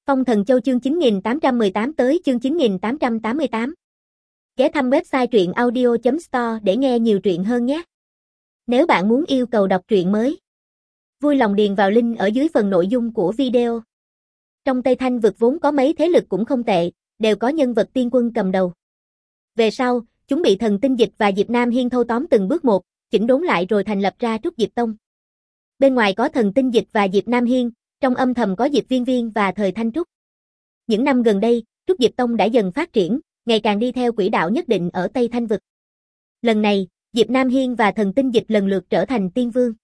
Phong Thần Châu chương 9818 tới chương 9888. Ghé thăm website truyện audio.store để nghe nhiều truyện hơn nhé. Nếu bạn muốn yêu cầu đọc truyện mới, vui lòng điền vào link ở dưới phần nội dung của video. Trong Tây Thanh vực vốn có mấy thế lực cũng không tệ, đều có nhân vật tiên quân cầm đầu. Về sau, chúng bị Thần Tinh Dịch và Diệp Nam Hiên thâu tóm từng bước một, chỉnh đốn lại rồi thành lập ra Trúc Diệp Tông. Bên ngoài có Thần Tinh Dịch và Diệp Nam Hiên, trong âm thầm có Diệp Viên Viên và Thời Thanh Trúc. Những năm gần đây, Trúc Diệp Tông đã dần phát triển, ngày càng đi theo quỹ đạo nhất định ở Tây Thanh vực. Lần này, Diệp Nam Hiên và Thần Tinh Dịch lần lượt trở thành tiên vương.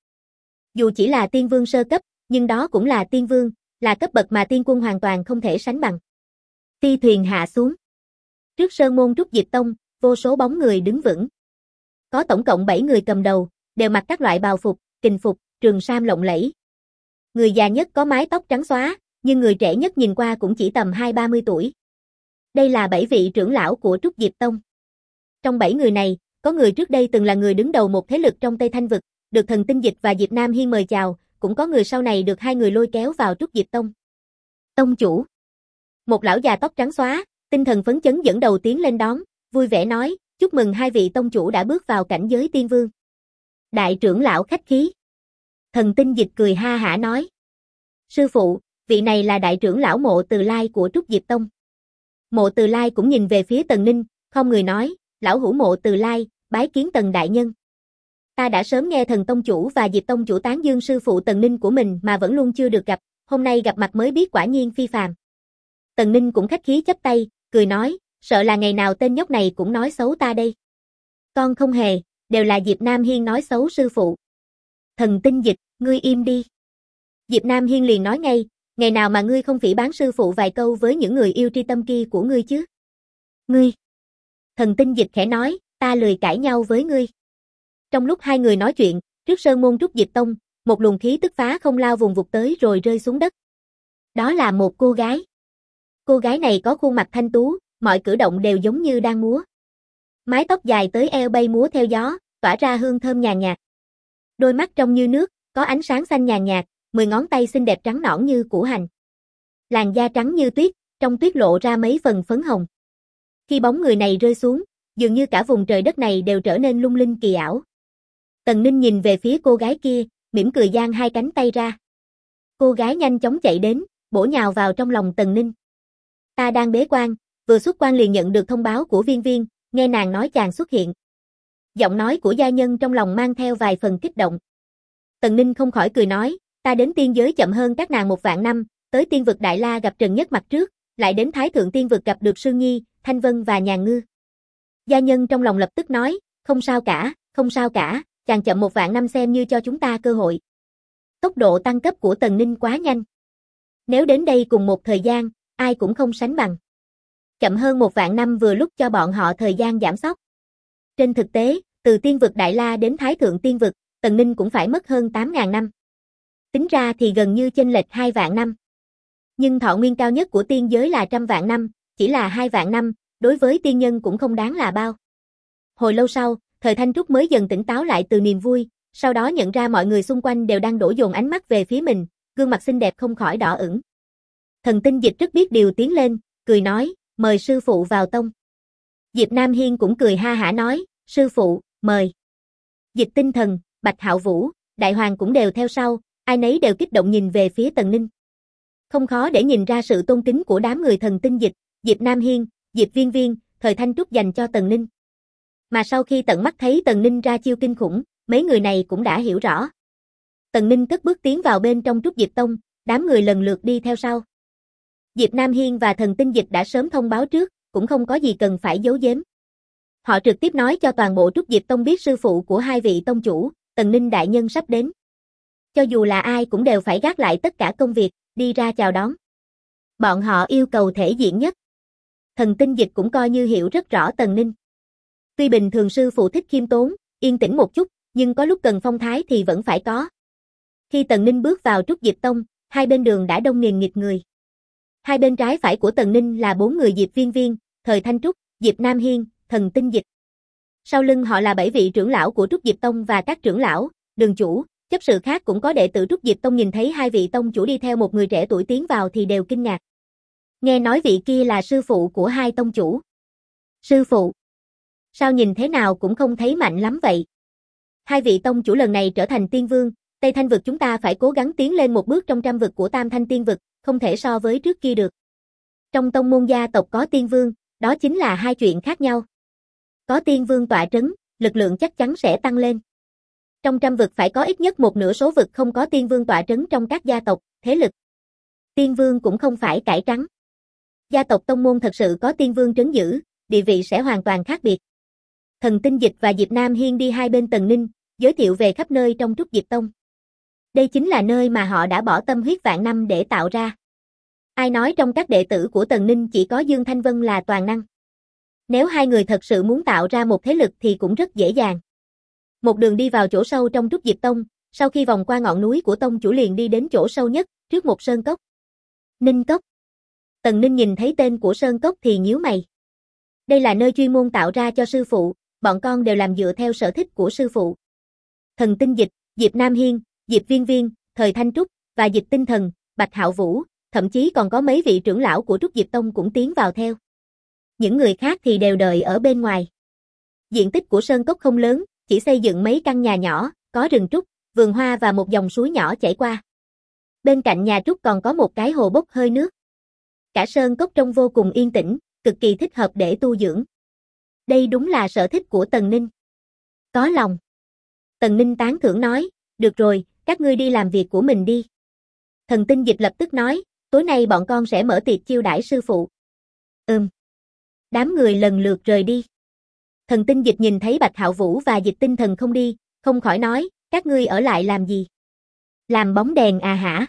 Dù chỉ là tiên vương sơ cấp, nhưng đó cũng là tiên vương, là cấp bậc mà tiên quân hoàn toàn không thể sánh bằng. Ti thuyền hạ xuống. Trước sơn môn Trúc Diệp Tông, vô số bóng người đứng vững. Có tổng cộng 7 người cầm đầu, đều mặc các loại bào phục, kình phục, trường sam lộng lẫy. Người già nhất có mái tóc trắng xóa, nhưng người trẻ nhất nhìn qua cũng chỉ tầm 20-30 tuổi. Đây là 7 vị trưởng lão của Trúc Diệp Tông. Trong 7 người này, có người trước đây từng là người đứng đầu một thế lực trong Tây Thanh vực, được Thần Tinh Dịch và Diệp Nam Hiên mời chào, cũng có người sau này được hai người lôi kéo vào Trúc Diệp Tông. Tông chủ. Một lão già tóc trắng xóa, tinh thần phấn chấn dẫn đầu tiến lên đón, vui vẻ nói, chúc mừng hai vị tông chủ đã bước vào cảnh giới tiên vương. Đại trưởng lão khách khí. Thần Tinh Dịch cười ha hả nói. Sư phụ, vị này là đại trưởng lão Mộ Từ Lai của Trúc Diệp Tông. Mộ Từ Lai cũng nhìn về phía Tần Ninh, không người nói, lão hữu Mộ Từ Lai, bái kiến Tần đại nhân. Ta đã sớm nghe Thần Tông chủ và Diệp Tông chủ tán dương sư phụ Tần Ninh của mình mà vẫn luôn chưa được gặp, hôm nay gặp mặt mới biết quả nhiên phi phàm. Tần Ninh cũng khách khí chắp tay, cười nói, sợ là ngày nào tên nhóc này cũng nói xấu ta đây. Con không hề, đều là Diệp Nam Hiên nói xấu sư phụ. Thần Tinh Dịch, ngươi im đi. Diệp Nam Hiên liền nói ngay, ngày nào mà ngươi không phỉ báng sư phụ vài câu với những người yêu tri tâm kia của ngươi chứ? Ngươi. Thần Tinh Dịch khẽ nói, ta lười cãi nhau với ngươi. Trong lúc hai người nói chuyện, trước sơn môn Trúc Diệp Tông, một luồng khí tức phá không lao vùng vụt tới rồi rơi xuống đất. Đó là một cô gái. Cô gái này có khuôn mặt thanh tú, mọi cử động đều giống như đang múa. Mái tóc dài tới eo bay múa theo gió, tỏa ra hương thơm nhàn nhạt. Đôi mắt trong như nước, có ánh sáng xanh nhàn nhạt, 10 ngón tay xinh đẹp trắng nõn như củ hành. Làn da trắng như tuyết, trong tuyết lộ ra mấy phần phấn hồng. Khi bóng người này rơi xuống, dường như cả vùng trời đất này đều trở nên lung linh kỳ ảo. Tần Ninh nhìn về phía cô gái kia, mỉm cười dang hai cánh tay ra. Cô gái nhanh chóng chạy đến, bổ nhào vào trong lòng Tần Ninh. Ta đang bế quan, vừa xuất quan liền nhận được thông báo của Viên Viên, nghe nàng nói chàng xuất hiện. Giọng nói của gia nhân trong lòng mang theo vài phần kích động. Tần Ninh không khỏi cười nói, ta đến tiên giới chậm hơn các nàng 1 vạn năm, tới tiên vực Đại La gặp Trần Nhất mặt trước, lại đến Thái Thượng tiên vực gặp được Sương Nhi, Thanh Vân và Nhàn Ngư. Gia nhân trong lòng lập tức nói, không sao cả, chàng chậm 1 vạn năm xem như cho chúng ta cơ hội. Tốc độ tăng cấp của Tần Ninh quá nhanh. Nếu đến đây cùng một thời gian, ai cũng không sánh bằng. Chậm hơn 1 vạn năm vừa lúc cho bọn họ thời gian giảm sóc. Trên thực tế, từ tiên vực Đại La đến Thái Thượng tiên vực, Tần Ninh cũng phải mất hơn 8.000 năm. Tính ra thì gần như chênh lệch 2 vạn năm. Nhưng thọ nguyên cao nhất của tiên giới là 100 vạn năm, chỉ là 2 vạn năm, đối với tiên nhân cũng không đáng là bao. Hồi lâu sau, Thời Thanh Trúc mới dần tỉnh táo lại từ niềm vui, sau đó nhận ra mọi người xung quanh đều đang đổ dồn ánh mắt về phía mình, gương mặt xinh đẹp không khỏi đỏ ửng. Thần Tinh Dịch rất biết điều tiến lên, cười nói, mời sư phụ vào tông. Diệp Nam Hiên cũng cười ha hả nói, sư phụ, mời. Dịch Tinh Thần, Bạch Hạo Vũ, Đại Hoàng cũng đều theo sau, ai nấy đều kích động nhìn về phía Tần Ninh. Không khó để nhìn ra sự tôn kính của đám người Thần Tinh Dịch, Diệp Nam Hiên, Diệp Viên Viên, Thời Thanh Trúc dành cho Tần Ninh. Mà sau khi tận mắt thấy Tần Ninh ra chiêu kinh khủng, mấy người này cũng đã hiểu rõ. Tần Ninh cất bước tiến vào bên trong Trúc Diệp Tông, đám người lần lượt đi theo sau. Diệp Nam Hiên và Thần Tinh Dịch đã sớm thông báo trước, cũng không có gì cần phải giấu giếm. Họ trực tiếp nói cho toàn bộ Trúc Diệp Tông biết sư phụ của hai vị tông chủ, Tần Ninh đại nhân sắp đến. Cho dù là ai cũng đều phải gác lại tất cả công việc, đi ra chào đón. Bọn họ yêu cầu thể diện nhất. Thần Tinh Dịch cũng coi như hiểu rất rõ Tần Ninh. Tuy bình thường sư phụ thích khiêm tốn, yên tĩnh một chút, nhưng có lúc cần phong thái thì vẫn phải có. Khi Tần Ninh bước vào Trúc Diệp Tông, hai bên đường đã đông nghìn nghịt người. Hai bên trái phải của Tần Ninh là 4 người Diệp Viên Viên, Thời Thanh Trúc, Diệp Nam Hiên, Thần Tinh Dịch. Sau lưng họ là 7 vị trưởng lão của Trúc Diệp Tông và các trưởng lão, đường chủ, chấp sự khác cũng có đệ tử Trúc Diệp Tông nhìn thấy hai vị tông chủ đi theo một người trẻ tuổi tiến vào thì đều kinh ngạc. Nghe nói vị kia là sư phụ của hai tông chủ. Sư phụ? Sao nhìn thế nào cũng không thấy mạnh lắm vậy? Hai vị tông chủ lần này trở thành tiên vương, Tây Thanh vực chúng ta phải cố gắng tiến lên một bước trong trăm vực của Tam Thanh tiên vực, không thể so với trước kia được. Trong tông môn gia tộc có tiên vương, đó chính là hai chuyện khác nhau. Có tiên vương tọa trấn, lực lượng chắc chắn sẽ tăng lên. Trong trăm vực phải có ít nhất một nửa số vực không có tiên vương tọa trấn trong các gia tộc, thế lực. Tiên vương cũng không phải cải trắng. Gia tộc tông môn thật sự có tiên vương trấn giữ, địa vị sẽ hoàn toàn khác biệt. Thần Tinh Dịch và Diệp Nam Hiên đi hai bên Tần Ninh, giới thiệu về khắp nơi trong Trúc Diệp Tông. Đây chính là nơi mà họ đã bỏ tâm huyết vạn năm để tạo ra. Ai nói trong các đệ tử của Tần Ninh chỉ có Dương Thanh Vân là toàn năng. Nếu hai người thật sự muốn tạo ra một thế lực thì cũng rất dễ dàng. Một đường đi vào chỗ sâu trong Trúc Diệp Tông, sau khi vòng qua ngọn núi của tông chủ liền đi đến chỗ sâu nhất, trước một sơn cốc. Ninh Cốc. Tần Ninh nhìn thấy tên của sơn cốc thì nhíu mày. Đây là nơi chuyên môn tạo ra cho sư phụ, bọn con đều làm dựa theo sở thích của sư phụ. Thần Tinh Dịch, Diệp Nam Hiên, Diệp Viên Viên, Thời Thanh Trúc và Dịch Tinh Thần, Bạch Hạo Vũ, thậm chí còn có mấy vị trưởng lão của Trúc Diệp Tông cũng tiến vào theo. Những người khác thì đều đợi ở bên ngoài. Diện tích của sơn cốc không lớn, chỉ xây dựng mấy căn nhà nhỏ, có rừng trúc, vườn hoa và một dòng suối nhỏ chảy qua. Bên cạnh nhà trúc còn có một cái hồ bốc hơi nước. Cả sơn cốc trông vô cùng yên tĩnh, cực kỳ thích hợp để tu dưỡng. Đây đúng là sở thích của Tần Ninh. Có lòng. Tần Ninh tán thưởng nói, được rồi, các ngươi đi làm việc của mình đi. Thần Tinh Dịch lập tức nói, tối nay bọn con sẽ mở tiệc chiêu đãi sư phụ. Đám người lần lượt rời đi. Thần Tinh Dịch nhìn thấy Bạch Hạo Vũ và Dịch Tinh Thần không đi, không khỏi nói, các ngươi ở lại làm gì? Làm bóng đèn à hả?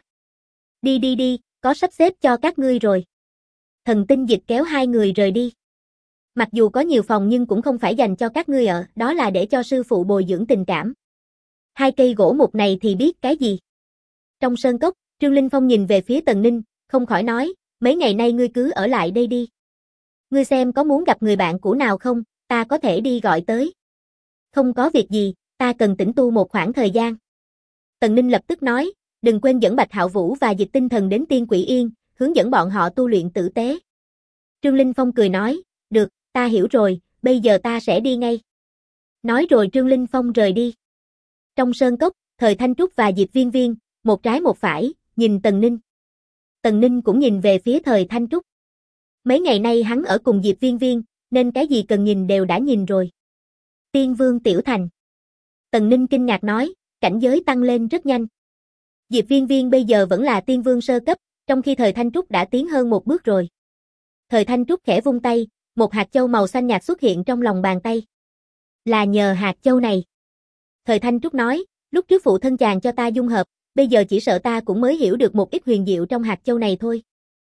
Đi, có sắp xếp cho các ngươi rồi. Thần Tinh Dịch kéo hai người rời đi. Mặc dù có nhiều phòng nhưng cũng không phải dành cho các ngươi ở, đó là để cho sư phụ bồi dưỡng tình cảm. Hai cây gỗ mục này thì biết cái gì? Trong sơn cốc, Trương Linh Phong nhìn về phía Tần Ninh, không khỏi nói, mấy ngày nay ngươi cứ ở lại đây đi. Ngươi xem có muốn gặp người bạn cũ nào không, ta có thể đi gọi tới. Không có việc gì, ta cần tĩnh tu một khoảng thời gian. Tần Ninh lập tức nói, đừng quên dẫn Bạch Hạo Vũ và Dịch Tinh Thần đến Tiên Quỷ Yên, hướng dẫn bọn họ tu luyện tử tế. Trương Linh Phong cười nói, được, ta hiểu rồi, bây giờ ta sẽ đi ngay. Nói rồi Trương Linh Phong rời đi. Trong sơn cốc, Thời Thanh Trúc và Diệp Viên Viên, một trái một phải, nhìn Tần Ninh. Tần Ninh cũng nhìn về phía Thời Thanh Trúc. Mấy ngày nay hắn ở cùng Diệp Viên Viên, nên cái gì cần nhìn đều đã nhìn rồi. Tiên Vương Tiểu Thành. Tần Ninh kinh ngạc nói, cảnh giới tăng lên rất nhanh. Diệp Viên Viên bây giờ vẫn là Tiên Vương sơ cấp, trong khi Thời Thanh Trúc đã tiến hơn một bước rồi. Thời Thanh Trúc khẽ vung tay, một hạt châu màu xanh nhạt xuất hiện trong lòng bàn tay. Là nhờ hạt châu này. Thời Thanh Trúc nói, lúc trước phụ thân chàng cho ta dung hợp, bây giờ chỉ sợ ta cũng mới hiểu được một ít huyền diệu trong hạt châu này thôi.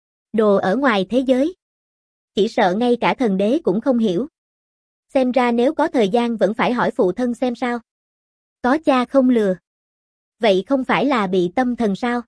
Đồ ở ngoài thế giới. Chỉ sợ ngay cả thần đế cũng không hiểu. Xem ra nếu có thời gian vẫn phải hỏi phụ thân xem sao. Có cha không lừa. Vậy không phải là bị tâm thần sao?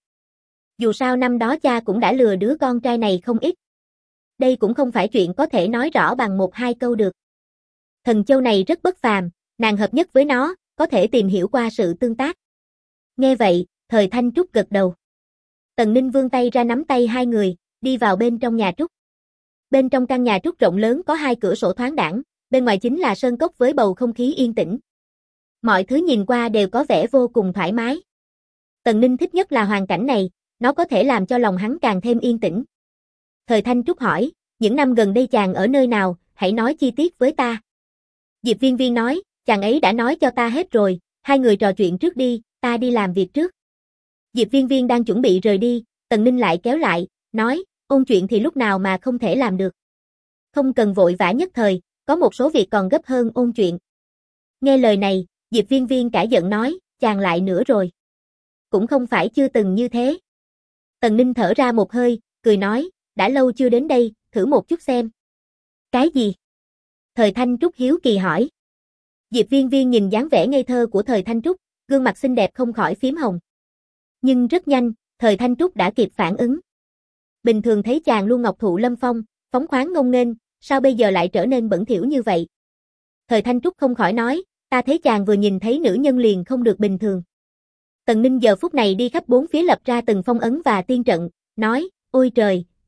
Dù sao năm đó cha cũng đã lừa đứa con trai này không ít. Đây cũng không phải chuyện có thể nói rõ bằng một hai câu được. Thần châu này rất bất phàm, nàng hợp nhất với nó, có thể tìm hiểu qua sự tương tác. Nghe vậy, Thời Thanh Trúc gật đầu. Tần Ninh vươn tay ra nắm tay hai người, đi vào bên trong nhà trúc. Bên trong căn nhà trúc rộng lớn có hai cửa sổ thoáng đãng, bên ngoài chính là sơn cốc với bầu không khí yên tĩnh. Mọi thứ nhìn qua đều có vẻ vô cùng thoải mái. Tần Ninh thích nhất là hoàn cảnh này, nó có thể làm cho lòng hắn càng thêm yên tĩnh. Thời Thanh Trúc hỏi, những năm gần đây chàng ở nơi nào, hãy nói chi tiết với ta. Diệp Viên Viên nói, chàng ấy đã nói cho ta hết rồi, hai người trò chuyện trước đi, ta đi làm việc trước. Diệp Viên Viên đang chuẩn bị rời đi, Tần Ninh lại kéo lại, nói, ôn chuyện thì lúc nào mà không thể làm được. Không cần vội vã nhất thời, có một số việc còn gấp hơn ôn chuyện. Nghe lời này, Diệp Viên Viên cả giận nói, chàng lại nữa rồi. Cũng không phải chưa từng như thế. Tần Ninh thở ra một hơi, cười nói, đã lâu chưa đến đây, thử một chút xem. Cái gì? Thời Thanh Trúc hiếu kỳ hỏi. Diệp Viên Viên nhìn dáng vẻ ngây thơ của Thời Thanh Trúc, gương mặt xinh đẹp không khỏi phím hồng. Nhưng rất nhanh, Thời Thanh Trúc đã kịp phản ứng. Bình thường thấy chàng luôn ngọc thụ lâm phong, phóng khoáng ngông nghênh, sao bây giờ lại trở nên bẩn thỉu như vậy? Thời Thanh Trúc không khỏi nói, ta thấy chàng vừa nhìn thấy nữ nhân liền không được bình thường. Tần Ninh giờ phút này đi khắp bốn phía lập ra từng phong ấn và tiên trận, nói, ôi trời,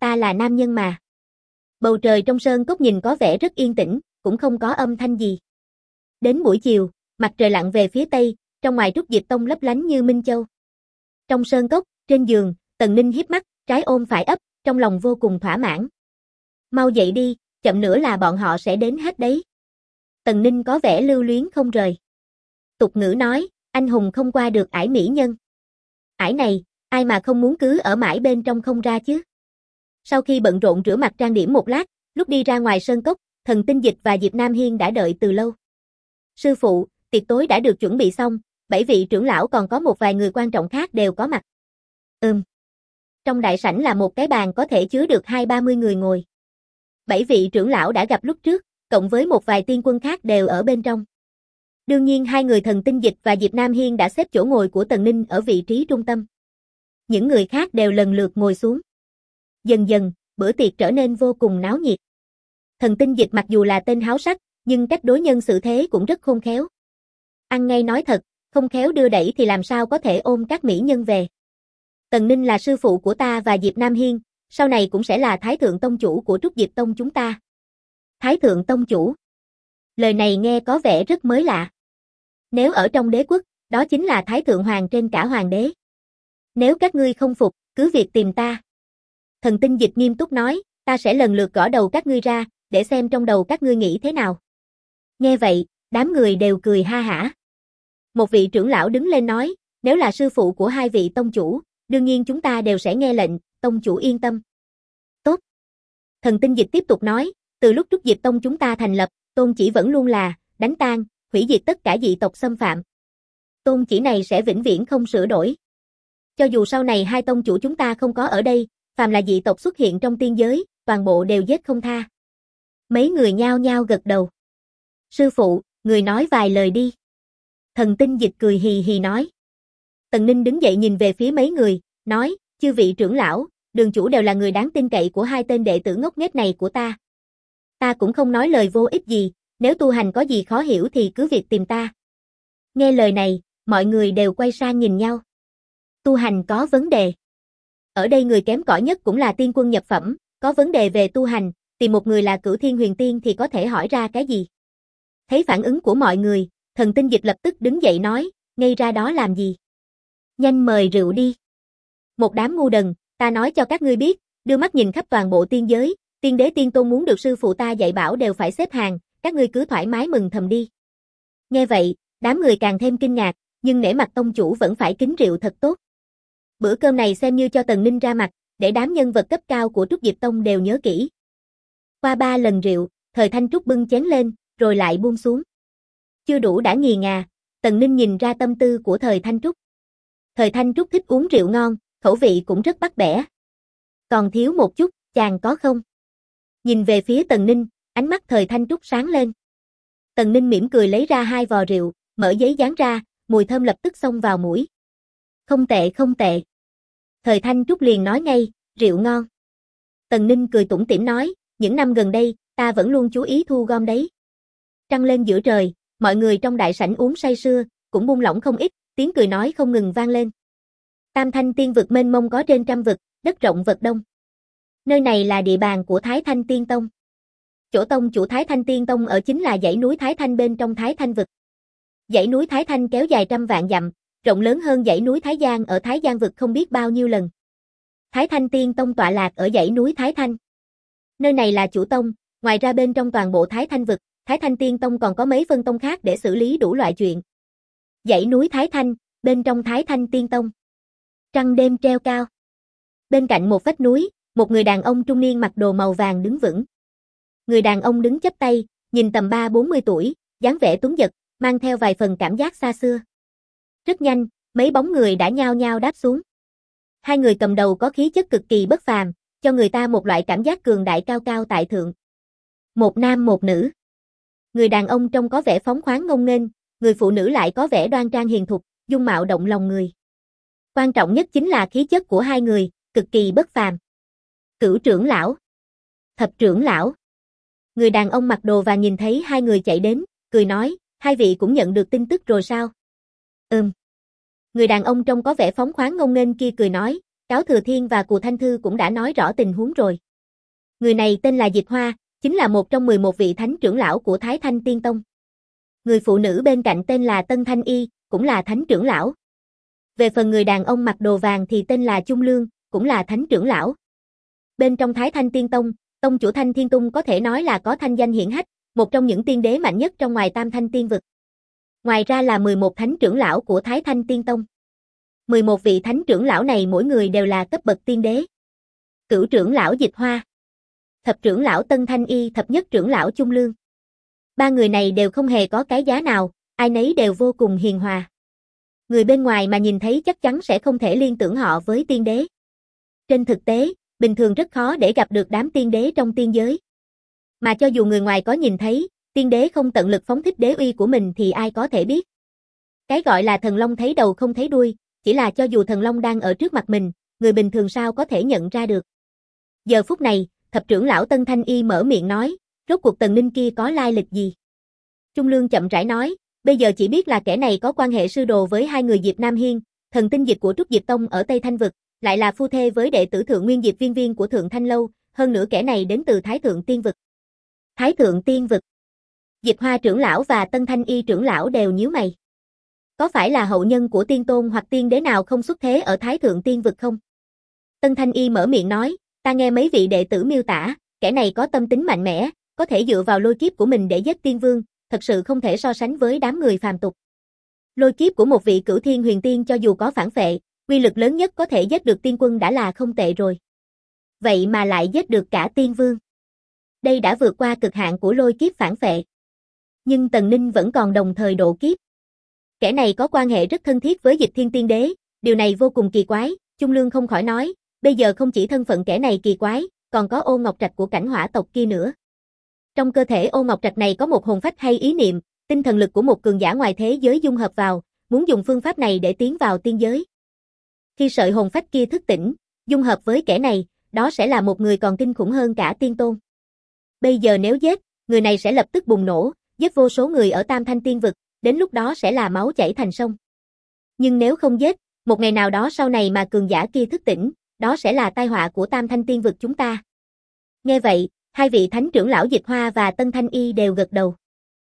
ta là nam nhân mà. Bầu trời trong sơn cốc nhìn có vẻ rất yên tĩnh, cũng không có âm thanh gì. Đến buổi chiều, mặt trời lặn về phía tây, trong ngoài Trúc Diệp Tông lấp lánh như minh châu. Trong sơn cốc, trên giường, Tần Ninh híp mắt, trái ôm phải ấp, trong lòng vô cùng thỏa mãn. Mau dậy đi, chậm nữa là bọn họ sẽ đến hết đấy. Tần Ninh có vẻ lưu luyến không rời. Tục ngữ nói, anh hùng không qua được ải mỹ nhân. Ải này, ai mà không muốn cứ ở mãi bên trong không ra chứ. Sau khi bận rộn rửa mặt trang điểm một lát, lúc đi ra ngoài sơn cốc, Thần Tinh Dịch và Diệp Nam Hiên đã đợi từ lâu. Sư phụ, tiệc tối đã được chuẩn bị xong, 7 vị trưởng lão còn có một vài người quan trọng khác đều có mặt. Trong đại sảnh là một cái bàn có thể chứa được 20-30 người ngồi. 7 vị trưởng lão đã gặp lúc trước, cộng với một vài tiên quân khác đều ở bên trong. Đương nhiên hai người Thần Tinh Dịch và Diệp Nam Hiên đã xếp chỗ ngồi của Tần Ninh ở vị trí trung tâm. Những người khác đều lần lượt ngồi xuống. Dần dần, bữa tiệc trở nên vô cùng náo nhiệt. Thần Tinh Dịch mặc dù là tên háo sắc, nhưng cách đối nhân xử thế cũng rất khôn khéo. Ăn ngay nói thật, không khéo đưa đẩy thì làm sao có thể ôm các mỹ nhân về. Tần Ninh là sư phụ của ta và Diệp Nam Hiên, sau này cũng sẽ là Thái Thượng Tông chủ của Trúc Diệp Tông chúng ta. Thái Thượng Tông chủ. Lời này nghe có vẻ rất mới lạ. Nếu ở trong đế quốc, đó chính là Thái Thượng Hoàng trên cả Hoàng đế. Nếu các ngươi không phục, cứ việc tìm ta. Thần Tinh Dịch nghiêm túc nói, ta sẽ lần lượt gõ đầu các ngươi ra, để xem trong đầu các ngươi nghĩ thế nào. Nghe vậy, đám người đều cười ha hả. Một vị trưởng lão đứng lên nói, nếu là sư phụ của hai vị tông chủ, đương nhiên chúng ta đều sẽ nghe lệnh, tông chủ yên tâm. Tốt. Thần Tinh Dịch tiếp tục nói, từ lúc Trúc Diệp Tông chúng ta thành lập, tôn chỉ vẫn luôn là, đánh tan, hủy diệt tất cả dị tộc xâm phạm. Tôn chỉ này sẽ vĩnh viễn không sửa đổi. Cho dù sau này hai tông chủ chúng ta không có ở đây, phàm là dị tộc xuất hiện trong tiên giới, toàn bộ đều giết không tha. Mấy người nhao nhao gật đầu. Sư phụ, người nói vài lời đi. Thần Tinh Dịch cười hì hì nói. Tần Ninh đứng dậy nhìn về phía mấy người, nói, chư vị trưởng lão, đường chủ đều là người đáng tin cậy của hai tên đệ tử ngốc nghếch này của ta. Ta cũng không nói lời vô ích gì, nếu tu hành có gì khó hiểu thì cứ việc tìm ta. Nghe lời này, mọi người đều quay sang nhìn nhau. Tu hành có vấn đề. Ở đây người kém cỏi nhất cũng là tiên quân nhập phẩm, có vấn đề về tu hành, tìm một người là Cửu Thiên Huyền Tiên thì có thể hỏi ra cái gì. Thấy phản ứng của mọi người, Thần Tinh Dịch lập tức đứng dậy nói, ngây ra đó làm gì? Nhanh mời rượu đi. Một đám ngu đần, ta nói cho các ngươi biết, đưa mắt nhìn khắp toàn bộ tiên giới, tiên đế tiên tôn muốn được sư phụ ta dạy bảo đều phải xếp hàng, các ngươi cứ thoải mái mừng thầm đi. Nghe vậy, đám người càng thêm kinh ngạc, nhưng nể mặt tông chủ vẫn phải kính rượu thật tốt. Bữa cơm này xem như cho Tần Ninh ra mặt, để đám nhân vật cấp cao của Trúc Diệp Tông đều nhớ kỹ. Qua 3 lần rượu, Thời Thanh Trúc bưng chén lên, rồi lại buông xuống. Chưa đủ đã nghì ngà, Tần Ninh nhìn ra tâm tư của Thời Thanh Trúc. Thời Thanh Trúc thích uống rượu ngon, khẩu vị cũng rất bắt bẻ. Còn thiếu một chút, chàng có không? Nhìn về phía Tần Ninh, ánh mắt Thời Thanh Trúc sáng lên. Tần Ninh mỉm cười lấy ra 2 vò rượu, mở giấy dán ra, mùi thơm lập tức xông vào mũi. Không tệ không tệ. Thời Thanh Trúc liền nói ngay, rượu ngon. Tần Ninh cười tủm tỉm nói, những năm gần đây, ta vẫn luôn chú ý thu gom đấy. Trăng lên giữa trời, mọi người trong đại sảnh uống say sưa, cũng buông lỏng không ít, tiếng cười nói không ngừng vang lên. Tam Thanh Tiên vực mênh mông có trên 100 vực, đất rộng vật đông. Nơi này là địa bàn của Thái Thanh Tiên Tông. Chỗ tông chủ Thái Thanh Tiên Tông ở chính là dãy núi Thái Thanh bên trong Thái Thanh vực. Dãy núi Thái Thanh kéo dài 100 vạn dặm, rộng lớn hơn dãy núi Thái Giang ở Thái Giang vực không biết bao nhiêu lần. Thái Thanh Tiên Tông tọa lạc ở dãy núi Thái Thanh. Nơi này là chủ tông, ngoài ra bên trong toàn bộ Thái Thanh vực, Thái Thanh Tiên Tông còn có mấy phân tông khác để xử lý đủ loại chuyện. Dãy núi Thái Thanh, bên trong Thái Thanh Tiên Tông. Trăng đêm treo cao. Bên cạnh một vách núi, một người đàn ông trung niên mặc đồ màu vàng đứng vững. Người đàn ông đứng chắp tay, nhìn tầm 30-40 tuổi, dáng vẻ tuấn giật, mang theo vài phần cảm giác xa xưa. Rất nhanh, mấy bóng người đã nhao nhao đáp xuống. Hai người cầm đầu có khí chất cực kỳ bất phàm, cho người ta một loại cảm giác cường đại cao cao tại thượng. Một nam một nữ. Người đàn ông trông có vẻ phóng khoáng ngông nghênh, người phụ nữ lại có vẻ đoan trang hiền thục, dung mạo động lòng người. Quan trọng nhất chính là khí chất của hai người, cực kỳ bất phàm. Cửu trưởng lão, Thập trưởng lão. Người đàn ông mặc đồ và nhìn thấy hai người chạy đến, cười nói, hai vị cũng nhận được tin tức rồi sao? Người đàn ông trông có vẻ phóng khoáng ngông nghênh kia cười nói, Cáo Thừa Thiên và Cù Thanh Thư cũng đã nói rõ tình huống rồi. Người này tên là Dịch Hoa, chính là một trong 11 vị thánh trưởng lão của Thái Thanh Tiên Tông. Người phụ nữ bên cạnh tên là Tân Thanh Y, cũng là thánh trưởng lão. Về phần người đàn ông mặc đồ vàng thì tên là Trung Lương, cũng là thánh trưởng lão. Bên trong Thái Thanh Tiên Tông, tông chủ Thanh Thiên Tung có thể nói là có thanh danh hiển hách, một trong những tiên đế mạnh nhất trong ngoài Tam Thanh Tiên vực. Ngoài ra là 11 thánh trưởng lão của Thái Thanh Tiên Tông. 11 vị thánh trưởng lão này mỗi người đều là cấp bậc tiên đế. Cửu trưởng lão Dịch Hoa, thập trưởng lão Tân Thanh Y, thập nhất trưởng lão Trung Lương. Ba người này đều không hề có cái giá nào, ai nấy đều vô cùng hiền hòa. Người bên ngoài mà nhìn thấy chắc chắn sẽ không thể liên tưởng họ với tiên đế. Trên thực tế, bình thường rất khó để gặp được đám tiên đế trong tiên giới. Mà cho dù người ngoài có nhìn thấy, tiên đế không tận lực phóng thích đế uy của mình thì ai có thể biết. Cái gọi là thần long thấy đầu không thấy đuôi, chỉ là cho dù thần long đang ở trước mặt mình, người bình thường sao có thể nhận ra được. Giờ phút này, thập trưởng lão Tân Thanh Y mở miệng nói, rốt cuộc Tần Ninh kia có lai lịch gì? Trung Lương chậm rãi nói, bây giờ chỉ biết là kẻ này có quan hệ sư đồ với hai người Diệp Nam Hiên, thần tinh dịch của Trúc Diệp Tông ở Tây Thanh Vực, lại là phu thê với đệ tử Thượng Nguyên Diệp Viên Viên của Thượng Thanh Lâu, hơn nữa kẻ này đến từ Thái Thượng Tiên Vực. Thái Thượng Tiên Vực. Dịch Hoa trưởng lão và Tân Thanh Y trưởng lão đều nhíu mày. Có phải là hậu nhân của tiên tôn hoặc tiên đế nào không xuất thế ở Thái Thượng Tiên Vực không? Tân Thanh Y mở miệng nói, ta nghe mấy vị đệ tử miêu tả, kẻ này có tâm tính mạnh mẽ, có thể dựa vào lôi kiếp của mình để giết tiên vương, thật sự không thể so sánh với đám người phàm tục. Lôi kiếp của một vị Cửu Thiên Huyền Tiên cho dù có phản phệ, uy lực lớn nhất có thể giết được tiên quân đã là không tệ rồi. Vậy mà lại giết được cả tiên vương. Đây đã vượt qua cực hạn của lôi kiếp phản phệ. Nhưng Tần Ninh vẫn còn đồng thời độ kiếp. Kẻ này có quan hệ rất thân thiết với Dịch Thiên Tiên Đế, điều này vô cùng kỳ quái, Trung Lương không khỏi nói, bây giờ không chỉ thân phận kẻ này kỳ quái, còn có Ô Ngọc Trạch của Cảnh Hỏa tộc kia nữa. Trong cơ thể Ô Ngọc Trạch này có một hồn phách hay ý niệm, tinh thần lực của một cường giả ngoài thế giới dung hợp vào, muốn dùng phương pháp này để tiến vào tiên giới. Khi sợi hồn phách kia thức tỉnh, dung hợp với kẻ này, đó sẽ là một người còn kinh khủng hơn cả tiên tôn. Bây giờ nếu giết, người này sẽ lập tức bùng nổ, giết vô số người ở Tam Thanh Tiên Vực, đến lúc đó sẽ là máu chảy thành sông. Nhưng nếu không giết, một ngày nào đó sau này mà cường giả kia thức tỉnh, đó sẽ là tai họa của Tam Thanh Tiên Vực chúng ta. Nghe vậy, hai vị thánh trưởng lão Dịch Hoa và Tân Thanh Y đều gật đầu.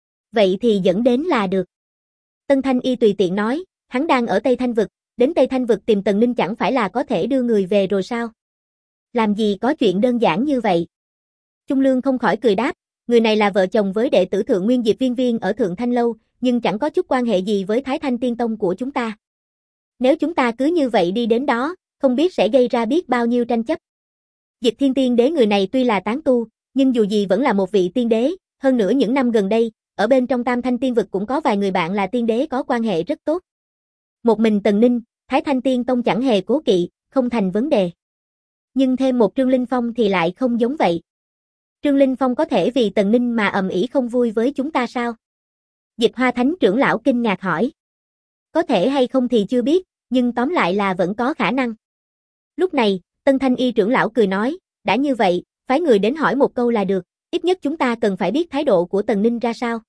Vậy thì dẫn đến là được. Tân Thanh Y tùy tiện nói, hắn đang ở Tây Thanh Vực, đến Tây Thanh Vực tìm Tần Ninh chẳng phải là có thể đưa người về rồi sao? Làm gì có chuyện đơn giản như vậy? Trung Lương không khỏi cười đáp, người này là vợ chồng với đệ tử Thượng Nguyên Diệp Viên Viên ở Thượng Thanh Lâu, nhưng chẳng có chút quan hệ gì với Thái Thanh Tiên Tông của chúng ta. Nếu chúng ta cứ như vậy đi đến đó, không biết sẽ gây ra biết bao nhiêu tranh chấp. Dịch Thiên Tiên Đế người này tuy là tán tu, nhưng dù gì vẫn là một vị tiên đế, hơn nữa những năm gần đây, ở bên trong Tam Thanh Tiên Vực cũng có vài người bạn là tiên đế có quan hệ rất tốt. Một mình Tần Ninh, Thái Thanh Tiên Tông chẳng hề cố kỵ, không thành vấn đề. Nhưng thêm một Trương Linh Phong thì lại không giống vậy. Trương Linh Phong có thể vì Tần Ninh mà ầm ĩ không vui với chúng ta sao? Dịch Hoa Thánh trưởng lão kinh ngạc hỏi. Có thể hay không thì chưa biết, nhưng tóm lại là vẫn có khả năng. Lúc này, Tân Thanh Y trưởng lão cười nói, đã như vậy, phái người đến hỏi một câu là được, ít nhất chúng ta cần phải biết thái độ của Tần Ninh ra sao.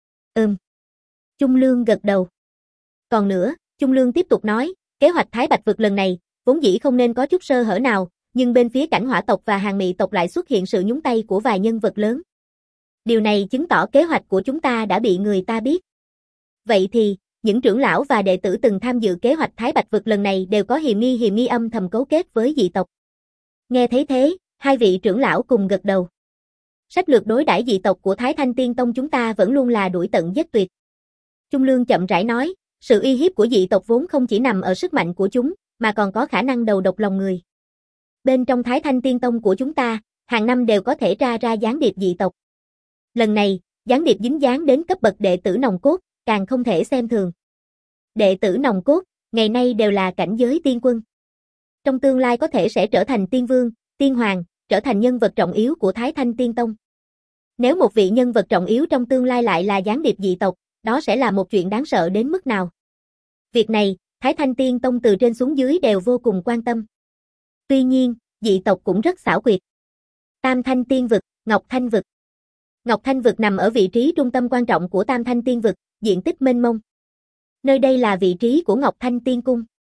Trung Lương gật đầu. Còn nữa, Trung Lương tiếp tục nói, kế hoạch Thái Bạch Vực lần này, vốn dĩ không nên có chút sơ hở nào, nhưng bên phía Cảnh Hỏa tộc và Hàn Mị tộc lại xuất hiện sự nhúng tay của vài nhân vật lớn. Điều này chứng tỏ kế hoạch của chúng ta đã bị người ta biết. Vậy thì, những trưởng lão và đệ tử từng tham dự kế hoạch Thái Bạch Vực lần này đều có hiềm nghi âm thầm cấu kết với dị tộc. Nghe thấy thế, hai vị trưởng lão cùng gật đầu. Sách lược đối đãi dị tộc của Thái Thanh Tiên Tông chúng ta vẫn luôn là đuổi tận giết tuyệt. Trung Lương chậm rãi nói, sự uy hiếp của dị tộc vốn không chỉ nằm ở sức mạnh của chúng, mà còn có khả năng đầu độc lòng người. Bên trong Thái Thanh Tiên Tông của chúng ta, hàng năm đều có thể ra gián điệp dị tộc. Lần này, gián điệp dính dáng đến cấp bậc đệ tử nòng cốt, càng không thể xem thường. Đệ tử nòng cốt, ngày nay đều là cảnh giới tiên quân. Trong tương lai có thể sẽ trở thành tiên vương, tiên hoàng, trở thành nhân vật trọng yếu của Thái Thanh Tiên Tông. Nếu một vị nhân vật trọng yếu trong tương lai lại là gián điệp dị tộc, đó sẽ là một chuyện đáng sợ đến mức nào. Việc này, Thái Thanh Tiên Tông từ trên xuống dưới đều vô cùng quan tâm. Tuy nhiên, dị tộc cũng rất xảo quyệt. Tam Thanh Tiên Vực, Ngọc Thanh Vực. Ngọc Thanh Vực nằm ở vị trí trung tâm quan trọng của Tam Thanh Tiên Vực, diện tích mênh mông. Nơi đây là vị trí của Ngọc Thanh Tiên Cung.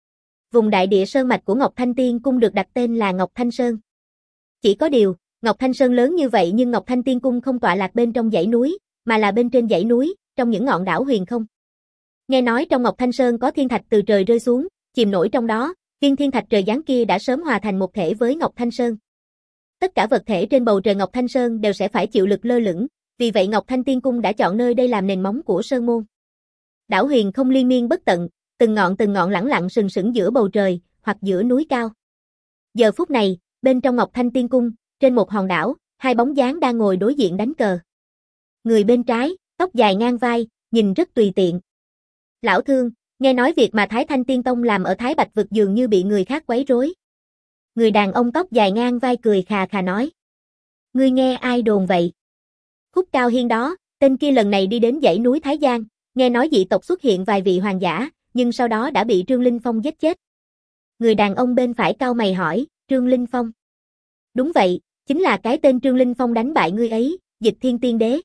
Vùng đại địa sơn mạch của Ngọc Thanh Tiên Cung được đặt tên là Ngọc Thanh Sơn. Chỉ có điều, Ngọc Thanh Sơn lớn như vậy nhưng Ngọc Thanh Tiên Cung không tọa lạc bên trong dãy núi, mà là bên trên dãy núi, trong những ngọn đảo huyền không. Nghe nói trong Ngọc Thanh Sơn có thiên thạch từ trời rơi xuống, chìm nổi trong đó, viên thiên thạch trời giáng kia đã sớm hòa thành một thể với Ngọc Thanh Sơn. Tất cả vật thể trên bầu trời Ngọc Thanh Sơn đều sẽ phải chịu lực lơ lửng, vì vậy Ngọc Thanh Tiên Cung đã chọn nơi đây làm nền móng của sơn môn. Đảo huyền không liên miên bất tận, từng ngọn lẳng lặng sừng sững giữa bầu trời, hoặc giữa núi cao. Giờ phút này, bên trong Ngọc Thanh Tiên Cung, trên một hòn đảo, hai bóng dáng đang ngồi đối diện đánh cờ. Người bên trái, tóc dài ngang vai, nhìn rất tùy tiện. Lão Thương, nghe nói việc mà Thái Thanh Tiên Tông làm ở Thái Bạch Vực dường như bị người khác quấy rối. Người đàn ông tóc dài ngang vai cười khà khà nói. Ngươi nghe ai đồn vậy? Khúc Cao Hiên đó, tên kia lần này đi đến dãy núi Thái Giang, nghe nói dị tộc xuất hiện vài vị hoàng giả, nhưng sau đó đã bị Trương Linh Phong giết chết. Người đàn ông bên phải cau mày hỏi, Trương Linh Phong. Đúng vậy, chính là cái tên Trương Linh Phong đánh bại ngươi ấy, Dịch Thiên Tiên Đế.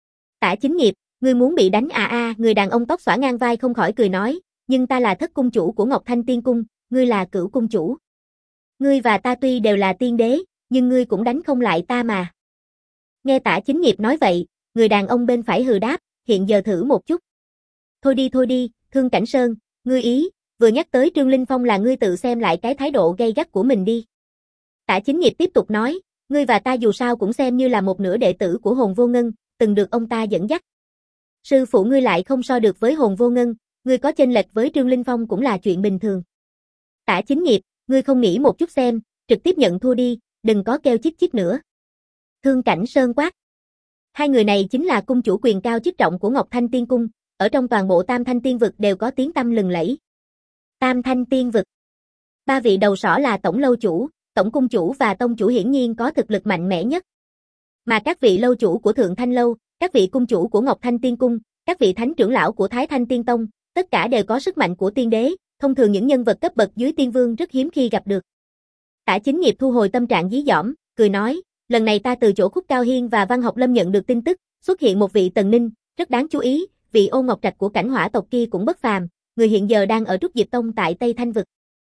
Tả Chính Nghiệp, ngươi muốn bị đánh à, người đàn ông tóc xõa ngang vai không khỏi cười nói, nhưng ta là thất cung chủ của Ngọc Thanh Tiên Cung, ngươi là cửu cung chủ. Ngươi và ta tuy đều là tiên đế, nhưng ngươi cũng đánh không lại ta mà. Nghe Tả Chính Nghiệp nói vậy, người đàn ông bên phải hừ đáp, hiện giờ thử một chút. Thôi đi, Thương Cảnh Sơn, ngươi ý, vừa nhắc tới Trương Linh Phong là ngươi tự xem lại cái thái độ gay gắt của mình đi. Tả Chính Nghiệp tiếp tục nói, ngươi và ta dù sao cũng xem như là một nửa đệ tử của Hồn Vô Ngân, từng được ông ta dẫn dắt. Sư phụ ngươi lại không so được với Hồn Vô Ngân, ngươi có chênh lệch với Trương Linh Phong cũng là chuyện bình thường. Tả Chính Nghiệp, ngươi không nghĩ một chút xem, trực tiếp nhận thua đi, đừng có kêu chít nữa. Thương Cảnh Sơn quát. Hai người này chính là cung chủ quyền cao chức trọng của Ngọc Thanh Tiên Cung, ở trong toàn bộ Tam Thanh Tiên Vực đều có tiếng tăm lừng lẫy. Tam Thanh Tiên Vực. Ba vị đầu sỏ là tổng lâu chủ, tổng cung chủ và tông chủ hiển nhiên có thực lực mạnh mẽ nhất. Mà các vị lâu chủ của Thượng Thanh Lâu, các vị cung chủ của Ngọc Thanh Tiên Cung, các vị thánh trưởng lão của Thái Thanh Tiên Tông, tất cả đều có sức mạnh của tiên đế, thông thường những nhân vật cấp bậc dưới tiên vương rất hiếm khi gặp được. Tả Chính Nghiệp thu hồi tâm trạng dí dỏm, cười nói, lần này ta từ chỗ Khúc Cao Hiên và Văn Học Lâm nhận được tin tức, xuất hiện một vị Tần Ninh, rất đáng chú ý, vị Ô Ngọc Trạch của Cảnh Hỏa tộc kia cũng bất phàm, người hiện giờ đang ở Trúc Dịch Tông tại Tây Thanh Vực.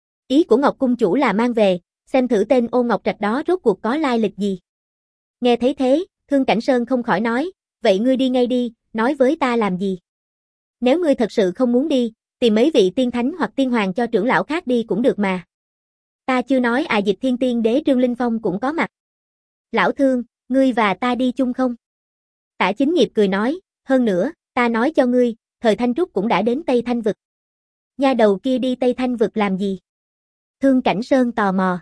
Ý của Ngọc cung chủ là mang về, xem thử tên Ô Ngọc Trạch đó rốt cuộc có lai lịch gì. Nghe thấy thế, Thương Cảnh Sơn không khỏi nói, vậy ngươi đi ngay đi, nói với ta làm gì? Nếu ngươi thật sự không muốn đi, tìm mấy vị tiên thánh hoặc tiên hoàng cho trưởng lão khác đi cũng được mà. Ta chưa nói Dịch Thiên Tiên Đế Trương Linh Phong cũng có mặt. Lão Thương, ngươi và ta đi chung không? Tả Chính Nghiệp cười nói, hơn nữa, ta nói cho ngươi, thời Thanh Trúc cũng đã đến Tây Thanh Vực. Nha đầu kia đi Tây Thanh Vực làm gì? Thương Cảnh Sơn tò mò.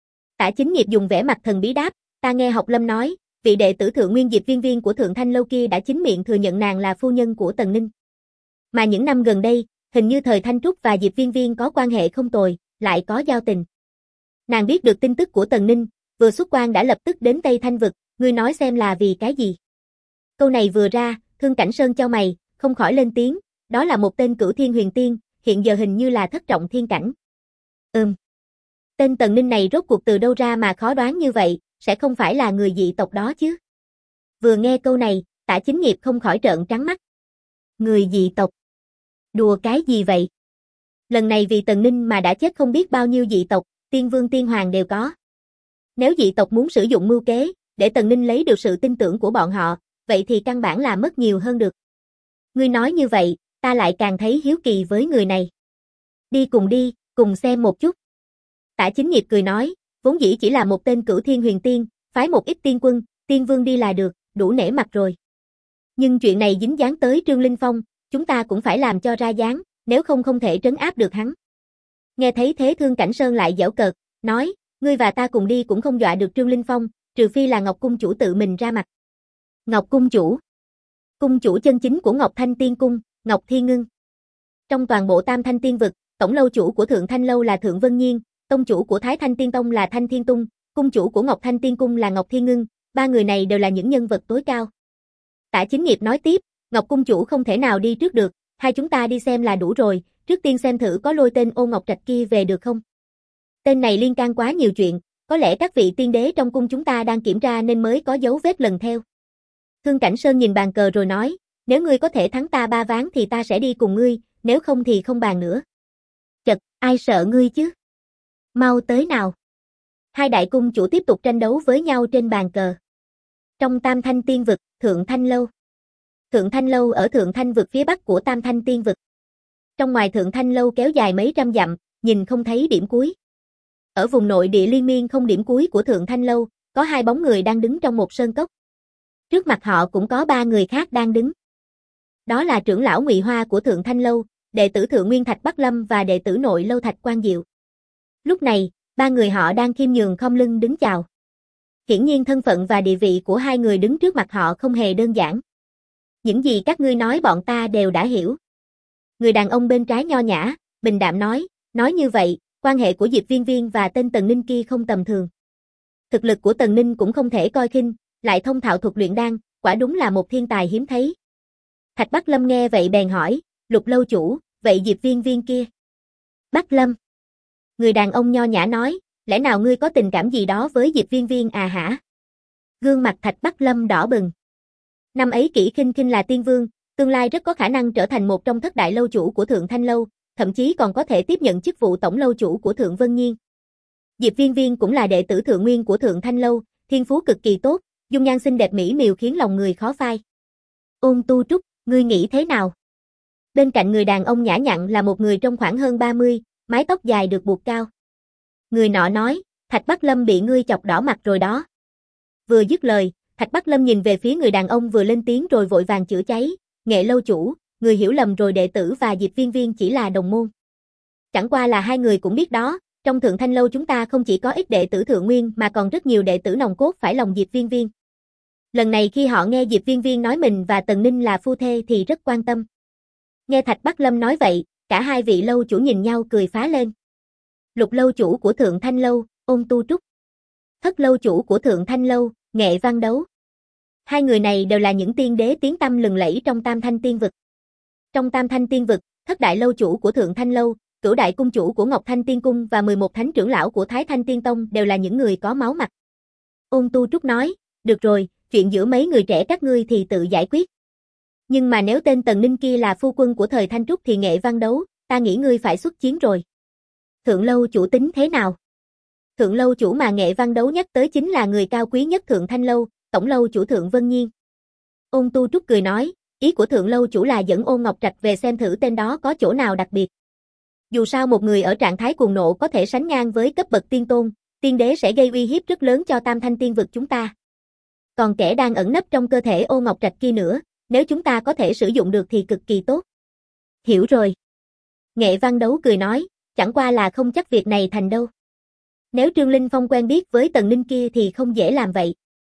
Tả Chính Nghiệp dùng vẻ mặt thần bí đáp, ta nghe Học Lâm nói, vị đệ tử Thượng Nguyên Diệp Viên Viên của Thượng Thanh Lâu kia đã chính miệng thừa nhận nàng là phu nhân của Tần Ninh. Mà những năm gần đây, hình như thời Thanh Trúc và Diệp Viên Viên có quan hệ không tồi, lại có giao tình. Nàng biết được tin tức của Tần Ninh, vừa xuất quan đã lập tức đến Tây Thanh Vực, ngươi nói xem là vì cái gì? Câu này vừa ra, Thương Cảnh Sơn chau mày, không khỏi lên tiếng, đó là một tên Cửu Thiên Huyền Tiên, hiện giờ hình như là thất trọng thiên cảnh. Tên Tần Ninh này rốt cuộc từ đâu ra mà khó đoán như vậy, sẽ không phải là người dị tộc đó chứ? Vừa nghe câu này, Tả Chính Nghiệp không khỏi trợn trắng mắt. Người dị tộc? Đùa cái gì vậy? Lần này vì Tần Ninh mà đã chết không biết bao nhiêu dị tộc, tiên vương tiên hoàng đều có. Nếu dị tộc muốn sử dụng mưu kế, để Tần Ninh lấy được sự tin tưởng của bọn họ, vậy thì căn bản là mất nhiều hơn được. Ngươi nói như vậy, ta lại càng thấy hiếu kỳ với người này. Đi, cùng xem một chút. Tả Chính Nghiệp cười nói, vốn dĩ chỉ là một tên Cửu Thiên Huyền Tiên, phái một ít tiên quân, tiên vương đi là được, đủ nể mặt rồi. Nhưng chuyện này dính dáng tới Trương Linh Phong, chúng ta cũng phải làm cho ra dáng, nếu không thể trấn áp được hắn. Nghe thấy thế Thương Cảnh Sơn lại giễu cợt, nói, ngươi và ta cùng đi cũng không dọa được Trương Linh Phong, trừ phi là Ngọc cung chủ tự mình ra mặt. Ngọc cung chủ chân chính của Ngọc Thanh Tiên Cung, Ngọc Thiên Ngưng. Trong toàn bộ Tam Thanh Tiên Vực, tổng lâu chủ của Thượng Thanh Lâu là Thượng Vân Nhiên, tông chủ của Thái Thanh Tiên Tông là Thanh Thiên Tung, cung chủ của Ngọc Thanh Tiên Cung là Ngọc Thiên Ngưng, ba người này đều là những nhân vật tối cao. Tả Chính Nghiệp nói tiếp, Ngọc cung chủ không thể nào đi trước được, hai chúng ta đi xem là đủ rồi, trước tiên xem thử có lôi tên Ô Ngọc Trạch kia về được không. Tên này liên can quá nhiều chuyện, có lẽ các vị tiên đế trong cung chúng ta đang kiểm tra nên mới có dấu vết lần theo. Thương Cảnh Sơn nhìn bàn cờ rồi nói, nếu ngươi có thể thắng ta 3 ván thì ta sẽ đi cùng ngươi, nếu không thì không bàn nữa. Chật, Ai sợ ngươi chứ? Mau tới nào. Hai đại cung chủ tiếp tục tranh đấu với nhau trên bàn cờ. Trong Tam Thanh Tiên Vực, Thượng Thanh Lâu. Thượng Thanh Lâu ở Thượng Thanh Vực phía bắc của Tam Thanh Tiên Vực. Trong ngoài Thượng Thanh Lâu kéo dài mấy trăm dặm, nhìn không thấy điểm cuối. Ở vùng nội địa liên miên không điểm cuối của Thượng Thanh Lâu, có hai bóng người đang đứng trong một sơn cốc. Trước mặt họ cũng có ba người khác đang đứng. Đó là trưởng lão Ngụy Hoa của Thượng Thanh Lâu, đệ tử Thượng Nguyên Thạch Bắc Lâm và đệ tử nội lâu Thạch Quan Diệu. Lúc này, ba người họ đang khiêm nhường khom lưng đứng chào. Hiển nhiên thân phận và địa vị của hai người đứng trước mặt họ không hề đơn giản. Những gì các ngươi nói bọn ta đều đã hiểu. Người đàn ông bên trái nho nhã, bình đạm nói như vậy, quan hệ của Diệp Viên Viên và tên Tần Ninh kia không tầm thường. Thực lực của Tần Ninh cũng không thể coi khinh, lại thông thạo thuật luyện đan, quả đúng là một thiên tài hiếm thấy. Thạch Bắc Lâm nghe vậy bèn hỏi, Lục lâu chủ, vậy Diệp Viên Viên kia? Bắc Lâm. Người đàn ông nho nhã nói, lẽ nào ngươi có tình cảm gì đó với Diệp Viên Viên à hả? Gương mặt Thạch Bắc Lâm đỏ bừng. Năm ấy Kỷ Khinh Khinh là tiên vương, tương lai rất có khả năng trở thành một trong thất đại lâu chủ của Thượng Thanh Lâu, thậm chí còn có thể tiếp nhận chức vụ tổng lâu chủ của Thượng Vân Nhiên. Diệp Viên Viên cũng là đệ tử Thượng Nguyên của Thượng Thanh Lâu, thiên phú cực kỳ tốt, dung nhan xinh đẹp mỹ miều khiến lòng người khó phai. Ôn Tu Trúc, ngươi nghĩ thế nào? Bên cạnh người đàn ông nhã nhặn là một người trong khoảng hơn 30, mái tóc dài được buộc cao. Người nọ nói, Thạch Bắc Lâm bị ngươi chọc đỏ mặt rồi đó. Vừa dứt lời, Thạch Bắc Lâm nhìn về phía người đàn ông vừa lên tiếng rồi vội vàng chữa cháy, Nghệ lâu chủ, người hiểu lầm rồi, đệ tử và Diệp Viên Viên chỉ là đồng môn. Chẳng qua là hai người cũng biết đó, trong Thượng Thanh Lâu chúng ta không chỉ có ít đệ tử Thượng Nguyên mà còn rất nhiều đệ tử nòng cốt phải lòng Diệp Viên Viên. Lần này khi họ nghe Diệp Viên Viên nói mình và Tần Ninh là phu thê thì rất quan tâm. Nghe Thạch Bắc Lâm nói vậy, cả hai vị lâu chủ nhìn nhau cười phá lên. Lục lâu chủ của Thượng Thanh Lâu, Ôn Tu Trúc. Thất lâu chủ của Thượng Thanh Lâu, Nghệ Văn Đấu. Hai người này đều là những tiên đế tiếng tăm lừng lẫy trong Tam Thanh Tiên Vực. Trong Tam Thanh Tiên Vực, thất đại lâu chủ của Thượng Thanh Lâu, cửu đại cung chủ của Ngọc Thanh Tiên Cung và 11 thánh trưởng lão của Thái Thanh Tiên Tông đều là những người có máu mặt. Ôn Tu Trúc nói, được rồi, chuyện giữa mấy người trẻ các ngươi thì tự giải quyết. Nhưng mà nếu tên Tần Ninh kia là phu quân của thời Thanh Trúc thì Nghệ Văn Đấu, ta nghĩ ngươi phải xuất chiến rồi. Thượng lâu chủ tính thế nào? Thượng lâu chủ mà Nghệ Văn Đấu nhắc tới chính là người cao quý nhất Thượng Thanh Lâu, tổng lâu chủ Thượng Vân Nhiên. Ôn Tu Trúc cười nói, ý của Thượng lâu chủ là dẫn Ôn Ngọc Trạch về xem thử tên đó có chỗ nào đặc biệt. Dù sao một người ở trạng thái cuồng nộ có thể sánh ngang với cấp bậc tiên tôn, tiên đế sẽ gây uy hiếp rất lớn cho Tam Thanh Tiên Vực chúng ta. Còn kẻ đang ẩn nấp trong cơ thể Ôn Ngọc Trạch kia nữa, nếu chúng ta có thể sử dụng được thì cực kỳ tốt. Hiểu rồi. Nghệ Văn Đấu cười nói, chẳng qua là không chắc việc này thành đâu. Nếu Trương Linh Phong quen biết với Tần Ninh kia thì không dễ làm vậy.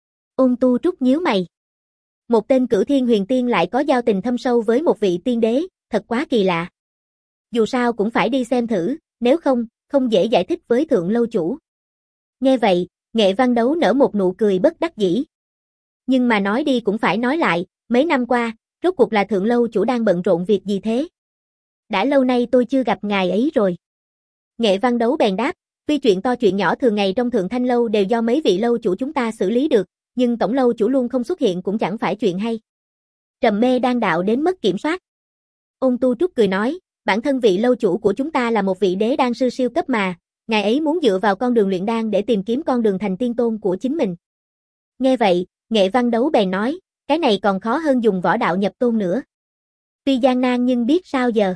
Ôn Tu Trúc nhíu mày. Một tên Cửu Thiên Huyền Tiên lại có giao tình thâm sâu với một vị tiên đế, thật quá kỳ lạ. Dù sao cũng phải đi xem thử, nếu không dễ giải thích với Thượng lâu chủ. Nghe vậy, Nghệ Văn Đấu nở một nụ cười bất đắc dĩ. Nhưng mà nói đi cũng phải nói lại, mấy năm qua, rốt cuộc là Thượng lâu chủ đang bận rộn việc gì thế? Đã lâu nay tôi chưa gặp ngài ấy rồi. Nghệ Văn Đấu bèn đáp, tuy chuyện to chuyện nhỏ thường ngày trong Thượng Thanh Lâu đều do mấy vị lâu chủ chúng ta xử lý được, nhưng tổng lâu chủ luôn không xuất hiện cũng chẳng phải chuyện hay. Trầm mê đan đạo đến mất kiểm soát. Ôn Tu Trúc cười nói, bản thân vị lâu chủ của chúng ta là một vị đế đan sư siêu cấp mà, ngài ấy muốn dựa vào con đường luyện đan để tìm kiếm con đường thành tiên tôn của chính mình. Nghe vậy, Nghệ Văn Đấu bèn nói, cái này còn khó hơn dùng võ đạo nhập tôn nữa. Tuy gian nan nhưng biết sao giờ.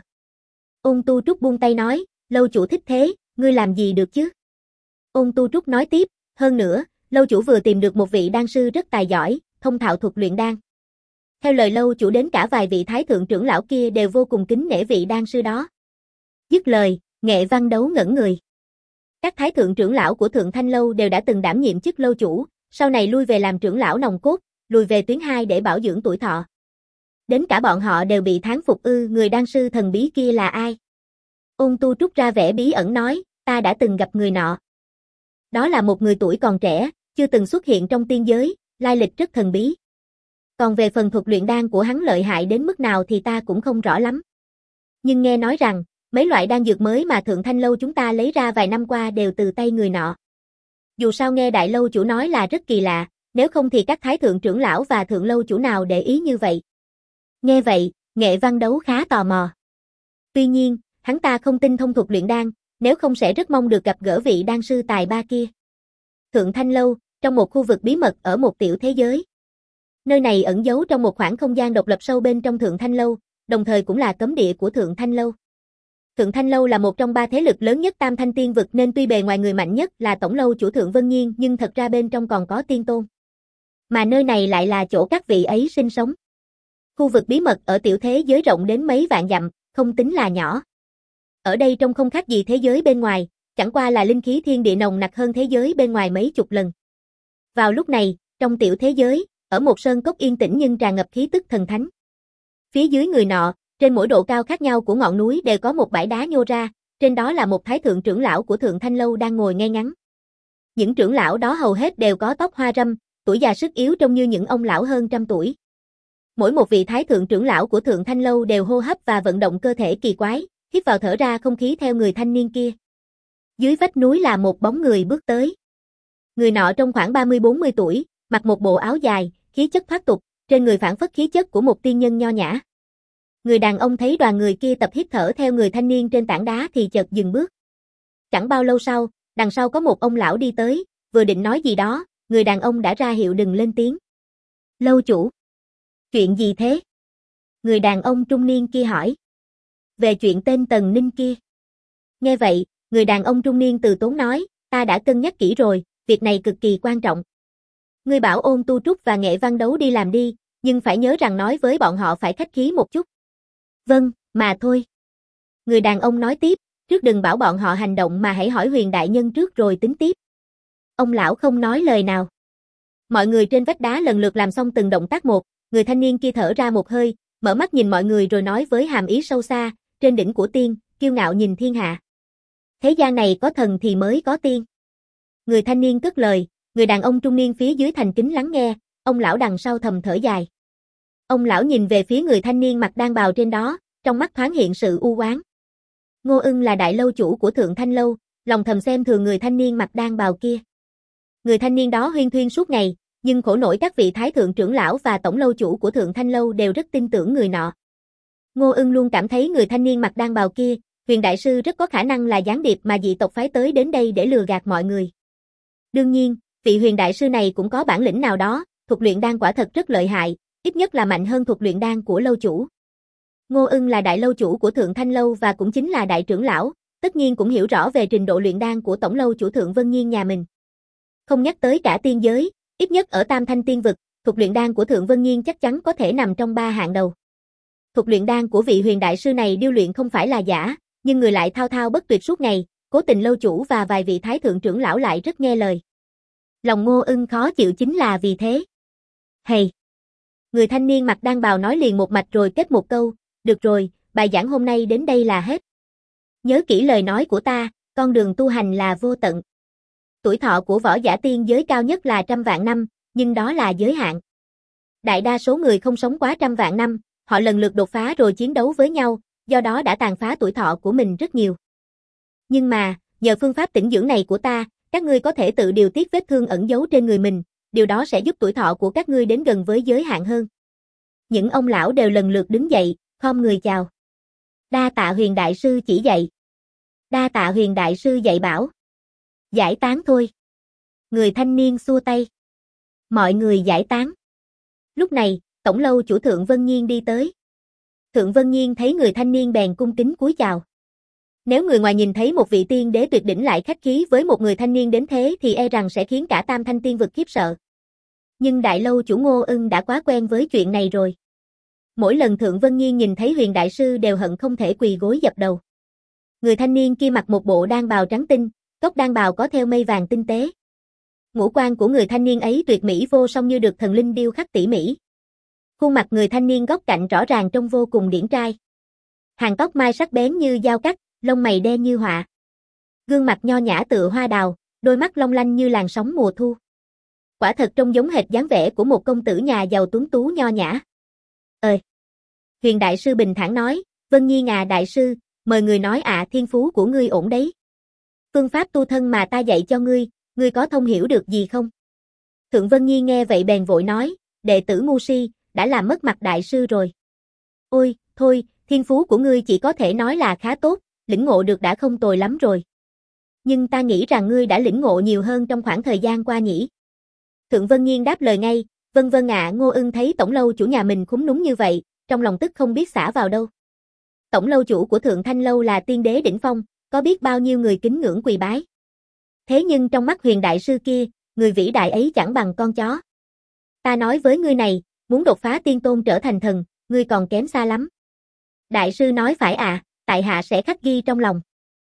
Ôn Tu Trúc buông tay nói, lâu chủ thích thế, ngươi làm gì được chứ? Ôn Tu Trúc nói tiếp, hơn nữa, lâu chủ vừa tìm được một vị đan sư rất tài giỏi, thông thạo thuật luyện đan. Theo lời lâu chủ đến cả vài vị thái thượng trưởng lão kia đều vô cùng kính nể vị đan sư đó. Dứt lời, Nghệ Văn Đấu ngẩn người. Các thái thượng trưởng lão của Thượng Thanh Lâu đều đã từng đảm nhiệm chức lâu chủ, sau này lui về làm trưởng lão nòng cốt, lùi về tuyến 2 để bảo dưỡng tuổi thọ. Đến cả bọn họ đều bị thán phục người đan sư thần bí kia là ai? Ôn Tu Trúc ra vẻ bí ẩn nói, ta đã từng gặp người nọ. Đó là một người tuổi còn trẻ, chưa từng xuất hiện trong tiên giới, lai lịch rất thần bí. Còn về phần thuật luyện đan của hắn lợi hại đến mức nào thì ta cũng không rõ lắm. Nhưng nghe nói rằng, mấy loại đan dược mới mà Thượng Thanh Lâu chúng ta lấy ra vài năm qua đều từ tay người nọ. Dù sao nghe đại lâu chủ nói là rất kỳ lạ, nếu không thì các thái thượng trưởng lão và thượng lâu chủ nào để ý như vậy. Nghe vậy, Nghệ Văn Đấu khá tò mò. Tuy nhiên, Hắn ta không tin thông thuật luyện đan, nếu không sẽ rất mong được gặp gỡ vị đan sư tài ba kia. Thượng Thanh Lâu, trong một khu vực bí mật ở một tiểu thế giới. Nơi này ẩn giấu trong một khoảng không gian độc lập sâu bên trong Thượng Thanh Lâu, đồng thời cũng là cấm địa của Thượng Thanh Lâu. Thượng Thanh Lâu là một trong ba thế lực lớn nhất Tam Thanh Tiên vực nên tuy bề ngoài người mạnh nhất là tổng lâu chủ Thượng Vân Nhiên nhưng thật ra bên trong còn có tiên tôn. Mà nơi này lại là chỗ các vị ấy sinh sống. Khu vực bí mật ở tiểu thế giới rộng đến mấy vạn dặm, không tính là nhỏ. Ở đây trông không khác gì thế giới bên ngoài, chẳng qua là linh khí thiên địa nồng nặc hơn thế giới bên ngoài mấy chục lần. Vào lúc này, trong tiểu thế giới, ở một sơn cốc yên tĩnh nhưng tràn ngập khí tức thần thánh. Phía dưới người nọ, trên mỗi độ cao khác nhau của ngọn núi đều có một bãi đá nhô ra, trên đó là một thái thượng trưởng lão của Thượng Thanh Lâu đang ngồi ngay ngắn. Những trưởng lão đó hầu hết đều có tóc hoa râm, tuổi già sức yếu trông như những ông lão hơn trăm tuổi. Mỗi một vị thái thượng trưởng lão của Thượng Thanh Lâu đều hô hấp và vận động cơ thể kỳ quái, hít vào thở ra không khí theo người thanh niên kia. Dưới vách núi là một bóng người bước tới. Người nọ trong khoảng 30-40 tuổi, mặc một bộ áo dài, khí chất thoát tục, trên người phảng phất khí chất của một tiên nhân nho nhã. Người đàn ông thấy đoàn người kia tập hít thở theo người thanh niên trên tảng đá thì chợt dừng bước. Chẳng bao lâu sau, đằng sau có một ông lão đi tới, vừa định nói gì đó, người đàn ông đã ra hiệu đừng lên tiếng. Lâu chủ. Chuyện gì thế? Người đàn ông trung niên kia hỏi. Về chuyện tên Tần Ninh kia. Nghe vậy, người đàn ông trung niên từ tốn nói, ta đã cân nhắc kỹ rồi, việc này cực kỳ quan trọng. Ngươi bảo Ôn Tu Trúc và Nghệ Văn Đấu đi làm đi, nhưng phải nhớ rằng nói với bọn họ phải khách khí một chút. Vâng, mà thôi. Người đàn ông nói tiếp, trước đừng bảo bọn họ hành động mà hãy hỏi Huyền đại nhân trước rồi tính tiếp. Ông lão không nói lời nào. Mọi người trên vách đá lần lượt làm xong từng động tác một, người thanh niên kia thở ra một hơi, mở mắt nhìn mọi người rồi nói với hàm ý sâu xa, trên đỉnh của tiên, kiêu ngạo nhìn thiên hạ. Thế gian này có thần thì mới có tiên. Người thanh niên cất lời, người đàn ông trung niên phía dưới thành kính lắng nghe, ông lão đằng sau thầm thở dài. Ông lão nhìn về phía người thanh niên mặc đan bào trên đó, trong mắt thoáng hiện sự u oán. Ngô Ưng là đại lâu chủ của Thượng Thanh Lâu, lòng thầm xem thường người thanh niên mặc đan bào kia. Người thanh niên đó huyên thuyên suốt ngày, nhưng khổ nổi các vị thái thượng trưởng lão và tổng lâu chủ của Thượng Thanh Lâu đều rất tin tưởng người nọ. Ngô Ưng luôn cảm thấy người thanh niên mặc đan bào kia, Huyền đại sư rất có khả năng là gián điệp mà dị tộc phái tới đến đây để lừa gạt mọi người. Đương nhiên, vị Huyền đại sư này cũng có bản lĩnh nào đó, thuật luyện đan quả thật rất lợi hại, ít nhất là mạnh hơn thuật luyện đan của lâu chủ. Ngô Ưng là đại lâu chủ của Thượng Thanh Lâu và cũng chính là đại trưởng lão, tất nhiên cũng hiểu rõ về trình độ luyện đan của tổng lâu chủ Thượng Vân Nhiên nhà mình. Không nhắc tới cả tiên giới, ít nhất ở Tam Thanh Tiên vực, thuật luyện đan của Thượng Vân Nhiên chắc chắn có thể nằm trong 3 hạng đầu. Thuật luyện đan của vị Huyền đại sư này điêu luyện không phải là giả, nhưng người lại thao thao bất tuyệt suốt ngày, cố tình lâu chủ và vài vị thái thượng trưởng lão lại rất nghe lời. Lòng Ngô Ưng khó chịu chính là vì thế. Hầy! Người thanh niên mặc đan bào nói liền một mạch rồi kết một câu, được rồi, bài giảng hôm nay đến đây là hết. Nhớ kỹ lời nói của ta, con đường tu hành là vô tận. Tuổi thọ của võ giả tiên giới cao nhất là 100.000 năm, nhưng đó là giới hạn. Đại đa số người không sống quá 100.000 năm, họ lần lượt đột phá rồi chiến đấu với nhau, do đó đã tàn phá tuổi thọ của mình rất nhiều. Nhưng mà, nhờ phương pháp tĩnh dưỡng này của ta, các ngươi có thể tự điều tiết vết thương ẩn giấu trên người mình, điều đó sẽ giúp tuổi thọ của các ngươi đến gần với giới hạn hơn. Những ông lão đều lần lượt đứng dậy, khom người chào. Đa tạ Huyền đại sư chỉ dạy. Đa tạ Huyền đại sư dạy bảo. Giải tán thôi. Người thanh niên xua tay. Mọi người giải tán. Lúc này, tổng lâu chủ Thượng Vân Nhiên đi tới. Thượng Vân Nhiên thấy người thanh niên bèn cung kính cúi chào. Nếu người ngoài nhìn thấy một vị tiên đế tuyệt đỉnh lại khách khí với một người thanh niên đến thế thì e rằng sẽ khiến cả Tam Thanh Tiên vực khiếp sợ. Nhưng đại lâu chủ Ngô Ưng đã quá quen với chuyện này rồi. Mỗi lần Thượng Vân Nhiên nhìn thấy Huyền đại sư đều hận không thể quỳ gối dập đầu. Người thanh niên kia mặc một bộ đan bào trắng tinh, cốc đan bào có theo mây vàng tinh tế. Ngũ quan của người thanh niên ấy tuyệt mỹ vô song như được thần linh điêu khắc tỉ mỉ. Khuôn mặt người thanh niên góc cạnh rõ ràng trông vô cùng điển trai. Hàng tóc mai sắc bén như dao cắt, lông mày đen như họa. Gương mặt nho nhã tựa hoa đào, đôi mắt long lanh như làn sóng mùa thu. Quả thật trông giống hệt dáng vẻ của một công tử nhà giàu tuấn tú nho nhã. Huyền đại sư bình thản nói, Vân Nhi ngà đại sư, mời người nói thiên phú của ngươi ổn đấy. Phương pháp tu thân mà ta dạy cho ngươi có thông hiểu được gì không? Thượng Vân Nhi nghe vậy bèn vội nói, đệ tử ngu si, đã làm mất mặt đại sư rồi. Ôi, thôi, thiên phú của ngươi chỉ có thể nói là khá tốt, lĩnh ngộ được đã không tồi lắm rồi. Nhưng ta nghĩ rằng ngươi đã lĩnh ngộ nhiều hơn trong khoảng thời gian qua nhỉ. Thượng Vân Nghiên đáp lời ngay, vâng vâng ạ. Ngô Ưng thấy tổng lâu chủ nhà mình khúm núm như vậy, trong lòng tức không biết xả vào đâu. Tổng lâu chủ của Thượng Thanh Lâu là tiên đế đỉnh phong, có biết bao nhiêu người kính ngưỡng quỳ bái. Thế nhưng trong mắt Huyền đại sư kia, người vĩ đại ấy chẳng bằng con chó. Ta nói với ngươi này, muốn đột phá tiên tôn trở thành thần, ngươi còn kém xa lắm. Đại sư nói phải à, tại hạ sẽ khắc ghi trong lòng.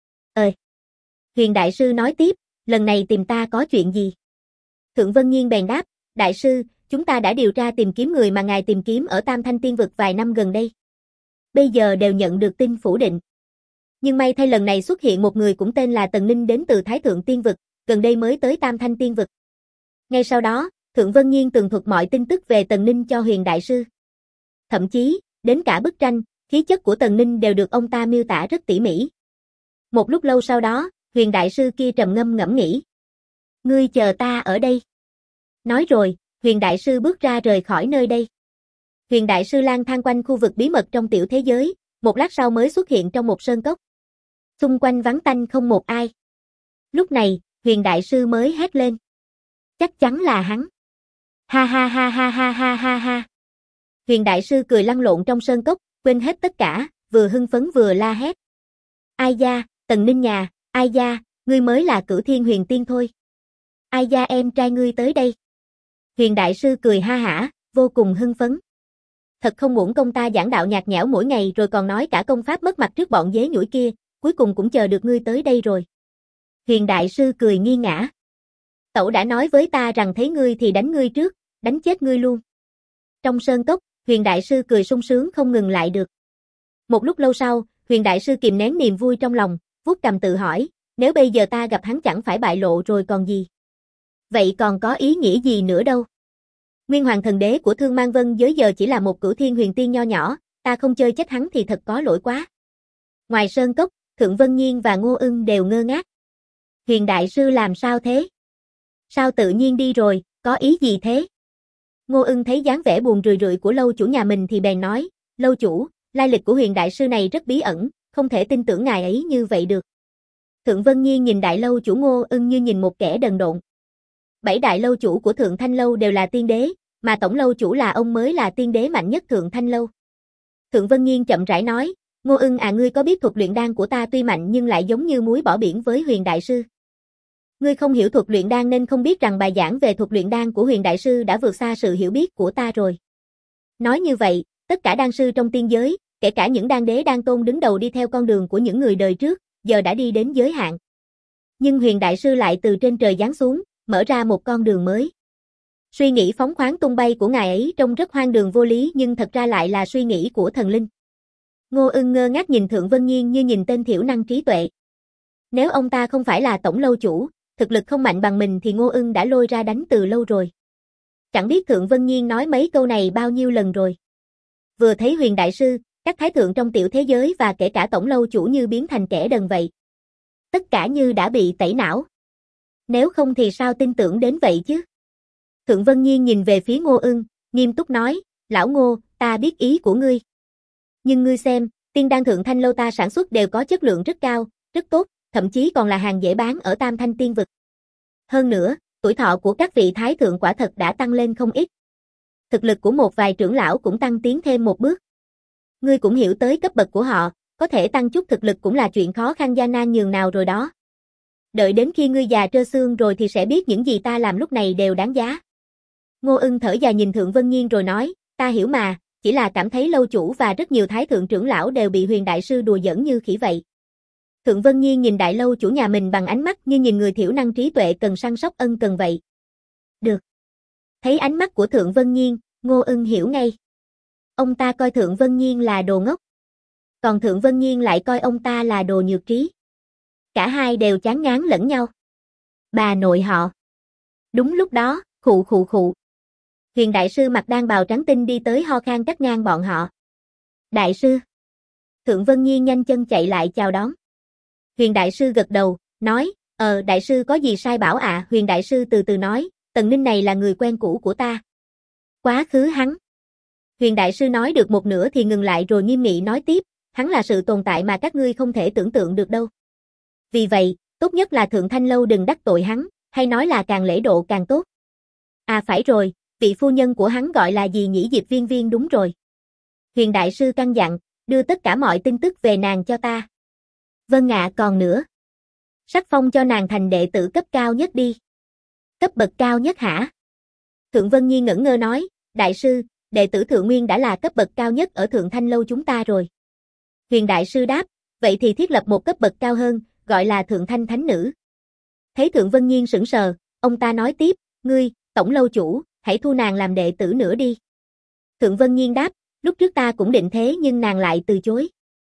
Huyền đại sư nói tiếp, lần này tìm ta có chuyện gì? Thượng Vân Nghiên bèn đáp, đại sư, chúng ta đã điều tra tìm kiếm người mà ngài tìm kiếm ở Tam Thanh Tiên Vực vài năm gần đây. Bây giờ đều nhận được tin phủ định. Nhưng may thay lần này xuất hiện một người cũng tên là Tần Ninh đến từ Thái Thượng Tiên Vực, gần đây mới tới Tam Thanh Tiên Vực. Ngay sau đó, Thượng Vân Nghiên tường thuật mọi tin tức về Tần Ninh cho Huyền đại sư. Thậm chí, đến cả bức tranh, khí chất của Tần Ninh đều được ông ta miêu tả rất tỉ mỉ. Một lúc lâu sau đó, Huyền đại sư kia trầm ngâm ngẫm nghĩ. Ngươi chờ ta ở đây. Nói rồi, Huyền đại sư bước ra rời khỏi nơi đây. Huyền đại sư lang thang quanh khu vực bí mật trong tiểu thế giới, một lát sau mới xuất hiện trong một sơn cốc. Xung quanh vắng tanh không một ai. Lúc này, Huyền đại sư mới hét lên. Chắc chắn là hắn. Ha ha ha ha ha ha ha ha. Huyền đại sư cười lăn lộn trong sơn cốc, quên hết tất cả, vừa hưng phấn vừa la hét. Ai da, Tần Ninh nhà, ai da, ngươi mới là Cửu Thiên Huyền Tiên thôi. Ai da em trai ngươi tới đây. Huyền đại sư cười ha hả, vô cùng hưng phấn. Thật không uổng công ta giảng đạo nhạt nhẽo mỗi ngày rồi còn nói cả công pháp mất mặt trước bọn dế nhủi kia, cuối cùng cũng chờ được ngươi tới đây rồi. Huyền đại sư cười nghi ngã. Tẩu đã nói với ta rằng thấy ngươi thì đánh ngươi trước, đánh chết ngươi luôn. Trong sơn cốc, Huyền đại sư cười sung sướng không ngừng lại được. Một lúc lâu sau, Huyền đại sư kìm nén niềm vui trong lòng, vuốt cằm tự hỏi, nếu bây giờ ta gặp hắn chẳng phải bại lộ rồi còn gì. Vậy còn có ý nghĩa gì nữa đâu. Nguyên Hoàng Thần Đế của Thương Mang Vân giới giờ chỉ là một Cửu Thiên Huyền Tiên nho nhỏ, ta không chơi chết hắn thì thật có lỗi quá. Ngoài sơn cốc, Thượng Vân Nghiên và Ngô Ưng đều ngơ ngác. Huyền đại sư làm sao thế? Sao tự nhiên đi rồi, có ý gì thế? Ngô Ưng thấy dáng vẻ buồn rười rượi của lâu chủ nhà mình thì bèn nói, lâu chủ, lai lịch của Huyền đại sư này rất bí ẩn, không thể tin tưởng ngài ấy như vậy được. Thượng Vân Nghiên nhìn đại lâu chủ Ngô Ưng như nhìn một kẻ đần độn. 7 đại lâu chủ của Thượng Thanh Lâu đều là tiên đế, mà tổng lâu chủ là ông mới là tiên đế mạnh nhất Thượng Thanh Lâu. Thượng Vân Nghiên chậm rãi nói, Ngô Ưng à, ngươi có biết thuật luyện đan của ta tuy mạnh nhưng lại giống như muối bỏ biển với Huyền đại sư. Ngươi không hiểu thuật luyện đan nên không biết rằng bài giảng về thuật luyện đan của Huyền đại sư đã vượt xa sự hiểu biết của ta rồi. Nói như vậy, tất cả đan sư trong tiên giới, kể cả những đan đế đan tôn đứng đầu đi theo con đường của những người đời trước, giờ đã đi đến giới hạn. Nhưng Huyền đại sư lại từ trên trời giáng xuống, mở ra một con đường mới. Suy nghĩ phóng khoáng tung bay của ngài ấy trông rất hoang đường vô lý nhưng thật ra lại là suy nghĩ của thần linh. Ngô Ưng ngơ ngác nhìn Thượng Vân Nghiên như nhìn tên thiểu năng trí tuệ. Nếu ông ta không phải là tổng lâu chủ, thực lực không mạnh bằng mình thì Ngô Ưng đã lôi ra đánh từ lâu rồi. Chẳng biết Thượng Vân Nghiên nói mấy câu này bao nhiêu lần rồi. Vừa thấy Huyền đại sư, các thái thượng trong tiểu thế giới và kể cả tổng lâu chủ như biến thành kẻ đần vậy. Tất cả như đã bị tẩy não. Nếu không thì sao tin tưởng đến vậy chứ? Thượng Vân Nghiên nhìn về phía Ngô Ưng, nghiêm túc nói, lão Ngô, ta biết ý của ngươi. Nhưng ngươi xem, tiên đan Thượng Thanh Lâu ta sản xuất đều có chất lượng rất cao, rất tốt, thậm chí còn là hàng dễ bán ở Tam Thanh Tiên Vực. Hơn nữa, tuổi thọ của các vị thái thượng quả thật đã tăng lên không ít. Thực lực của một vài trưởng lão cũng tăng tiến thêm một bước. Ngươi cũng hiểu tới cấp bậc của họ, có thể tăng chút thực lực cũng là chuyện khó khăn gian nan nhường nào rồi đó. Đợi đến khi ngươi già trơ xương rồi thì sẽ biết những gì ta làm lúc này đều đáng giá. Ngô Ưng thở dài nhìn Thượng Vân Nghiên rồi nói, ta hiểu mà, chỉ là cảm thấy lâu chủ và rất nhiều thái thượng trưởng lão đều bị Huyền đại sư đùa giỡn như khỉ vậy. Thượng Vân Nghiên nhìn đại lâu chủ nhà mình bằng ánh mắt như nhìn người thiểu năng trí tuệ cần săn sóc ân cần vậy. Được. Thấy ánh mắt của Thượng Vân Nghiên, Ngô Ưng hiểu ngay. Ông ta coi Thượng Vân Nghiên là đồ ngốc. Còn Thượng Vân Nghiên lại coi ông ta là đồ nhược trí. Cả hai đều chán ngán lẫn nhau. Bà nội họ. Đúng lúc đó, khụ khụ khụ. Huyền đại sư mặc đan bào trắng tinh đi tới ho khan cắt ngang bọn họ. Đại sư. Thượng Vân Nghiên nhanh chân chạy lại chào đón. Huyền đại sư gật đầu, nói, đại sư có gì sai bảo ạ? Huyền đại sư từ từ nói, Tần Ninh này là người quen cũ của ta. Quá khứ hắn. Huyền đại sư nói được một nửa thì ngừng lại rồi nghiêm nghị nói tiếp, hắn là sự tồn tại mà các ngươi không thể tưởng tượng được đâu. Vì vậy, tốt nhất là Thượng Thanh Lâu đừng đắc tội hắn, hay nói là càng lễ độ càng tốt. À phải rồi, vị phu nhân của hắn gọi là gì nhỉ? Diệp Viên Viên đúng rồi. Huyền Đại Sư căn dặn, đưa tất cả mọi tin tức về nàng cho ta. Vâng ạ, còn nữa. Sắc phong cho nàng thành đệ tử cấp cao nhất đi. Cấp bậc cao nhất hả? Thượng Vân Nhi ngẩn ngơ nói, Đại sư, đệ tử Thượng Nguyên đã là cấp bậc cao nhất ở Thượng Thanh Lâu chúng ta rồi. Huyền Đại Sư đáp, vậy thì thiết lập một cấp bậc cao hơn, gọi là Thượng Thanh Thánh Nữ. Thấy Thượng Vân Nhiên sững sờ, ông ta nói tiếp, ngươi, tổng lâu chủ, hãy thu nàng làm đệ tử nữa đi. Thượng Vân Nhiên đáp, lúc trước ta cũng định thế nhưng nàng lại từ chối.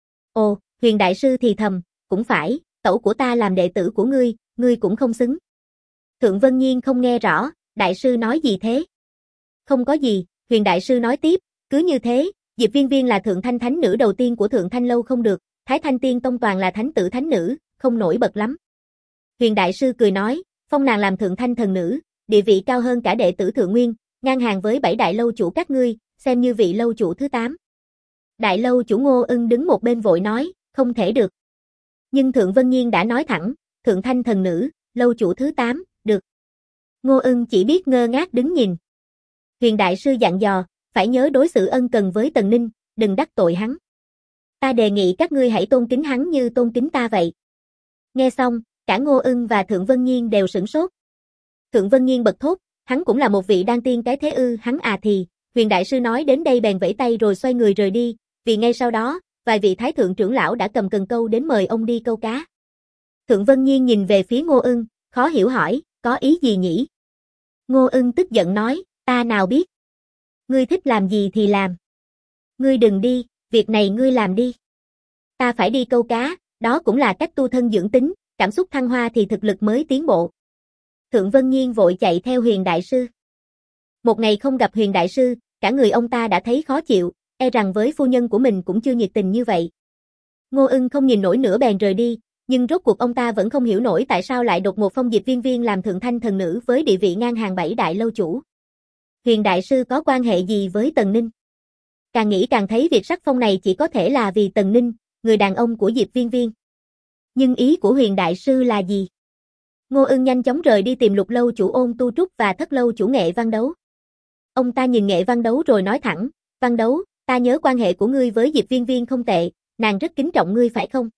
Ồ, Huyền Đại Sư thì thầm, cũng phải, tẩu của ta làm đệ tử của ngươi cũng không xứng. Thượng Vân Nhiên không nghe rõ, Đại Sư nói gì thế? Không có gì, Huyền Đại Sư nói tiếp, cứ như thế, Diệp Viên Viên là Thượng Thanh Thánh Nữ đầu tiên của Thượng Thanh Lâu không được, Thái Thanh Tiên Tông toàn là thánh tử thánh nữ, không nổi bật lắm. Huyền Đại Sư cười nói, phong nàng làm Thượng Thanh Thần Nữ, địa vị cao hơn cả đệ tử Thượng Nguyên, ngang hàng với 7 đại lâu chủ các ngươi, xem như vị lâu chủ thứ 8. Đại lâu chủ Ngô Ưng đứng một bên vội nói, không thể được. Nhưng Thượng Vân Nhiên đã nói thẳng, Thượng Thanh Thần Nữ, lâu chủ thứ 8, được. Ngô Ưng chỉ biết ngơ ngác đứng nhìn. Huyền Đại Sư dặn dò, phải nhớ đối xử ân cần với Tần Ninh, đừng đắc tội hắn. Ta đề nghị các ngươi hãy tôn kính hắn như tôn kính ta vậy. Nghe xong, cả Ngô Ưng và Thượng Vân Nhiên đều sửng sốt. Thượng Vân Nhiên bật thốt, hắn cũng là một vị đan tiên cái thế ư? Hắn à thì, Huyền Đại Sư nói đến đây bèn vẫy tay rồi xoay người rời đi, vì ngay sau đó, vài vị thái thượng trưởng lão đã cầm cần câu đến mời ông đi câu cá. Thượng Vân Nhiên nhìn về phía Ngô Ưng, khó hiểu hỏi, có ý gì nhỉ? Ngô Ưng tức giận nói, ta nào biết. Ngươi thích làm gì thì làm. Ngươi đừng đi, việc này ngươi làm đi. Ta phải đi câu cá, đó cũng là cách tu thân dưỡng tính, cảm xúc thăng hoa thì thực lực mới tiến bộ. Thượng Vân Nhiên vội chạy theo Huyền Đại Sư. Một ngày không gặp Huyền Đại Sư, cả người ông ta đã thấy khó chịu, e rằng với phu nhân của mình cũng chưa nhiệt tình như vậy. Ngô Ưng không nhìn nổi nữa bèn rời đi, nhưng rốt cuộc ông ta vẫn không hiểu nổi tại sao lại đột ngột phong Diệp Viên Viên làm Thượng Thanh Thần Nữ với địa vị ngang hàng 7 đại lâu chủ. Huyền Đại Sư có quan hệ gì với Tần Ninh? Càng nghĩ càng thấy việc sắc phong này chỉ có thể là vì Tần Ninh, người đàn ông của Diệp Viên Viên. Nhưng ý của Huyền Đại Sư là gì? Ngô Ưng nhanh chóng rời đi tìm Lục lâu chủ Ôn Tu Trúc và Thất lâu chủ Nghệ Văn Đấu. Ông ta nhìn Nghệ Văn Đấu rồi nói thẳng, Văn Đấu, ta nhớ quan hệ của ngươi với Diệp Viên Viên không tệ, nàng rất kính trọng ngươi phải không?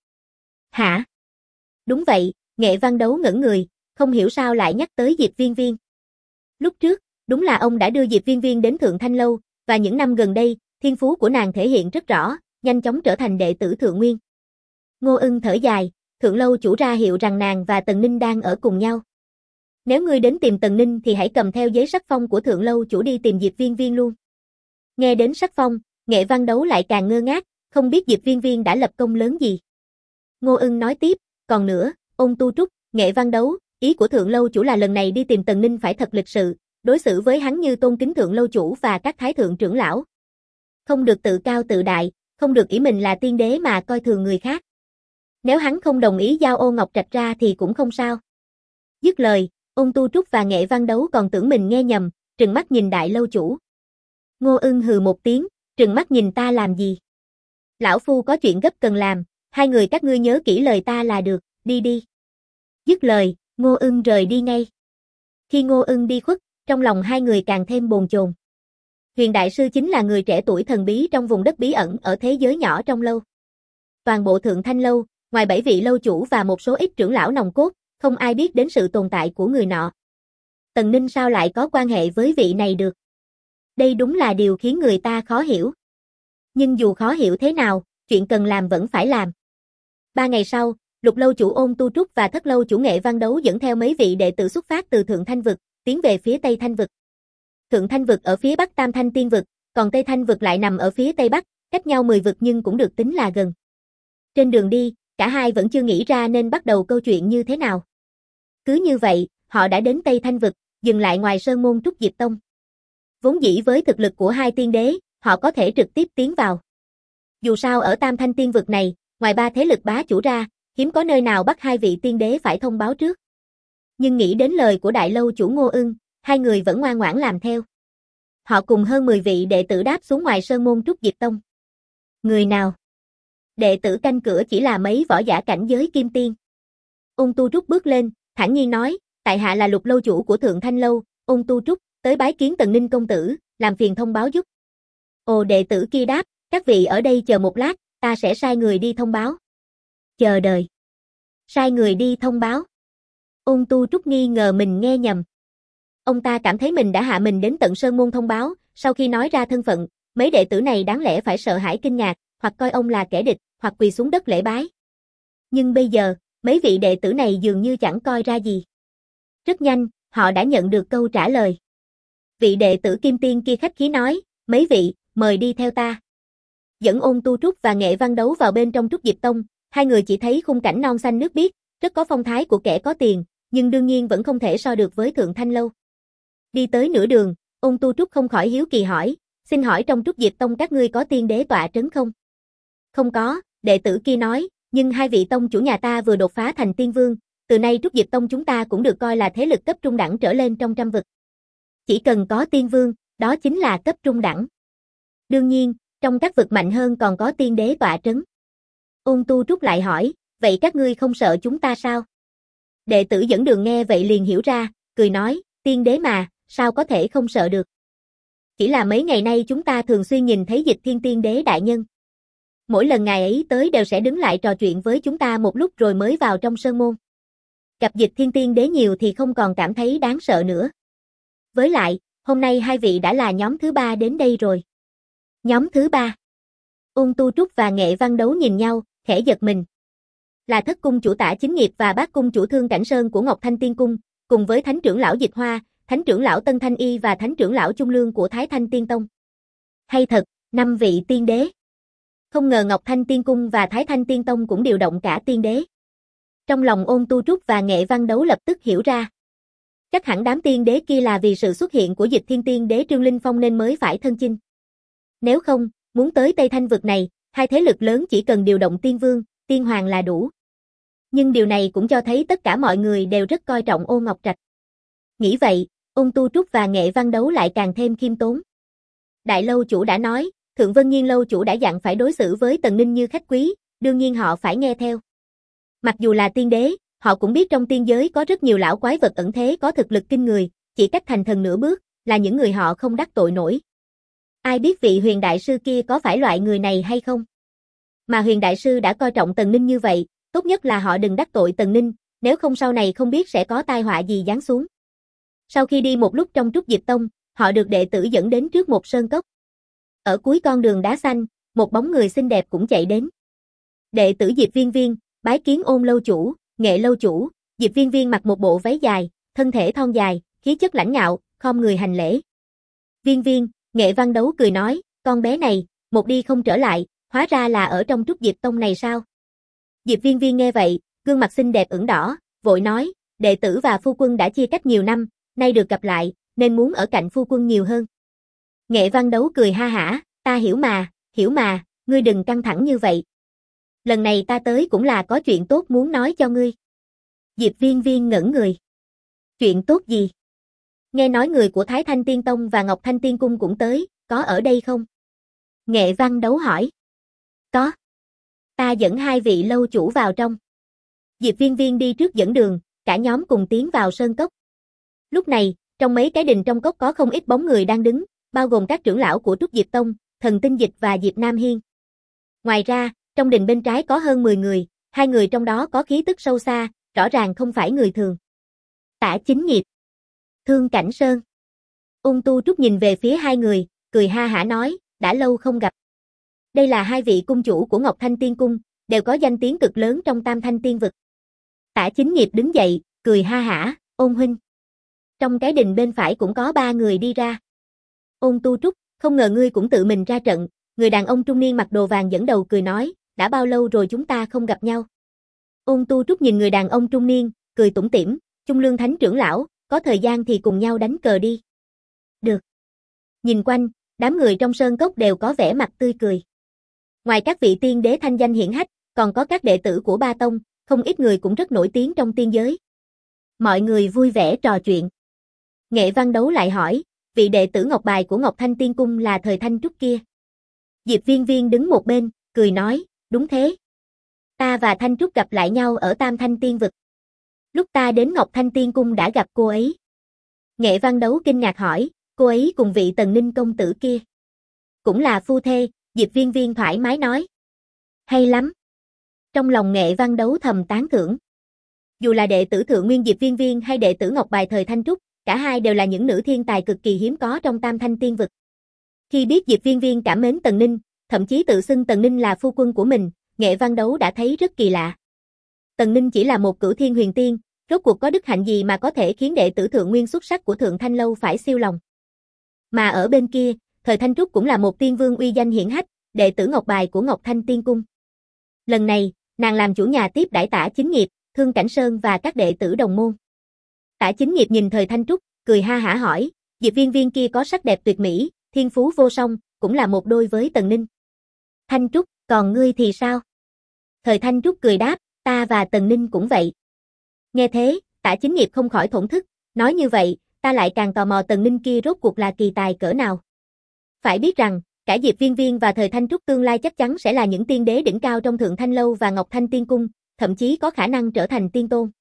Hả? Đúng vậy, Nghệ Văn Đấu ngẩn người, không hiểu sao lại nhắc tới Diệp Viên Viên. Lúc trước, đúng là ông đã đưa Diệp Viên Viên đến Thượng Thanh Lâu, và những năm gần đây, thiên phú của nàng thể hiện rất rõ, nhanh chóng trở thành đệ tử Thượng Nguyên. Ngô Ưng thở dài, Thượng lâu chủ ra hiệu rằng nàng và Tần Ninh đang ở cùng nhau. Nếu ngươi đến tìm Tần Ninh thì hãy cầm theo giấy sắc phong của Thượng lâu chủ đi tìm Diệp Viên Viên luôn. Nghe đến sắc phong, Nghệ Văn Đấu lại càng ngơ ngác, không biết Diệp Viên Viên đã lập công lớn gì. Ngô Ưng nói tiếp, còn nữa, Ôn Tu Trúc, Nghệ Văn Đấu, ý của Thượng lâu chủ là lần này đi tìm Tần Ninh phải thật lịch sự, đối xử với hắn như tôn kính Thượng lâu chủ và các thái thượng trưởng lão. Không được tự cao tự đại, không được ỷ mình là tiên đế mà coi thường người khác. Nếu hắn không đồng ý giao Ô Ngọc Trạch ra thì cũng không sao. Dứt lời, Ôn Tu Trúc và Nghệ Văn Đấu còn tưởng mình nghe nhầm, trừng mắt nhìn đại lâu chủ. Ngô Ưng hừ một tiếng, trừng mắt nhìn ta làm gì? Lão phu có chuyện gấp cần làm, hai người các ngươi nhớ kỹ lời ta là được, đi đi. Dứt lời, Ngô Ưng rời đi ngay. Khi Ngô Ưng đi khuất, trong lòng hai người càng thêm bồn chồn. Huyền Đại Sư chính là người trẻ tuổi thần bí trong vùng đất bí ẩn ở thế giới nhỏ trong lâu. Toàn bộ Thượng Thanh Lâu, ngoài 7 vị lâu chủ và một số ít trưởng lão nòng cốt, không ai biết đến sự tồn tại của người nọ. Tần Ninh sao lại có quan hệ với vị này được? Đây đúng là điều khiến người ta khó hiểu. Nhưng dù khó hiểu thế nào, chuyện cần làm vẫn phải làm. 3 ngày sau, Lục lâu chủ Ôn Tu Trúc và Thất lâu chủ Nghệ Văn Đấu dẫn theo mấy vị đệ tử xuất phát từ Thượng Thanh Vực, tiến về phía Tây Thanh Vực. Thượng Thanh Vực ở phía bắc Tam Thanh Tiên Vực, còn Tây Thanh Vực lại nằm ở phía Tây Bắc, cách nhau 10 vực nhưng cũng được tính là gần. Trên đường đi, cả hai vẫn chưa nghĩ ra nên bắt đầu câu chuyện như thế nào. Cứ như vậy, họ đã đến Tây Thanh Vực, dừng lại ngoài Sơn Môn Trúc Diệp Tông. Vốn dĩ với thực lực của hai tiên đế, họ có thể trực tiếp tiến vào. Dù sao ở Tam Thanh Tiên Vực này, ngoài 3 thế lực bá chủ ra, hiếm có nơi nào bắt hai vị tiên đế phải thông báo trước. Nhưng nghĩ đến lời của đại lâu chủ Ngô Ưng, hai người vẫn ngoan ngoãn làm theo. Họ cùng hơn 10 vị đệ tử đáp xuống ngoài Sơn Môn Trúc Diệp Tông. Người nào? Đệ tử canh cửa chỉ là mấy võ giả cảnh giới kim tiên. Ôn Tu Trúc bước lên, thản nhiên nói, tại hạ là Lục lâu chủ của Thượng Thanh lâu, Ôn Tu Trúc, tới bái kiến Tần Ninh công tử, làm phiền thông báo giúp. Ồ, đệ tử kia đáp, các vị ở đây chờ một lát, ta sẽ sai người đi thông báo. Chờ đợi. Sai người đi thông báo. Ôn Tu Trúc nghi ngờ mình nghe nhầm. Ông ta cảm thấy mình đã hạ mình đến tận sơn môn thông báo, sau khi nói ra thân phận, mấy đệ tử này đáng lẽ phải sợ hãi kinh ngạc, hoặc coi ông là kẻ địch, hoặc quỳ xuống đất lễ bái. Nhưng bây giờ, mấy vị đệ tử này dường như chẳng coi ra gì. Rất nhanh, họ đã nhận được câu trả lời. Vị đệ tử kim tiên kia khách khí nói, mấy vị, mời đi theo ta. Dẫn Ôn Tu Trúc và Nghệ Văn Đấu vào bên trong Trúc Diệp Tông, hai người chỉ thấy khung cảnh non xanh nước biếc, rất có phong thái của kẻ có tiền, nhưng đương nhiên vẫn không thể so được với Thượng Thanh lâu. Đi tới nửa đường, Ôn Tu Trúc không khỏi hiếu kỳ hỏi, xin hỏi trong Trúc Diệp Tông các ngươi có tiên đế tọa trấn không? Không có, đệ tử kia nói, nhưng hai vị tông chủ nhà ta vừa đột phá thành tiên vương, từ nay Trúc Diệp Tông chúng ta cũng được coi là thế lực cấp trung đẳng trở lên trong trăm vực. Chỉ cần có tiên vương, đó chính là cấp trung đẳng. Đương nhiên, trong các vực mạnh hơn còn có tiên đế tọa trấn. Ôn Tu Trúc lại hỏi, vậy các ngươi không sợ chúng ta sao? Đệ tử dẫn đường nghe vậy liền hiểu ra, cười nói, tiên đế mà, sao có thể không sợ được. Chỉ là mấy ngày nay chúng ta thường xuyên nhìn thấy Dịch Thiên tiên đế đại nhân. Mỗi lần ngài ấy tới đều sẽ đứng lại trò chuyện với chúng ta một lúc rồi mới vào trong sơn môn. Gặp Dịch Thiên tiên đế nhiều thì không còn cảm thấy đáng sợ nữa. Với lại, hôm nay hai vị đã là nhóm thứ ba đến đây rồi. Nhóm thứ ba. Ôn Tu Trúc và Nghệ Văn Đấu nhìn nhau, khẽ giật mình. Là Thất cung chủ Tả Chính Nghiệp và Bát cung chủ Thương Cảnh Sơn của Ngọc Thanh Tiên cung, cùng với Thánh trưởng lão Dịch Hoa, Thánh trưởng lão Tân Thanh Y và Thánh trưởng lão Trung Lương của Thái Thanh Tiên Tông. Hay thật, 5 vị tiên đế. Không ngờ Ngọc Thanh Tiên cung và Thái Thanh Tiên Tông cũng điều động cả tiên đế. Trong lòng Ôn Tu Trúc và Nghệ Văn Đấu lập tức hiểu ra. Chắc hẳn đám tiên đế kia là vì sự xuất hiện của Dịch Thiên tiên đế Trương Linh Phong nên mới phải thân chinh. Nếu không, muốn tới Tây Thanh vực này, hai thế lực lớn chỉ cần điều động tiên vương, tiên hoàng là đủ. Nhưng điều này cũng cho thấy tất cả mọi người đều rất coi trọng Ô Ngọc Trạch. Nghĩ vậy, Ôn Tu Trúc và Nghệ Văn Đấu lại càng thêm khiêm tốn. Đại lâu chủ đã nói, Thượng Vân Nhiên lâu chủ đã dặn phải đối xử với Tần Ninh như khách quý, đương nhiên họ phải nghe theo. Mặc dù là tiên đế, họ cũng biết trong tiên giới có rất nhiều lão quái vật ẩn thế có thực lực kinh người, chỉ cách thành thần nửa bước, là những người họ không đắc tội nổi. Ai biết vị Huyền đại sư kia có phải loại người này hay không? Mà Huyền đại sư đã coi trọng Tần Ninh như vậy, tốt nhất là họ đừng đắc tội Tần Ninh, nếu không sau này không biết sẽ có tai họa gì giáng xuống. Sau khi đi một lúc trong Trúc Diệp Tông, họ được đệ tử dẫn đến trước một sơn cốc. Ở cuối con đường đá xanh, một bóng người xinh đẹp cũng chạy đến. Đệ tử Diệp Viên Viên, bái kiến Ôn lâu chủ, Nghệ lâu chủ. Diệp Viên Viên mặc một bộ váy dài, thân thể thon dài, khí chất lãnh ngạo, khom người hành lễ. Viên Viên, Nghệ Văn Đấu cười nói, con bé này, một đi không trở lại, hóa ra là ở trong Trúc Diệp Tông này sao? Diệp Viên Viên nghe vậy, gương mặt xinh đẹp ửng đỏ, vội nói, đệ tử và phu quân đã chia cách nhiều năm, nay được gặp lại, nên muốn ở cạnh phu quân nhiều hơn. Nghệ Văn Đấu cười ha hả, ta hiểu mà, ngươi đừng căng thẳng như vậy. Lần này ta tới cũng là có chuyện tốt muốn nói cho ngươi. Diệp Viên Viên ngẩn người. Chuyện tốt gì? Nghe nói người của Thái Thanh Tiên Tông và Ngọc Thanh Tiên Cung cũng tới, có ở đây không? Nghệ Văn Đấu hỏi. Có. Ta dẫn hai vị lâu chủ vào trong. Diệp Viên Viên đi trước dẫn đường, cả nhóm cùng tiến vào sơn cốc. Lúc này, trong mấy cái đình trong cốc có không ít bóng người đang đứng, bao gồm các trưởng lão của Trúc Diệp Tông, Thần Tinh Dịch và Diệp Nam Hiên. Ngoài ra, trong đình bên trái có hơn 10 người, hai người trong đó có khí tức sâu xa, rõ ràng không phải người thường. Tả Chính Nghiệp, Thương Cảnh Sơn. Ôn Tu Trúc nhìn về phía hai người, cười ha hả nói, đã lâu không gặp. Đây là hai vị cung chủ của Ngọc Thanh Tiên Cung, đều có danh tiếng cực lớn trong Tam Thanh Tiên vực. Tả Chính Nghiệp đứng dậy, cười ha hả, Ôn huynh. Trong cái đình bên phải cũng có 3 người đi ra. Ôn Tu Trúc, không ngờ ngươi cũng tự mình ra trận, người đàn ông trung niên mặc đồ vàng dẫn đầu cười nói, đã bao lâu rồi chúng ta không gặp nhau. Ôn Tu Trúc nhìn người đàn ông trung niên, cười tủm tỉm, Trung Lương Thánh trưởng lão, có thời gian thì cùng nhau đánh cờ đi. Được. Nhìn quanh, đám người trong sơn cốc đều có vẻ mặt tươi cười. Ngoài các vị tiên đế thanh danh hiển hách, còn có các đệ tử của ba tông, không ít người cũng rất nổi tiếng trong tiên giới. Mọi người vui vẻ trò chuyện. Nghệ Văn Đấu lại hỏi, vị đệ tử ngọc bài của Ngọc Thanh Tiên Cung là thời Thanh Trúc kia. Diệp Viên Viên đứng một bên, cười nói, đúng thế. Ta và Thanh Trúc gặp lại nhau ở Tam Thanh Tiên Vực. Lúc ta đến Ngọc Thanh Tiên Cung đã gặp cô ấy. Nghệ Văn Đấu kinh ngạc hỏi, cô ấy cùng vị Tần Ninh công tử kia. Cũng là phu thê, Diệp Viên Viên thoải mái nói. Hay lắm. Trong lòng Nghệ Văn Đấu thầm tán thưởng. Dù là đệ tử Thượng Nguyên Diệp Viên Viên hay đệ tử Ngọc Bài thời Thanh Trúc, cả hai đều là những nữ thiên tài cực kỳ hiếm có trong Tam Thanh Tiên Vực. Khi biết Diệp Viên Viên cảm mến Tần Ninh, thậm chí tự xưng Tần Ninh là phu quân của mình, Nghệ Văn Đấu đã thấy rất kỳ lạ. Tần Ninh chỉ là một cửu thiên huyền tiên, rốt cuộc có đức hạnh gì mà có thể khiến đệ tử Thượng Nguyên xuất sắc của Thượng Thanh Lâu phải siêu lòng. Mà ở bên kia, thời Thanh Trúc cũng là một tiên vương uy danh hiển hách, đệ tử Ngọc Bài của Ngọc Thanh Tiên Cung. Lần này, nàng làm chủ nhà tiếp đãi Tả Chính Nghiệp, Thương Cảnh Sơn và các đệ tử đồng môn. Tả Chính Nghiệp nhìn thời Thanh Trúc, cười ha hả hỏi, Diệp Viên Viên kia có sắc đẹp tuyệt mỹ, thiên phú vô song, cũng là một đôi với Tần Ninh. Thanh Trúc, còn ngươi thì sao? Thời Thanh Trúc cười đáp, ta và Tần Ninh cũng vậy. Nghe thế, Tả Chính Nghiệp không khỏi thổn thức, nói như vậy, ta lại càng tò mò Tần Ninh kia rốt cuộc là kỳ tài cỡ nào. Phải biết rằng, cả Diệp Viên Viên và thời Thanh Trúc tương lai chắc chắn sẽ là những tiên đế đỉnh cao trong Thượng Thanh Lâu và Ngọc Thanh Tiên Cung, thậm chí có khả năng trở thành tiên tôn.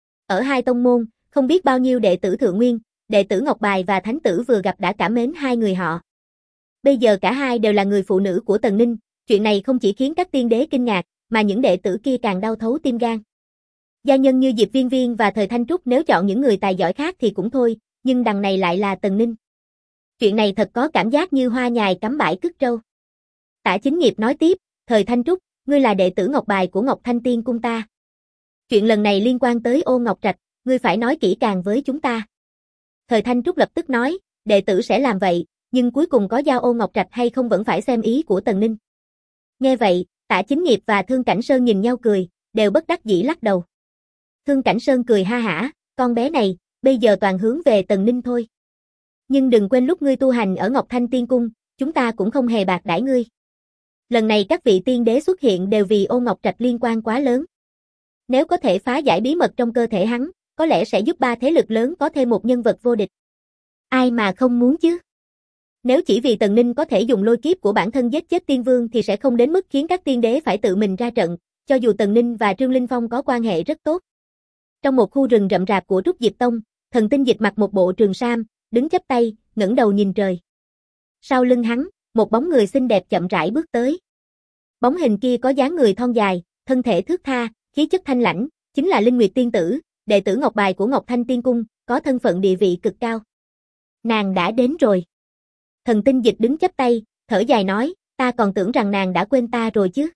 Ở hai tông môn, không biết bao nhiêu đệ tử Thượng Nguyên, đệ tử Ngọc Bài và Thánh Tử vừa gặp đã cảm mến hai người họ. Bây giờ cả hai đều là người phụ nữ của Tần Ninh, chuyện này không chỉ khiến các tiên đế kinh ngạc, mà những đệ tử kia càng đau thấu tim gan. Gia nhân như Diệp Viên Viên và thời Thanh Trúc nếu chọn những người tài giỏi khác thì cũng thôi, nhưng đằng này lại là Tần Ninh. Chuyện này thật có cảm giác như hoa nhài cắm bãi cứt trâu. Tả Chính Nghiệp nói tiếp, thời Thanh Trúc, ngươi là đệ tử Ngọc Bài của Ngọc Thanh Tiên Cung ta. Chuyện lần này liên quan tới Ô Ngọc Trạch, ngươi phải nói kỹ càng với chúng ta. Thời Thanh Trúc lập tức nói, đệ tử sẽ làm vậy, nhưng cuối cùng có giao Ô Ngọc Trạch hay không vẫn phải xem ý của Tần Ninh. Nghe vậy, Tả Chính Nghiệp và Thương Cảnh Sơn nhìn nhau cười, đều bất đắc dĩ lắc đầu. Thương Cảnh Sơn cười ha hả, con bé này, bây giờ toàn hướng về Tần Ninh thôi. Nhưng đừng quên lúc ngươi tu hành ở Ngọc Thanh Tiên Cung, chúng ta cũng không hề bạc đãi ngươi. Lần này các vị tiên đế xuất hiện đều vì Ô Ngọc Trạch liên quan quá lớn. Nếu có thể phá giải bí mật trong cơ thể hắn, có lẽ sẽ giúp ba thế lực lớn có thêm một nhân vật vô địch. Ai mà không muốn chứ? Nếu chỉ vì Tần Ninh có thể dùng lôi kiếp của bản thân giết chết tiên vương thì sẽ không đến mức khiến các tiên đế phải tự mình ra trận, cho dù Tần Ninh và Trương Linh Phong có quan hệ rất tốt. Trong một khu rừng rậm rạp của Trúc Diệp Tông, Thần Tinh Dịch mặc một bộ trường sam, đứng chắp tay, ngẩng đầu nhìn trời. Sau lưng hắn, một bóng người xinh đẹp chậm rãi bước tới. Bóng hình kia có dáng người thon dài, thân thể thướt tha, khí chất thanh lãnh, chính là Linh Nguyệt tiên tử, đệ tử Ngọc Bài của Ngọc Thanh Tiên Cung, có thân phận địa vị cực cao. Nàng đã đến rồi. Thần Tinh Dịch đứng chắp tay, thở dài nói, ta còn tưởng rằng nàng đã quên ta rồi chứ.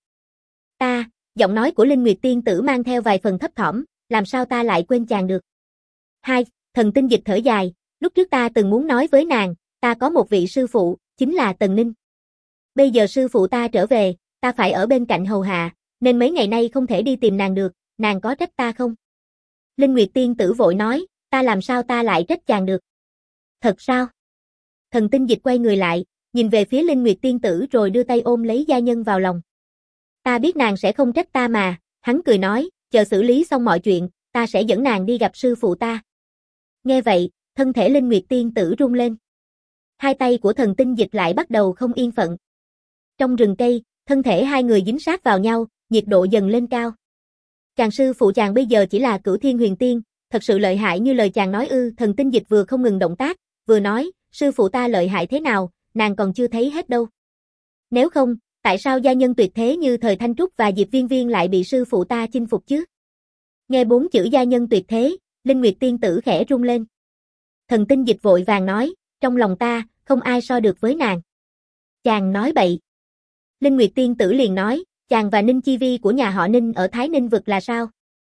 Ta, giọng nói của Linh Nguyệt tiên tử mang theo vài phần thấp thỏm, làm sao ta lại quên chàng được. Hai, Thần Tinh Dịch thở dài, lúc trước ta từng muốn nói với nàng, ta có một vị sư phụ, chính là Tần Ninh. Bây giờ sư phụ ta trở về, ta phải ở bên cạnh hầu hạ, nên mấy ngày nay không thể đi tìm nàng được, nàng có trách ta không? Linh Nguyệt tiên tử vội nói, ta làm sao ta lại trách chàng được? Thật sao? Thần Tinh Dịch quay người lại, nhìn về phía Linh Nguyệt tiên tử rồi đưa tay ôm lấy gia nhân vào lòng. Ta biết nàng sẽ không trách ta mà, hắn cười nói, chờ xử lý xong mọi chuyện, ta sẽ dẫn nàng đi gặp sư phụ ta. Nghe vậy, thân thể Linh Nguyệt tiên tử rung lên. Hai tay của Thần Tinh Dịch lại bắt đầu không yên phận. Trong rừng cây, thân thể hai người dính sát vào nhau, nhiệt độ dần lên cao. Chàng sư phụ chàng bây giờ chỉ là cửu thiên huyền tiên, thật sự lợi hại như lời chàng nói ư? Thần Tinh Dịch vừa không ngừng động tác, vừa nói, sư phụ ta lợi hại thế nào, nàng còn chưa thấy hết đâu. Nếu không, tại sao gia nhân tuyệt thế như thời Thanh Trúc và Diệp Viên Viên lại bị sư phụ ta chinh phục chứ? Nghe 4 chữ gia nhân tuyệt thế, Linh Nguyệt tiên tử khẽ rung lên. Thần Tinh Dịch vội vàng nói, trong lòng ta, không ai so được với nàng. Chàng nói bậy. Linh Nguyệt tiên tử liền nói, chàng và Ninh Chi Vi của nhà họ Ninh ở Thái Ninh vực là sao?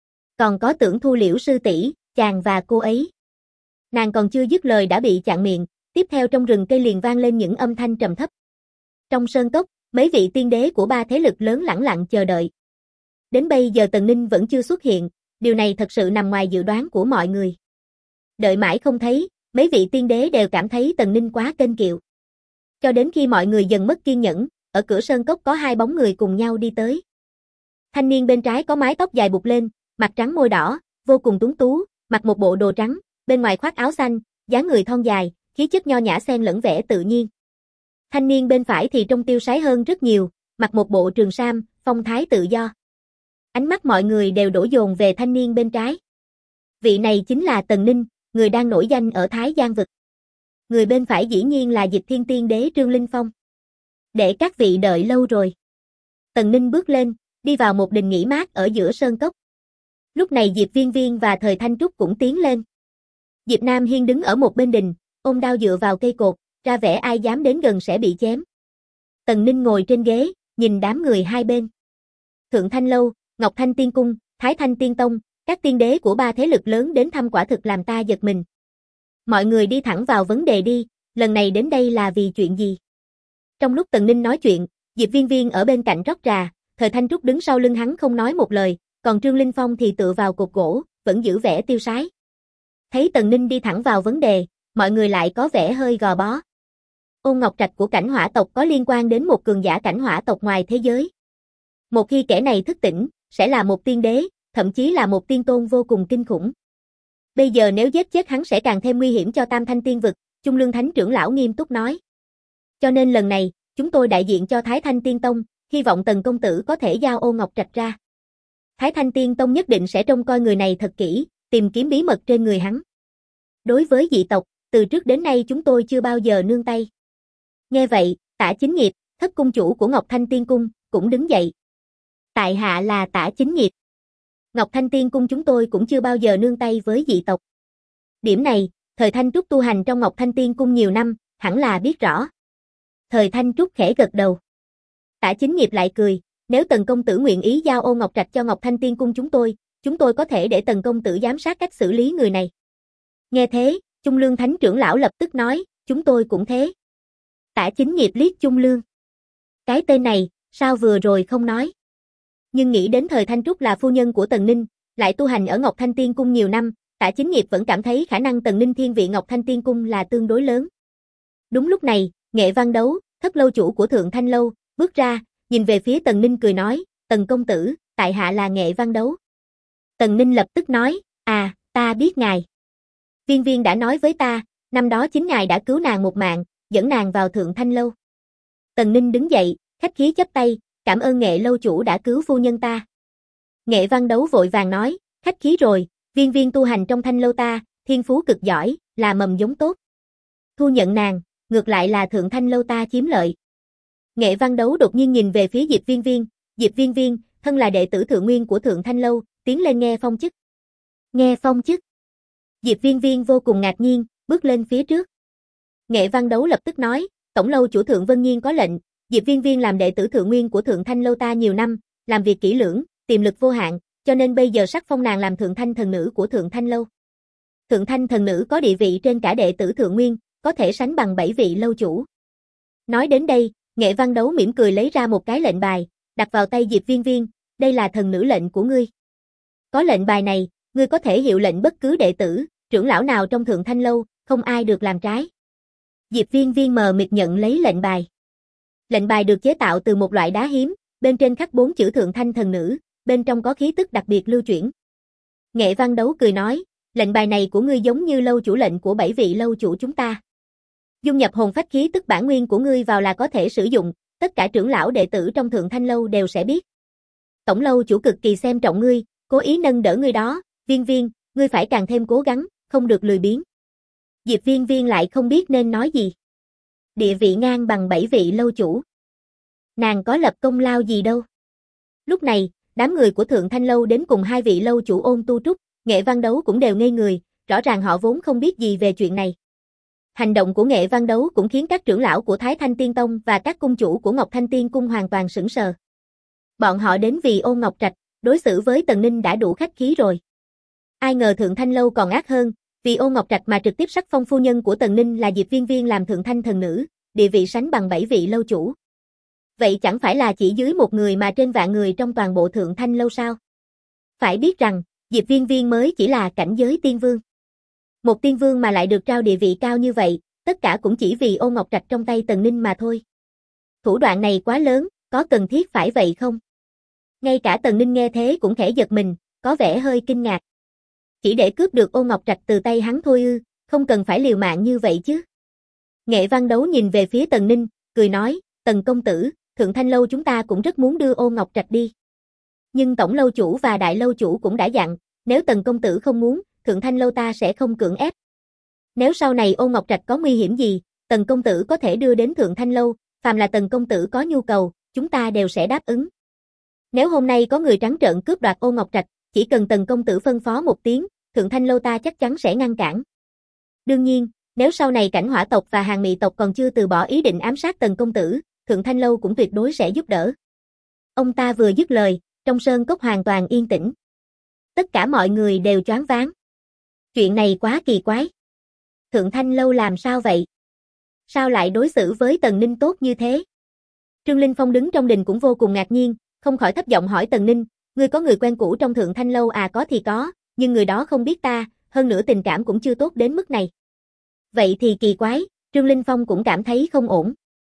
Còn có Tưởng Thu Liễu sư tỷ, chàng và cô ấy. Nàng còn chưa dứt lời đã bị chặn miệng, tiếp theo trong rừng cây liền vang lên những âm thanh trầm thấp. Trong sơn cốc, mấy vị tiên đế của ba thế lực lớn lẳng lặng chờ đợi. Đến bây giờ Tần Ninh vẫn chưa xuất hiện, điều này thật sự nằm ngoài dự đoán của mọi người. Đợi mãi không thấy, mấy vị tiên đế đều cảm thấy Tần Ninh quá kênh kiệu. Cho đến khi mọi người dần mất kiên nhẫn, ở cửa sơn cốc có hai bóng người cùng nhau đi tới. Thanh niên bên trái có mái tóc dài buộc lên, mặt trắng môi đỏ, vô cùng tuấn tú, mặc một bộ đồ trắng, bên ngoài khoác áo xanh, dáng người thon dài, khí chất nho nhã xen lẫn vẻ tự nhiên. Thanh niên bên phải thì trông tiêu sái hơn rất nhiều, mặc một bộ trường sam, phong thái tự do. Ánh mắt mọi người đều đổ dồn về thanh niên bên trái. Vị này chính là Tần Ninh, người đang nổi danh ở Thái Giang vực. Người bên phải dĩ nhiên là Dịch Thiên Tiên Đế Trương Linh Phong. Để các vị đợi lâu rồi. Tần Ninh bước lên, đi vào một đình nghỉ mát ở giữa sơn cốc. Lúc này Diệp Viên Viên và Thời Thanh Trúc cũng tiến lên. Diệp Nam Hiên đứng ở một bên đình, ôm đao dựa vào cây cột, ra vẻ ai dám đến gần sẽ bị chém. Tần Ninh ngồi trên ghế, nhìn đám người hai bên. Thượng Thanh Lâu, Ngọc Thanh Tiên Cung, Thái Thanh Tiên Tông, các tiên đế của ba thế lực lớn đến thăm quả thực làm ta giật mình. Mọi người đi thẳng vào vấn đề đi, lần này đến đây là vì chuyện gì? Trong lúc Tần Ninh nói chuyện, Diệp Viên Viên ở bên cạnh rót trà, Thời Thanh Trúc đứng sau lưng hắn không nói một lời, còn Trương Linh Phong thì tựa vào cột gỗ, vẫn giữ vẻ tiêu sái. Thấy Tần Ninh đi thẳng vào vấn đề, mọi người lại có vẻ hơi gò bó. Ôn Ngọc Trạch của cảnh hỏa tộc có liên quan đến một cường giả cảnh hỏa tộc ngoài thế giới. Một khi kẻ này thức tỉnh, sẽ là một tiên đế, thậm chí là một tiên tôn vô cùng kinh khủng. Bây giờ nếu giết chết hắn sẽ càng thêm nguy hiểm cho Tam Thanh Tiên Vực, Trung Lương Thánh trưởng lão nghiêm túc nói. Cho nên lần này, chúng tôi đại diện cho Thái Thanh Tiên Tông, hy vọng Tần công tử có thể giao Ôn Ngọc Trạch ra. Thái Thanh Tiên Tông nhất định sẽ trông coi người này thật kỹ, tìm kiếm bí mật trên người hắn. Đối với dị tộc, từ trước đến nay chúng tôi chưa bao giờ nương tay. Nghe vậy, Tả Chính Nghiệp, thất cung chủ của Ngọc Thanh Tiên Cung, cũng đứng dậy. Tại hạ là Tả Chính Nghiệp. Ngọc Thanh Tiên Cung chúng tôi cũng chưa bao giờ nương tay với dị tộc. Điểm này, Thời Thanh Trúc tu hành trong Ngọc Thanh Tiên Cung nhiều năm, hẳn là biết rõ. Thời Thanh Trúc khẽ gật đầu. Tả Chính Nghiệp lại cười, nếu Tần công tử nguyện ý giao Ôn Ngọc Trạch cho Ngọc Thanh Tiên Cung chúng tôi có thể để Tần công tử giám sát cách xử lý người này. Nghe thế, Trung Lương Thánh trưởng lão lập tức nói, chúng tôi cũng thế. Tả Chính Nghiệp liếc Trung Lương. Cái tên này, sao vừa rồi không nói? Nhưng nghĩ đến Thời Thanh Trúc là phu nhân của Tần Ninh, lại tu hành ở Ngọc Thanh Tiên Cung nhiều năm, Tả Chính Nghiệp vẫn cảm thấy khả năng Tần Ninh thiên vị Ngọc Thanh Tiên Cung là tương đối lớn. Đúng lúc này, Nghệ Văn Đấu, thất lâu chủ của Thượng Thanh Lâu, bước ra, nhìn về phía Tần Ninh cười nói, Tần công tử, tại hạ là Nghệ Văn Đấu. Tần Ninh lập tức nói, ta biết ngài. Viên Viên đã nói với ta, năm đó chính ngài đã cứu nàng một mạng, dẫn nàng vào Thượng Thanh Lâu. Tần Ninh đứng dậy, khách khí chắp tay, cảm ơn Nghệ lâu chủ đã cứu phu nhân ta. Nghệ Văn Đấu vội vàng nói, khách khí rồi, Viên Viên tu hành trong Thanh Lâu ta, thiên phú cực giỏi, là mầm giống tốt. Thu nhận nàng, ngược lại là Thượng Thanh Lâu ta chiếm lợi. Nghệ Văn Đấu đột nhiên nhìn về phía Diệp Viên Viên, Diệp Viên Viên, thân là đệ tử thượng nguyên của Thượng Thanh Lâu, tiến lên nghe phong chức. Nghe phong chức. Diệp Viên Viên vô cùng ngạc nhiên, bước lên phía trước. Nghệ Văn Đấu lập tức nói, tổng lâu chủ Thượng Vân Nhiên có lệnh, Diệp Viên Viên làm đệ tử thượng nguyên của Thượng Thanh Lâu ta nhiều năm, làm việc kỹ lưỡng, tiềm lực vô hạn, cho nên bây giờ sắc phong nàng làm Thượng Thanh thần nữ của Thượng Thanh Lâu. Thượng Thanh thần nữ có địa vị trên cả đệ tử thượng nguyên, có thể sánh bằng 7 vị lâu chủ. Nói đến đây, Nghệ Văn Đấu mỉm cười lấy ra một cái lệnh bài, đặt vào tay Diệp Viên Viên, đây là thần nữ lệnh của ngươi. Có lệnh bài này, ngươi có thể hiệu lệnh bất cứ đệ tử, trưởng lão nào trong Thượng Thanh Lâu, không ai được làm trái. Diệp Viên Viên mờ mịt nhận lấy lệnh bài. Lệnh bài được chế tạo từ một loại đá hiếm, bên trên khắc 4 chữ Thượng Thanh thần nữ, bên trong có khí tức đặc biệt lưu chuyển. Nghệ Văn Đấu cười nói, lệnh bài này của ngươi giống như lâu chủ lệnh của 7 vị lâu chủ chúng ta. Dung nhập hồn phách khí tức bản nguyên của ngươi vào là có thể sử dụng, tất cả trưởng lão đệ tử trong Thượng Thanh Lâu đều sẽ biết. Tổng lâu chủ cực kỳ xem trọng ngươi, cố ý nâng đỡ ngươi đó, Viên Viên, ngươi phải càng thêm cố gắng, không được lười biếng. Diệp Viên Viên lại không biết nên nói gì. Địa vị ngang bằng 7 vị lâu chủ. Nàng có lập công lao gì đâu. Lúc này, đám người của Thượng Thanh Lâu đến cùng 2 vị lâu chủ Ôn Tu Trúc, Nghệ Văn Đấu cũng đều ngây người, rõ ràng họ vốn không biết gì về chuyện này. Hành động của Nghệ Văn Đấu cũng khiến các trưởng lão của Thái Thanh Tiên Tông và các cung chủ của Ngọc Thanh Tiên Cung hoàn toàn sửng sờ. Bọn họ đến vì Ôn Ngọc Trạch, đối xử với Tần Ninh đã đủ khách khí rồi. Ai ngờ Thượng Thanh Lâu còn ác hơn, vì Ôn Ngọc Trạch mà trực tiếp sắc phong phu nhân của Tần Ninh là Diệp Viên Viên làm Thượng Thanh thần nữ, địa vị sánh bằng 7 vị lâu chủ. Vậy chẳng phải là chỉ dưới một người mà trên vạn người trong toàn bộ Thượng Thanh Lâu sao? Phải biết rằng, Diệp Viên Viên mới chỉ là cảnh giới tiên vương. Một tiên vương mà lại được trao địa vị cao như vậy, tất cả cũng chỉ vì Ôn Ngọc Trạch trong tay Tần Ninh mà thôi. Thủ đoạn này quá lớn, có cần thiết phải vậy không? Ngay cả Tần Ninh nghe thế cũng khẽ giật mình, có vẻ hơi kinh ngạc. Chỉ để cướp được Ôn Ngọc Trạch từ tay hắn thôi ư, không cần phải liều mạng như vậy chứ. Nghệ Văn Đấu nhìn về phía Tần Ninh, cười nói, Tần công tử, Thượng Thanh Lâu chúng ta cũng rất muốn đưa Ô Ngọc Trạch đi. Nhưng tổng lâu chủ và đại lâu chủ cũng đã dặn, nếu Tần công tử không muốn, Thượng Thanh Lâu ta sẽ không cưỡng ép. Nếu sau này Ô Ngọc Trạch có nguy hiểm gì, Tần công tử có thể đưa đến Thượng Thanh Lâu, phàm là Tần công tử có nhu cầu, chúng ta đều sẽ đáp ứng. Nếu hôm nay có người trắng trợn cướp đoạt Ô Ngọc Trạch, chỉ cần Tần công tử phân phó một tiếng, Thượng Thanh Lâu ta chắc chắn sẽ ngăn cản. Đương nhiên, nếu sau này Cảnh Hỏa tộc và Hàng Mị tộc còn chưa từ bỏ ý định ám sát Tần công tử, Thượng Thanh Lâu cũng tuyệt đối sẽ giúp đỡ. Ông ta vừa dứt lời, trong sơn cốc hoàn toàn yên tĩnh. Tất cả mọi người đều choáng váng. Chuyện này quá kỳ quái. Thượng Thanh Lâu làm sao vậy? Sao lại đối xử với Tần Ninh tốt như thế? Trương Linh Phong đứng trong đình cũng vô cùng ngạc nhiên, không khỏi thấp giọng hỏi Tần Ninh, ngươi có người quen cũ trong Thượng Thanh Lâu à? Có thì có, nhưng người đó không biết ta, hơn nữa tình cảm cũng chưa tốt đến mức này. Vậy thì kỳ quái, Trương Linh Phong cũng cảm thấy không ổn.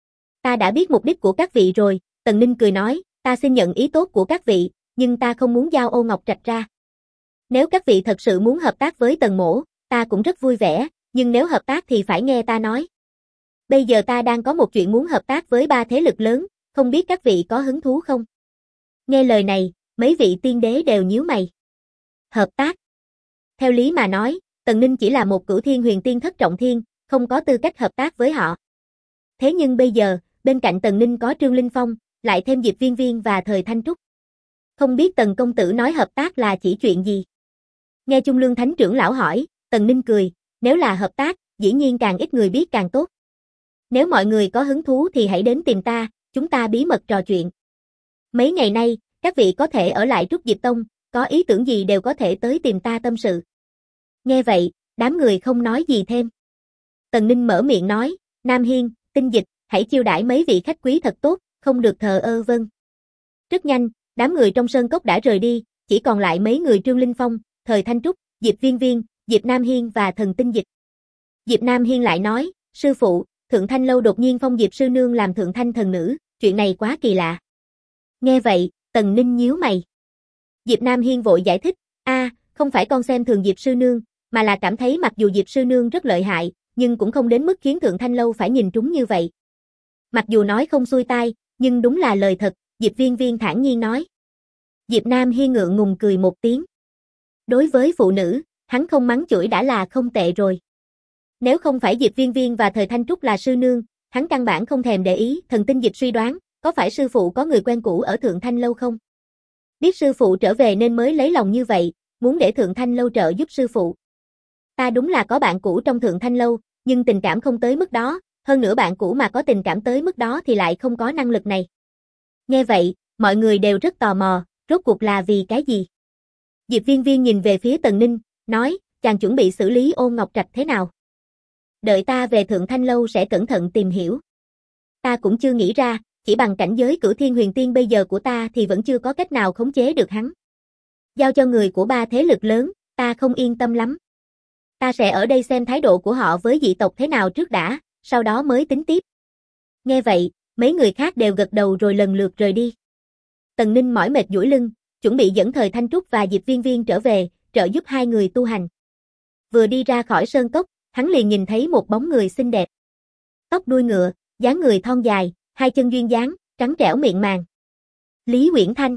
Ta đã biết mục đích của các vị rồi, Tần Ninh cười nói, ta xin nhận ý tốt của các vị, nhưng ta không muốn giao Ô Ngọc Trạch ra. Nếu các vị thật sự muốn hợp tác với Tần mỗ, ta cũng rất vui vẻ, nhưng nếu hợp tác thì phải nghe ta nói. Bây giờ ta đang có một chuyện muốn hợp tác với 3 thế lực lớn, không biết các vị có hứng thú không? Nghe lời này, mấy vị tiên đế đều nhíu mày. Hợp tác. Theo lý mà nói, Tần Ninh chỉ là một cửu thiên huyền tiên thất trọng thiên, không có tư cách hợp tác với họ. Thế nhưng bây giờ, bên cạnh Tần Ninh có Trương Linh Phong, lại thêm Diệp Viên Viên và Thời Thanh Trúc. Không biết Tần công tử nói hợp tác là chỉ chuyện gì? Nghe Trung Lương Thánh trưởng lão hỏi, Tần Ninh cười, nếu là hợp tác, dĩ nhiên càng ít người biết càng tốt. Nếu mọi người có hứng thú thì hãy đến tìm ta, chúng ta bí mật trò chuyện. Mấy ngày nay, các vị có thể ở lại Trúc Diệp Tông, có ý tưởng gì đều có thể tới tìm ta tâm sự. Nghe vậy, đám người không nói gì thêm. Tần Ninh mở miệng nói, Nam Hiên, Tinh Dịch, hãy chiêu đãi mấy vị khách quý thật tốt, không được thờ ơ vâng. Rất nhanh, đám người trong sơn cốc đã rời đi, chỉ còn lại mấy người Trương Linh Phong, Thời Thanh Trúc, Diệp Viên Viên, Diệp Nam Hiên và Thần Tinh Dịch. Diệp Nam Hiên lại nói, sư phụ, Thượng Thanh Lâu đột nhiên phong Diệp sư nương làm Thượng Thanh thần nữ, chuyện này quá kỳ lạ. Nghe vậy, Tần Ninh nhíu mày. Diệp Nam Hiên vội giải thích, không phải con xem thường Diệp sư nương, mà là cảm thấy mặc dù Diệp sư nương rất lợi hại, nhưng cũng không đến mức khiến Thượng Thanh Lâu phải nhìn trúng như vậy. Mặc dù nói không xuôi tai, nhưng đúng là lời thật, Diệp Viên Viên thản nhiên nói. Diệp Nam Hiên ngượng ngùng cười một tiếng. Đối với phụ nữ, hắn không mắng chửi đã là không tệ rồi. Nếu không phải Diệp Viên Viên và Thời Thanh Trúc là sư nương, hắn căn bản không thèm để ý. Thần Tinh Dịch suy đoán, có phải sư phụ có người quen cũ ở Thượng Thanh Lâu không? Biết sư phụ trở về nên mới lấy lòng như vậy, muốn để Thượng Thanh Lâu trợ giúp sư phụ. Ta đúng là có bạn cũ trong Thượng Thanh Lâu, nhưng tình cảm không tới mức đó, hơn nữa bạn cũ mà có tình cảm tới mức đó thì lại không có năng lực này. Nghe vậy, mọi người đều rất tò mò, rốt cuộc là vì cái gì? Diệp Viên Viên nhìn về phía Tần Ninh, nói, chàng chuẩn bị xử lý Ô Ngọc Trạch thế nào? Đợi ta về Thượng Thanh Lâu sẽ cẩn thận tìm hiểu. Ta cũng chưa nghĩ ra, chỉ bằng cảnh giới cửu thiên huyền tiên bây giờ của ta thì vẫn chưa có cách nào khống chế được hắn. Giao cho người của 3 thế lực lớn, ta không yên tâm lắm. Ta sẽ ở đây xem thái độ của họ với dị tộc thế nào trước đã, sau đó mới tính tiếp. Nghe vậy, mấy người khác đều gật đầu rồi lần lượt rời đi. Tần Ninh mỏi mệt duỗi lưng, chuẩn bị dẫn Thời Thanh Trúc và Diệp Viên Viên trở về, trợ giúp hai người tu hành. Vừa đi ra khỏi sơn cốc, hắn liền nhìn thấy một bóng người xinh đẹp. Tóc đuôi ngựa, dáng người thon dài, hai chân duyên dáng, trắng trẻo miệng màng. Lý Uyển Thanh.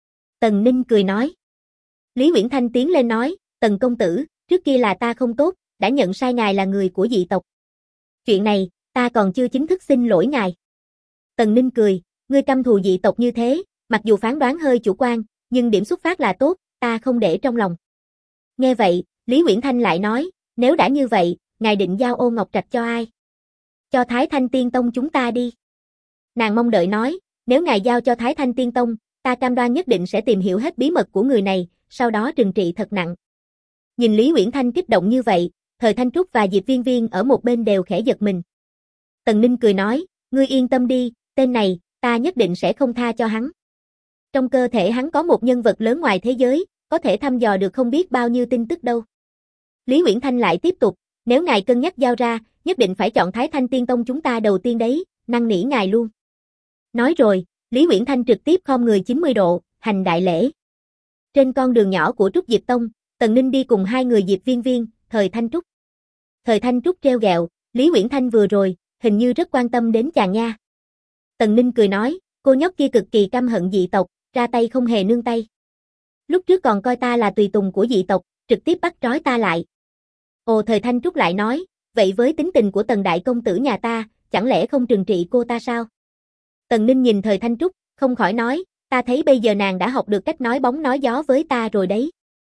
Tần Ninh cười nói. Lý Uyển Thanh tiến lên nói, Tần công tử, trước kia là ta không tốt, đã nhận sai ngài là người của dị tộc. Chuyện này, ta còn chưa chính thức xin lỗi ngài. Tần Ninh cười, ngươi căm thù dị tộc như thế, mặc dù phán đoán hơi chủ quan, nhưng điểm xuất phát là tốt, ta không để trong lòng. Nghe vậy, Lý Uyển Thanh lại nói, nếu đã như vậy, ngài định giao Ô Ngọc Trạch cho ai? Cho Thái Thanh Tiên Tông chúng ta đi. Nàng mong đợi nói, nếu ngài giao cho Thái Thanh Tiên Tông, ta cam đoan nhất định sẽ tìm hiểu hết bí mật của người này, sau đó trừng trị thật nặng. Nhìn Lý Uyển Thanh kích động như vậy, Thời Thanh Trúc và Diệp Viên Viên ở một bên đều khẽ giật mình. Tần Ninh cười nói, ngươi yên tâm đi, tên này, ta nhất định sẽ không tha cho hắn. Trong cơ thể hắn có một nhân vật lớn ngoài thế giới, có thể thăm dò được không biết bao nhiêu tin tức đâu. Lý Uyển Thanh lại tiếp tục, nếu ngài cân nhắc giao ra, nhất định phải chọn Thái Thanh Tiên Tông chúng ta đầu tiên đấy, năn nỉ ngài luôn. Nói rồi, Lý Uyển Thanh trực tiếp khom người 90 độ, hành đại lễ. Trên con đường nhỏ của Trúc Diệp Tông, Tần Ninh đi cùng hai người Diệp Viên Viên, Thời Thanh Trúc. Thời Thanh Trúc treo gẹo, Lý Uyển Thanh vừa rồi, hình như rất quan tâm đến chàng nha. Tần Ninh cười nói, Cô nhóc kia cực kỳ căm hận dị tộc, ra tay không hề nương tay. Lúc trước còn coi ta là tùy tùng của dị tộc, trực tiếp bắt trói ta lại. Ồ, Thời Thanh Trúc lại nói, vậy với tính tình của Tần đại công tử nhà ta, chẳng lẽ không trừng trị cô ta sao? Tần Ninh nhìn Thời Thanh Trúc, không khỏi nói, ta thấy bây giờ nàng đã học được cách nói bóng nói gió với ta rồi đấy.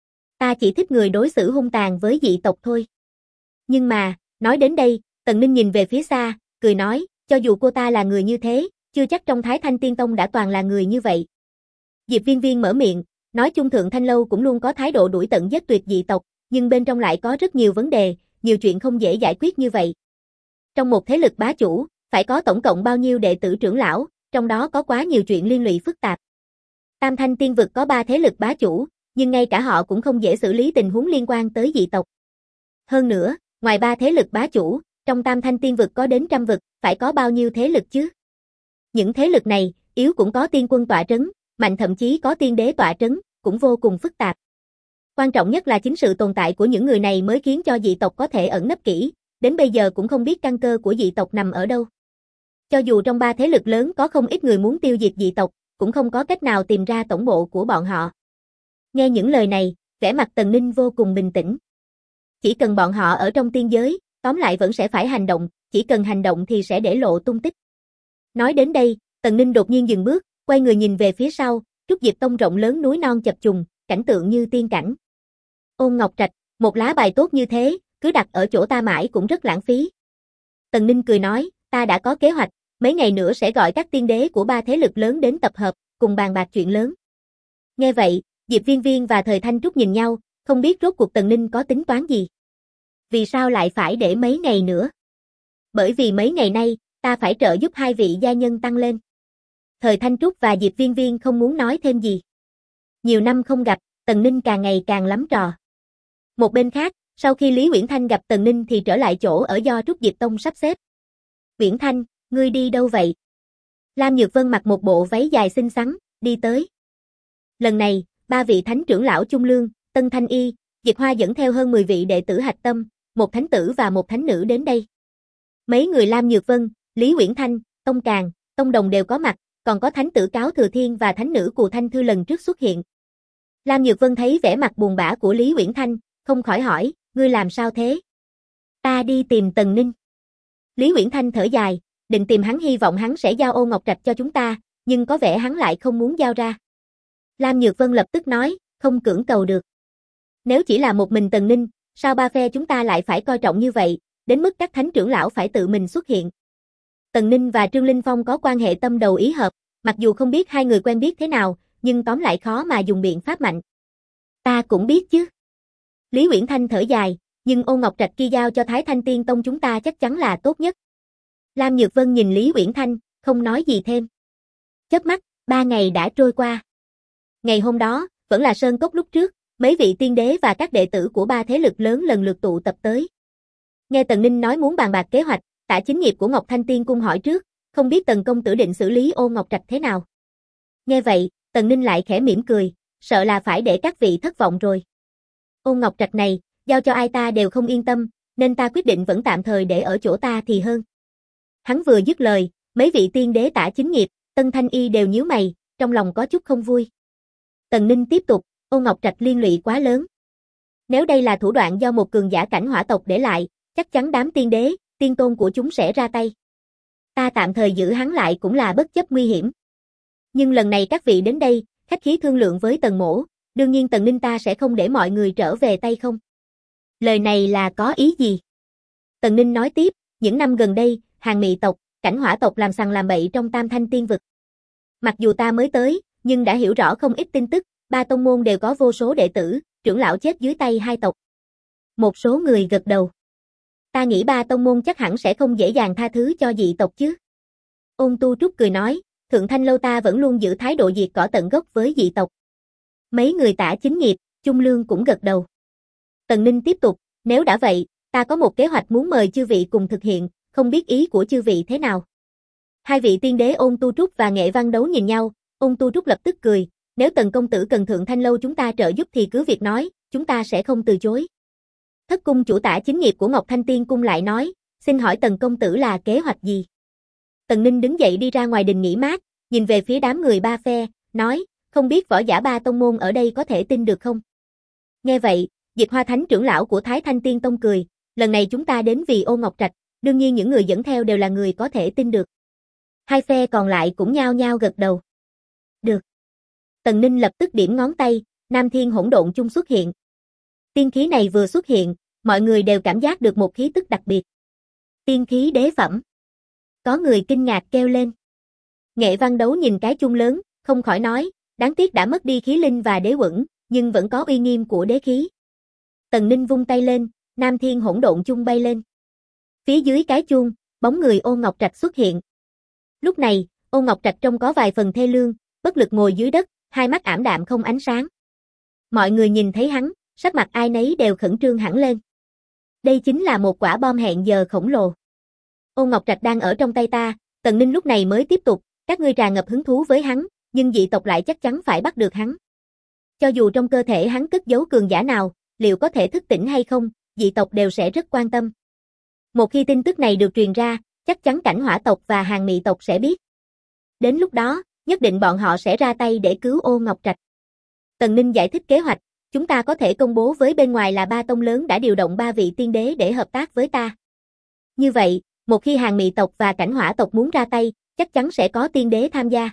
Ta chỉ thích người đối xử hung tàn với dị tộc thôi. Nhưng mà, nói đến đây, Tần Ninh nhìn về phía xa, cười nói, cho dù cô ta là người như thế, chưa chắc trong Thái Thanh Tiên Tông đã toàn là người như vậy. Diệp Viên Viên mở miệng, nói chung Thượng Thanh Lâu cũng luôn có thái độ đuổi tận giết tuyệt dị tộc, nhưng bên trong lại có rất nhiều vấn đề, nhiều chuyện không dễ giải quyết như vậy. Trong một thế lực bá chủ, phải có tổng cộng bao nhiêu đệ tử trưởng lão, trong đó có quá nhiều chuyện liên lụy phức tạp. Tam Thanh Tiên Vực có 3 thế lực bá chủ, nhưng ngay cả họ cũng không dễ xử lý tình huống liên quan tới dị tộc. Hơn nữa, ngoài 3 thế lực bá chủ, trong Tam Thanh Tiên Vực có đến trăm vực, phải có bao nhiêu thế lực chứ? Những thế lực này, yếu cũng có tiên quân tọa trấn, mạnh thậm chí có tiên đế tọa trấn, cũng vô cùng phức tạp. Quan trọng nhất là chính sự tồn tại của những người này mới khiến cho dị tộc có thể ẩn nấp kỹ, đến bây giờ cũng không biết căn cơ của dị tộc nằm ở đâu. Cho dù trong 3 thế lực lớn có không ít người muốn tiêu diệt dị tộc, cũng không có cách nào tìm ra tổng bộ của bọn họ. Nghe những lời này, vẻ mặt Tần Ninh vô cùng bình tĩnh. Chỉ cần bọn họ ở trong tiên giới, tóm lại vẫn sẽ phải hành động, chỉ cần hành động thì sẽ để lộ tung tích. Nói đến đây, Tần Ninh đột nhiên dừng bước, quay người nhìn về phía sau, Trúc Diệp Tông rộng lớn núi non chập trùng, cảnh tượng như tiên cảnh. Ôn Ngọc Trạch, một lá bài tốt như thế, cứ đặt ở chỗ ta mãi cũng rất lãng phí. Tần Ninh cười nói, ta đã có kế hoạch, mấy ngày nữa sẽ gọi các tiên đế của 3 thế lực lớn đến tập hợp, cùng bàn bạc chuyện lớn. Nghe vậy, Diệp Viên Viên và Thời Thanh Trúc nhìn nhau, không biết rốt cuộc Tần Ninh có tính toán gì. Vì sao lại phải để mấy ngày nữa? Bởi vì mấy ngày nay, ta phải trợ giúp 2 vị gia nhân tăng lên. Thời Thanh Trúc và Diệp Viên Viên không muốn nói thêm gì. Nhiều năm không gặp, Tần Ninh càng ngày càng lắm trò. Một bên khác, sau khi Lý Uyển Thanh gặp Tần Ninh thì trở lại chỗ ở do Trúc Diệp Tông sắp xếp. Uyển Thanh, ngươi đi đâu vậy? Lam Nhược Vân mặc một bộ váy dài xinh xắn, đi tới. Lần này, 3 vị thánh trưởng lão Trung Lương, Tân Thanh Y, Diệt Hoa dẫn theo hơn 10 vị đệ tử hạch tâm, một thánh tử và một thánh nữ đến đây. Mấy người Lam Nhược Vân, Lý Uyển Thanh, Tông Càn, Tông Đồng đều có mặt, còn có thánh tử Cáo Thừa Thiên và thánh nữ Cù Thanh Thư lần trước xuất hiện. Lam Nhược Vân thấy vẻ mặt buồn bã của Lý Uyển Thanh, không khỏi hỏi, ngươi làm sao thế? Ta đi tìm Tần Ninh. Lý Uyển Thanh thở dài, định tìm hắn hy vọng hắn sẽ giao Ôn Ngọc Trạch cho chúng ta, nhưng có vẻ hắn lại không muốn giao ra. Lam Nhược Vân lập tức nói, không cưỡng cầu được. Nếu chỉ là một mình Tần Ninh, sao 3 phe chúng ta lại phải coi trọng như vậy, đến mức các thánh trưởng lão phải tự mình xuất hiện. Tần Ninh và Trương Linh Phong có quan hệ tâm đầu ý hợp, mặc dù không biết 2 người quen biết thế nào, nhưng tóm lại khó mà dùng biện pháp mạnh. Ta cũng biết chứ. Lý Uyển Thanh thở dài, nhưng Ôn Ngọc Trạch kia giao cho Thái Thanh Tiên Tông chúng ta chắc chắn là tốt nhất. Lam Nhược Vân nhìn Lý Uyển Thanh, không nói gì thêm. Chớp mắt, 3 ngày đã trôi qua. Ngày hôm đó, vẫn là sơn cốc lúc trước, mấy vị tiên đế và các đệ tử của 3 thế lực lớn lần lượt tụ tập tới. Nghe Tần Ninh nói muốn bàn bạc kế hoạch, Tả Chính Nghiệp của Ngọc Thanh Tiên Cung hỏi trước, không biết Tần công tử định xử lý Ôn Ngọc Trạch thế nào. Nghe vậy, Tần Ninh lại khẽ mỉm cười, sợ là phải để các vị thất vọng rồi. Ôn Ngọc Trạch này, giao cho ai ta đều không yên tâm, nên ta quyết định vẫn tạm thời để ở chỗ ta thì hơn. Hắn vừa dứt lời, mấy vị tiên đế Tả Chính Nghiệp, Tân Thanh Y đều nhíu mày, trong lòng có chút không vui. Tần Ninh tiếp tục, Ôn Ngọc Trạch liên lụy quá lớn. Nếu đây là thủ đoạn do một cường giả cảnh hỏa tộc để lại, chắc chắn đám tiên đế, tiên tôn của chúng sẽ ra tay. Ta tạm thời giữ hắn lại cũng là bất chấp nguy hiểm. Nhưng lần này các vị đến đây, khách khí thương lượng với Tần mỗ, đương nhiên Tần Ninh ta sẽ không để mọi người trở về tay không. Lời này là có ý gì? Tần Ninh nói tiếp, những năm gần đây, Hàng Mị tộc, cảnh hỏa tộc làm sằng làm bậy trong Tam Thanh Tiên Vực. Mặc dù ta mới tới, nhưng đã hiểu rõ không ít tin tức, 3 tông môn đều có vô số đệ tử, trưởng lão chết dưới tay 2 tộc. Một số người gật đầu. Ta nghĩ 3 tông môn chắc hẳn sẽ không dễ dàng tha thứ cho dị tộc chứ. Ôn Tu Trúc cười nói, Thượng Thanh Lâu ta vẫn luôn giữ thái độ diệt cỏ tận gốc với dị tộc. Mấy người Tả Chính Nghiệp, Trung Lương cũng gật đầu. Tần Ninh tiếp tục, nếu đã vậy, ta có một kế hoạch muốn mời chư vị cùng thực hiện, không biết ý của chư vị thế nào. 2 vị tiên đế Ôn Tu Trúc và Nghệ Văn Đấu nhìn nhau, Ôn Tu Trúc lập tức cười, nếu Tần công tử cần Thượng Thanh Lâu chúng ta trợ giúp thì cứ việc nói, chúng ta sẽ không từ chối. Thất cung chủ Tả Chính Nghiệp của Ngọc Thanh Tiên Cung lại nói, xin hỏi Tần công tử là kế hoạch gì? Tần Ninh đứng dậy đi ra ngoài đình nghỉ mát, nhìn về phía đám người ba phe, nói, không biết võ giả ba tông môn ở đây có thể tin được không? Nghe vậy, Dịch Hoa Thánh trưởng lão của Thái Thanh Tiên Tông cười, lần này chúng ta đến vì Ô Ngọc Trạch, đương nhiên những người dẫn theo đều là người có thể tin được. Hai phe còn lại cũng nhao nhao gật đầu. Được. Tần Ninh lập tức điểm ngón tay, Nam Thiên Hỗn Độn Chung xuất hiện. Tiên khí này vừa xuất hiện, mọi người đều cảm giác được một khí tức đặc biệt. Tiên khí đế phẩm. Có người kinh ngạc kêu lên. Nghệ Văn Đấu nhìn cái chung lớn, không khỏi nói, đáng tiếc đã mất đi khí linh và đế quẩn, nhưng vẫn có uy nghiêm của đế khí. Tần Ninh vung tay lên, Nam Thiên Hỗn Độn Chung bay lên. Phía dưới cái chuông, bóng người Ô Ngọc Trạch xuất hiện. Lúc này, Ô Ngọc Trạch trông có vài phần thê lương, bất lực ngồi dưới đất, hai mắt ảm đạm không ánh sáng. Mọi người nhìn thấy hắn, sắc mặt ai nấy đều khẩn trương hẳn lên. Đây chính là một quả bom hẹn giờ khổng lồ. Ô Ngọc Trạch đang ở trong tay ta, Tần Ninh lúc này mới tiếp tục, các ngươi tràn ngập hứng thú với hắn, nhưng dị tộc lại chắc chắn phải bắt được hắn. Cho dù trong cơ thể hắn cất giấu cường giả nào, liệu có thể thức tỉnh hay không, dị tộc đều sẽ rất quan tâm. Một khi tin tức này được truyền ra, chắc chắn Cảnh Hỏa tộc và Hàng Mị tộc sẽ biết. Đến lúc đó, nhất định bọn họ sẽ ra tay để cứu Ô Ngọc Trạch. Tần Ninh giải thích kế hoạch, chúng ta có thể công bố với bên ngoài là ba tông lớn đã điều động 3 vị tiên đế để hợp tác với ta. Như vậy, một khi Hàng Mị tộc và Cảnh Hỏa tộc muốn ra tay, chắc chắn sẽ có tiên đế tham gia.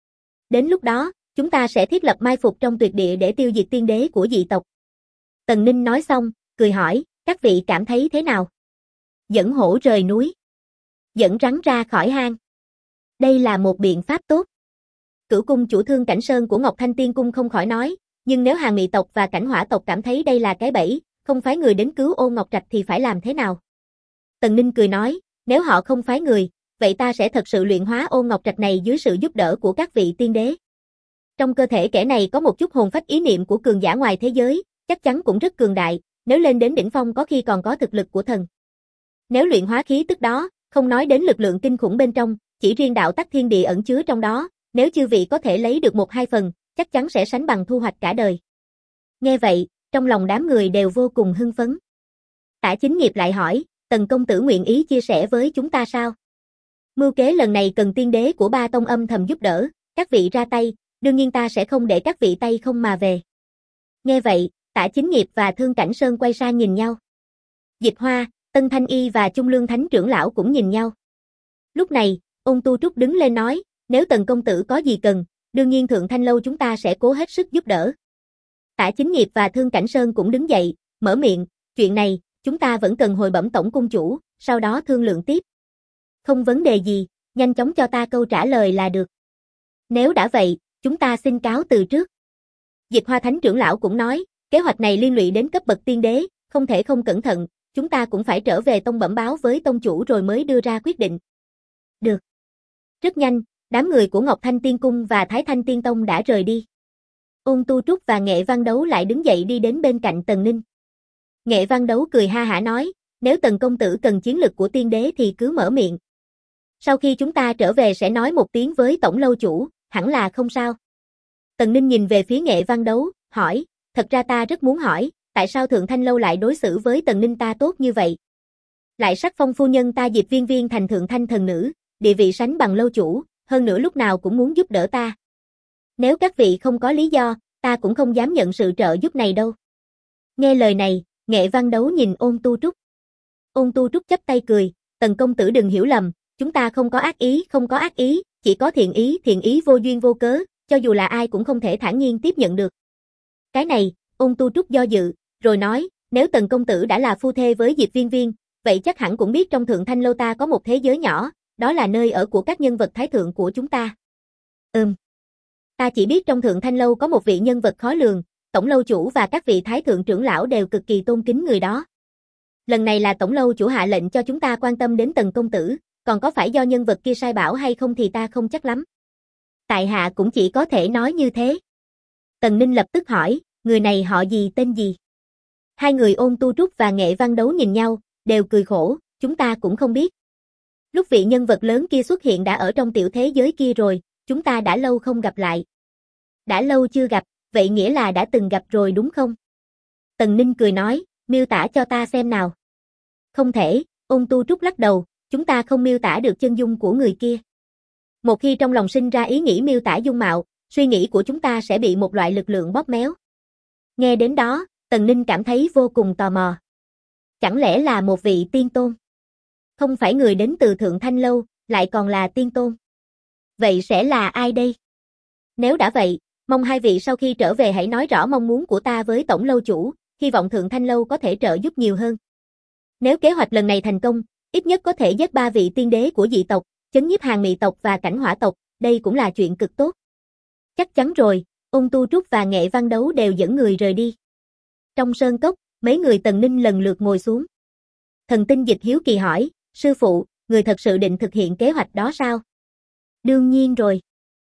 Đến lúc đó, chúng ta sẽ thiết lập mai phục trong tuyệt địa để tiêu diệt tiên đế của dị tộc. Tần Ninh nói xong, cười hỏi, các vị cảm thấy thế nào? Dẫn hổ rời núi. Dẫn rắn ra khỏi hang. Đây là một biện pháp tốt. Cửu cung chủ Thương Cảnh Sơn của Ngọc Thanh Tiên Cung không khỏi nói, nhưng nếu Hàng Mị tộc và Cảnh Hỏa tộc cảm thấy đây là cái bẫy, không phái người đến cứu Ô Ngọc Trạch thì phải làm thế nào? Tần Ninh cười nói, nếu họ không phái người, vậy ta sẽ thật sự luyện hóa Ô Ngọc Trạch này dưới sự giúp đỡ của các vị tiên đế. Trong cơ thể kẻ này có một chút hồn phách ý niệm của cường giả ngoài thế giới, chắc chắn cũng rất cường đại, nếu lên đến đỉnh phong có khi còn có thực lực của thần. Nếu luyện hóa khí tức đó, không nói đến lực lượng kinh khủng bên trong, chỉ riêng đạo tắc thiên địa ẩn chứa trong đó, nếu chư vị có thể lấy được 1-2 phần, chắc chắn sẽ sánh bằng thu hoạch cả đời. Nghe vậy, trong lòng đám người đều vô cùng hưng phấn. Tả Chính Nghiệp lại hỏi, Tần công tử nguyện ý chia sẻ với chúng ta sao? Mưu kế lần này cần tiên đế của ba tông âm thầm giúp đỡ, các vị ra tay, đương nhiên ta sẽ không để các vị tay không mà về. Nghe vậy, Tả Chính Nghiệp và Thương Cảnh Sơn quay sang nhìn nhau. Dịch Hoa, Tân Thanh Y và Trung Lương Thánh trưởng lão cũng nhìn nhau. Lúc này, Ôn Tu Trúc đứng lên nói, nếu Tần công tử có gì cần, đương nhiên Thượng Thanh Lâu chúng ta sẽ cố hết sức giúp đỡ. Tả Chính Nghiệp và Thương Cảnh Sơn cũng đứng dậy, mở miệng, chuyện này, chúng ta vẫn cần hồi bẩm tổng cung chủ, sau đó thương lượng tiếp. Không vấn đề gì, nhanh chóng cho ta câu trả lời là được. Nếu đã vậy, chúng ta xin cáo từ trước. Dịch Hoa Thánh trưởng lão cũng nói, kế hoạch này liên lụy đến cấp bậc tiên đế, không thể không cẩn thận, chúng ta cũng phải trở về tông bẩm báo với tông chủ rồi mới đưa ra quyết định. Được. Rất nhanh, đám người của Ngọc Thanh Tiên Cung và Thái Thanh Tiên Tông đã rời đi. Ôn Tu Trúc và Nghệ Văn Đấu lại đứng dậy đi đến bên cạnh Tần Ninh. Nghệ Văn Đấu cười ha hả nói, nếu Tần công tử cần chiến lực của tiên đế thì cứ mở miệng. Sau khi chúng ta trở về sẽ nói một tiếng với tổng lâu chủ, hẳn là không sao. Tần Ninh nhìn về phía Nghệ Văn Đấu, hỏi, thật ra ta rất muốn hỏi, tại sao Thượng Thanh Lâu lại đối xử với Tần Ninh ta tốt như vậy? Lại sắc phong phu nhân ta Diệp Viên Viên thành Thượng Thanh thần nữ, địa vị sánh bằng lâu chủ, hơn nữa lúc nào cũng muốn giúp đỡ ta. Nếu các vị không có lý do, ta cũng không dám nhận sự trợ giúp này đâu. Nghe lời này, Nghệ Văn Đấu nhìn Ôn Tu Trúc. Ôn Tu Trúc chắp tay cười, Tần công tử đừng hiểu lầm, chúng ta không có ác ý, chỉ có thiện ý vô duyên vô cớ, cho dù là ai cũng không thể thản nhiên tiếp nhận được. Cái này, Ôn Tu Trúc do dự, rồi nói, nếu Tần công tử đã là phu thê với Diệp Viên Viên, vậy chắc hẳn cũng biết trong Thượng Thanh Lâu ta có một thế giới nhỏ, đó là nơi ở của các nhân vật thái thượng của chúng ta. Ta chỉ biết trong Thượng Thanh Lâu có một vị nhân vật khó lường, tổng lâu chủ và các vị thái thượng trưởng lão đều cực kỳ tôn kính người đó. Lần này là tổng lâu chủ hạ lệnh cho chúng ta quan tâm đến Tần công tử, còn có phải do nhân vật kia sai bảo hay không thì ta không chắc lắm. Tại hạ cũng chỉ có thể nói như thế. Tần Ninh lập tức hỏi, người này họ gì tên gì? Hai người Ôn Tu Trúc và Nghệ Văn Đấu nhìn nhau, đều cười khổ, chúng ta cũng không biết. Lúc vị nhân vật lớn kia xuất hiện đã ở trong tiểu thế giới kia rồi, chúng ta đã lâu không gặp lại. Đã lâu chưa gặp, vậy nghĩa là đã từng gặp rồi đúng không? Tần Ninh cười nói, miêu tả cho ta xem nào. Không thể, Ôn Tu Trúc lắc đầu, chúng ta không miêu tả được chân dung của người kia. Một khi trong lòng sinh ra ý nghĩ miêu tả dung mạo, suy nghĩ của chúng ta sẽ bị một loại lực lượng bóp méo. Nghe đến đó, Tần Ninh cảm thấy vô cùng tò mò. Chẳng lẽ là một vị tiên tôn? Không phải người đến từ Thượng Thanh Lâu, lại còn là tiên tôn. Vậy sẽ là ai đây? Nếu đã vậy, mong hai vị sau khi trở về hãy nói rõ mong muốn của ta với tổng lâu chủ, hy vọng Thượng Thanh Lâu có thể trợ giúp nhiều hơn. Nếu kế hoạch lần này thành công, ít nhất có thể giết 3 vị tiên đế của dị tộc, chấn nhiếp Hàn Mị tộc và Cảnh Hỏa tộc, đây cũng là chuyện cực tốt. Chắc chắn rồi, Ôn Tu Trúc và Nghệ Văn Đấu đều dẫn người rời đi. Trong sơn cốc, mấy người Tần Ninh lần lượt ngồi xuống. Thần Tinh Dịch hiếu kỳ hỏi, sư phụ, người thật sự định thực hiện kế hoạch đó sao? Đương nhiên rồi.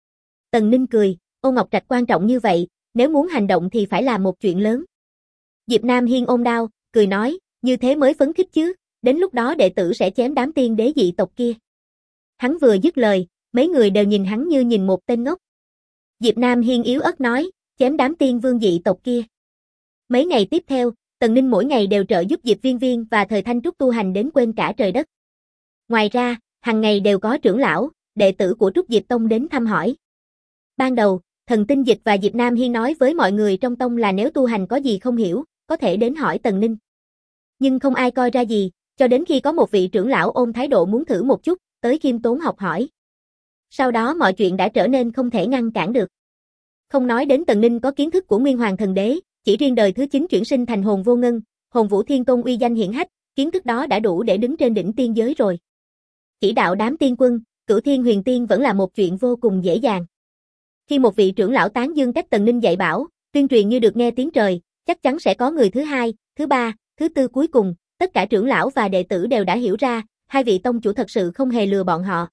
Tần Ninh cười, Ôn Ngọc Trạch quan trọng như vậy, nếu muốn hành động thì phải là một chuyện lớn. Diệp Nam Hiên ôm đao, cười nói, như thế mới phấn khích chứ, đến lúc đó đệ tử sẽ chém đám tiên đế dị tộc kia. Hắn vừa dứt lời, mấy người đều nhìn hắn như nhìn một tên ngốc. Diệp Nam Hiên yếu ớt nói, chém đám tiên vương dị tộc kia. Mấy ngày tiếp theo, Tần Ninh mỗi ngày đều trợ giúp Diệp Viên Viên và Thời Thanh Trúc tu hành đến quên cả trời đất. Ngoài ra, hàng ngày đều có trưởng lão, đệ tử của Trúc Diệp Tông đến thăm hỏi. Ban đầu, Thần Tinh Dịch và Diệp Nam Hiên nói với mọi người trong tông là nếu tu hành có gì không hiểu, có thể đến hỏi Tần Ninh. Nhưng không ai coi ra gì, cho đến khi có một vị trưởng lão ôm thái độ muốn thử một chút, tới khiêm tốn học hỏi. Sau đó mọi chuyện đã trở nên không thể ngăn cản được. Không nói đến Tần Ninh có kiến thức của Nguyên Hoàng Thần Đế, chỉ riêng đời thứ 9 chuyển sinh thành Hồn Vô Ngân, Hồn Vũ Thiên Tôn uy danh hiển hách, kiến thức đó đã đủ để đứng trên đỉnh tiên giới rồi. Chỉ đạo đám tiên quân, Cửu Thiên Huyền Tiên vẫn là một chuyện vô cùng dễ dàng. Khi một vị trưởng lão tán dương cách Tần Ninh dạy bảo, tuyên truyền như được nghe tiếng trời, chắc chắn sẽ có người thứ hai, thứ ba, thứ tư cuối cùng, tất cả trưởng lão và đệ tử đều đã hiểu ra, hai vị tông chủ thật sự không hề lừa bọn họ.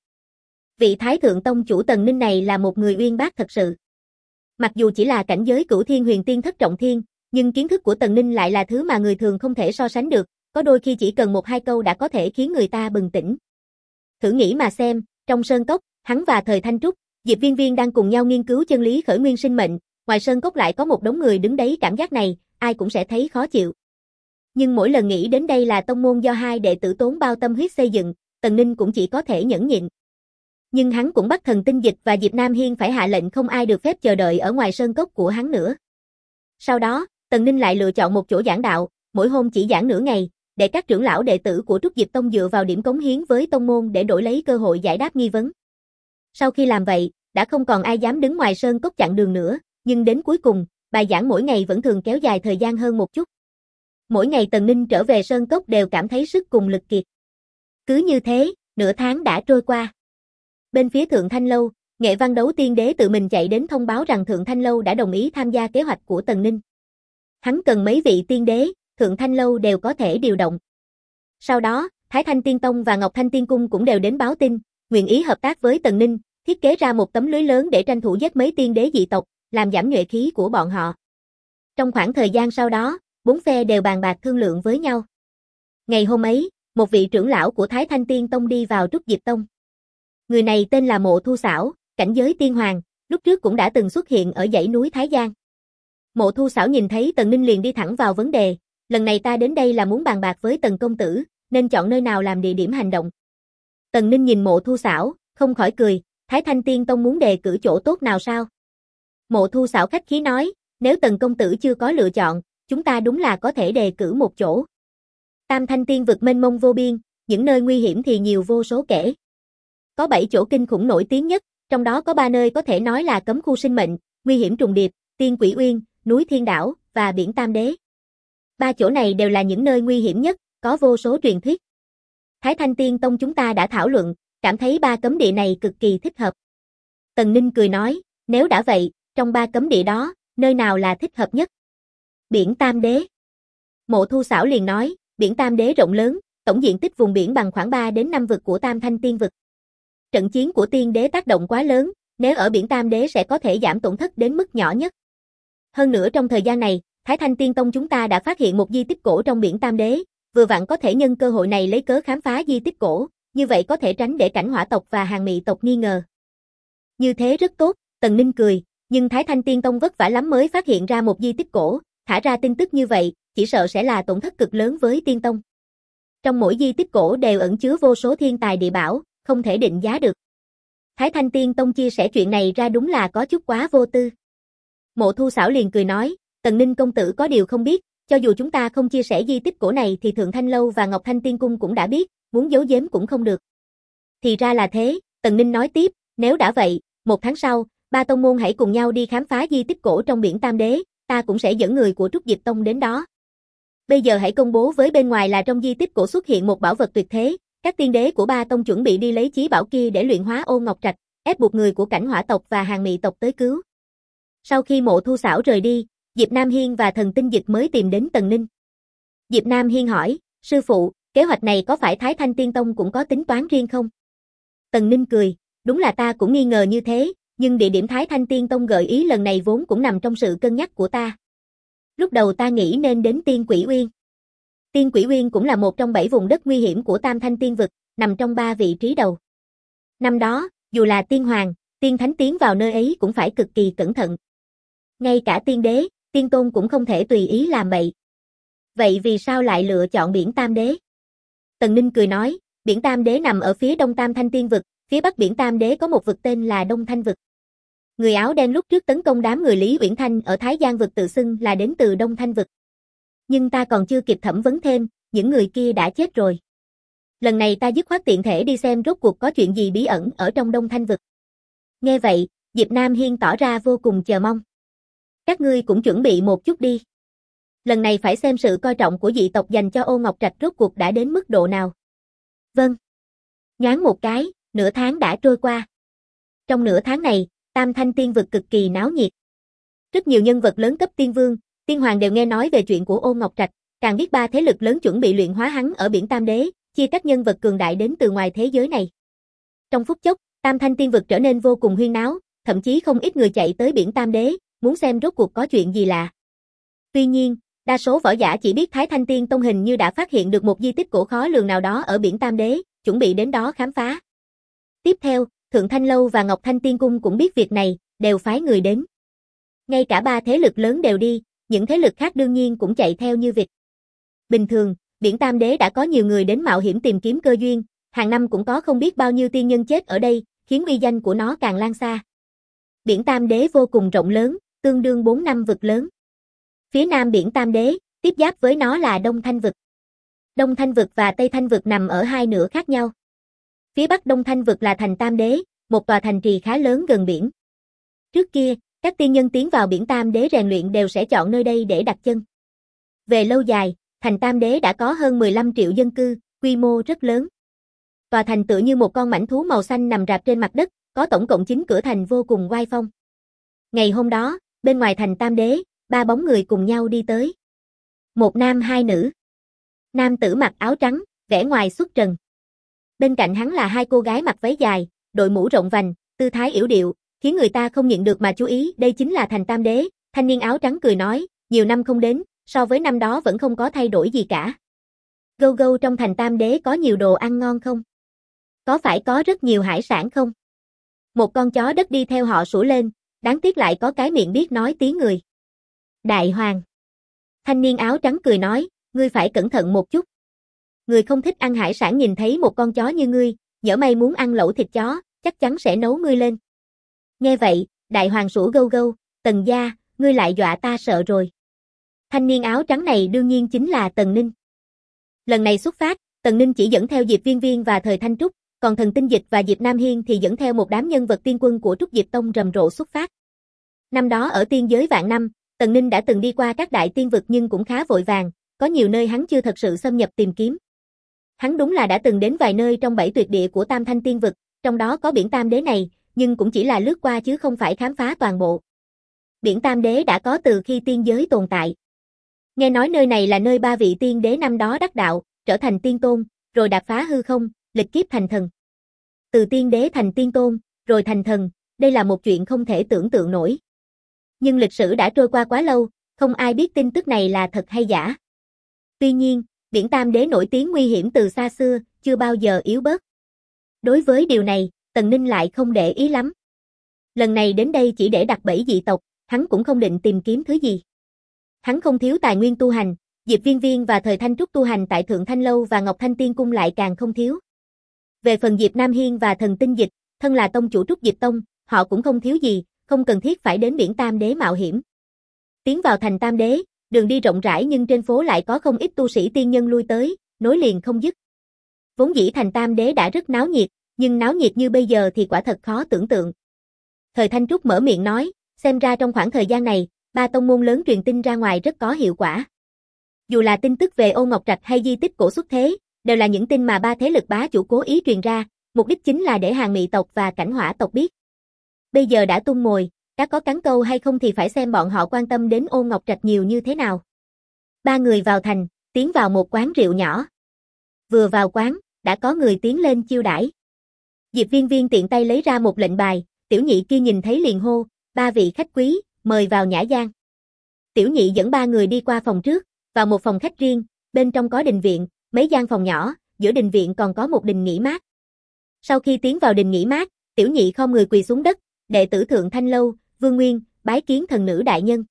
Vị Thái Thượng Tông chủ Tần Ninh này là một người uyên bác thật sự. Mặc dù chỉ là cảnh giới Cửu Thiên Huyền Tiên thất trọng thiên, nhưng kiến thức của Tần Ninh lại là thứ mà người thường không thể so sánh được, có đôi khi chỉ cần một hai câu đã có thể khiến người ta bừng tỉnh. Thử nghĩ mà xem, trong sơn cốc, hắn và Thời Thanh Trúc, Diệp Viên Viên đang cùng nhau nghiên cứu chân lý khởi nguyên sinh mệnh, ngoài sơn cốc lại có một đống người đứng đấy, cảm giác này, ai cũng sẽ thấy khó chịu. Nhưng mỗi lần nghĩ đến đây là tông môn do hai đệ tử tốn bao tâm huyết xây dựng, Tần Ninh cũng chỉ có thể nhẫn nhịn. Nhưng hắn cũng bắt Thần Tinh Dịch và Diệp Nam Hiên phải hạ lệnh không ai được phép chờ đợi ở ngoài sơn cốc của hắn nữa. Sau đó, Tần Ninh lại lựa chọn một chỗ giảng đạo, mỗi hôm chỉ giảng nửa ngày, để các trưởng lão đệ tử của Trúc Diệp Tông dựa vào điểm cống hiến với tông môn để đổi lấy cơ hội giải đáp nghi vấn. Sau khi làm vậy, đã không còn ai dám đứng ngoài sơn cốc chặn đường nữa, nhưng đến cuối cùng, bài giảng mỗi ngày vẫn thường kéo dài thời gian hơn một chút. Mỗi ngày Tần Ninh trở về sơn cốc đều cảm thấy sức cùng lực kiệt. Cứ như thế, nửa tháng đã trôi qua. Bên phía Thượng Thanh Lâu, Nghệ Văn Đấu tiên đế tự mình chạy đến thông báo rằng Thượng Thanh Lâu đã đồng ý tham gia kế hoạch của Tần Ninh. Hắn cần mấy vị tiên đế, Thượng Thanh Lâu đều có thể điều động. Sau đó, Thái Thanh Tiên Tông và Ngọc Thanh Tiên Cung cũng đều đến báo tin, nguyện ý hợp tác với Tần Ninh, thiết kế ra một tấm lưới lớn để tranh thủ giết mấy tiên đế dị tộc, làm giảm nhuệ khí của bọn họ. Trong khoảng thời gian sau đó, bốn phe đều bàn bạc thương lượng với nhau. Ngày hôm ấy, một vị trưởng lão của Thái Thanh Tiên Tông đi vào Trúc Diệp Tông. Người này tên là Mộ Thu Xảo, cảnh giới tiên hoàng, lúc trước cũng đã từng xuất hiện ở dãy núi Thái Giang. Mộ Thu Xảo nhìn thấy Tần Ninh liền đi thẳng vào vấn đề, lần này ta đến đây là muốn bàn bạc với Tần công tử, nên chọn nơi nào làm địa điểm hành động. Tần Ninh nhìn Mộ Thu Xảo, không khỏi cười, Thái Thanh Tiên Tông muốn đề cử chỗ tốt nào sao? Mộ Thu Xảo khách khí nói, nếu Tần công tử chưa có lựa chọn, chúng ta đúng là có thể đề cử một chỗ. Tam Thanh Tiên vực mênh mông vô biên, những nơi nguy hiểm thì nhiều vô số kể. Có 7 chỗ kinh khủng nổi tiếng nhất, trong đó có 3 nơi có thể nói là cấm khu sinh mệnh, nguy hiểm trùng điệp, Tiên Quỷ Uyên, núi Thiên Đảo và biển Tam Đế. 3 chỗ này đều là những nơi nguy hiểm nhất, có vô số truyền thuyết. Thái Thanh Tiên Tông chúng ta đã thảo luận, cảm thấy 3 cấm địa này cực kỳ thích hợp. Tần Ninh cười nói, nếu đã vậy, trong 3 cấm địa đó, nơi nào là thích hợp nhất? Biển Tam Đế. Mộ Thu Xảo liền nói, biển Tam Đế rộng lớn, tổng diện tích vùng biển bằng khoảng 3 đến 5 vực của Tam Thanh Tiên vực. Trận chiến của tiên đế tác động quá lớn, nếu ở biển Tam Đế sẽ có thể giảm tổn thất đến mức nhỏ nhất. Hơn nữa trong thời gian này, Thái Thanh Tiên Tông chúng ta đã phát hiện một di tích cổ trong biển Tam Đế, vừa vặn có thể nhân cơ hội này lấy cớ khám phá di tích cổ, như vậy có thể tránh để Cảnh Hỏa tộc và Hàn Mị tộc nghi ngờ. Như thế rất tốt, Tần Ninh cười, nhưng Thái Thanh Tiên Tông vất vả lắm mới phát hiện ra một di tích cổ, thả ra tin tức như vậy, chỉ sợ sẽ là tổn thất cực lớn với Tiên Tông. Trong mỗi di tích cổ đều ẩn chứa vô số thiên tài địa bảo, không thể định giá được. Thái Thanh Tiên Tông chia sẻ chuyện này ra đúng là có chút quá vô tư. Mộ Thu Xảo liền cười nói, Tần Ninh công tử có điều không biết, cho dù chúng ta không chia sẻ di tích cổ này thì Thượng Thanh Lâu và Ngọc Thanh Tiên Cung cũng đã biết, muốn giấu giếm cũng không được. Thì ra là thế, Tần Ninh nói tiếp, nếu đã vậy, 1 tháng sau, ba tông môn hãy cùng nhau đi khám phá di tích cổ trong biển Tam Đế, ta cũng sẽ dẫn người của Trúc Diệp Tông đến đó. Bây giờ hãy công bố với bên ngoài là trong di tích cổ xuất hiện một bảo vật tuyệt thế, các tiên đế của ba tông chuẩn bị đi lấy chí bảo kia để luyện hóa Ô Ngọc Trạch, ép buộc người của Cảnh Hỏa tộc và Hàng Mị tộc tới cứu. Sau khi Mộ Thu Xảo rời đi, Diệp Nam Hiên và Thần Tinh Dịch mới tìm đến Tần Ninh. Diệp Nam Hiên hỏi, sư phụ, kế hoạch này có phải Thái Thanh Tiên Tông cũng có tính toán riêng không? Tần Ninh cười, đúng là ta cũng nghi ngờ như thế, nhưng địa điểm Thái Thanh Tiên Tông gợi ý lần này vốn cũng nằm trong sự cân nhắc của ta. Lúc đầu ta nghĩ nên đến Tiên Quỷ Uyên. Tiên Quỷ Uyên cũng là một trong 7 vùng đất nguy hiểm của Tam Thanh Tiên Vực, nằm trong 3 vị trí đầu. Năm đó, dù là Tiên Hoàng, Tiên Thánh tiến vào nơi ấy cũng phải cực kỳ cẩn thận. Ngay cả Tiên Đế, Tiên Tôn cũng không thể tùy ý làm bậy. Vậy vì sao lại lựa chọn biển Tam Đế? Tần Ninh cười nói, biển Tam Đế nằm ở phía đông Tam Thanh Tiên Vực, phía bắc biển Tam Đế có một vực tên là Đông Thanh Vực. Người áo đen lúc trước tấn công đám người Lý Uyển Thanh ở Thái Giang Vực tự xưng là đến từ Đông Thanh Vực. Nhưng ta còn chưa kịp thẩm vấn thêm, những người kia đã chết rồi. Lần này ta dứt khoát tiện thể đi xem rốt cuộc có chuyện gì bí ẩn ở trong Đông Thanh Vực. Nghe vậy, Diệp Nam Hiên tỏ ra vô cùng chờ mong. Các ngươi cũng chuẩn bị một chút đi. Lần này phải xem sự coi trọng của dị tộc dành cho Ô Ngọc Trạch rốt cuộc đã đến mức độ nào. Vâng. Nhoáng một cái, nửa tháng đã trôi qua. Trong nửa tháng này, Tam Thanh Tiên Vực cực kỳ náo nhiệt. Rất nhiều nhân vật lớn cấp tiên vương, tiên hoàng đều nghe nói về chuyện của Ô Ngọc Trạch, càng biết 3 thế lực lớn chuẩn bị luyện hóa hắn ở biển Tam Đế, chia các nhân vật cường đại đến từ ngoài thế giới này. Trong phút chốc, Tam Thanh Tiên Vực trở nên vô cùng huyên náo, thậm chí không ít người chạy tới biển Tam Đế, muốn xem rốt cuộc có chuyện gì lạ. Tuy nhiên, đa số võ giả chỉ biết Thái Thanh Tiên Tông hình như đã phát hiện được một di tích cổ khó lường nào đó ở biển Tam Đế, chuẩn bị đến đó khám phá. Tiếp theo, Thượng Thanh Lâu và Ngọc Thanh Tiên Cung cũng biết việc này, đều phái người đến. Ngay cả 3 thế lực lớn đều đi, những thế lực khác đương nhiên cũng chạy theo như vịt. Bình thường, biển Tam Đế đã có nhiều người đến mạo hiểm tìm kiếm cơ duyên, hàng năm cũng có không biết bao nhiêu tiên nhân chết ở đây, khiến uy danh của nó càng lan xa. Biển Tam Đế vô cùng rộng lớn, tương đương 4 năm vực lớn. Phía nam biển Tam Đế, tiếp giáp với nó là Đông Thanh Vực. Đông Thanh Vực và Tây Thanh Vực nằm ở 2 nửa khác nhau. Phía bắc Đông Thanh Vực là thành Tam Đế, một tòa thành trì khá lớn gần biển. Trước kia, các tiên nhân tiến vào biển Tam Đế rèn luyện đều sẽ chọn nơi đây để đặt chân. Về lâu dài, thành Tam Đế đã có hơn 15 triệu dân cư, quy mô rất lớn. Tòa thành tựa như một con mãnh thú màu xanh nằm rạp trên mặt đất, có tổng cộng 9 cửa thành vô cùng oai phong. Ngày hôm đó, bên ngoài thành Tam Đế, 3 bóng người cùng nhau đi tới. Một nam 2 nữ. Nam tử mặc áo trắng, vẻ ngoài xuất trần. Bên cạnh hắn là 2 cô gái mặc váy dài, đội mũ rộng vành, tư thái yểu điệu, khiến người ta không nhịn được mà chú ý, đây chính là thành Tam Đế. Thanh niên áo trắng cười nói, nhiều năm không đến, so với năm đó vẫn không có thay đổi gì cả. Gâu gâu, trong thành Tam Đế có nhiều đồ ăn ngon không? Có phải có rất nhiều hải sản không? Một con chó đất đi theo họ sủa lên, đáng tiếc lại có cái miệng biết nói tiếng người. Đại Hoàng. Thanh niên áo trắng cười nói, ngươi phải cẩn thận một chút. Người không thích ăn hải sản nhìn thấy một con chó như ngươi, nhỡ may muốn ăn lẩu thịt chó, chắc chắn sẽ nấu ngươi lên. Nghe vậy, Đại Hoàng sủa gâu gâu, Tần gia, ngươi lại dọa ta sợ rồi. Thanh niên áo trắng này đương nhiên chính là Tần Ninh. Lần này xuất phát, Tần Ninh chỉ dẫn theo Diệp Viên Viên và Thời Thanh Trúc, còn Thần Tinh Dịch và Diệp Nam Hiên thì dẫn theo một đám nhân vật tiên quân của Trúc Diệp Tông rầm rộ xuất phát. Năm đó ở tiên giới vạn năm, Tần Ninh đã từng đi qua các đại tiên vực nhưng cũng khá vội vàng, có nhiều nơi hắn chưa thật sự xâm nhập tìm kiếm. Hắn đúng là đã từng đến vài nơi trong 7 tuyệt địa của Tam Thanh Tiên Vực, trong đó có biển Tam Đế này, nhưng cũng chỉ là lướt qua chứ không phải khám phá toàn bộ. Biển Tam Đế đã có từ khi tiên giới tồn tại. Nghe nói nơi này là nơi 3 vị tiên đế năm đó đắc đạo, trở thành tiên tôn, rồi đạp phá hư không, lịch kiếp thành thần. Từ tiên đế thành tiên tôn, rồi thành thần, đây là một chuyện không thể tưởng tượng nổi. Nhưng lịch sử đã trôi qua quá lâu, không ai biết tin tức này là thật hay giả. Tuy nhiên, biển Tam Đế nổi tiếng nguy hiểm từ xa xưa, chưa bao giờ yếu bớt. Đối với điều này, Tần Ninh lại không để ý lắm. Lần này đến đây chỉ để đặt bẫy dị tộc, hắn cũng không định tìm kiếm thứ gì. Hắn không thiếu tài nguyên tu hành, Diệp Viên Viên và Thời Thanh Trúc tu hành tại Thượng Thanh Lâu và Ngọc Thanh Tiên Cung lại càng không thiếu. Về phần Diệp Nam Hiên và Thần Tinh Dịch, thân là tông chủ Trúc Dịch Tông, họ cũng không thiếu gì, không cần thiết phải đến biển Tam Đế mạo hiểm. Tiến vào thành Tam Đế, đường đi rộng rãi nhưng trên phố lại có không ít tu sĩ tiên nhân lui tới, nối liền không dứt. Vốn dĩ thành Tam Đế đã rất náo nhiệt, nhưng náo nhiệt như bây giờ thì quả thật khó tưởng tượng. Thời Thanh Trúc mở miệng nói, xem ra trong khoảng thời gian này, 3 tông môn lớn truyền tin ra ngoài rất có hiệu quả. Dù là tin tức về Ô Ngọc Trạch hay di tích cổ xuất thế, đều là những tin mà 3 thế lực bá chủ cố ý truyền ra, mục đích chính là để Hàng Mị tộc và Cảnh Hỏa tộc biết. Bây giờ đã tung mồi, đã có cắn câu hay không thì phải xem bọn họ quan tâm đến Ô Ngọc Trạch nhiều như thế nào. 3 người vào thành, tiến vào một quán rượu nhỏ. Vừa vào quán, đã có người tiến lên chiêu đãi. Diệp Viên Viên tiện tay lấy ra một lệnh bài, tiểu nhị kia nhìn thấy liền hô, 3 vị khách quý, mời vào nhã gian. Tiểu nhị dẫn 3 người đi qua phòng trước, vào một phòng khách riêng, bên trong có đình viện, mấy gian phòng nhỏ, giữa đình viện còn có một đình nghỉ mát. Sau khi tiến vào đình nghỉ mát, tiểu nhị khom người quỳ xuống đất, đệ tử Thượng Thanh Lâu, Vương Nguyên, bái kiến thần nữ đại nhân.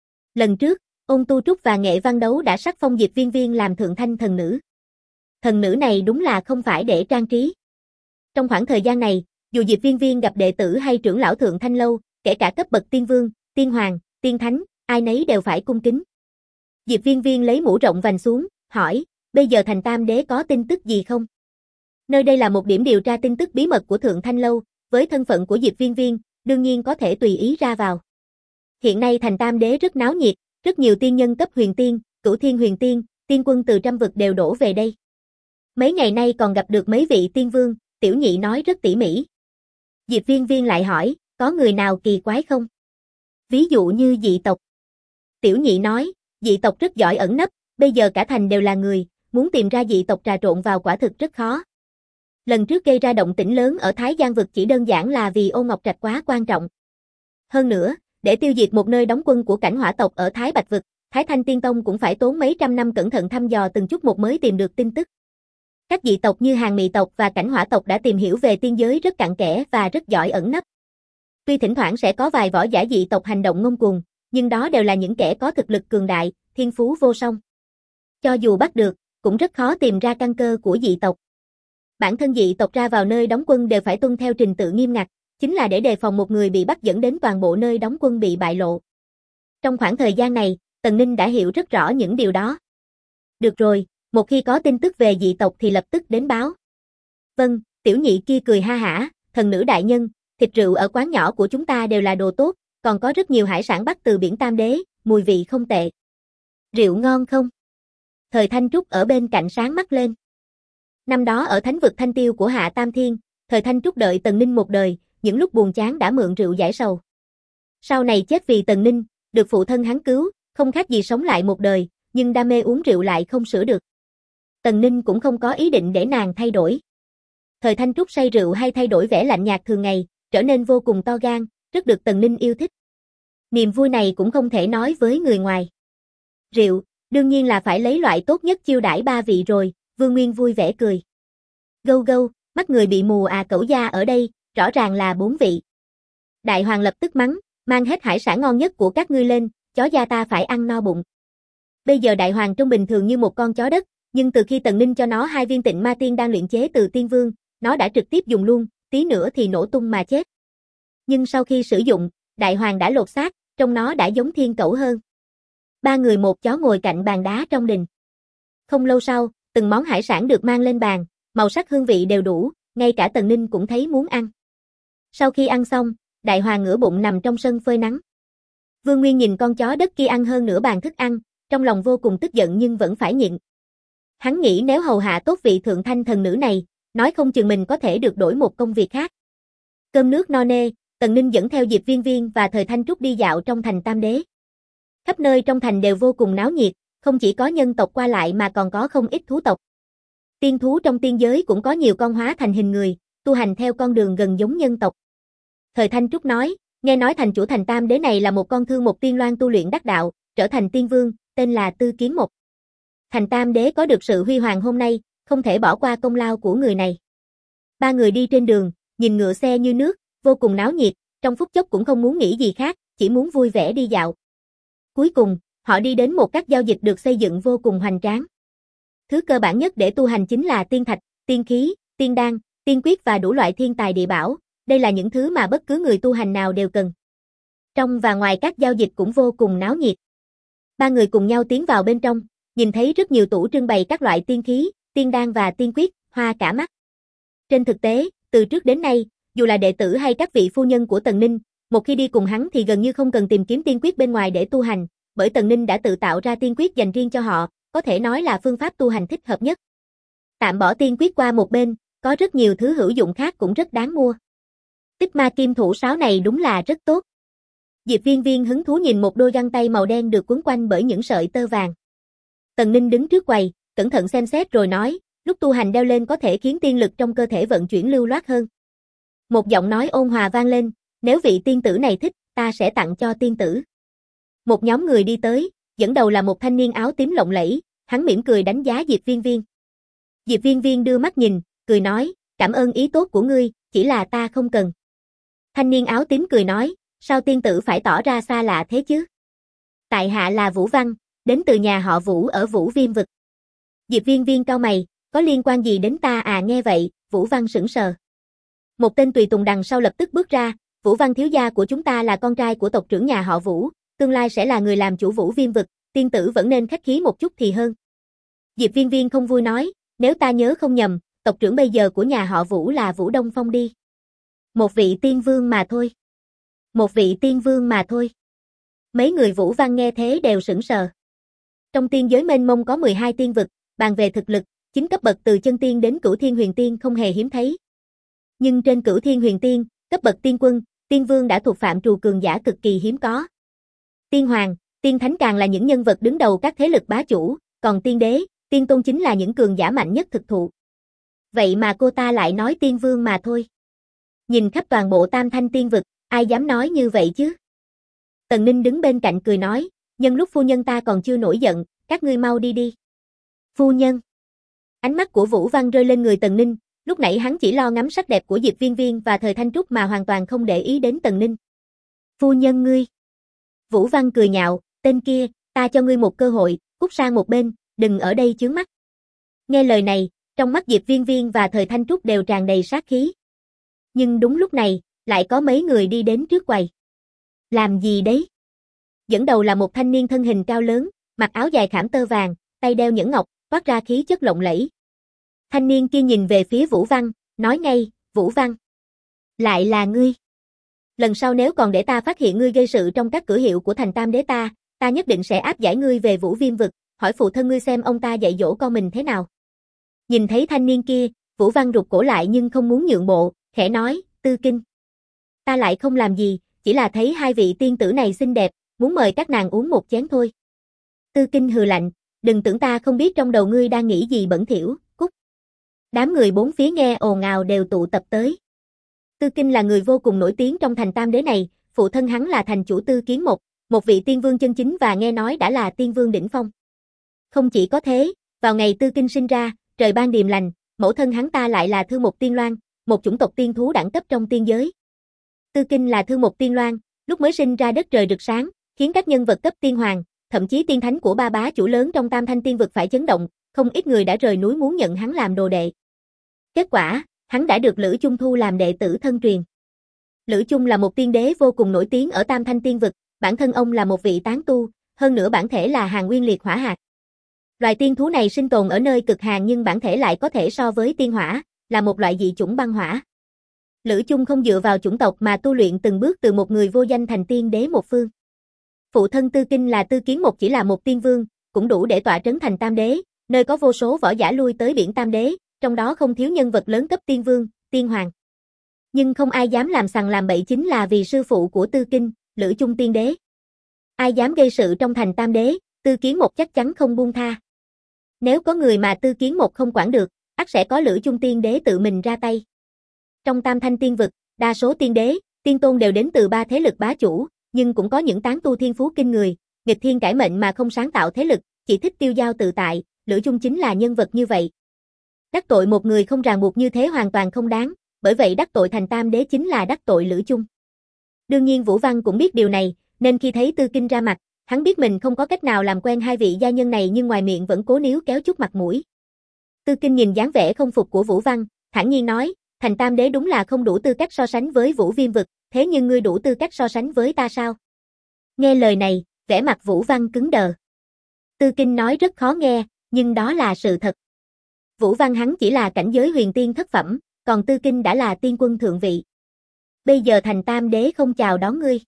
Lần trước, Ôn Tu Trúc và Nghệ Văn Đấu đã sắc phong Diệp Viên Viên làm Thượng Thanh thần nữ. Thần nữ này đúng là không phải để trang trí. Trong khoảng thời gian này, dù Diệp Viên Viên gặp đệ tử hay trưởng lão Thượng Thanh Lâu, kể cả cấp bậc tiên vương, tiên hoàng, tiên thánh, ai nấy đều phải cung kính. Diệp Viên Viên lấy mũ rộng vành xuống, hỏi, bây giờ thành Tam Đế có tin tức gì không? Nơi đây là một điểm điều tra tin tức bí mật của Thượng Thanh Lâu, với thân phận của Diệp Viên Viên, đương nhiên có thể tùy ý ra vào. Hiện nay thành Tam Đế rất náo nhiệt, rất nhiều tiên nhân cấp huyền tiên, cửu thiên huyền tiên, tiên quân từ trăm vực đều đổ về đây. Mấy ngày nay còn gặp được mấy vị tiên vương, tiểu nhị nói rất tỉ mỉ. Diệp Viên Viên lại hỏi, có người nào kỳ quái không? Ví dụ như dị tộc. Tiểu nhị nói, dị tộc rất giỏi ẩn nấp, bây giờ cả thành đều là người, muốn tìm ra dị tộc trà trộn vào quả thực rất khó. Lần trước gây ra động tĩnh lớn ở Thái Giang vực chỉ đơn giản là vì Ô Ngọc Trạch quá quan trọng. Hơn nữa, để tiêu diệt một nơi đóng quân của Cảnh Hỏa tộc ở Thái Bạch vực, Thái Thanh Tiên Tông cũng phải tốn mấy trăm năm cẩn thận thăm dò từng chút một mới tìm được tin tức. Các dị tộc như Hàng Mị tộc và Cảnh Hỏa tộc đã tìm hiểu về tiên giới rất cặn kẽ và rất giỏi ẩn nấp. Tuy thỉnh thoảng sẽ có vài võ giả dị tộc hành động ngông cuồng, nhưng đó đều là những kẻ có thực lực cường đại, thiên phú vô song. Cho dù bắt được, cũng rất khó tìm ra căn cơ của dị tộc. Bản thân dị tộc ra vào nơi đóng quân đều phải tuân theo trình tự nghiêm ngặt, chính là để đề phòng một người bị bắt dẫn đến toàn bộ nơi đóng quân bị bại lộ. Trong khoảng thời gian này, Tần Ninh đã hiểu rất rõ những điều đó. Được rồi, một khi có tin tức về dị tộc thì lập tức đến báo. Vâng, tiểu nhị kia cười ha hả, thần nữ đại nhân, thịt rượu ở quán nhỏ của chúng ta đều là đồ tốt, còn có rất nhiều hải sản bắt từ biển Tam Đế, mùi vị không tệ. Rượu ngon không? Thời Thanh Trúc ở bên cạnh sáng mắt lên. Năm đó ở thánh vực Thanh Tiêu của Hạ Tam Thiên, Thời Thanh Trúc đợi Tần Ninh một đời, những lúc buồn chán đã mượn rượu giải sầu. Sau này chết vì Tần Ninh, được phụ thân hắn cứu, không khác gì sống lại một đời, nhưng đam mê uống rượu lại không sửa được. Tần Ninh cũng không có ý định để nàng thay đổi. Thời Thanh Trúc say rượu hay thay đổi vẻ lạnh nhạt thường ngày, trở nên vô cùng to gan, rất được Tần Ninh yêu thích. Niềm vui này cũng không thể nói với người ngoài. Rượu, đương nhiên là phải lấy loại tốt nhất chiêu đãi 3 vị rồi, Vương Nguyên vui vẻ cười. Gâu gâu, mắt người bị mù à, cẩu gia ở đây, rõ ràng là 4 vị. Đại hoàng lập tức mắng, mang hết hải sản ngon nhất của các ngươi lên, chó gia ta phải ăn no bụng. Bây giờ đại hoàng trông bình thường như một con chó đất, nhưng từ khi Tần Ninh cho nó 2 viên Tịnh Ma Tiên đang luyện chế từ Tiên Vương, nó đã trực tiếp dùng luôn, tí nữa thì nổ tung mà chết. Nhưng sau khi sử dụng, đại hoàng đã lột xác, trông nó đã giống thiên cẩu hơn. 3 người một chó ngồi cạnh bàn đá trong đình. Không lâu sau, từng món hải sản được mang lên bàn, màu sắc hương vị đều đủ, ngay cả Tần Ninh cũng thấy muốn ăn. Sau khi ăn xong, đại hoàng ngửa bụng nằm trong sân phơi nắng. Vương Nguyên nhìn con chó đất kia ăn hơn nửa bàn thức ăn, trong lòng vô cùng tức giận nhưng vẫn phải nhịn. Hắn nghĩ nếu hầu hạ tốt vị Thượng Thanh thần nữ này, nói không chừng mình có thể được đổi một công việc khác. Cơm nước no nê, Tần Ninh dẫn theo Diệp Viên Viên và Thời Thanh Trúc đi dạo trong thành Tam Đế. Khắp nơi trong thành đều vô cùng náo nhiệt, không chỉ có nhân tộc qua lại mà còn có không ít thú tộc. Tiên thú trong tiên giới cũng có nhiều con hóa thành hình người, tu hành theo con đường gần giống nhân tộc. Thời Thanh Trúc nói, nghe nói thành chủ thành Tam Đế này là một con thương một tiên loan tu luyện đắc đạo, trở thành tiên vương, tên là Tư Kiếm Mộc. Thành Tam Đế có được sự huy hoàng hôm nay, không thể bỏ qua công lao của người này. 3 người đi trên đường, nhìn ngựa xe như nước, vô cùng náo nhiệt, trong phút chốc cũng không muốn nghĩ gì khác, chỉ muốn vui vẻ đi dạo. Cuối cùng, họ đi đến một các giao dịch được xây dựng vô cùng hoành tráng. Thứ cơ bản nhất để tu hành chính là tiên thạch, tiên khí, tiên đan, tiên quyết và đủ loại thiên tài địa bảo, Đây là những thứ mà bất cứ người tu hành nào đều cần. Trong và ngoài các giao dịch cũng vô cùng náo nhiệt. Ba người cùng nhau tiến vào bên trong, nhìn thấy rất nhiều tủ trưng bày các loại tiên khí, tiên đan và tiên quyết, hoa cả mắt. Trên thực tế, từ trước đến nay, dù là đệ tử hay các vị phu nhân của Tần Ninh, một khi đi cùng hắn thì gần như không cần tìm kiếm tiên quyết bên ngoài để tu hành, bởi Tần Ninh đã tự tạo ra tiên quyết dành riêng cho họ, có thể nói là phương pháp tu hành thích hợp nhất. Tạm bỏ tiên quyết qua một bên, có rất nhiều thứ hữu dụng khác cũng rất đáng mua. Tích ma kim thủ sáo này đúng là rất tốt. Diệp Viên Viên hứng thú nhìn một đôi găng tay màu đen được quấn quanh bởi những sợi tơ vàng. Tần Ninh đứng trước quầy, cẩn thận xem xét rồi nói, lúc tu hành đeo lên có thể khiến tiên lực trong cơ thể vận chuyển lưu loát hơn. Một giọng nói ôn hòa vang lên, nếu vị tiên tử này thích, ta sẽ tặng cho tiên tử. Một nhóm người đi tới, dẫn đầu là một thanh niên áo tím lộng lẫy, hắn mỉm cười đánh giá Diệp Viên Viên. Diệp Viên Viên đưa mắt nhìn, cười nói, cảm ơn ý tốt của ngươi, chỉ là ta không cần. Thanh niên áo tím cười nói, sao tiên tử phải tỏ ra xa lạ thế chứ? Tại hạ là Vũ Văn, đến từ nhà họ Vũ ở Vũ Viêm vực. Diệp Viên Viên cau mày, có liên quan gì đến ta à? Nghe vậy, Vũ Văn sững sờ. Một tên tùy tùng đằng sau lập tức bước ra, Vũ Văn thiếu gia của chúng ta là con trai của tộc trưởng nhà họ Vũ, tương lai sẽ là người làm chủ Vũ Viêm vực, tiên tử vẫn nên khách khí một chút thì hơn. Diệp Viên Viên không vui nói, nếu ta nhớ không nhầm, tộc trưởng bây giờ của nhà họ Vũ là Vũ Đông Phong đi. Một vị tiên vương mà thôi. Một vị tiên vương mà thôi. Mấy người Vũ Văn nghe thế đều sững sờ. Trong tiên giới mênh mông có 12 tiên vực, bàn về thực lực, 9 cấp bậc từ chân tiên đến Cửu Thiên Huyền Tiên không hề hiếm thấy. Nhưng trên Cửu Thiên Huyền Tiên, cấp bậc tiên quân, tiên vương đã thuộc phạm trù cường giả cực kỳ hiếm có. Tiên hoàng, tiên thánh càng là những nhân vật đứng đầu các thế lực bá chủ, còn tiên đế, tiên tôn chính là những cường giả mạnh nhất thực thụ. Vậy mà cô ta lại nói tiên vương mà thôi. Nhìn khắp toàn bộ Tam Thanh tiên vực, ai dám nói như vậy chứ? Tần Ninh đứng bên cạnh cười nói, nhân lúc phu nhân ta còn chưa nổi giận, các ngươi mau đi đi. Phu nhân. Ánh mắt của Vũ Văn rơi lên người Tần Ninh, lúc nãy hắn chỉ lo ngắm sắc đẹp của Diệp Viên Viên và Thời Thanh Trúc mà hoàn toàn không để ý đến Tần Ninh. Phu nhân ngươi. Vũ Văn cười nhạo, tên kia, ta cho ngươi một cơ hội, cút sang một bên, đừng ở đây chướng mắt. Nghe lời này, trong mắt Diệp Viên Viên và Thời Thanh Trúc đều tràn đầy sát khí. Nhưng đúng lúc này, lại có mấy người đi đến trước quầy. Làm gì đấy? Dẫn đầu là một thanh niên thân hình cao lớn, mặc áo dài khảm tơ vàng, tay đeo nhẫn ngọc, toát ra khí chất lộng lẫy. Thanh niên kia nhìn về phía Vũ Văn, nói ngay, Vũ Văn. Lại là ngươi. Lần sau nếu còn để ta phát hiện ngươi gây sự trong các cửa hiệu của thành Tam Đế ta nhất định sẽ áp giải ngươi về Vũ Viêm vực, hỏi phụ thân ngươi xem ông ta dạy dỗ con mình thế nào. Nhìn thấy thanh niên kia, Vũ Văn rụt cổ lại nhưng không muốn nhượng bộ, khẽ nói, Tư Kinh. Ta lại không làm gì, chỉ là thấy hai vị tiên tử này xinh đẹp, muốn mời các nàng uống một chén thôi. Tư Kinh hừ lạnh, đừng tưởng ta không biết trong đầu ngươi đang nghĩ gì bẩn thỉu, cút. Đám người bốn phía nghe ồn ào đều tụ tập tới. Tư Kinh là người vô cùng nổi tiếng trong thành Tam Đế này, phụ thân hắn là thành chủ Tư Kiến một vị tiên vương chân chính và nghe nói đã là tiên vương đỉnh phong. Không chỉ có thế, vào ngày Tư Kinh sinh ra, trời ban điềm lành, mẫu thân hắn ta lại là Thương Mục Tiên Loan, một chủng tộc tiên thú đẳng cấp trong tiên giới. Tư Kinh là Thương Mục Tiên Loan, lúc mới sinh ra đất trời rực sáng, khiến các nhân vật cấp tiên hoàng, thậm chí tiên thánh của ba bá chủ lớn trong Tam Thanh tiên vực phải chấn động, không ít người đã rời núi muốn nhận hắn làm đồ đệ. Kết quả, hắn đã được Lữ Chung thu làm đệ tử thân truyền. Lữ Chung là một tiên đế vô cùng nổi tiếng ở Tam Thanh tiên vực, bản thân ông là một vị tán tu, hơn nữa bản thể là Hàn Nguyên Liệt Hỏa Hạt. Loài tiên thú này sinh tồn ở nơi cực hàn nhưng bản thể lại có thể so với tiên hỏa, là một loại dị chủng băng hỏa. Lữ Chung không dựa vào chủng tộc mà tu luyện từng bước từ một người vô danh thành tiên đế một phương. Phụ thân Tư Kinh là Tư Kiến chỉ là một tiên vương, cũng đủ để tọa trấn thành Tam Đế, nơi có vô số võ giả lui tới biển Tam Đế, trong đó không thiếu nhân vật lớn cấp tiên vương, tiên hoàng. Nhưng không ai dám làm sằng làm bậy chính là vì sư phụ của Tư Kinh, Lữ Chung tiên đế. Ai dám gây sự trong thành Tam Đế, Tư Kiến chắc chắn không buông tha. Nếu có người mà Tư Kiến không quản được, ắt sẽ có Lữ Chung tiên đế tự mình ra tay. Trong Tam Thanh tiên vực, đa số tiên đế, tiên tôn đều đến từ ba thế lực bá chủ, nhưng cũng có những tán tu thiên phú kinh người, nghịch thiên cải mệnh mà không sáng tạo thế lực, chỉ thích tiêu dao tự tại, Lữ Chung chính là nhân vật như vậy. Đắc tội một người không ràng buộc như thế hoàn toàn không đáng, bởi vậy đắc tội thành Tam Đế chính là đắc tội Lữ Chung. Đương nhiên Vũ Văn cũng biết điều này, nên khi thấy Tư Kinh ra mặt, hắn biết mình không có cách nào làm quen hai vị gia nhân này nhưng ngoài miệng vẫn cố níu kéo chút mặt mũi. Tư Kinh nhìn dáng vẻ không phục của Vũ Văn, thản nhiên nói, Thành Tam Đế đúng là không đủ tư cách so sánh với Vũ Viêm vực, thế nhưng ngươi đủ tư cách so sánh với ta sao? Nghe lời này, vẻ mặt Vũ Văn cứng đờ. Tư Kinh nói rất khó nghe, nhưng đó là sự thật. Vũ Văn hắn chỉ là cảnh giới huyền tiên thất phẩm, còn Tư Kinh đã là tiên quân thượng vị. Bây giờ Thành Tam Đế không chào đón ngươi.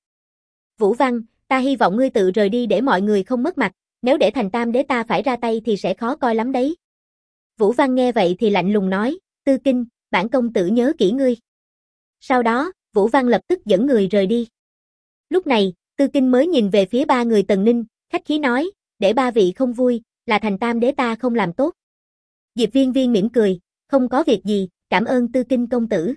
Vũ Văn, ta hy vọng ngươi tự rời đi để mọi người không mất mặt, nếu để Thành Tam Đế ta phải ra tay thì sẽ khó coi lắm đấy. Vũ Văn nghe vậy thì lạnh lùng nói, Tư Kinh, bản công tử nhớ kỹ ngươi. Sau đó, Vũ Văn lập tức dẫn người rời đi. Lúc này, Tư Kinh mới nhìn về phía ba người Tần Ninh, khách khí nói, để ba vị không vui, là Thành Tam Đế ta không làm tốt. Diệp Viên Viên mỉm cười, không có việc gì, cảm ơn Tư Kinh công tử.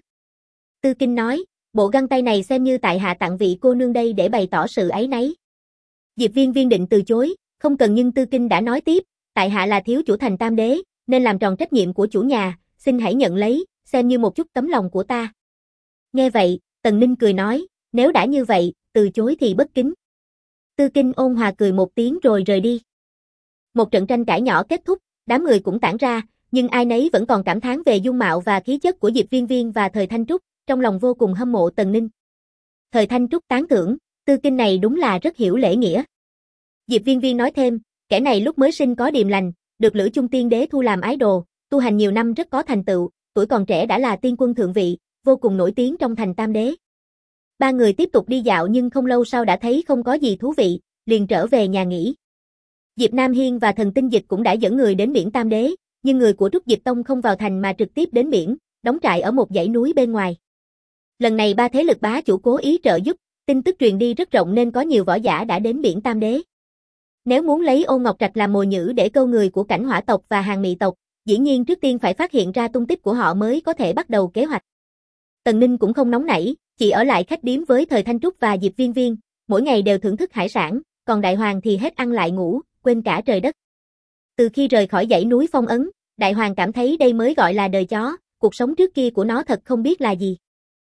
Tư Kinh nói, bộ găng tay này xem như tại hạ tặng vị cô nương đây để bày tỏ sự áy náy. Diệp Viên Viên định từ chối, không cần nhưng Tư Kinh đã nói tiếp, tại hạ là thiếu chủ Thành Tam Đế, nên làm tròn trách nhiệm của chủ nhà, xin hãy nhận lấy, xem như một chút tấm lòng của ta. Nghe vậy, Tần Ninh cười nói, nếu đã như vậy, từ chối thì bất kính. Tư Kinh ôn hòa cười một tiếng rồi rời đi. Một trận tranh cãi nhỏ kết thúc, đám người cũng tản ra, nhưng ai nấy vẫn còn cảm thán về dung mạo và khí chất của Diệp Viên Viên và Thời Thanh Trúc, trong lòng vô cùng hâm mộ Tần Ninh. Thời Thanh Trúc tán thưởng, Tư Kinh này đúng là rất hiểu lễ nghĩa. Diệp Viên Viên nói thêm, kẻ này lúc mới sinh có điềm lành, được Lữ Chung Tiên Đế thu làm ái đồ, tu hành nhiều năm rất có thành tựu, tuổi còn trẻ đã là tiên quân thượng vị, vô cùng nổi tiếng trong Thành Tam Đế. Ba người tiếp tục đi dạo nhưng không lâu sau đã thấy không có gì thú vị, liền trở về nhà nghỉ. Diệp Nam Hiên và Thần Tinh Dịch cũng đã dẫn người đến biển Tam Đế, nhưng người của Trúc Dịch Tông không vào thành mà trực tiếp đến biển, đóng trại ở một dãy núi bên ngoài. Lần này ba thế lực bá chủ cố ý trợ giúp, tin tức truyền đi rất rộng nên có nhiều võ giả đã đến biển Tam Đế. Nếu muốn lấy Ô Ngọc Trạch làm mồi nhử để câu người của Cảnh Hỏa tộc và Hàng Mị tộc, dĩ nhiên trước tiên phải phát hiện ra tung tích của họ mới có thể bắt đầu kế hoạch. Tần Ninh cũng không nóng nảy, chỉ ở lại khách điếm với Thời Thanh Trúc và Diệp Viên Viên, mỗi ngày đều thưởng thức hải sản, còn Đại Hoàng thì hết ăn lại ngủ, quên cả trời đất. Từ khi rời khỏi dãy núi Phong Ấn, Đại Hoàng cảm thấy đây mới gọi là đời chó, cuộc sống trước kia của nó thật không biết là gì.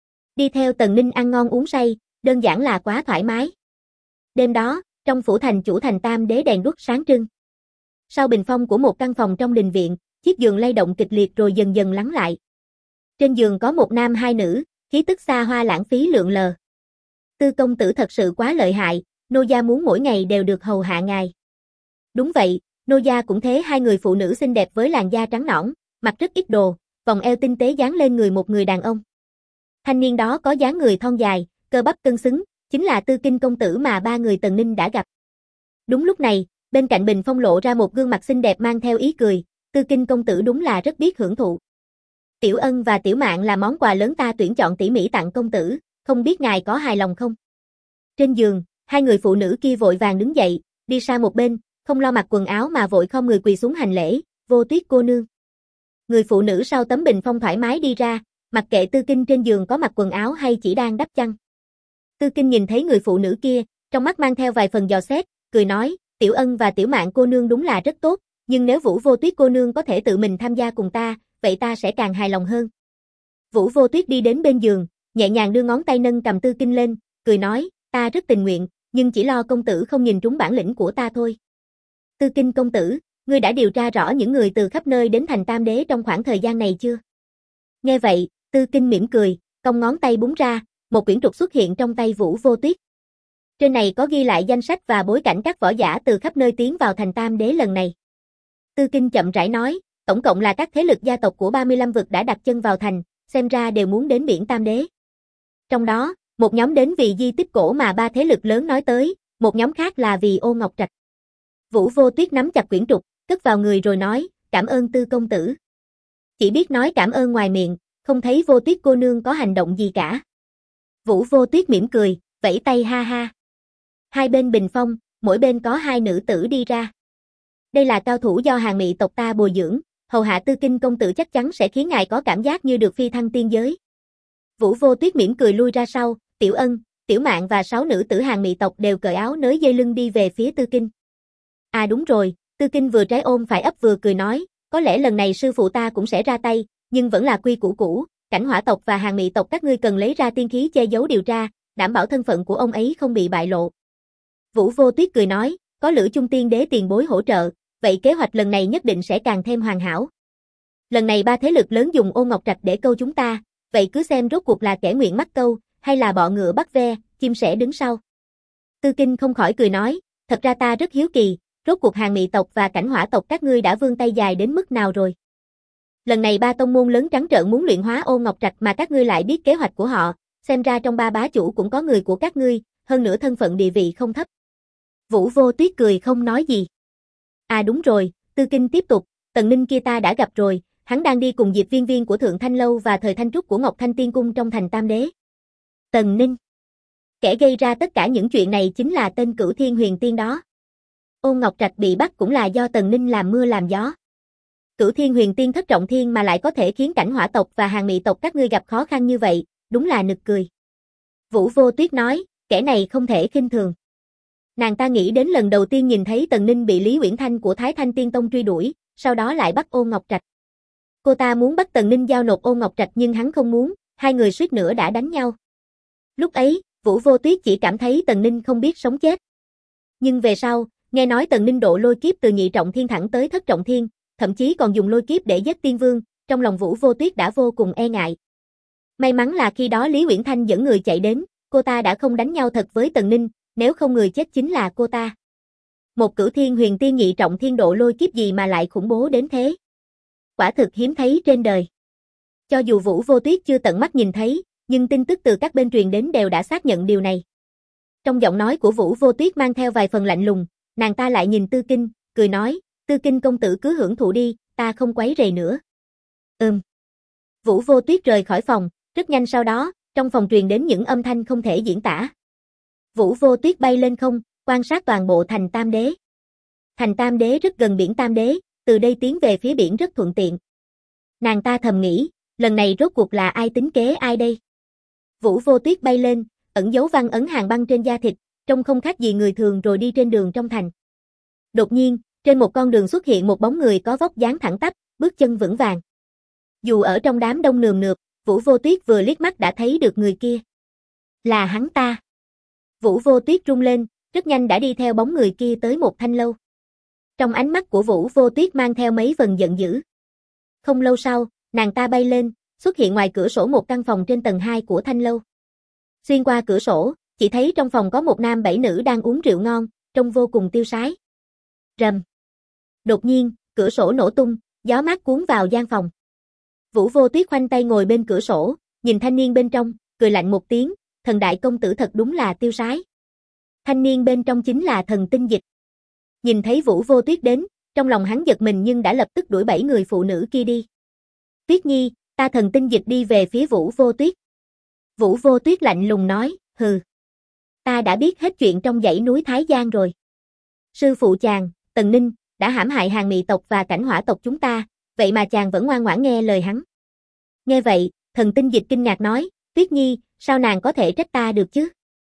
Đi theo Tần Ninh ăn ngon uống say, đơn giản là quá thoải mái. Đêm đó, trong phủ thành chủ Thành Tam Đế đèn đuốc sáng trưng. Sau bình phong của một căn phòng trong đình viện, chiếc giường lay động kịch liệt rồi dần dần lắng lại. Trên giường có một nam hai nữ, khí tức xa hoa lãng phí lượn lờ. Tư công tử thật sự quá lợi hại, nô gia muốn mỗi ngày đều được hầu hạ ngài. Đúng vậy, nô gia cũng thế. Hai người phụ nữ xinh đẹp với làn da trắng nõn, mặc rất ít đồ, vòng eo tinh tế dán lên người một người đàn ông. Thanh niên đó có dáng người thon dài, cơ bắp cân xứng, chính là Tư Kinh công tử mà ba người Tần Ninh đã gặp. Đúng lúc này, bên cạnh bình phong lộ ra một gương mặt xinh đẹp mang theo ý cười, Tư Kinh công tử đúng là rất biết hưởng thụ. Tiểu Ân và Tiểu Mạn là món quà lớn ta tuyển chọn tỉ mỉ tặng công tử, không biết ngài có hài lòng không? Trên giường, hai người phụ nữ kia vội vàng đứng dậy, đi sang một bên, không lo mặc quần áo mà vội khom người quỳ xuống hành lễ, Vô Tuyết cô nương. Người phụ nữ sau tấm bình phong thoải mái đi ra, mặc kệ Tư Kinh trên giường có mặc quần áo hay chỉ đang đắp chăn. Tư Kinh nhìn thấy người phụ nữ kia, trong mắt mang theo vài phần dò xét, cười nói, Tiểu Ân và Tiểu Mạn cô nương đúng là rất tốt, nhưng nếu Vũ Vô Tuyết cô nương có thể tự mình tham gia cùng ta, vậy ta sẽ càng hài lòng hơn. Vũ Vô Tuyết đi đến bên giường, nhẹ nhàng đưa ngón tay nâng cầm Tư Kinh lên, cười nói, ta rất tình nguyện, nhưng chỉ lo công tử không nhìn trúng bản lĩnh của ta thôi. Tư Kinh công tử, ngươi đã điều tra rõ những người từ khắp nơi đến Thành Tam Đế trong khoảng thời gian này chưa? Nghe vậy, Tư Kinh mỉm cười, cong ngón tay búng ra, một quyển trục xuất hiện trong tay Vũ Vô Tuyết. Trên này có ghi lại danh sách và bối cảnh các võ giả từ khắp nơi tiến vào Thành Tam Đế lần này. Tư Kinh chậm rãi nói, tổng cộng là các thế lực gia tộc của 35 vực đã đặt chân vào thành, xem ra đều muốn đến biển Tam Đế. Trong đó, một nhóm đến vì di tích cổ mà ba thế lực lớn nói tới, một nhóm khác là vì Ô Ngọc Trạch. Vũ Vô Tuyết nắm chặt quyển trục, cất vào người rồi nói, cảm ơn Tư công tử. Chỉ biết nói cảm ơn ngoài miệng, không thấy Vô Tuyết cô nương có hành động gì cả. Vũ Vô Tuyết mỉm cười, vẫy tay ha ha. Hai bên bình phong, mỗi bên có hai nữ tử đi ra. Đây là cao thủ do Hàng Mị tộc ta bồi dưỡng, hầu hạ Tư Kinh công tử chắc chắn sẽ khiến ngài có cảm giác như được phi thăng tiên giới. Vũ Vô Tuyết mỉm cười lui ra sau, Tiểu Ân, Tiểu Mạn và 6 nữ tử Hàng Mị tộc đều cởi áo nới dây lưng đi về phía Tư Kinh. À đúng rồi, Tư Kinh vừa trái ôm phải ấp vừa cười nói, có lẽ lần này sư phụ ta cũng sẽ ra tay, nhưng vẫn là quy củ cũ, Cảnh Hỏa tộc và Hàng Mị tộc các ngươi cần lấy ra tiên khí che giấu điều tra, đảm bảo thân phận của ông ấy không bị bại lộ. Vũ Vô Tuyết cười nói, có Lữ Chung Tiên Đế tiền bối hỗ trợ, vậy kế hoạch lần này nhất định sẽ càng thêm hoàn hảo. Lần này ba thế lực lớn dùng Ô Ngọc Trạch để câu chúng ta, vậy cứ xem rốt cuộc là kẻ nguyện mắc câu, hay là bọ ngựa bắt ve, chim sẻ đứng sau. Tư Kinh không khỏi cười nói, thật ra ta rất hiếu kỳ, rốt cuộc Hàn Mị tộc và Cảnh Hỏa tộc các ngươi đã vươn tay dài đến mức nào rồi. Lần này ba tông môn lớn trắng trợn muốn luyện hóa Ô Ngọc Trạch mà các ngươi lại biết kế hoạch của họ, xem ra trong ba bá chủ cũng có người của các ngươi, hơn nữa thân phận địa vị không thấp. Vũ Vô Tuyết cười không nói gì. À đúng rồi, Tư Kinh tiếp tục, Tần Ninh kia ta đã gặp rồi, hắn đang đi cùng Diệp Viên Viên của Thượng Thanh Lâu và Thời Thanh Trúc của Ngọc Thanh Tiên Cung trong thành Tam Đế. Tần Ninh. Kẻ gây ra tất cả những chuyện này chính là tên Cửu Thiên Huyền Tiên đó. Ô Ngọc Trạch bị bắt cũng là do Tần Ninh làm mưa làm gió. Cửu Thiên Huyền Tiên thất trọng thiên mà lại có thể khiến Cảnh Hỏa tộc và Hàn Mị tộc các ngươi gặp khó khăn như vậy, đúng là nực cười. Vũ Vô Tuyết nói, kẻ này không thể khinh thường. Nàng ta nghĩ đến lần đầu tiên nhìn thấy Tần Ninh bị Lý Uyển Thanh của Thái Thanh Tiên Tông truy đuổi, sau đó lại bắt Ô Ngọc Trạch. Cô ta muốn bắt Tần Ninh giao nộp Ô Ngọc Trạch nhưng hắn không muốn, hai người suýt nữa đã đánh nhau. Lúc ấy, Vũ Vô Tuyết chỉ cảm thấy Tần Ninh không biết sống chết. Nhưng về sau, nghe nói Tần Ninh độ lôi kiếp từ nhị trọng thiên thẳng tới thất trọng thiên, thậm chí còn dùng lôi kiếp để giết tiên vương, trong lòng Vũ Vô Tuyết đã vô cùng e ngại. May mắn là khi đó Lý Uyển Thanh dẫn người chạy đến, cô ta đã không đánh nhau thật với Tần Ninh, nếu không người chết chính là cô ta. Một Cửu Thiên Huyền Tiên nhị trọng thiên độ lôi kiếp gì mà lại khủng bố đến thế. Quả thực hiếm thấy trên đời. Cho dù Vũ Vô Tuyết chưa tận mắt nhìn thấy, nhưng tin tức từ các bên truyền đến đều đã xác nhận điều này. Trong giọng nói của Vũ Vô Tuyết mang theo vài phần lạnh lùng, nàng ta lại nhìn Tư Kinh, cười nói, Tư Kinh công tử cứ hưởng thụ đi, ta không quấy rầy nữa. Vũ Vô Tuyết rời khỏi phòng, rất nhanh sau đó, trong phòng truyền đến những âm thanh không thể diễn tả. Vũ Vô Tuyết bay lên không, quan sát toàn bộ thành Tam Đế. Thành Tam Đế rất gần biển Tam Đế, từ đây tiến về phía biển rất thuận tiện. Nàng ta thầm nghĩ, lần này rốt cuộc là ai tính kế ai đây? Vũ Vô Tuyết bay lên, ẩn dấu văn ấn hàng băng trên da thịt, trông không khác gì người thường rồi đi trên đường trong thành. Đột nhiên, trên một con đường xuất hiện một bóng người có vóc dáng thẳng tắp, bước chân vững vàng. Dù ở trong đám đông nườm nượp, Vũ Vô Tuyết vừa liếc mắt đã thấy được người kia. Là hắn ta. Vũ Vô Tuyết rung lên, rất nhanh đã đi theo bóng người kia tới một thanh lâu. Trong ánh mắt của Vũ Vô Tuyết mang theo mấy phần giận dữ. Không lâu sau, nàng ta bay lên, xuất hiện ngoài cửa sổ một căn phòng trên tầng 2 của thanh lâu. Xuyên qua cửa sổ, chỉ thấy trong phòng có một nam 7 nữ đang uống rượu ngon, trông vô cùng tiêu sái. Rầm. Đột nhiên, cửa sổ nổ tung, gió mát cuốn vào gian phòng. Vũ Vô Tuyết khoanh tay ngồi bên cửa sổ, nhìn thanh niên bên trong, cười lạnh một tiếng, thần đại công tử thật đúng là tiêu sái. Thanh niên bên trong chính là Thần Tinh Dịch. Nhìn thấy Vũ Vô Tuyết đến, trong lòng hắn giật mình nhưng đã lập tức đuổi 7 người phụ nữ kia đi. Tuyết Nhi, ta Thần Tinh Dịch đi về phía Vũ Vô Tuyết. Vũ Vô Tuyết lạnh lùng nói, hừ. Ta đã biết hết chuyện trong dãy núi Thái Giang rồi. Sư phụ chàng, Tần Ninh, đã hãm hại Hàn Mị tộc và Cảnh Hỏa tộc chúng ta, vậy mà chàng vẫn ngoan ngoãn nghe lời hắn. Nghe vậy, Thần Tinh Dịch kinh ngạc nói, Tuyết Nhi, sao nàng có thể trách ta được chứ?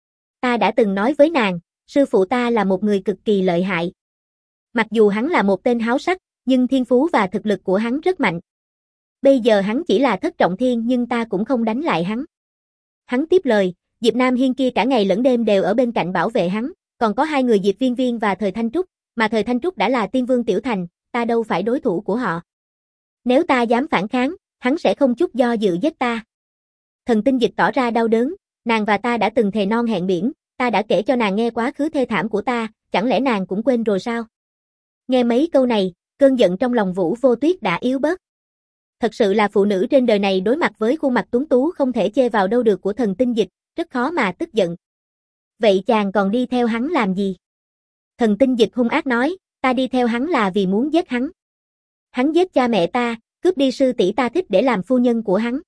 Ta đã từng nói với nàng, sư phụ ta là một người cực kỳ lợi hại. Mặc dù hắn là một tên háo sắc, nhưng thiên phú và thực lực của hắn rất mạnh. Bây giờ hắn chỉ là thất trọng thiên nhưng ta cũng không đánh lại hắn. Hắn tiếp lời, Diệp Nam Hiên kia cả ngày lẫn đêm đều ở bên cạnh bảo vệ hắn, còn có hai người Diệp Viên Viên và Thời Thanh Trúc, mà Thời Thanh Trúc đã là tiên vương tiểu thành, ta đâu phải đối thủ của họ. Nếu ta dám phản kháng, hắn sẽ không chút do dự giết ta. Thần Tinh Dịch tỏ ra đau đớn, nàng và ta đã từng thề non hẹn biển, ta đã kể cho nàng nghe quá khứ thê thảm của ta, chẳng lẽ nàng cũng quên rồi sao? Nghe mấy câu này, cơn giận trong lòng Vũ Vô Tuyết đã yếu bớt. Thật sự là phụ nữ trên đời này đối mặt với khuôn mặt tuấn tú không thể chê vào đâu được của Thần Tinh Dịch, rất khó mà tức giận. Vậy chàng còn đi theo hắn làm gì? Thần Tinh Dịch hung ác nói, ta đi theo hắn là vì muốn giết hắn. Hắn giết cha mẹ ta, cướp đi sư tỷ ta thích để làm phu nhân của hắn.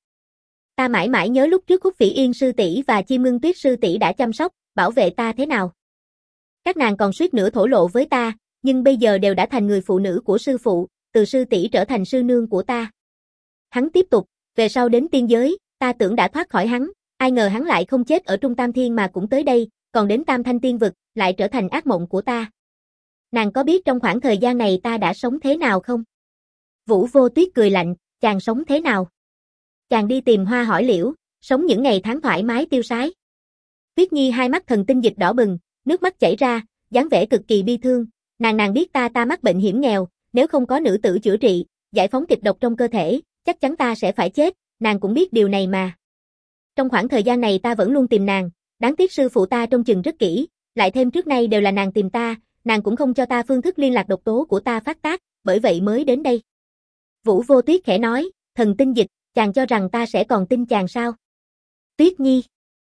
Ta mãi mãi nhớ lúc trước Khúc Phỉ Yên sư tỷ và Chim Ngưng Tuyết sư tỷ đã chăm sóc, bảo vệ ta thế nào. Các nàng còn suýt nữa thổ lộ với ta, nhưng bây giờ đều đã thành người phụ nữ của sư phụ, từ sư tỷ trở thành sư nương của ta. Hắn tiếp tục, về sau đến tiên giới, ta tưởng đã thoát khỏi hắn, ai ngờ hắn lại không chết ở Trung Tam Thiên mà cũng tới đây, còn đến Tam Thanh Tiên Vực, lại trở thành ác mộng của ta. Nàng có biết trong khoảng thời gian này ta đã sống thế nào không? Vũ Vô Tuyết cười lạnh, chàng sống thế nào? Chàng đi tìm hoa hỏi liễu, sống những ngày tháng thoải mái tiêu sái. Tuyết Nhi hai mắt Thần Tinh Dịch đỏ bừng, nước mắt chảy ra, dáng vẻ cực kỳ bi thương, nàng biết ta mắc bệnh hiểm nghèo, nếu không có nữ tử chữa trị, giải phóng kịch độc trong cơ thể, chắc chắn ta sẽ phải chết, nàng cũng biết điều này mà. Trong khoảng thời gian này ta vẫn luôn tìm nàng, đáng tiếc sư phụ ta trông chừng rất kỹ, lại thêm trước nay đều là nàng tìm ta, nàng cũng không cho ta phương thức liên lạc độc tố của ta phát tác, bởi vậy mới đến đây. Vũ Vô Tuyết khẽ nói, thần tinh dịch, chàng cho rằng ta sẽ còn tin chàng sao? Tuyết Nhi.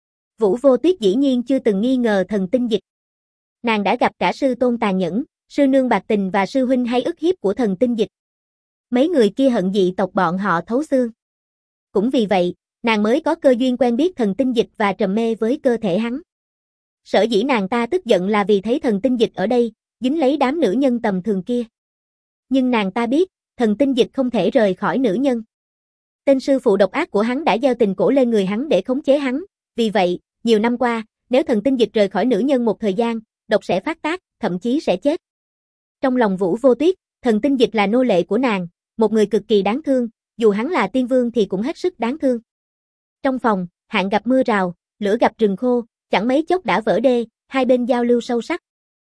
Vũ Vô Tuyết dĩ nhiên chưa từng nghi ngờ thần tinh dịch. Nàng đã gặp cả sư tôn tàn nhẫn, sư nương bạc tình và sư huynh hay ức hiếp của thần tinh dịch. Mấy người kia hận dị tộc bọn họ thấu xương. Cũng vì vậy, nàng mới có cơ duyên quen biết thần tinh dịch và trầm mê với cơ thể hắn. Sở dĩ nàng ta tức giận là vì thấy thần tinh dịch ở đây, dính lấy đám nữ nhân tầm thường kia. Nhưng nàng ta biết, thần tinh dịch không thể rời khỏi nữ nhân. Tên sư phụ độc ác của hắn đã gieo tình cổ lên người hắn để khống chế hắn, vì vậy, nhiều năm qua, nếu thần tinh dịch rời khỏi nữ nhân một thời gian, độc sẽ phát tác, thậm chí sẽ chết. Trong lòng Vũ Vô Tuyết, thần tinh dịch là nô lệ của nàng, một người cực kỳ đáng thương, dù hắn là tiên vương thì cũng hết sức đáng thương. Trong phòng, hạn gặp mưa rào, lửa gặp rừng khô, chẳng mấy chốc đã vỡ đê, hai bên giao lưu sâu sắc.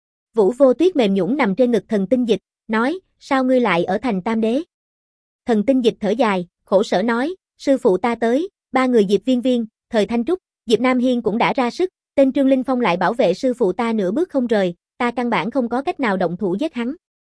Vũ Vô Tuyết mềm nhũn nằm trên ngực thần tinh dịch, nói, sao ngươi lại ở thành Tam Đế? Thần tinh dịch thở dài, khổ sở nói, sư phụ ta tới, ba người Diệp Viên Viên, Thời Thanh Trúc, Diệp Nam Hiên cũng đã ra sức, tên Trương Linh Phong lại bảo vệ sư phụ ta nửa bước không rời, ta căn bản không có cách nào động thủ giết hắn.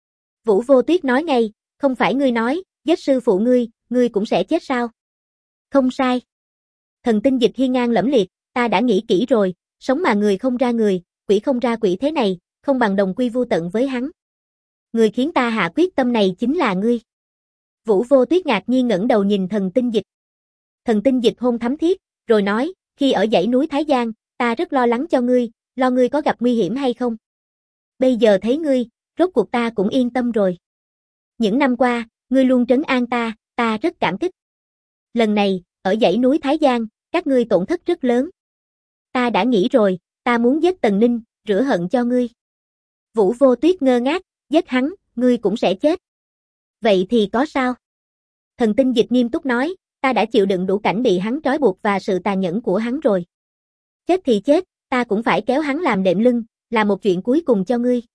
Vũ Vô Tuyết nói ngay, không phải ngươi nói, giết sư phụ ngươi cũng sẽ chết sao? Không sai. Thần tinh dịch hiên ngang lẫm liệt, ta đã nghĩ kỹ rồi, sống mà người không ra người, quỷ không ra quỷ thế này, không bằng đồng quy vu tận với hắn. Người khiến ta hạ quyết tâm này chính là ngươi. Vũ Vô Tuyết ngạc nhiên ngẩng đầu nhìn thần tinh dịch. Thần tinh dịch hôn thắm thiết, rồi nói, khi ở dãy núi Thái Giang, ta rất lo lắng cho ngươi, lo ngươi có gặp nguy hiểm hay không. Bây giờ thấy ngươi, rốt cuộc ta cũng yên tâm rồi. Những năm qua, ngươi luôn trấn an ta rất cảm kích. Lần này, ở dãy núi Thái Giang, các ngươi tổn thất rất lớn. Ta đã nghĩ rồi, ta muốn giết Tần Ninh, rửa hận cho ngươi. Vũ Vô Tuyết ngơ ngác, giết hắn, ngươi cũng sẽ chết. Vậy thì có sao? Thần tinh dịch nghiêm túc nói, ta đã chịu đựng đủ cảnh bị hắn trói buộc và sự tàn nhẫn của hắn rồi. Chết thì chết, ta cũng phải kéo hắn làm đệm lưng, là một chuyện cuối cùng cho ngươi.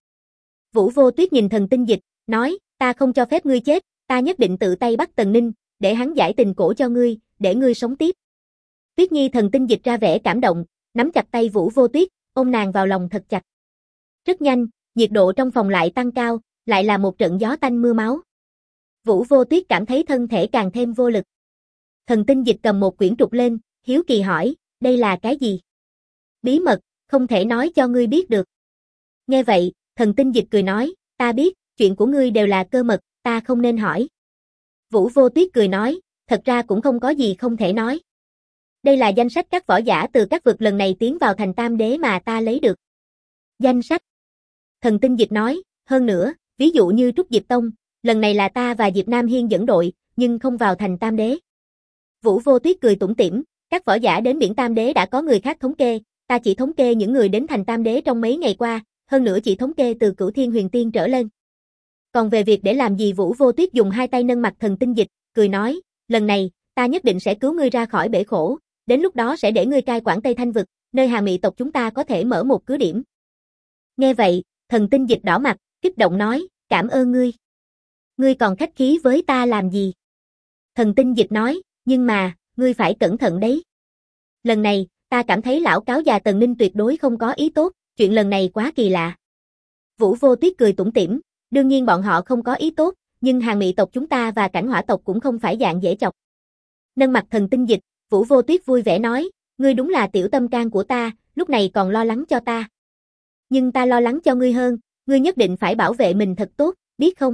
Vũ Vô Tuyết nhìn thần tinh dịch, nói, ta không cho phép ngươi chết, ta nhất định tự tay bắt Tần Ninh, để hắn giải tình cổ cho ngươi, để ngươi sống tiếp. Tuyết Nhi thần tinh dịch ra vẻ cảm động, nắm chặt tay Vũ Vô Tuyết, ôm nàng vào lòng thật chặt. Rất nhanh, nhiệt độ trong phòng lại tăng cao, lại là một trận gió tanh mưa máu. Vũ Vô Tuyết cảm thấy thân thể càng thêm vô lực. Thần tinh dịch cầm một quyển trục lên, hiếu kỳ hỏi, đây là cái gì? Bí mật, không thể nói cho ngươi biết được. Nghe vậy, thần tinh dịch cười nói, ta biết, chuyện của ngươi đều là cơ mật, ta không nên hỏi. Vũ Vô Tuyết cười nói, thật ra cũng không có gì không thể nói. Đây là danh sách các võ giả từ các vực lần này tiến vào thành Tam Đế mà ta lấy được. Danh sách. Thần tinh dịch nói, hơn nữa, ví dụ như Trúc Diệp Tông, lần này là ta và Diệp Nam Hiên dẫn đội, nhưng không vào thành Tam Đế. Vũ Vô Tuyết cười tủm tỉm, các võ giả đến biển Tam Đế đã có người khác thống kê, ta chỉ thống kê những người đến thành Tam Đế trong mấy ngày qua, hơn nữa chỉ thống kê từ Cửu Thiên Huyền Tiên trở lên. Còn về việc để làm gì, Vũ Vô Tuyết dùng hai tay nâng mặt thần tinh dịch, cười nói, lần này, ta nhất định sẽ cứu ngươi ra khỏi bể khổ, đến lúc đó sẽ để ngươi cai quản Tây Thanh vực, nơi Hà Mị tộc chúng ta có thể mở một cứ điểm. Nghe vậy, thần tinh dịch đỏ mặt, kích động nói, cảm ơn ngươi. Ngươi còn khách khí với ta làm gì? Thần tinh dịch nói, nhưng mà, ngươi phải cẩn thận đấy. Lần này, ta cảm thấy lão cáo già Tần Ninh tuyệt đối không có ý tốt, chuyện lần này quá kỳ lạ. Vũ Vô Tuyết cười tủm tỉm, đương nhiên bọn họ không có ý tốt, nhưng Hàn Mị tộc chúng ta và Cảnh Hỏa tộc cũng không phải dạng dễ chọc. Nâng mặt thần tinh dịch, Vũ Vô Tuyết vui vẻ nói, ngươi đúng là tiểu tâm can của ta, lúc này còn lo lắng cho ta. Nhưng ta lo lắng cho ngươi hơn, ngươi nhất định phải bảo vệ mình thật tốt, biết không?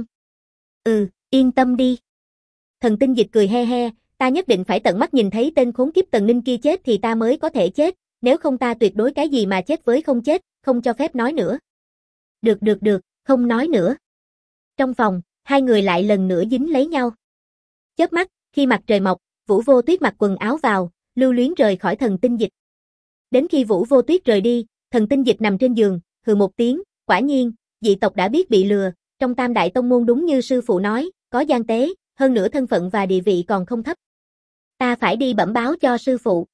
Yên tâm đi. Thần tinh dịch cười he he, ta nhất định phải tận mắt nhìn thấy tên khốn kiếp Tần Ninh kia chết thì ta mới có thể chết, nếu không ta tuyệt đối cái gì mà chết với không chết, không cho phép nói nữa. Được, không nói nữa. Trong phòng, hai người lại lần nữa dính lấy nhau. Chớp mắt, khi mặt trời mọc, Vũ Vô Tuyết mặc quần áo vào, lưu luyến rời khỏi thần tinh dịch. Đến khi Vũ Vô Tuyết rời đi, thần tinh dịch nằm trên giường, hừ một tiếng, quả nhiên, dị tộc đã biết bị lừa, trong Tam Đại Tông môn đúng như sư phụ nói, có gian tế, hơn nữa thân phận và địa vị còn không thấp. Ta phải đi bẩm báo cho sư phụ.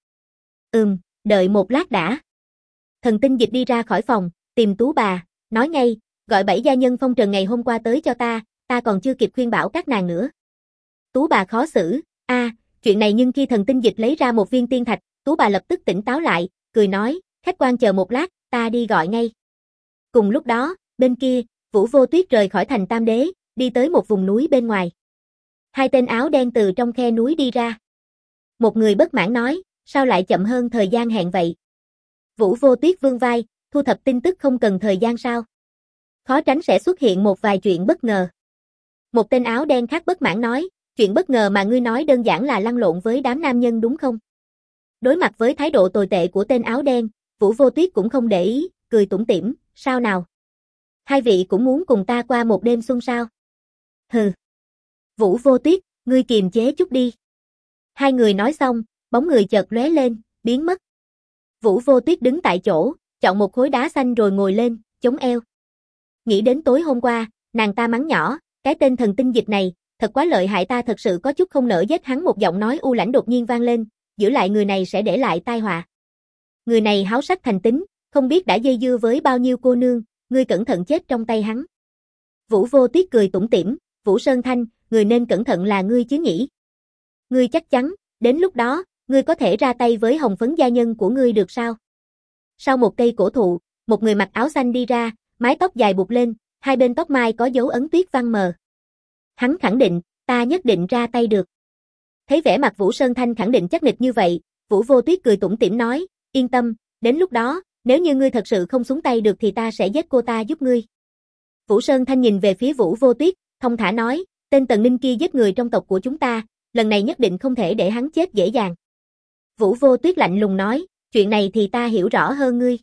Đợi một lát đã. Thần tinh dịch đi ra khỏi phòng, tìm Tú bà, nói ngay, gọi 7 gia nhân phong trần ngày hôm qua tới cho ta còn chưa kịp khuyên bảo các nàng nữa. Tú bà khó xử, chuyện này nhưng khi Thần Tinh Dịch lấy ra một viên tiên thạch, Tú bà lập tức tỉnh táo lại, cười nói, khách quan chờ một lát, ta đi gọi ngay. Cùng lúc đó, bên kia, Vũ Vô Tuyết rời khỏi thành Tam Đế, đi tới một vùng núi bên ngoài. Hai tên áo đen từ trong khe núi đi ra. Một người bất mãn nói, sao lại chậm hơn thời gian hẹn vậy? Vũ Vô Tuyết vươn vai, thu thập tin tức không cần thời gian sao? Khó tránh sẽ xuất hiện một vài chuyện bất ngờ. Một tên áo đen khác bất mãn nói, chuyện bất ngờ mà ngươi nói đơn giản là lăn lộn với đám nam nhân đúng không? Đối mặt với thái độ tồi tệ của tên áo đen, Vũ Vô Tuyết cũng không để ý, cười tủm tỉm, sao nào? Hai vị cũng muốn cùng ta qua một đêm xuân sao? Hừ. Vũ Vô Tuyết, ngươi kiềm chế chút đi. Hai người nói xong, bóng người chợt lóe lên, biến mất. Vũ Vô Tuyết đứng tại chỗ, chọn một khối đá xanh rồi ngồi lên, chống eo. Nghĩ đến tối hôm qua, nàng ta mắng nhỏ, cái tên Thần Tinh Dịch này, thật quá lợi hại, ta thật sự có chút không nỡ giết hắn. Một giọng nói u lãnh đột nhiên vang lên, giữ lại người này sẽ để lại tai họa. Người này háo sắc thành tính, không biết đã dây dưa với bao nhiêu cô nương, ngươi cẩn thận chết trong tay hắn. Vũ Vô Tuyết cười tủm tỉm, Vũ Sơn Thanh, người nên cẩn thận là ngươi chứ nhỉ? Ngươi chắc chắn, đến lúc đó, ngươi có thể ra tay với hồng phấn gia nhân của ngươi được sao? Sau một cây cổ thụ, một người mặc áo xanh đi ra, mái tóc dài buộc lên, hai bên tóc mai có dấu ấn tuyết văn mờ. Hắn khẳng định, ta nhất định ra tay được. Thấy vẻ mặt Vũ Sơn Thanh khẳng định chắc nịch như vậy, Vũ Vô Tuyết cười tủm tỉm nói, yên tâm, đến lúc đó, nếu như ngươi thật sự không xuống tay được thì ta sẽ giết cô ta giúp ngươi. Vũ Sơn Thanh nhìn về phía Vũ Vô Tuyết, thông thả nói, tên Tần Ninh kia giết người trong tộc của chúng ta, lần này nhất định không thể để hắn chết dễ dàng. Vũ Vô Tuyết lạnh lùng nói, chuyện này thì ta hiểu rõ hơn ngươi.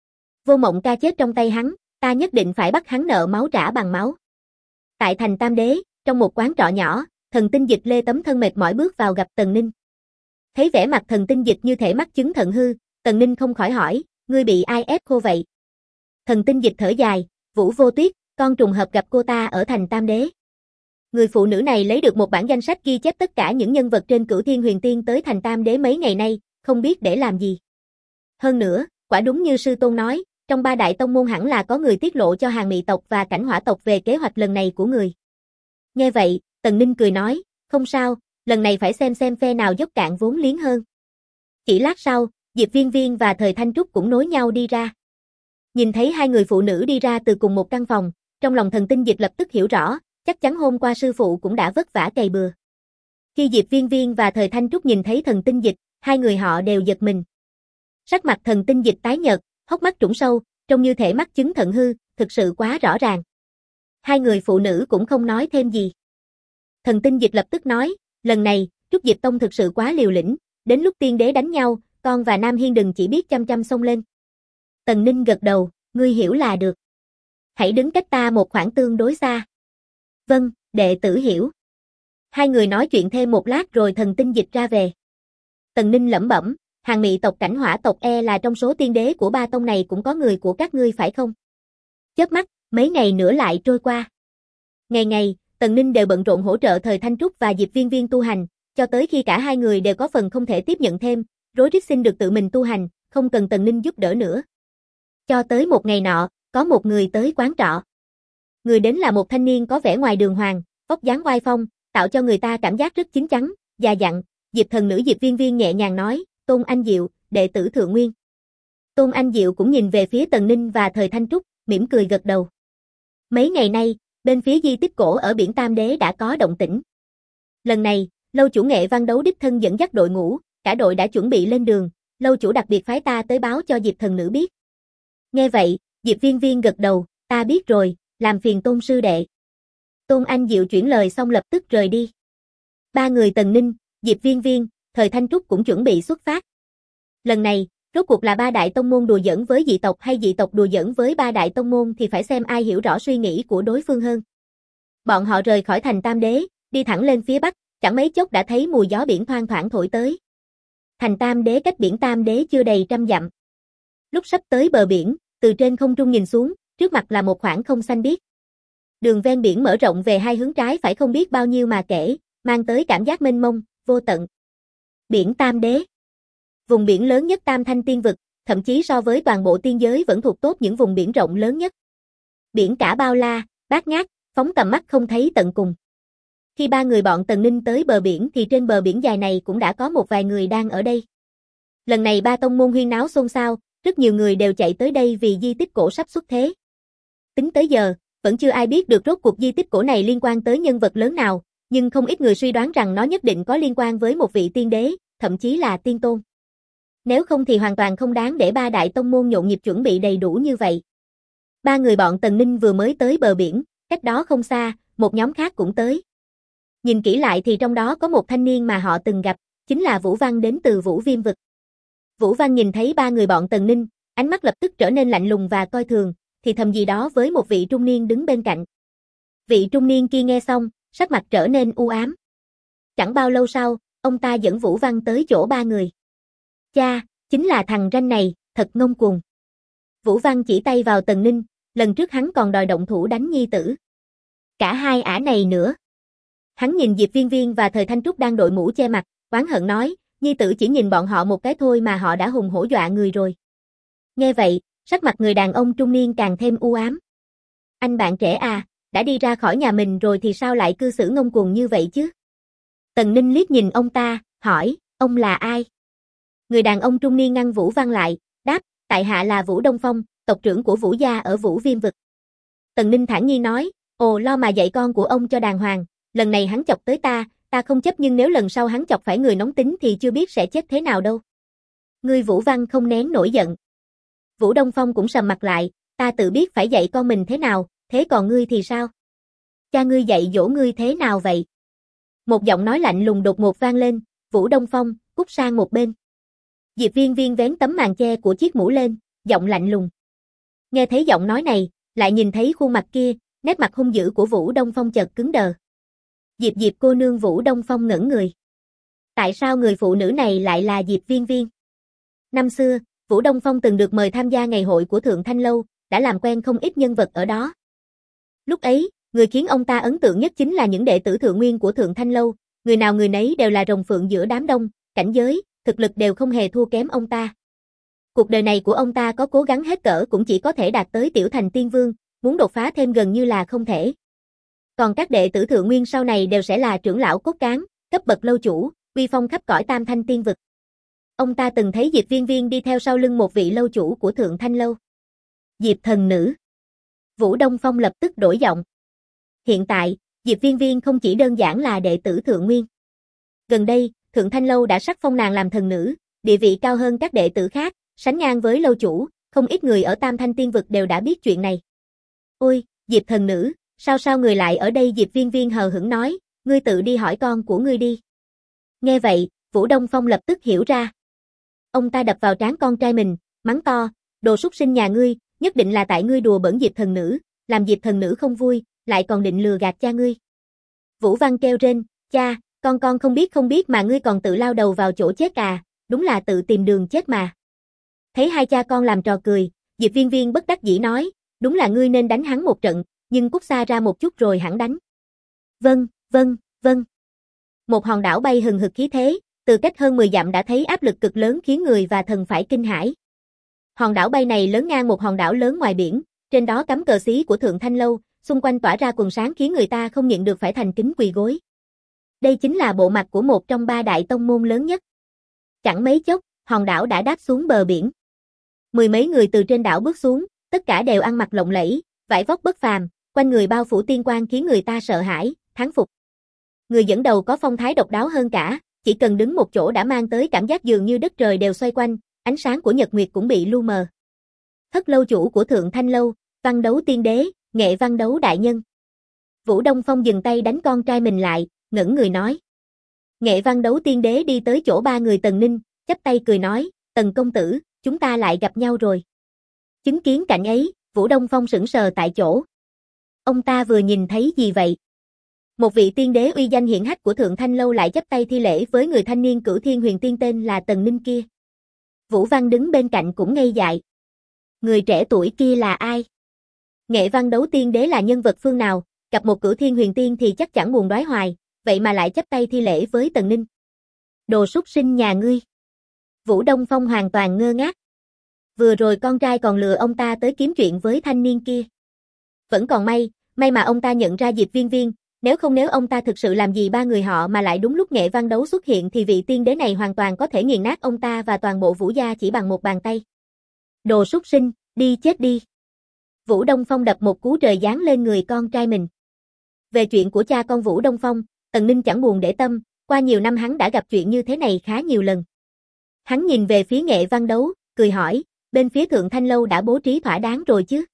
Vô Mộng ca chết trong tay hắn, ta nhất định phải bắt hắn nợ máu trả bằng máu. Tại thành Tam Đế, trong một quán trọ nhỏ, Thần Tinh Dịch lê tấm thân mệt mỏi bước vào gặp Tần Ninh. Thấy vẻ mặt Thần Tinh Dịch như thể mắc chứng thận hư, Tần Ninh không khỏi hỏi, ngươi bị ai ép khô vậy? Thần Tinh Dịch thở dài, Vũ Vô Tuyết, con trùng hợp gặp cô ta ở thành Tam Đế. Người phụ nữ này lấy được một bản danh sách ghi chép tất cả những nhân vật trên Cửu Thiên Huyền Tiên tới thành Tam Đế mấy ngày nay, không biết để làm gì. Hơn nữa, quả đúng như sư tôn nói, trong ba đại tông môn hẳn là có người tiết lộ cho Hàn Mị tộc và Cảnh Hỏa tộc về kế hoạch lần này của người. Nghe vậy, Tần Ninh cười nói, không sao, lần này phải xem phe nào dốc cạn vốn liếng hơn. Chỉ lát sau, Diệp Viên Viên và Thời Thanh Trúc cũng nối nhau đi ra. Nhìn thấy hai người phụ nữ đi ra từ cùng một căn phòng, trong lòng Thần Tinh Dịch lập tức hiểu rõ, chắc chắn hôm qua sư phụ cũng đã vất vả cày bừa. Khi Diệp Viên Viên và Thời Thanh Trúc nhìn thấy Thần Tinh Dịch, hai người họ đều giật mình. Sắc mặt Thần Tinh Dịch tái nhợt, hốc mắt trũng sâu, trông như thể mắc chứng thận hư, thực sự quá rõ ràng. Hai người phụ nữ cũng không nói thêm gì. Thần Tinh Dịch lập tức nói, lần này, Trúc Diệp Tông thực sự quá liều lĩnh, đến lúc tiên đế đánh nhau, con và Nam Hiên đừng chỉ biết chăm chăm xông lên. Tần Ninh gật đầu, ngươi hiểu là được. Hãy đứng cách ta một khoảng tương đối xa. Vâng, đệ tử hiểu. Hai người nói chuyện thêm một lát rồi Thần Tinh Dịch ra về. Tần Ninh lẩm bẩm, Hàn Mị tộc Cảnh Hỏa tộc là trong số tiên đế của ba tông này cũng có người của các ngươi phải không? Chớp mắt, mấy ngày nữa lại trôi qua. Ngày ngày, Tần Ninh đều bận rộn hỗ trợ Thời Thanh Trúc và Diệp Viên Viên tu hành, cho tới khi cả hai người đều có phần không thể tiếp nhận thêm, rối rít xin được tự mình tu hành, không cần Tần Ninh giúp đỡ nữa. Cho tới một ngày nọ, có một người tới quán trọ. Người đến là một thanh niên có vẻ ngoài đường hoàng, vóc dáng oai phong, tạo cho người ta cảm giác rất chín chắn, già dặn. Diệp thần nữ Diệp Viên Viên nhẹ nhàng nói, Tôn Anh Diệu, đệ tử Thượng Nguyên. Tôn Anh Diệu cũng nhìn về phía Tần Ninh và Thời Thanh Trúc, mỉm cười gật đầu. Mấy ngày nay, bên phía di tích cổ ở biển Tam Đế đã có động tĩnh. Lần này, lâu chủ Nghệ Văn Đấu đích thân dẫn dắt đội ngũ, cả đội đã chuẩn bị lên đường, lâu chủ đặc biệt phái ta tới báo cho Diệp thần nữ biết. Nghe vậy, Diệp Viên Viên gật đầu, ta biết rồi, làm phiền Tôn sư đệ. Tôn Anh Diệu chuyển lời xong lập tức rời đi. Ba người Tần Ninh, Diệp Viên Viên, Thời Thanh Trúc cũng chuẩn bị xuất phát. Lần này, rốt cuộc là ba đại tông môn đùa giỡn với dị tộc hay dị tộc đùa giỡn với ba đại tông môn thì phải xem ai hiểu rõ suy nghĩ của đối phương hơn. Bọn họ rời khỏi thành Tam Đế, đi thẳng lên phía bắc, chẳng mấy chốc đã thấy mùi gió biển thoang thoảng thổi tới. Thành Tam Đế cách biển Tam Đế chưa đầy 100 dặm. Lúc sắp tới bờ biển, từ trên không trung nhìn xuống, trước mặt là một khoảng không xanh biếc. Đường ven biển mở rộng về hai hướng trái phải không biết bao nhiêu mà kể, mang tới cảm giác mênh mông, vô tận. Biển Tam Đế. Vùng biển lớn nhất Tam Thanh Tiên Vực, thậm chí so với toàn bộ tiên giới vẫn thuộc top những vùng biển rộng lớn nhất. Biển cả bao la, bát ngát, phóng tầm mắt không thấy tận cùng. Khi ba người bọn Tần Ninh tới bờ biển thì trên bờ biển dài này cũng đã có một vài người đang ở đây. Lần này ba tông môn huyên náo xôn xao, rất nhiều người đều chạy tới đây vì di tích cổ sắp xuất thế. Tính tới giờ, vẫn chưa ai biết được rốt cuộc di tích cổ này liên quan tới nhân vật lớn nào, nhưng không ít người suy đoán rằng nó nhất định có liên quan với một vị tiên đế, thậm chí là tiên tôn. Nếu không thì hoàn toàn không đáng để ba đại tông môn nhộn nhịp chuẩn bị đầy đủ như vậy. Ba người bọn Tần Ninh vừa mới tới bờ biển, cách đó không xa, một nhóm khác cũng tới. Nhìn kỹ lại thì trong đó có một thanh niên mà họ từng gặp, chính là Vũ Văn đến từ Vũ Viêm vực. Vũ Văn nhìn thấy ba người bọn Tần Ninh, ánh mắt lập tức trở nên lạnh lùng và coi thường, thì thầm gì đó với một vị trung niên đứng bên cạnh. Vị trung niên kia nghe xong, sắc mặt trở nên u ám. Chẳng bao lâu sau, ông ta dẫn Vũ Văn tới chỗ ba người. Cha, chính là thằng ranh này, thật ngông cuồng. Vũ Văn chỉ tay vào Tần Ninh, lần trước hắn còn đòi động thủ đánh nhi tử. Cả hai ả này nữa. Hắn nhìn Diệp Viên Viên và Thời Thanh Trúc đang đội mũ che mặt, oán hận nói, nhi tử chỉ nhìn bọn họ một cái thôi mà họ đã hùng hổ dọa người rồi. Nghe vậy, sắc mặt người đàn ông trung niên càng thêm u ám. Anh bạn trẻ à, đã đi ra khỏi nhà mình rồi thì sao lại cư xử ngông cuồng như vậy chứ? Tần Ninh liếc nhìn ông ta, hỏi, ông là ai? Người đàn ông trung niên ngăn Vũ Văn lại, đáp, tại hạ là Vũ Đông Phong, tộc trưởng của Vũ gia ở Vũ Viêm vực. Tần Ninh thản nhiên nói, ồ lo mà dạy con của ông cho đàng hoàng, lần này hắn chọc tới ta không chấp nhưng nếu lần sau hắn chọc phải người nóng tính thì chưa biết sẽ chết thế nào đâu. Ngươi Vũ Văn không nén nổi giận. Vũ Đông Phong cũng sầm mặt lại, ta tự biết phải dạy con mình thế nào, thế còn ngươi thì sao? Cha ngươi dạy dỗ ngươi thế nào vậy? Một giọng nói lạnh lùng đột ngột vang lên, Vũ Đông Phong, cút sang một bên. Diệp Viên Viên vén tấm màn che của chiếc mũ lên, giọng lạnh lùng. Nghe thấy giọng nói này, lại nhìn thấy khuôn mặt kia, nét mặt hung dữ của Vũ Đông Phong chợt cứng đờ. Diệp cô nương. Vũ Đông Phong ngẩn người. Tại sao người phụ nữ này lại là Diệp Viên Viên? Năm xưa, Vũ Đông Phong từng được mời tham gia ngày hội của Thượng Thanh Lâu, đã làm quen không ít nhân vật ở đó. Lúc ấy, người khiến ông ta ấn tượng nhất chính là những đệ tử thượng nguyên của Thượng Thanh Lâu, người nào người nấy đều là rồng phượng giữa đám đông, cảnh giới, thực lực đều không hề thua kém ông ta. Cuộc đời này của ông ta có cố gắng hết cỡ cũng chỉ có thể đạt tới tiểu thành tiên vương, muốn đột phá thêm gần như là không thể. Còn các đệ tử thượng nguyên sau này đều sẽ là trưởng lão cốt cán, cấp bậc lâu chủ, uy phong khắp cõi Tam Thanh tiên vực. Ông ta từng thấy Diệp Viên Viên đi theo sau lưng một vị lâu chủ của Thượng Thanh Lâu. Diệp thần nữ. Vũ Đông Phong lập tức đổi giọng. Hiện tại, Diệp Viên Viên không chỉ đơn giản là đệ tử thượng nguyên. Gần đây, Thượng Thanh Lâu đã sắc phong nàng làm thần nữ, địa vị cao hơn các đệ tử khác, sánh ngang với lâu chủ, không ít người ở Tam Thanh tiên vực đều đã biết chuyện này. Ôi, Diệp thần nữ, sao người lại ở đây? Diệp Viên Viên hờ hững nói, ngươi tự đi hỏi con của ngươi đi. Nghe vậy, Vũ Đông Phong lập tức hiểu ra. Ông ta đập vào trán con trai mình, mắng to, đồ súc sinh nhà ngươi, nhất định là tại ngươi đùa bỡn Diệp thần nữ, làm Diệp thần nữ không vui, lại còn định lừa gạt cha ngươi. Vũ Văn kêu rên, cha, con không biết mà ngươi còn tự lao đầu vào chỗ chết à, đúng là tự tìm đường chết mà. Thấy hai cha con làm trò cười, Diệp Viên Viên bất đắc dĩ nói, đúng là ngươi nên đánh hắn một trận, nhưng cút xa ra một chút rồi hẳn đánh. Vâng. Một hòn đảo bay hừng hực khí thế, từ cách hơn 10 dặm đã thấy áp lực cực lớn khiến người và thần phải kinh hãi. Hòn đảo bay này lớn ngang một hòn đảo lớn ngoài biển, trên đó cắm cờ xí của Thượng Thanh Lâu, xung quanh tỏa ra quần sáng khiến người ta không nhịn được phải thành kính quỳ gối. Đây chính là bộ mặt của một trong ba đại tông môn lớn nhất. Chẳng mấy chốc, hòn đảo đã đáp xuống bờ biển. Mười mấy người từ trên đảo bước xuống, tất cả đều ăn mặc lộng lẫy, vải vóc bất phàm, quanh người bao phủ tiên quang khiến người ta sợ hãi, thán phục. Người dẫn đầu có phong thái độc đáo hơn cả, chỉ cần đứng một chỗ đã mang tới cảm giác dường như đất trời đều xoay quanh, ánh sáng của nhật nguyệt cũng bị lu mờ. Thất lâu chủ của Thượng Thanh Lâu, Văn Đấu tiên đế, Nghệ Văn Đấu đại nhân. Vũ Đông Phong dừng tay đánh con trai mình lại, ngẩng người nói. Nghệ Văn Đấu tiên đế đi tới chỗ ba người Tần Ninh, chắp tay cười nói, Tần công tử, chúng ta lại gặp nhau rồi. Chứng kiến cảnh ấy, Vũ Đông Phong sững sờ tại chỗ. Ông ta vừa nhìn thấy gì vậy? Một vị tiên đế uy danh hiển hách của Thượng Thanh Lâu lại chắp tay thi lễ với người thanh niên Cửu Thiên Huyền Tiên tên là Tần Ninh kia. Vũ Văn đứng bên cạnh cũng ngây dại. Người trẻ tuổi kia là ai? Nghệ Văn Đấu tiên đế là nhân vật phương nào? Gặp một Cửu Thiên Huyền Tiên thì chắc chẳng buồn đoái hoài, vậy mà lại chắp tay thi lễ với Tần Ninh. Đồ súc sinh nhà ngươi. Vũ Đông Phong hoàn toàn ngơ ngác. Vừa rồi con trai còn lừa ông ta tới kiếm chuyện với thanh niên kia. Vẫn còn may mà ông ta nhận ra Diệp Viên Viên, Nếu ông ta thực sự làm gì ba người họ mà lại đúng lúc Nghệ Văn Đấu xuất hiện thì vị tiên đế này hoàn toàn có thể nghiền nát ông ta và toàn bộ Vũ gia chỉ bằng một bàn tay. Đồ súc sinh, đi chết đi. Vũ Đông Phong đập một cú trời giáng lên người con trai mình. Về chuyện của cha con Vũ Đông Phong, Tần Ninh chẳng buồn để tâm, qua nhiều năm hắn đã gặp chuyện như thế này khá nhiều lần. Hắn nhìn về phía Nghệ Văn Đấu, cười hỏi, bên phía Thượng Thanh Lâu đã bố trí thỏa đáng rồi chứ?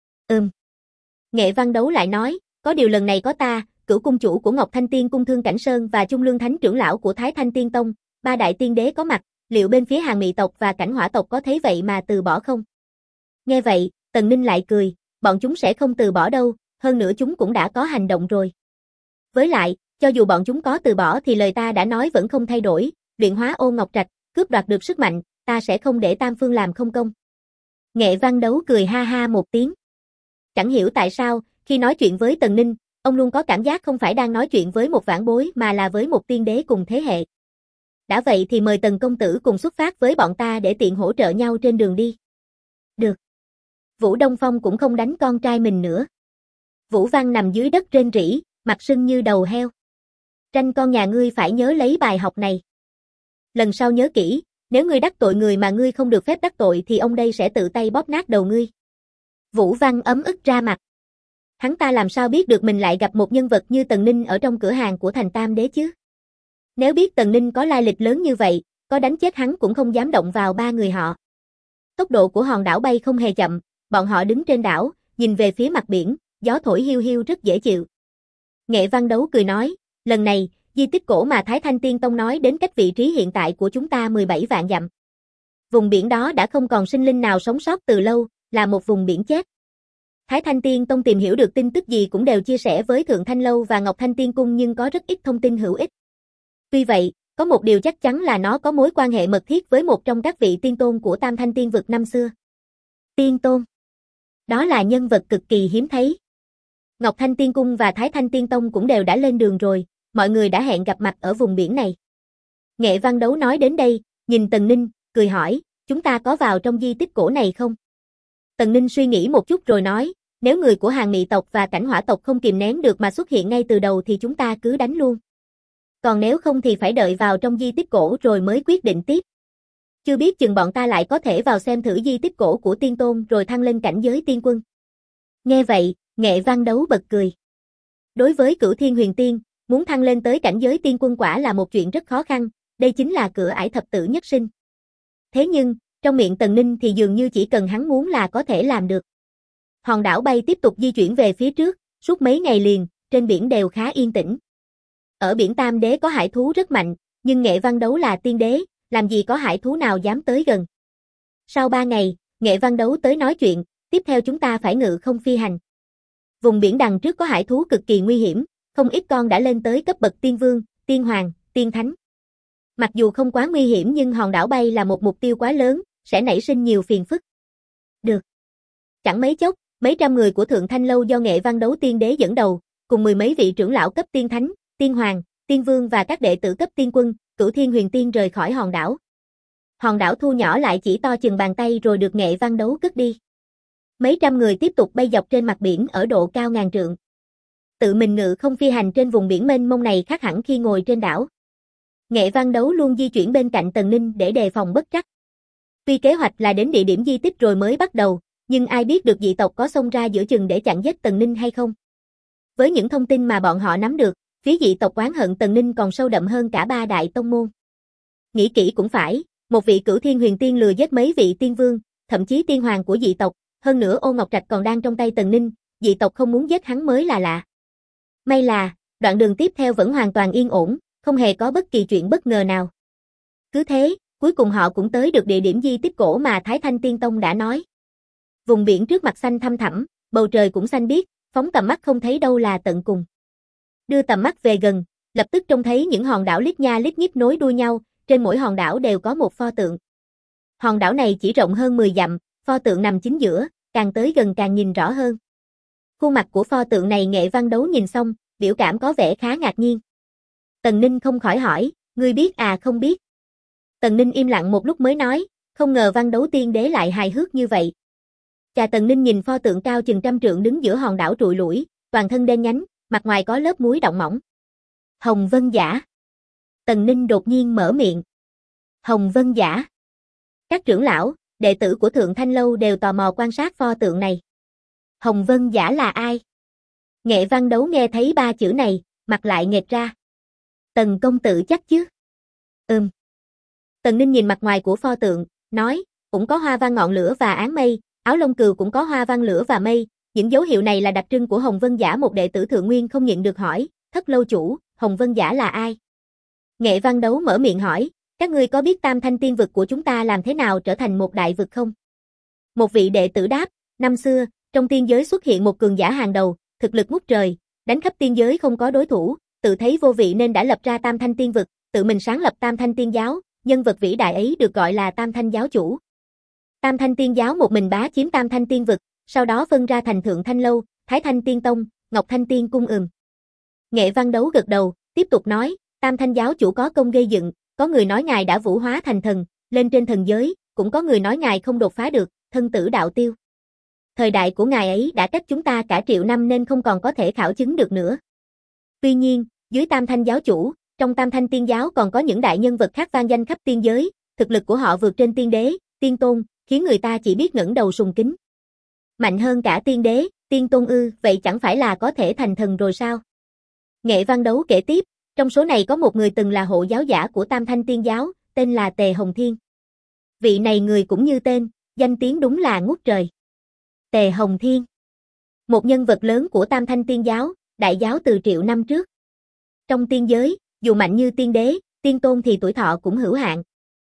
Nghệ Văn Đấu lại nói, có điều lần này có ta, Cửu cung chủ của Ngọc Thanh Tiên Cung Thương Cảnh Sơn và Trung Lương Thánh trưởng lão của Thái Thanh Tiên Tông, ba đại tiên đế có mặt, liệu bên phía Hàn Mị tộc và Cảnh Hỏa tộc có thấy vậy mà từ bỏ không? Nghe vậy, Tần Ninh lại cười, bọn chúng sẽ không từ bỏ đâu, hơn nữa chúng cũng đã có hành động rồi. Với lại, cho dù bọn chúng có từ bỏ thì lời ta đã nói vẫn không thay đổi, luyện hóa Ô Ngọc Trạch, cướp đoạt được sức mạnh, ta sẽ không để Tam Phương làm không công. Nghệ Văn Đấu cười ha ha một tiếng. Chẳng hiểu tại sao, khi nói chuyện với Tần Ninh, ông luôn có cảm giác không phải đang nói chuyện với một vãn bối mà là với một tiên đế cùng thế hệ. Đã vậy thì mời Tần công tử cùng xuất phát với bọn ta để tiện hỗ trợ nhau trên đường đi. Được. Vũ Đông Phong cũng không đánh con trai mình nữa. Vũ Văn nằm dưới đất rên rỉ, mặt sưng như đầu heo. Tranh con nhà ngươi phải nhớ lấy bài học này. Lần sau nhớ kỹ, nếu ngươi đắc tội người mà ngươi không được phép đắc tội thì ông đây sẽ tự tay bóp nát đầu ngươi. Vũ Văn ấm ức ra mặt. Hắn ta làm sao biết được mình lại gặp một nhân vật như Tần Ninh ở trong cửa hàng của Thành Tam Đế chứ? Nếu biết Tần Ninh có lai lịch lớn như vậy, có đánh chết hắn cũng không dám động vào ba người họ. Tốc độ của hòn đảo bay không hề chậm, bọn họ đứng trên đảo, nhìn về phía mặt biển, gió thổi hiu hiu rất dễ chịu. Nghệ Văn Đấu cười nói, lần này, di tích cổ mà Thái Thanh Tiên Tông nói đến cách vị trí hiện tại của chúng ta 17 vạn dặm. Vùng biển đó đã không còn sinh linh nào sống sót từ lâu, là một vùng biển chết. Thái Thanh Tiên Tông tìm hiểu được tin tức gì cũng đều chia sẻ với Thượng Thanh Lâu và Ngọc Thanh Tiên Cung nhưng có rất ít thông tin hữu ích. Tuy vậy, có một điều chắc chắn là nó có mối quan hệ mật thiết với một trong các vị tiên tôn của Tam Thanh Tiên vực năm xưa. Tiên tôn. Đó là nhân vật cực kỳ hiếm thấy. Ngọc Thanh Tiên Cung và Thái Thanh Tiên Tông cũng đều đã lên đường rồi, mọi người đã hẹn gặp mặt ở vùng biển này. Nghệ Văn Đấu nói đến đây, nhìn Tần Ninh, cười hỏi, chúng ta có vào trong di tích cổ này không? Tần Ninh suy nghĩ một chút rồi nói, nếu người của Hàn Mị tộc và Cảnh Hỏa tộc không kìm nén được mà xuất hiện ngay từ đầu thì chúng ta cứ đánh luôn. Còn nếu không thì phải đợi vào trong di tích cổ rồi mới quyết định tiếp. Chưa biết chừng bọn ta lại có thể vào xem thử di tích cổ của tiên tôn rồi thăng lên cảnh giới tiên quân. Nghe vậy, Nghệ Văn Đấu bật cười. Đối với Cửu Thiên Huyền Tiên, muốn thăng lên tới cảnh giới tiên quân quả là một chuyện rất khó khăn, đây chính là cửa ải thập tử nhất sinh. Thế nhưng, trong miệng Tần Ninh thì dường như chỉ cần hắn muốn là có thể làm được. Hòn đảo bay tiếp tục di chuyển về phía trước, suốt mấy ngày liền, trên biển đều khá yên tĩnh. Ở biển Tam Đế có hải thú rất mạnh, nhưng Nghệ Văn Đấu là tiên đế, làm gì có hải thú nào dám tới gần. Sau 3 ngày, Nghệ Văn Đấu tới nói chuyện, tiếp theo chúng ta phải ngự không phi hành. Vùng biển đằng trước có hải thú cực kỳ nguy hiểm, không ít con đã lên tới cấp bậc tiên vương, tiên hoàng, tiên thánh. Mặc dù không quá nguy hiểm nhưng hòn đảo bay là một mục tiêu quá lớn, sẽ nảy sinh nhiều phiền phức. Được. Chẳng mấy chốc, mấy trăm người của Thượng Thanh Lâu do Nghệ Văn Đấu tiên đế dẫn đầu, cùng mười mấy vị trưởng lão cấp tiên thánh, tiên hoàng, tiên vương và các đệ tử cấp tiên quân, Cửu Thiên Huyền Tiên rời khỏi hòn đảo. Hòn đảo thu nhỏ lại chỉ to chừng bàn tay rồi được Nghệ Văn Đấu cất đi. Mấy trăm người tiếp tục bay dọc trên mặt biển ở độ cao ngàn trượng. Tự mình ngự không phi hành trên vùng biển mênh mông này khác hẳn khi ngồi trên đảo. Nghệ Văn Đấu luôn di chuyển bên cạnh Tần Ninh để đề phòng bất trắc. Tuy kế hoạch là đến địa điểm di tích rồi mới bắt đầu, nhưng ai biết được dị tộc có xông ra giữa chừng để chặn giết Tần Ninh hay không. Với những thông tin mà bọn họ nắm được, phía dị tộc oán hận Tần Ninh còn sâu đậm hơn cả ba đại tông môn. Nghĩ kỹ cũng phải, một vị Cửu Thiên Huyền Tiên lừa giết mấy vị tiên vương, thậm chí tiên hoàng của dị tộc, hơn nữa Ô Ngọc Trạch còn đang trong tay Tần Ninh, dị tộc không muốn giết hắn mới là lạ. May là, đoạn đường tiếp theo vẫn hoàn toàn yên ổn, không hề có bất kỳ chuyện bất ngờ nào. Cứ thế, cuối cùng họ cũng tới được địa điểm di tích cổ mà Thái Thanh Tiên Tông đã nói. Vùng biển trước mặt xanh thăm thẳm, bầu trời cũng xanh biếc, phóng tầm mắt không thấy đâu là tận cùng. Đưa tầm mắt về gần, lập tức trông thấy những hòn đảo lít nha lít nhít nối đuôi nhau, trên mỗi hòn đảo đều có một pho tượng. Hòn đảo này chỉ rộng hơn 10 dặm, pho tượng nằm chính giữa, càng tới gần càng nhìn rõ hơn. Khuôn mặt của pho tượng này Nghệ Văn Đấu nhìn xong, biểu cảm có vẻ khá ngạc nhiên. Tần Ninh không khỏi hỏi, ngươi biết à không biết. Tần Ninh im lặng một lúc mới nói, không ngờ Văn Đấu tiên đế lại hài hước như vậy. Tần Ninh nhìn pho tượng cao chừng trăm trượng đứng giữa hòn đảo trụi lủi, toàn thân đen nhánh, mặt ngoài có lớp muối đọng mỏng. Hồng Vân Giả. Tần Ninh đột nhiên mở miệng. Hồng Vân Giả. Các trưởng lão, đệ tử của Thượng Thanh Lâu đều tò mò quan sát pho tượng này. Hồng Vân Giả là ai? Nghệ Văn Đấu nghe thấy ba chữ này, mặt lại nghệt ra. Tần công tử chắc chứ? Tần Ninh nhìn mặt ngoài của pho tượng, nói, cũng có hoa văn ngọn lửa và áng mây, áo lông cừu cũng có hoa văn lửa và mây, những dấu hiệu này là đặc trưng của Hồng Vân Giả. Một đệ tử Thượng Nguyên không nhịn được hỏi, Thất lâu chủ, Hồng Vân Giả là ai? Nghệ Văn Đấu mở miệng hỏi, các ngươi có biết Tam Thanh Tiên vực của chúng ta làm thế nào trở thành một đại vực không? Một vị đệ tử đáp, năm xưa, trong tiên giới xuất hiện một cường giả hàng đầu, thực lực ngút trời, đánh khắp tiên giới không có đối thủ, tự thấy vô vị nên đã lập ra Tam Thanh Tiên vực, tự mình sáng lập Tam Thanh Tiên giáo, nhân vật vĩ đại ấy được gọi là Tam Thanh giáo chủ. Tam Thanh Tiên giáo một mình bá chiếm Tam Thanh Tiên vực, sau đó phân ra thành Thượng Thanh Lâu, Thái Thanh Tiên Tông, Ngọc Thanh Tiên Cung. Nghệ Văn Đấu gật đầu, tiếp tục nói, Tam Thanh giáo chủ có công gây dựng, có người nói ngài đã vũ hóa thành thần, lên trên thần giới, cũng có người nói ngài không đột phá được, thân tử đạo tiêu. Thời đại của ngài ấy đã cách chúng ta cả triệu năm nên không còn có thể khảo chứng được nữa. Tuy nhiên, dưới Tam Thanh giáo chủ, trong Tam Thanh Tiên giáo còn có những đại nhân vật khác vang danh khắp tiên giới, thực lực của họ vượt trên tiên đế, tiên tôn, khiến người ta chỉ biết ngẩng đầu sùng kính. Mạnh hơn cả tiên đế, tiên tôn ư, vậy chẳng phải là có thể thành thần rồi sao? Nghệ Văn Đấu kể tiếp, trong số này có một người từng là hộ giáo giả của Tam Thanh Tiên giáo, tên là Tề Hồng Thiên. Vị này người cũng như tên, danh tiếng đúng là ngút trời. Tề Hồng Thiên, một nhân vật lớn của Tam Thanh Tiên giáo, đại giáo từ triệu năm trước. Trong tiên giới, dù mạnh như tiên đế, tiên tôn thì tuổi thọ cũng hữu hạn.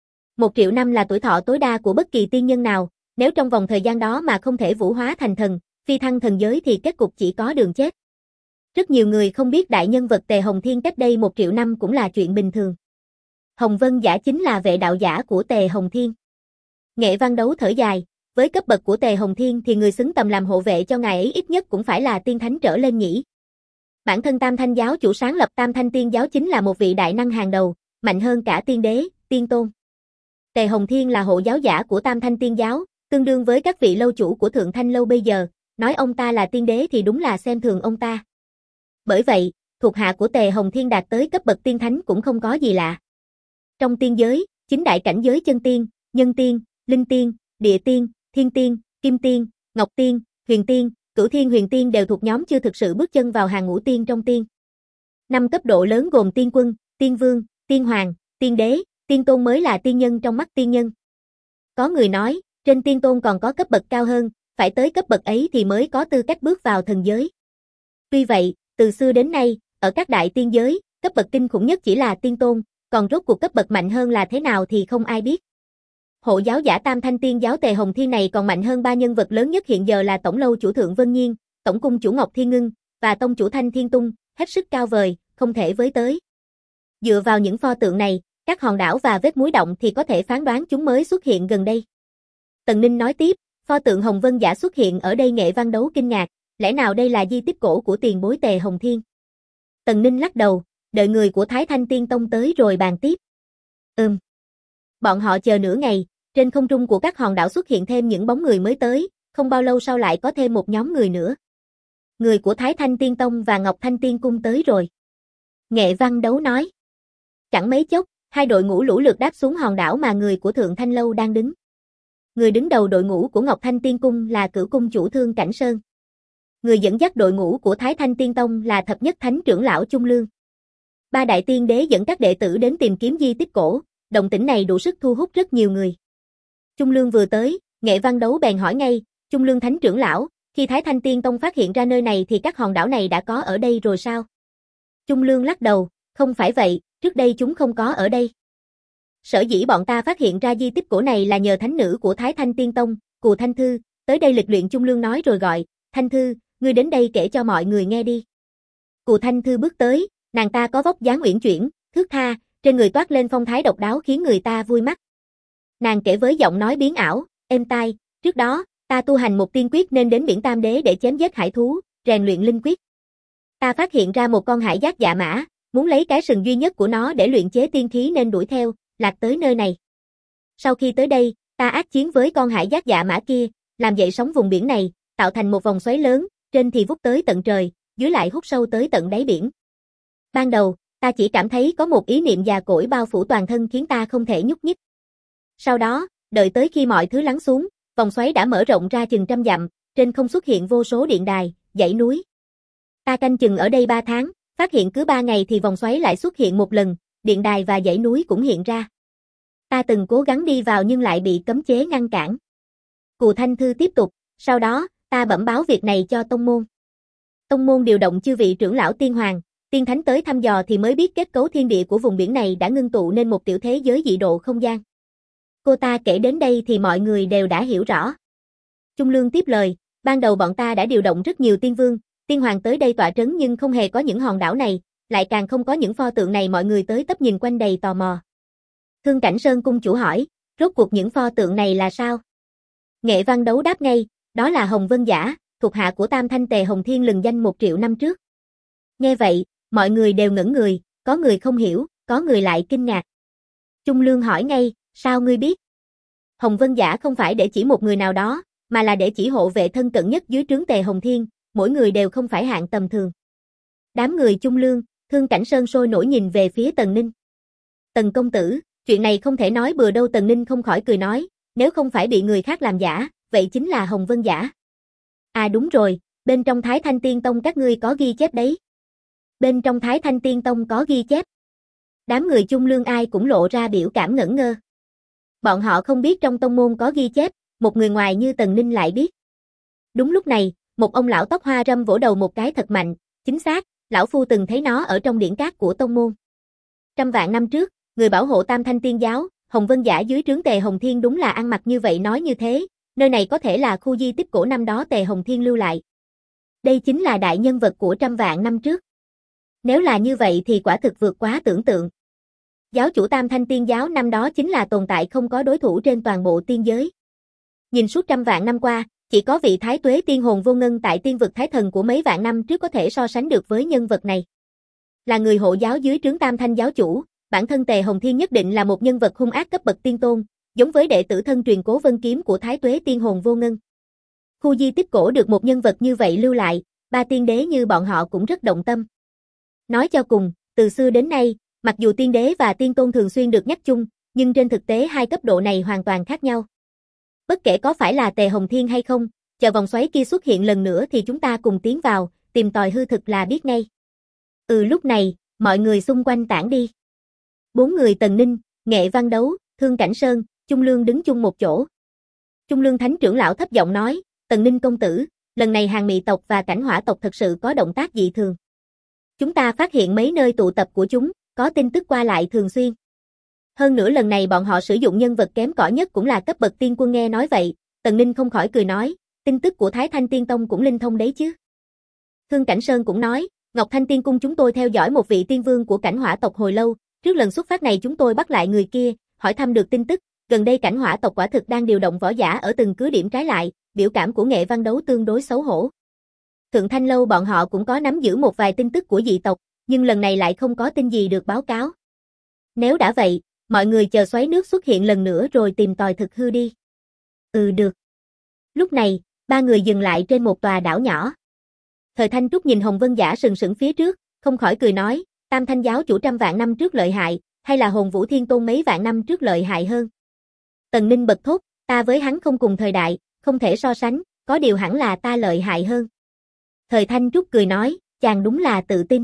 1 triệu năm là tuổi thọ tối đa của bất kỳ tiên nhân nào, nếu trong vòng thời gian đó mà không thể vũ hóa thành thần, phi thăng thần giới thì kết cục chỉ có đường chết. Rất nhiều người không biết đại nhân vật Tề Hồng Thiên cách đây 1 triệu năm cũng là chuyện bình thường. Hồng Vân Giả chính là vệ đạo giả của Tề Hồng Thiên. Nghệ Văn Đấu thở dài, với cấp bậc của Tề Hồng Thiên thì người xứng tầm làm hộ vệ cho ngài ấy ít nhất cũng phải là tiên thánh trở lên nhỉ. Bản thân Tam Thanh giáo chủ sáng lập Tam Thanh Tiên giáo chính là một vị đại năng hàng đầu, mạnh hơn cả tiên đế, tiên tôn. Tề Hồng Thiên là hộ giáo giả của Tam Thanh Tiên giáo, tương đương với các vị lâu chủ của Thượng Thanh Lâu bây giờ, nói ông ta là tiên đế thì đúng là xem thường ông ta. Bởi vậy, thuộc hạ của Tề Hồng Thiên đạt tới cấp bậc tiên thánh cũng không có gì lạ. Trong tiên giới, 9 đại cảnh giới chân tiên, nhân tiên, linh tiên, địa tiên, thiên tiên, kim tiên, ngọc tiên, huyền tiên, cửu thiên huyền tiên đều thuộc nhóm chưa thực sự bước chân vào hàng ngũ tiên trong tiên. 5 cấp độ lớn gồm tiên quân, tiên vương, tiên hoàng, tiên đế, tiên tôn mới là tiên nhân trong mắt tiên nhân. Có người nói, trên tiên tôn còn có cấp bậc cao hơn, phải tới cấp bậc ấy thì mới có tư cách bước vào thần giới. Tuy vậy, từ xưa đến nay, ở các đại tiên giới, cấp bậc kinh khủng nhất chỉ là tiên tôn, còn rốt cuộc cấp bậc mạnh hơn là thế nào thì không ai biết. Hộ giáo giả Tam Thanh Tiên giáo Tề Hồng Thiên này còn mạnh hơn 3 nhân vật lớn nhất hiện giờ là tổng lâu chủ Thượng Vân Nhiên, tổng cung chủ Ngọc Thiên Ngưng và tông chủ Thanh Thiên Tung, hết sức cao vời, không thể với tới. Dựa vào những pho tượng này, các hòn đảo và vết muối động thì có thể phán đoán chúng mới xuất hiện gần đây. Tần Ninh nói tiếp, pho tượng Hồng Vân Giả xuất hiện ở đây. Nghệ Văn Đấu kinh ngạc, lẽ nào đây là di tích cổ của tiền bối Tề Hồng Thiên? Tần Ninh lắc đầu, đợi người của Thái Thanh Tiên Tông tới rồi bàn tiếp. Bọn họ chờ nửa ngày, trên không trung của các hòn đảo xuất hiện thêm những bóng người mới tới, không bao lâu sau lại có thêm một nhóm người nữa. Người của Thái Thanh Tiên Tông và Ngọc Thanh Tiên Cung tới rồi. Nghệ Văn Đấu nói. Chẳng mấy chốc, 2 đội ngũ lũ lượt đáp xuống hòn đảo mà người của Thượng Thanh Lâu đang đứng. Người đứng đầu đội ngũ của Ngọc Thanh Tiên Cung là Cửu Cung chủ Thương Cảnh Sơn. Người dẫn dắt đội ngũ của Thái Thanh Tiên Tông là Thập Nhất Thánh trưởng lão Trung Lương. 3 đại tiên đế dẫn các đệ tử đến tìm kiếm di tích cổ, động tĩnh này đủ sức thu hút rất nhiều người. Trung Lương vừa tới, Nghệ Văn Đấu bèn hỏi ngay, Trung Lương Thánh trưởng lão, khi Thái Thanh Tiên Tông phát hiện ra nơi này thì các hòn đảo này đã có ở đây rồi sao? Trung Lương lắc đầu, không phải vậy, trước đây chúng không có ở đây. Sở dĩ bọn ta phát hiện ra di tích cổ này là nhờ thánh nữ của Thái Thanh Tiên Tông, Cù Thanh Thư, tới đây lịch luyện. Trung Lương nói rồi gọi, Thanh Thư, ngươi đến đây kể cho mọi người nghe đi. Cù Thanh Thư bước tới, nàng ta có vóc dáng uyển chuyển, thướt tha, trên người toát lên phong thái độc đáo khiến người ta vui mắt. Nàng kể với giọng nói biến ảo, êm tai, trước đó, ta tu hành một tiên quyết nên đến biển Tam Đế để chém giết hải thú, rèn luyện linh quyết. Ta phát hiện ra một con hải giác dạ mã, muốn lấy cái sừng duy nhất của nó để luyện chế tiên khí nên đuổi theo, lạc tới nơi này. Sau khi tới đây, ta ác chiến với con hải giác dạ mã kia, làm dậy sóng vùng biển này, tạo thành một vòng xoáy lớn, trên thì vút tới tận trời, dưới lại hút sâu tới tận đáy biển. Ban đầu, ta chỉ cảm thấy có một ý niệm già cỗi bao phủ toàn thân khiến ta không thể nhúc nhích. Sau đó, đợi tới khi mọi thứ lắng xuống, vòng xoáy đã mở rộng ra chừng trăm dặm, trên không xuất hiện vô số điện đài, dãy núi. Ta canh chừng ở đây 3 tháng, phát hiện cứ 3 ngày thì vòng xoáy lại xuất hiện một lần, điện đài và dãy núi cũng hiện ra. Ta từng cố gắng đi vào nhưng lại bị cấm chế ngăn cản. Cù Thanh Thư tiếp tục, sau đó, ta bẩm báo việc này cho tông môn. Tông môn điều động chư vị trưởng lão tiên hoàng, tiên thánh tới thăm dò thì mới biết kết cấu thiên địa của vùng biển này đã ngưng tụ nên một tiểu thế giới dị độ không gian. Cô ta kể đến đây thì mọi người đều đã hiểu rõ. Trung Lương tiếp lời, ban đầu bọn ta đã điều động rất nhiều tiên vương, tiên hoàng tới đây tọa trấn nhưng không hề có những hòn đảo này, lại càng không có những pho tượng này, mọi người tới tấp nhìn quanh đầy tò mò. Thương Cảnh Sơn cung chủ hỏi, rốt cuộc những pho tượng này là sao? Nghệ Văn Đấu đáp ngay, đó là Hồng Vân Giả, thuộc hạ của Tam Thanh Tề Hồng Thiên lừng danh 1 triệu năm trước. Nghe vậy, mọi người đều ngẩn người, có người không hiểu, có người lại kinh ngạc. Trung Lương hỏi ngay, sao ngươi biết? Hồng Vân Giả không phải để chỉ một người nào đó, mà là để chỉ hộ vệ thân cận nhất dưới trướng Tề Hồng Thiên, mỗi người đều không phải hạng tầm thường. Đám người Trung Lương, Thương Cảnh Sơn sôi nổi nhìn về phía Tần Ninh. Tần công tử, chuyện này không thể nói bừa đâu. Tần Ninh không khỏi cười nói, nếu không phải bị người khác làm giả, vậy chính là Hồng Vân Giả. À đúng rồi, bên trong Thái Thanh Tiên Tông các ngươi có ghi chép đấy. Bên trong Thái Thanh Tiên Tông có ghi chép. Đám người Trung Lương ai cũng lộ ra biểu cảm ngẩn ngơ. Bọn họ không biết trong tông môn có ghi chép, một người ngoài như Tần Ninh lại biết. Đúng lúc này, một ông lão tóc hoa râm vỗ đầu một cái thật mạnh, chính xác, lão phu từng thấy nó ở trong điển các của tông môn. Trăm vạn năm trước, người bảo hộ Tam Thanh Tiên giáo, Hồng Vân Giả dưới trướng Tề Hồng Thiên đúng là ăn mặc như vậy. Nói như thế, nơi này có thể là khu di tích cổ năm đó Tề Hồng Thiên lưu lại. Đây chính là đại nhân vật của trăm vạn năm trước. Nếu là như vậy thì quả thực vượt quá tưởng tượng. Giáo chủ Tam Thanh Tiên giáo năm đó chính là tồn tại không có đối thủ trên toàn bộ tiên giới. Nhìn suốt trăm vạn năm qua, chỉ có vị Thái Tuế Tiên hồn vô ngân tại tiên vực Thái Thần của mấy vạn năm trước có thể so sánh được với nhân vật này. Là người hộ giáo dưới trướng Tam Thanh giáo chủ, bản thân Tề Hồng Thiên nhất định là một nhân vật hung ác cấp bậc tiên tôn, giống với đệ tử thân truyền Cố Vân Kiếm của Thái Tuế Tiên hồn vô ngân. Khu di tích cổ được một nhân vật như vậy lưu lại, 3 tiên đế như bọn họ cũng rất động tâm. Nói cho cùng, từ xưa đến nay, mặc dù tiên đế và tiên tôn thường xuyên được nhắc chung, nhưng trên thực tế hai cấp độ này hoàn toàn khác nhau. Bất kể có phải là Tề Hồng Thiên hay không, chờ vòng xoáy kia xuất hiện lần nữa thì chúng ta cùng tiến vào, tìm tòi hư thực là biết ngay. Lúc này, mọi người xung quanh tản đi. 4 người Tần Ninh, Nghệ Văn Đấu, Thương Cảnh Sơn, Trung Lương đứng chung một chỗ. Trung Lương Thánh trưởng lão thấp giọng nói, Tần Ninh công tử, lần này Hàn Mị tộc và Cảnh Hỏa tộc thật sự có động tác dị thường. Chúng ta phát hiện mấy nơi tụ tập của chúng, có tin tức qua lại thường xuyên. Hơn nữa lần này bọn họ sử dụng nhân vật kém cỏi nhất cũng là cấp bậc tiên quân. Nghe nói vậy, Tần Ninh không khỏi cười nói, tin tức của Thái Thanh Tiên Tông cũng linh thông đấy chứ. Thương Cảnh Sơn cũng nói, Ngọc Thanh Tiên Cung chúng tôi theo dõi một vị tiên vương của Cảnh Hỏa tộc hồi lâu, trước lần xuất phát này chúng tôi bắt lại người kia, hỏi thăm được tin tức, gần đây Cảnh Hỏa tộc quả thực đang điều động võ giả ở từng cứ điểm trái lại, biểu cảm của Nghệ Văn Đấu tương đối xấu hổ. Thượng Thanh Lâu bọn họ cũng có nắm giữ một vài tin tức của dị tộc, nhưng lần này lại không có tin gì được báo cáo. Nếu đã vậy, mọi người chờ xoáy nước xuất hiện lần nữa rồi tìm tòi thực hư đi. Được. Lúc này, 3 người dừng lại trên một tòa đảo nhỏ. Thời Thanh Trúc nhìn Hồng Vân Giả sừng sững phía trước, không khỏi cười nói, Tam Thanh giáo chủ trăm vạn năm trước lợi hại, hay là Hồn Vũ Thiên Tôn mấy vạn năm trước lợi hại hơn? Tần Ninh bật thốt, ta với hắn không cùng thời đại, không thể so sánh, có điều hẳn là ta lợi hại hơn. Thời Thanh Trúc cười nói, chàng đúng là tự tin.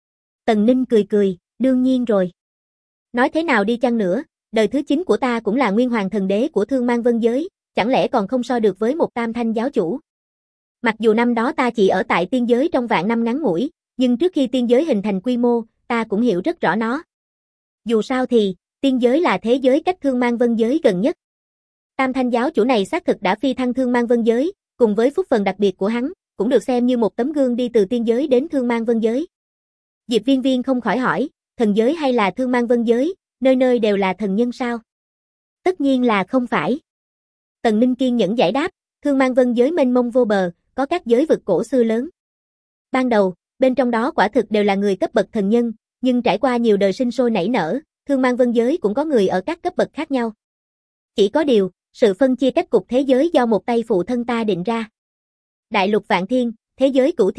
Tần Ninh cười cười, đương nhiên rồi. Nói thế nào đi chăng nữa, đời thứ 9 của ta cũng là Nguyên Hoàng Thần Đế của Thương Mang Vân Giới, chẳng lẽ còn không so được với một Tam Thanh giáo chủ. Mặc dù năm đó ta chỉ ở tại tiên giới trong vạn năm ngắn ngủi, nhưng trước khi tiên giới hình thành quy mô, ta cũng hiểu rất rõ nó. Dù sao thì, tiên giới là thế giới cách Thương Mang Vân Giới gần nhất. Tam Thanh giáo chủ này xác thực đã phi thăng Thương Mang Vân Giới, cùng với phúc phần đặc biệt của hắn, cũng được xem như một tấm gương đi từ tiên giới đến Thương Mang Vân Giới. Diệp Viên Viên không khỏi hỏi, thần giới hay là Thương Mang Vân Giới, nơi nơi đều là thần nhân sao? Tất nhiên là không phải. Tần Ninh kiên nhẫn giải đáp, Thương Mang Vân Giới mênh mông vô bờ, có các giới vực cổ xưa lớn. Ban đầu, bên trong đó quả thực đều là người cấp bậc thần nhân, nhưng trải qua nhiều đời sinh sôi nảy nở, Thương Mang Vân Giới cũng có người ở các cấp bậc khác nhau. Chỉ có điều, sự phân chia cách cục thế giới do một tay phụ thân ta định ra. Đại lục Vạn Thiên, thế giới Cửu Thiên,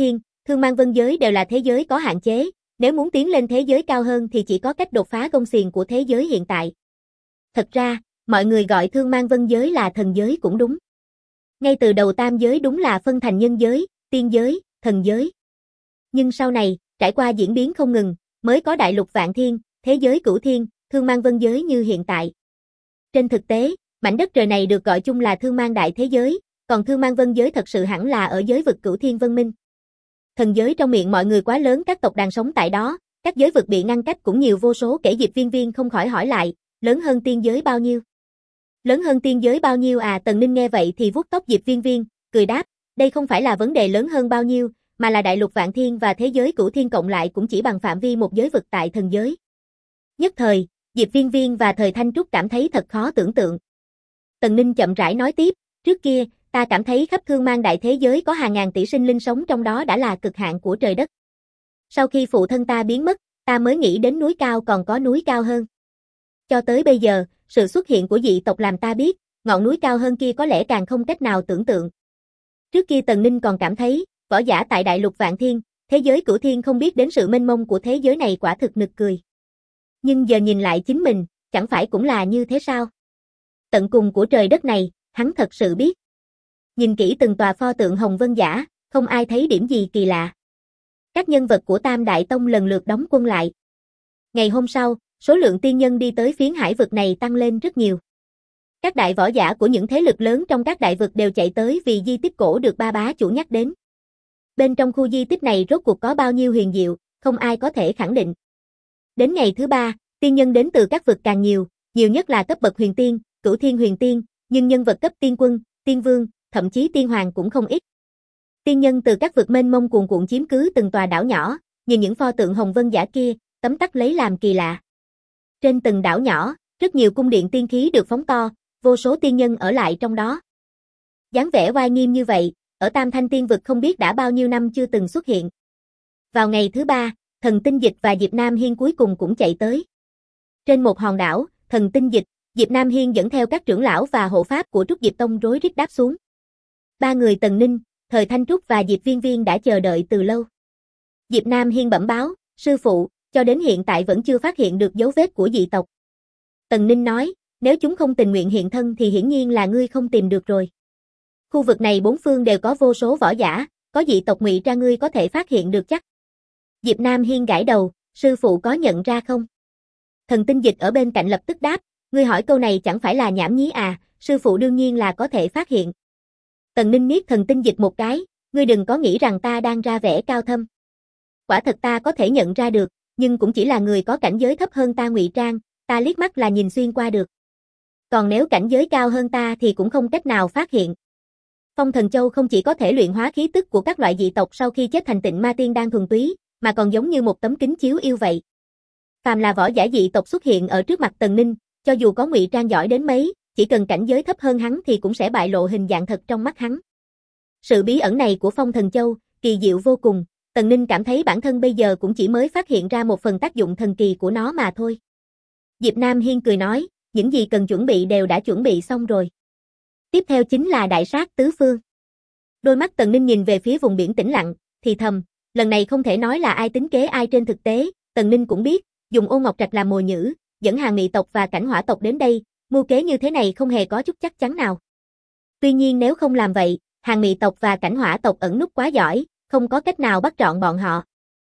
Thương mang vân giới đều là thế giới có hạn chế, nếu muốn tiến lên thế giới cao hơn thì chỉ có cách đột phá gông xiềng của thế giới hiện tại. Thật ra, mọi người gọi thương mang vân giới là thần giới cũng đúng. Ngay từ đầu tam giới đúng là phân thành nhân giới, tiên giới, thần giới. Nhưng sau này, trải qua diễn biến không ngừng, mới có đại lục vạn thiên, thế giới cửu thiên, thương mang vân giới như hiện tại. Trên thực tế, mảnh đất trời này được gọi chung là thương mang đại thế giới, còn thương mang vân giới thật sự hẳn là ở giới vực cửu thiên vân minh. Thần giới trong miệng mọi người quá lớn, các tộc đàn sống tại đó, các giới vực bị ngăn cách cũng nhiều vô số kể. Diệp Viên Viên không khỏi hỏi lại, lớn hơn tiên giới bao nhiêu? Lớn hơn tiên giới bao nhiêu à? Tần Ninh nghe vậy thì vuốt tóc Diệp Viên Viên, cười đáp, đây không phải là vấn đề lớn hơn bao nhiêu, mà là đại lục vạn thiên và thế giới cửu thiên cộng lại cũng chỉ bằng phạm vi một giới vực tại thần giới. Nhất thời, Diệp Viên Viên và Thời Thanh Trúc cảm thấy thật khó tưởng tượng. Tần Ninh chậm rãi nói tiếp, trước kia, ta cảm thấy khắp thương mang đại thế giới có hàng ngàn tỷ sinh linh sống trong đó đã là cực hạn của trời đất. Sau khi phụ thân ta biến mất, ta mới nghĩ đến núi cao còn có núi cao hơn. Cho tới bây giờ, sự xuất hiện của dị tộc làm ta biết, ngọn núi cao hơn kia có lẽ càng không cách nào tưởng tượng. Trước kia Tần Ninh còn cảm thấy, võ giả tại đại lục vạn thiên, thế giới cửu thiên không biết đến sự mênh mông của thế giới này quả thực nực cười. Nhưng giờ nhìn lại chính mình, chẳng phải cũng là như thế sao? Tận cùng của trời đất này, hắn thật sự biết. Nhìn kỹ từng tòa pho tượng Hồng Vân Giả, không ai thấy điểm gì kỳ lạ. Các nhân vật của Tam Đại Tông lần lượt đóng quân lại. Ngày hôm sau, số lượng tiên nhân đi tới phiến hải vực này tăng lên rất nhiều. Các đại võ giả của những thế lực lớn trong các đại vực đều chạy tới vì di tích cổ được ba bá chủ nhắc đến. Bên trong khu di tích này rốt cuộc có bao nhiêu huyền diệu, không ai có thể khẳng định. Đến ngày thứ ba, tiên nhân đến từ các vực càng nhiều, nhiều nhất là cấp bậc huyền tiên, cửu thiên huyền tiên, nhưng nhân vật cấp tiên quân, tiên vương, thậm chí tiên hoàng cũng không ít. Tiên nhân từ các vực mênh mông cuồn cuộn chiếm cứ từng tòa đảo nhỏ, nhìn những pho tượng Hồng Vân Giả kia, tấm tắc lấy làm kỳ lạ. Trên từng đảo nhỏ, rất nhiều cung điện tiên khí được phóng to, vô số tiên nhân ở lại trong đó. Dáng vẻ oai nghiêm như vậy, ở Tam Thanh Tiên vực không biết đã bao nhiêu năm chưa từng xuất hiện. Vào ngày thứ ba, Thần Tinh Dịch và Diệp Nam Hiên cuối cùng cũng chạy tới. Trên một hòn đảo, Thần Tinh Dịch, Diệp Nam Hiên dẫn theo các trưởng lão và hộ pháp của Trúc Diệp Tông rối rít đáp xuống. Ba người Tần Ninh, Thời Thanh Trúc và Diệp Viên Viên đã chờ đợi từ lâu. Diệp Nam Hiên bẩm báo, sư phụ, cho đến hiện tại vẫn chưa phát hiện được dấu vết của dị tộc. Tần Ninh nói, nếu chúng không tình nguyện hiện thân thì hiển nhiên là ngươi không tìm được rồi. Khu vực này bốn phương đều có vô số võ giả, có dị tộc ngụy ra ngươi có thể phát hiện được chắc. Diệp Nam Hiên gãi đầu, sư phụ có nhận ra không? Thần Tinh Dịch ở bên cạnh lập tức đáp, ngươi hỏi câu này chẳng phải là nhảm nhí à, sư phụ đương nhiên là có thể phát hiện. Tần Ninh liếc Thần Tinh Dịch một cái, ngươi đừng có nghĩ rằng ta đang ra vẻ cao thâm. Quả thật ta có thể nhận ra được, nhưng cũng chỉ là người có cảnh giới thấp hơn ta ngụy trang, ta liếc mắt là nhìn xuyên qua được. Còn nếu cảnh giới cao hơn ta thì cũng không cách nào phát hiện. Phong Thần Châu không chỉ có thể luyện hóa khí tức của các loại dị tộc sau khi chết thành Tịnh Ma Tiên Đan thuần túy, mà còn giống như một tấm kính chiếu yêu vậy. Phàm là võ giả dị tộc xuất hiện ở trước mặt Tần Ninh, cho dù có ngụy trang giỏi đến mấy, chỉ cần cảnh giới thấp hơn hắn thì cũng sẽ bại lộ hình dạng thật trong mắt hắn. Sự bí ẩn này của Phong Thần Châu, kỳ diệu vô cùng, Tần Ninh cảm thấy bản thân bây giờ cũng chỉ mới phát hiện ra một phần tác dụng thần kỳ của nó mà thôi. Diệp Nam Hiên cười nói, những gì cần chuẩn bị đều đã chuẩn bị xong rồi. Tiếp theo chính là đại sát tứ phương. Đôi mắt Tần Ninh nhìn về phía vùng biển tĩnh lặng, thì thầm, lần này không thể nói là ai tính kế ai trên thực tế, Tần Ninh cũng biết, dùng Ô Ngọc Trạch làm mồi nhử, dẫn Hàng Mị tộc và Cảnh Hỏa tộc đến đây, mưu kế như thế này không hề có chút chắc chắn nào. Tuy nhiên nếu không làm vậy, Hàng Mị tộc và Cảnh Hỏa tộc ẩn núp quá giỏi, không có cách nào bắt trọn bọn họ.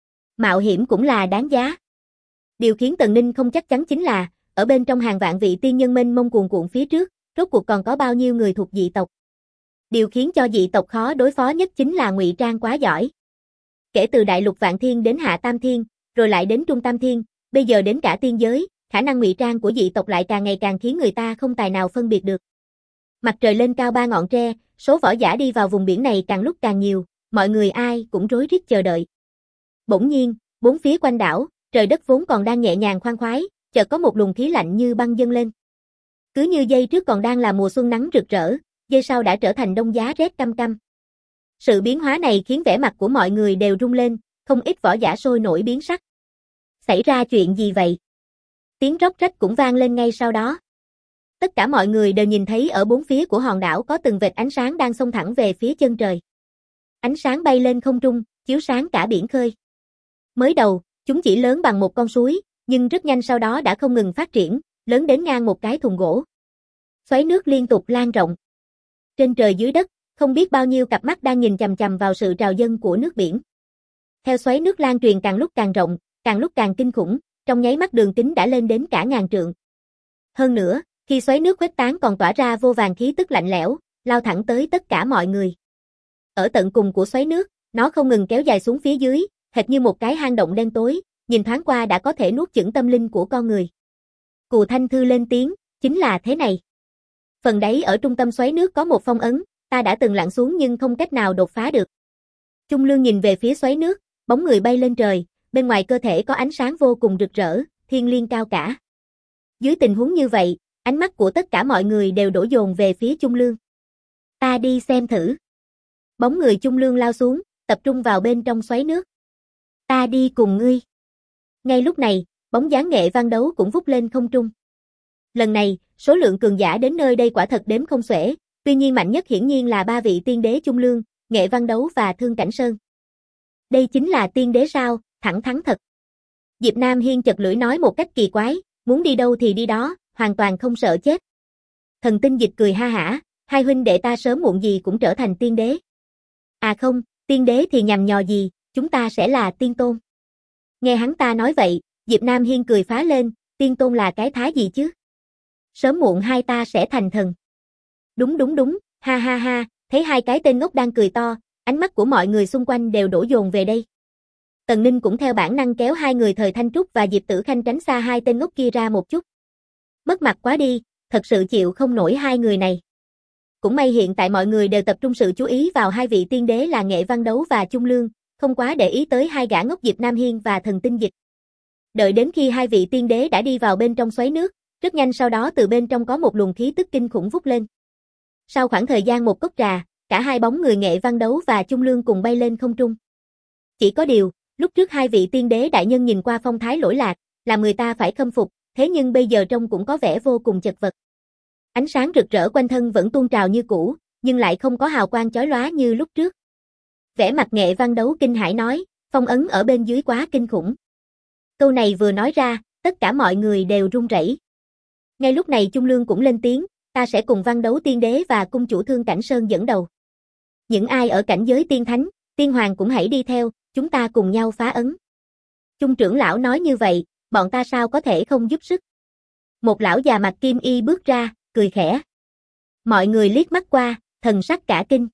Mạo hiểm cũng là đáng giá. Điều khiến Tần Ninh không chắc chắn chính là, ở bên trong hàng vạn vị tiên nhân mênh mông cuồn cuộn phía trước, rốt cuộc còn có bao nhiêu người thuộc dị tộc. Điều khiến cho dị tộc khó đối phó nhất chính là ngụy trang quá giỏi. Kể từ đại lục vạn thiên đến hạ tam thiên, rồi lại đến trung tam thiên, bây giờ đến cả tiên giới, khả năng ngụy trang của dị tộc lại càng ngày càng khiến người ta không tài nào phân biệt được. Mặt trời lên cao ba ngọn tre, số võ giả đi vào vùng biển này càng lúc càng nhiều, mọi người ai cũng rối rít chờ đợi. Bỗng nhiên, bốn phía quanh đảo, trời đất vốn còn đang nhẹ nhàng khoan khoái, chợt có một luồng khí lạnh như băng dâng lên. Cứ như giây trước còn đang là mùa xuân nắng rực rỡ, giây sau đã trở thành đông giá rét căm căm. Sự biến hóa này khiến vẻ mặt của mọi người đều rung lên, không ít võ giả sôi nổi biến sắc. Xảy ra chuyện gì vậy? Tiếng róc rách cũng vang lên ngay sau đó. Tất cả mọi người đều nhìn thấy ở bốn phía của hòn đảo có từng vệt ánh sáng đang xông thẳng về phía chân trời. Ánh sáng bay lên không trung, chiếu sáng cả biển khơi. Mới đầu, chúng chỉ lớn bằng một con suối, nhưng rất nhanh sau đó đã không ngừng phát triển, lớn đến ngang một cái thùng gỗ. Xoáy nước liên tục lan rộng. Trên trời dưới đất, không biết bao nhiêu cặp mắt đang nhìn chằm chằm vào sự trào dâng của nước biển. Theo xoáy nước lan truyền càng lúc càng rộng, càng lúc càng kinh khủng, trong nháy mắt đường kính đã lên đến cả ngàn trượng. Hơn nữa, khi xoáy nước khuếch tán còn tỏa ra vô vàn khí tức lạnh lẽo, lao thẳng tới tất cả mọi người. Ở tận cùng của xoáy nước, nó không ngừng kéo dài xuống phía dưới, hệt như một cái hang động đen tối, nhìn thoáng qua đã có thể nuốt chửng tâm linh của con người. Cù Thanh Thư lên tiếng, chính là thế này. Phần đáy ở trung tâm xoáy nước có một phong ấn, ta đã từng lặn xuống nhưng không cách nào đột phá được. Trung Lương nhìn về phía xoáy nước, bóng người bay lên trời, bên ngoài cơ thể có ánh sáng vô cùng rực rỡ, thiên liêng cao cả. Dưới tình huống như vậy, ánh mắt của tất cả mọi người đều đổ dồn về phía Trung Lương. Ta đi xem thử. Bóng người Trung Lương lao xuống, tập trung vào bên trong xoáy nước. Ta đi cùng ngươi. Ngay lúc này, bóng dáng Nghệ Văn Đấu cũng vút lên không trung. Lần này, số lượng cường giả đến nơi đây quả thật đếm không xuể, tuy nhiên mạnh nhất hiển nhiên là ba vị tiên đế Trung Lương, Nghệ Văn Đấu và Thương Cảnh Sơn. Đây chính là tiên đế sao, thẳng thắn thật. Diệp Nam Hiên chật lưỡi nói một cách kỳ quái, muốn đi đâu thì đi đó, hoàn toàn không sợ chết. Thần Tinh Dịch cười ha hả, hai huynh đệ ta sớm muộn gì cũng trở thành tiên đế. À không, tiên đế thì nhằm nhò gì, chúng ta sẽ là tiên tôn. Nghe hắn ta nói vậy, Diệp Nam Hiên cười phá lên, tiên tôn là cái thá gì chứ? Sớm muộn hai ta sẽ thành thần. Đúng, ha ha ha, thấy hai cái tên ngốc đang cười to, ánh mắt của mọi người xung quanh đều đổ dồn về đây. Tần Ninh cũng theo bản năng kéo hai người Thời Thanh Trúc và Diệp Tử Khanh tránh xa hai tên ngốc kia ra một chút. Mất mặt quá đi, thật sự chịu không nổi hai người này. Cũng may hiện tại mọi người đều tập trung sự chú ý vào hai vị tiên đế là Nghệ Văn Đấu và Trung Lương, không quá để ý tới hai gã ngốc Diệp Nam Hiên và Thần Tinh Dịch. Đợi đến khi hai vị tiên đế đã đi vào bên trong xoáy nước, rất nhanh sau đó từ bên trong có một luồng khí tức kinh khủng vút lên. Sau khoảng thời gian một cốc trà, cả hai bóng người Nghệ Văn Đấu và Trung Lương cùng bay lên không trung. Chỉ có điều, lúc trước hai vị tiên đế đại nhân nhìn qua phong thái lỗi lạc, làm người ta phải khâm phục, thế nhưng bây giờ trông cũng có vẻ vô cùng chật vật. Ánh sáng rực rỡ quanh thân vẫn tuôn trào như cũ, nhưng lại không có hào quang chói lóa như lúc trước. Vẻ mặt Nghệ Văn Đấu kinh hãi nói, phong ấn ở bên dưới quá kinh khủng. Câu này vừa nói ra, tất cả mọi người đều run rẩy. Ngay lúc này Trung Lương cũng lên tiếng, ta sẽ cùng Văn Đấu tiên đế và cung chủ Thương Cảnh Sơn dẫn đầu. Những ai ở cảnh giới tiên thánh, tiên hoàng cũng hãy đi theo, chúng ta cùng nhau phá ấn. Trung trưởng lão nói như vậy, bọn ta sao có thể không giúp sức. Một lão già mặc kim y bước ra, cười khẽ. Mọi người liếc mắt qua, thần sắc cả kinh.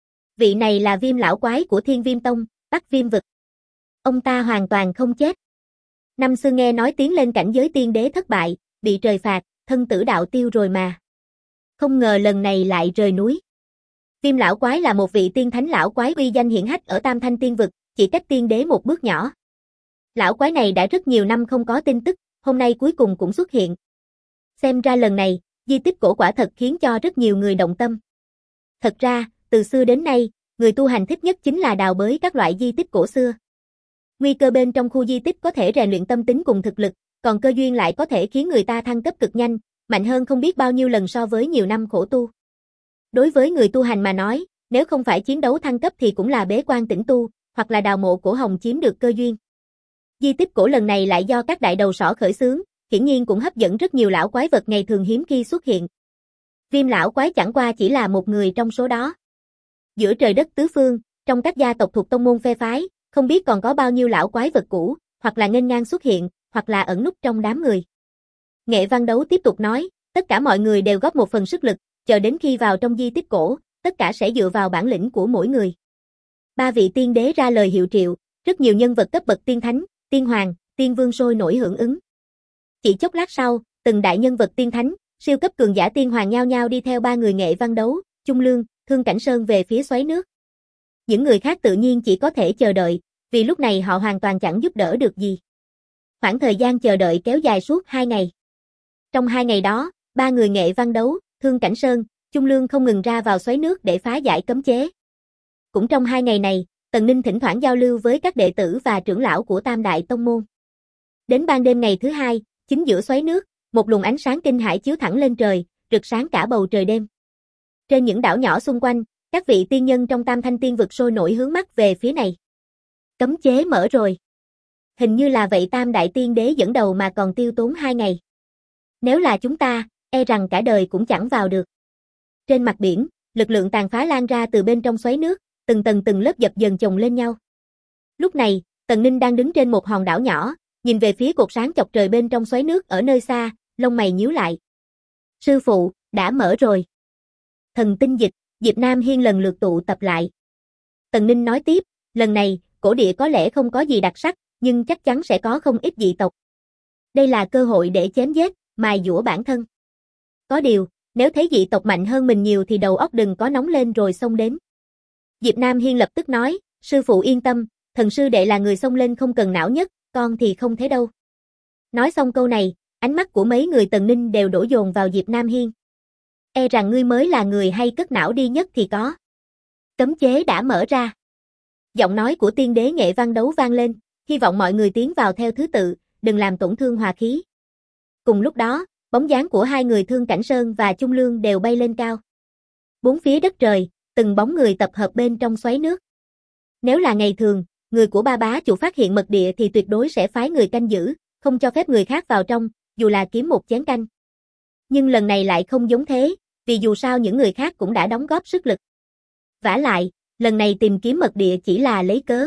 Vị này là Viêm lão quái của Thiên Viêm Tông, Bắc Viêm vực. Ông ta hoàn toàn không chết. Năm xưa nghe nói tiến lên cảnh giới tiên đế thất bại, bị trời phạt, thân tử đạo tiêu rồi mà. Không ngờ lần này lại rời núi. Viêm lão quái là một vị tiên thánh lão quái uy danh hiển hách ở Tam Thanh Tiên vực, chỉ cách tiên đế một bước nhỏ. Lão quái này đã rất nhiều năm không có tin tức, hôm nay cuối cùng cũng xuất hiện. Xem ra lần này, di tích cổ quả thật khiến cho rất nhiều người động tâm. Thật ra, từ xưa đến nay, người tu hành thích nhất chính là đào bới các loại di tích cổ xưa. Nguy cơ bên trong khu di tích có thể rèn luyện tâm tính cùng thực lực, còn cơ duyên lại có thể khiến người ta thăng cấp cực nhanh, mạnh hơn không biết bao nhiêu lần so với nhiều năm khổ tu. Đối với người tu hành mà nói, nếu không phải chiến đấu thăng cấp thì cũng là bế quan tĩnh tu, hoặc là đào mộ cổ hồng chiếm được cơ duyên. Di tích cổ lần này lại do các đại đầu sỏ khởi xướng, hiển nhiên cũng hấp dẫn rất nhiều lão quái vật ngày thường hiếm khi xuất hiện. Viêm lão quái chẳng qua chỉ là một người trong số đó. Giữa trời đất tứ phương, trong các gia tộc thuộc tông môn phe phái, không biết còn có bao nhiêu lão quái vật cũ, hoặc là nghênh ngang xuất hiện, hoặc là ẩn núp trong đám người. Nghệ Văn Đấu tiếp tục nói, tất cả mọi người đều góp một phần sức lực, chờ đến khi vào trong di tích cổ, tất cả sẽ dựa vào bản lĩnh của mỗi người. Ba vị tiên đế ra lời hiệu triệu, rất nhiều nhân vật cấp bậc tiên thánh, tiên hoàng, tiên vương sôi nổi hưởng ứng. Chỉ chốc lát sau, từng đại nhân vật tiên thánh, siêu cấp cường giả tiên hoàng nhao nhao đi theo ba người Nghệ Văn Đấu, Trung Lương, Thương Cảnh Sơn về phía xoáy nước. Những người khác tự nhiên chỉ có thể chờ đợi, vì lúc này họ hoàn toàn chẳng giúp đỡ được gì. Khoảng thời gian chờ đợi kéo dài suốt 2 ngày. Trong 2 ngày đó, ba người Nghệ Văn Đấu, Thương Cảnh Sơn, Trung Lương không ngừng ra vào xoáy nước để phá giải cấm chế. Cũng trong 2 ngày này, Tần Ninh thỉnh thoảng giao lưu với các đệ tử và trưởng lão của Tam Đại Tông Môn. Đến ban đêm ngày thứ 2, chính giữa xoáy nước, một luồng ánh sáng kinh hãi chiếu thẳng lên trời, rực sáng cả bầu trời đêm. Trên những đảo nhỏ xung quanh, các vị tiên nhân trong Tam Thanh Tiên vực sôi nổi hướng mắt về phía này. Cấm chế mở rồi. Hình như là vậy, Tam Đại Tiên Đế dẫn đầu mà còn tiêu tốn 2 ngày. Nếu là chúng ta, e rằng cả đời cũng chẳng vào được. Trên mặt biển, lực lượng tàn phá lan ra từ bên trong xoáy nước, từng tầng từng lớp dập dần chồng lên nhau. Lúc này, Tần Ninh đang đứng trên một hòn đảo nhỏ, nhìn về phía cột sáng chọc trời bên trong xoáy nước ở nơi xa, lông mày nhíu lại. Sư phụ, đã mở rồi. Thần tinh dịch, Diệp Nam Hiên lần lượt tụ tập lại. Tần Ninh nói tiếp, lần này, cổ địa có lẽ không có gì đặc sắc, nhưng chắc chắn sẽ có không ít dị tộc. Đây là cơ hội để chém giết, mài dũa bản thân. Có điều, nếu thấy dị tộc mạnh hơn mình nhiều thì đầu óc đừng có nóng lên rồi xông đến. Diệp Nam Hiên lập tức nói, sư phụ yên tâm, thần sư đệ là người xông lên không cần não nhất, con thì không thế đâu. Nói xong câu này, ánh mắt của mấy người Tần Ninh đều đổ dồn vào Diệp Nam Hiên. E rằng ngươi mới là người hay cất não đi nhất thì có. Cấm chế đã mở ra. Giọng nói của tiên đế nghệ văn đấu vang lên, hy vọng mọi người tiến vào theo thứ tự, đừng làm tổn thương hòa khí. Cùng lúc đó, bóng dáng của hai người Thương Cảnh Sơn và Trung Lương đều bay lên cao. Bốn phía đất trời, từng bóng người tập hợp bên trong xoáy nước. Nếu là ngày thường, người của ba bá chủ phát hiện mật địa thì tuyệt đối sẽ phái người canh giữ, không cho phép người khác vào trong, dù là kiếm một chén canh. Nhưng lần này lại không giống thế, vì dù sao những người khác cũng đã đóng góp sức lực. Vả lại, lần này tìm kiếm mật địa chỉ là lấy cớ.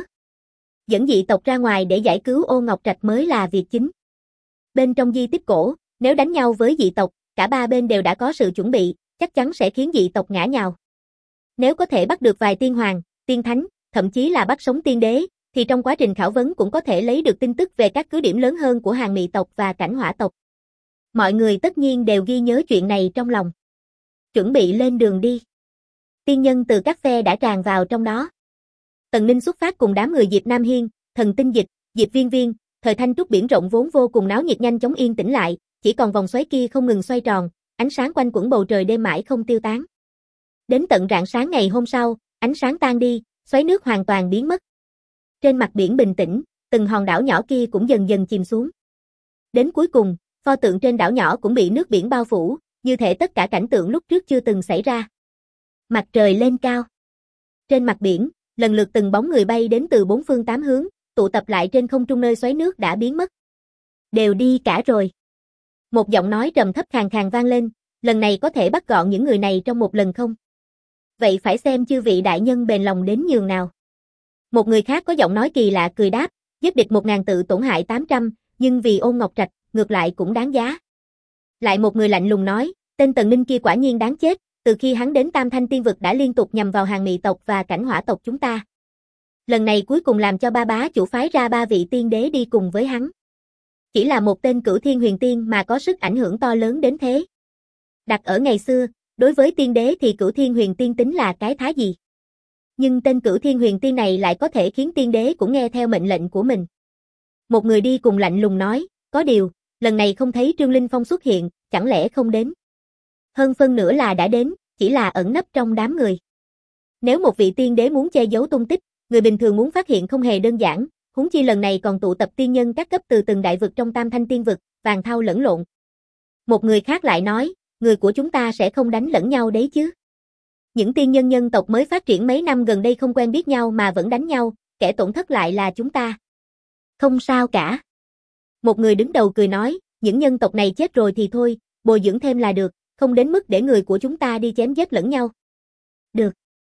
Dẫn dị tộc ra ngoài để giải cứu Ô Ngọc Trạch mới là việc chính. Bên trong di tích cổ, nếu đánh nhau với dị tộc, cả ba bên đều đã có sự chuẩn bị, chắc chắn sẽ khiến dị tộc ngã nhào. Nếu có thể bắt được vài tiên hoàng, tiên thánh, thậm chí là bắt sống tiên đế, thì trong quá trình khảo vấn cũng có thể lấy được tin tức về các cứ điểm lớn hơn của Hàn Mị tộc và Cảnh Hỏa tộc. Mọi người tất nhiên đều ghi nhớ chuyện này trong lòng. Chuẩn bị lên đường đi. Tiên nhân từ các phe đã tràn vào trong đó. Tần Ninh xuất phát cùng đám người Diệp Nam Hiên, Thần Tinh Dịch, Diệp Viên Viên, thời thanh trúc biển rộng vốn vô cùng náo nhiệt nhanh chóng yên tĩnh lại, chỉ còn vòng xoáy kia không ngừng xoay tròn, ánh sáng quanh quẩn bầu trời đêm mãi không tiêu tán. Đến tận rạng sáng ngày hôm sau, ánh sáng tan đi, xoáy nước hoàn toàn biến mất. Trên mặt biển bình tĩnh, từng hòn đảo nhỏ kia cũng dần dần chìm xuống. Đến cuối cùng, pho tượng trên đảo nhỏ cũng bị nước biển bao phủ, như thể tất cả cảnh tượng lúc trước chưa từng xảy ra. Mặt trời lên cao. Trên mặt biển, lần lượt từng bóng người bay đến từ bốn phương tám hướng, tụ tập lại trên không trung nơi xoáy nước đã biến mất. Đều đi cả rồi. Một giọng nói trầm thấp khàn khàn vang lên, lần này có thể bắt gọn những người này trong một lần không? Vậy phải xem chư vị đại nhân bền lòng đến nhường nào. Một người khác có giọng nói kỳ lạ cười đáp, giết địch 1000 tự tổn hại 800, nhưng vì Ôn Ngọc Trạch, ngược lại cũng đáng giá. Lại một người lạnh lùng nói, tên Tần Ninh kia quả nhiên đáng chết, từ khi hắn đến Tam Thanh Tiên Vực đã liên tục nhằm vào Hàn Mị tộc và Cảnh Hỏa tộc chúng ta. Lần này cuối cùng làm cho ba bá chủ phái ra 3 vị tiên đế đi cùng với hắn. Chỉ là một tên Cửu Thiên Huyền Tiên mà có sức ảnh hưởng to lớn đến thế. Đặt ở ngày xưa, đối với tiên đế thì Cửu Thiên Huyền Tiên tính là cái thá gì. Nhưng tên Cửu Thiên Huyền Tiên này lại có thể khiến tiên đế cũng nghe theo mệnh lệnh của mình. Một người đi cùng lạnh lùng nói, có điều, lần này không thấy Trương Linh Phong xuất hiện, chẳng lẽ không đến? Hơn phân nửa là đã đến, chỉ là ẩn nấp trong đám người. Nếu một vị tiên đế muốn che giấu tung tích, người bình thường muốn phát hiện không hề đơn giản, huống chi lần này còn tụ tập tiên nhân các cấp từ từng đại vực trong Tam Thanh Tiên Vực, vàng thau lẫn lộn. Một người khác lại nói, người của chúng ta sẽ không đánh lẫn nhau đấy chứ. Những tiên nhân nhân tộc mới phát triển mấy năm gần đây không quen biết nhau mà vẫn đánh nhau, kẻ tổn thất lại là chúng ta. Không sao cả. Một người đứng đầu cười nói, những nhân tộc này chết rồi thì thôi, bồi dưỡng thêm là được, không đến mức để người của chúng ta đi chém giết lẫn nhau. Được.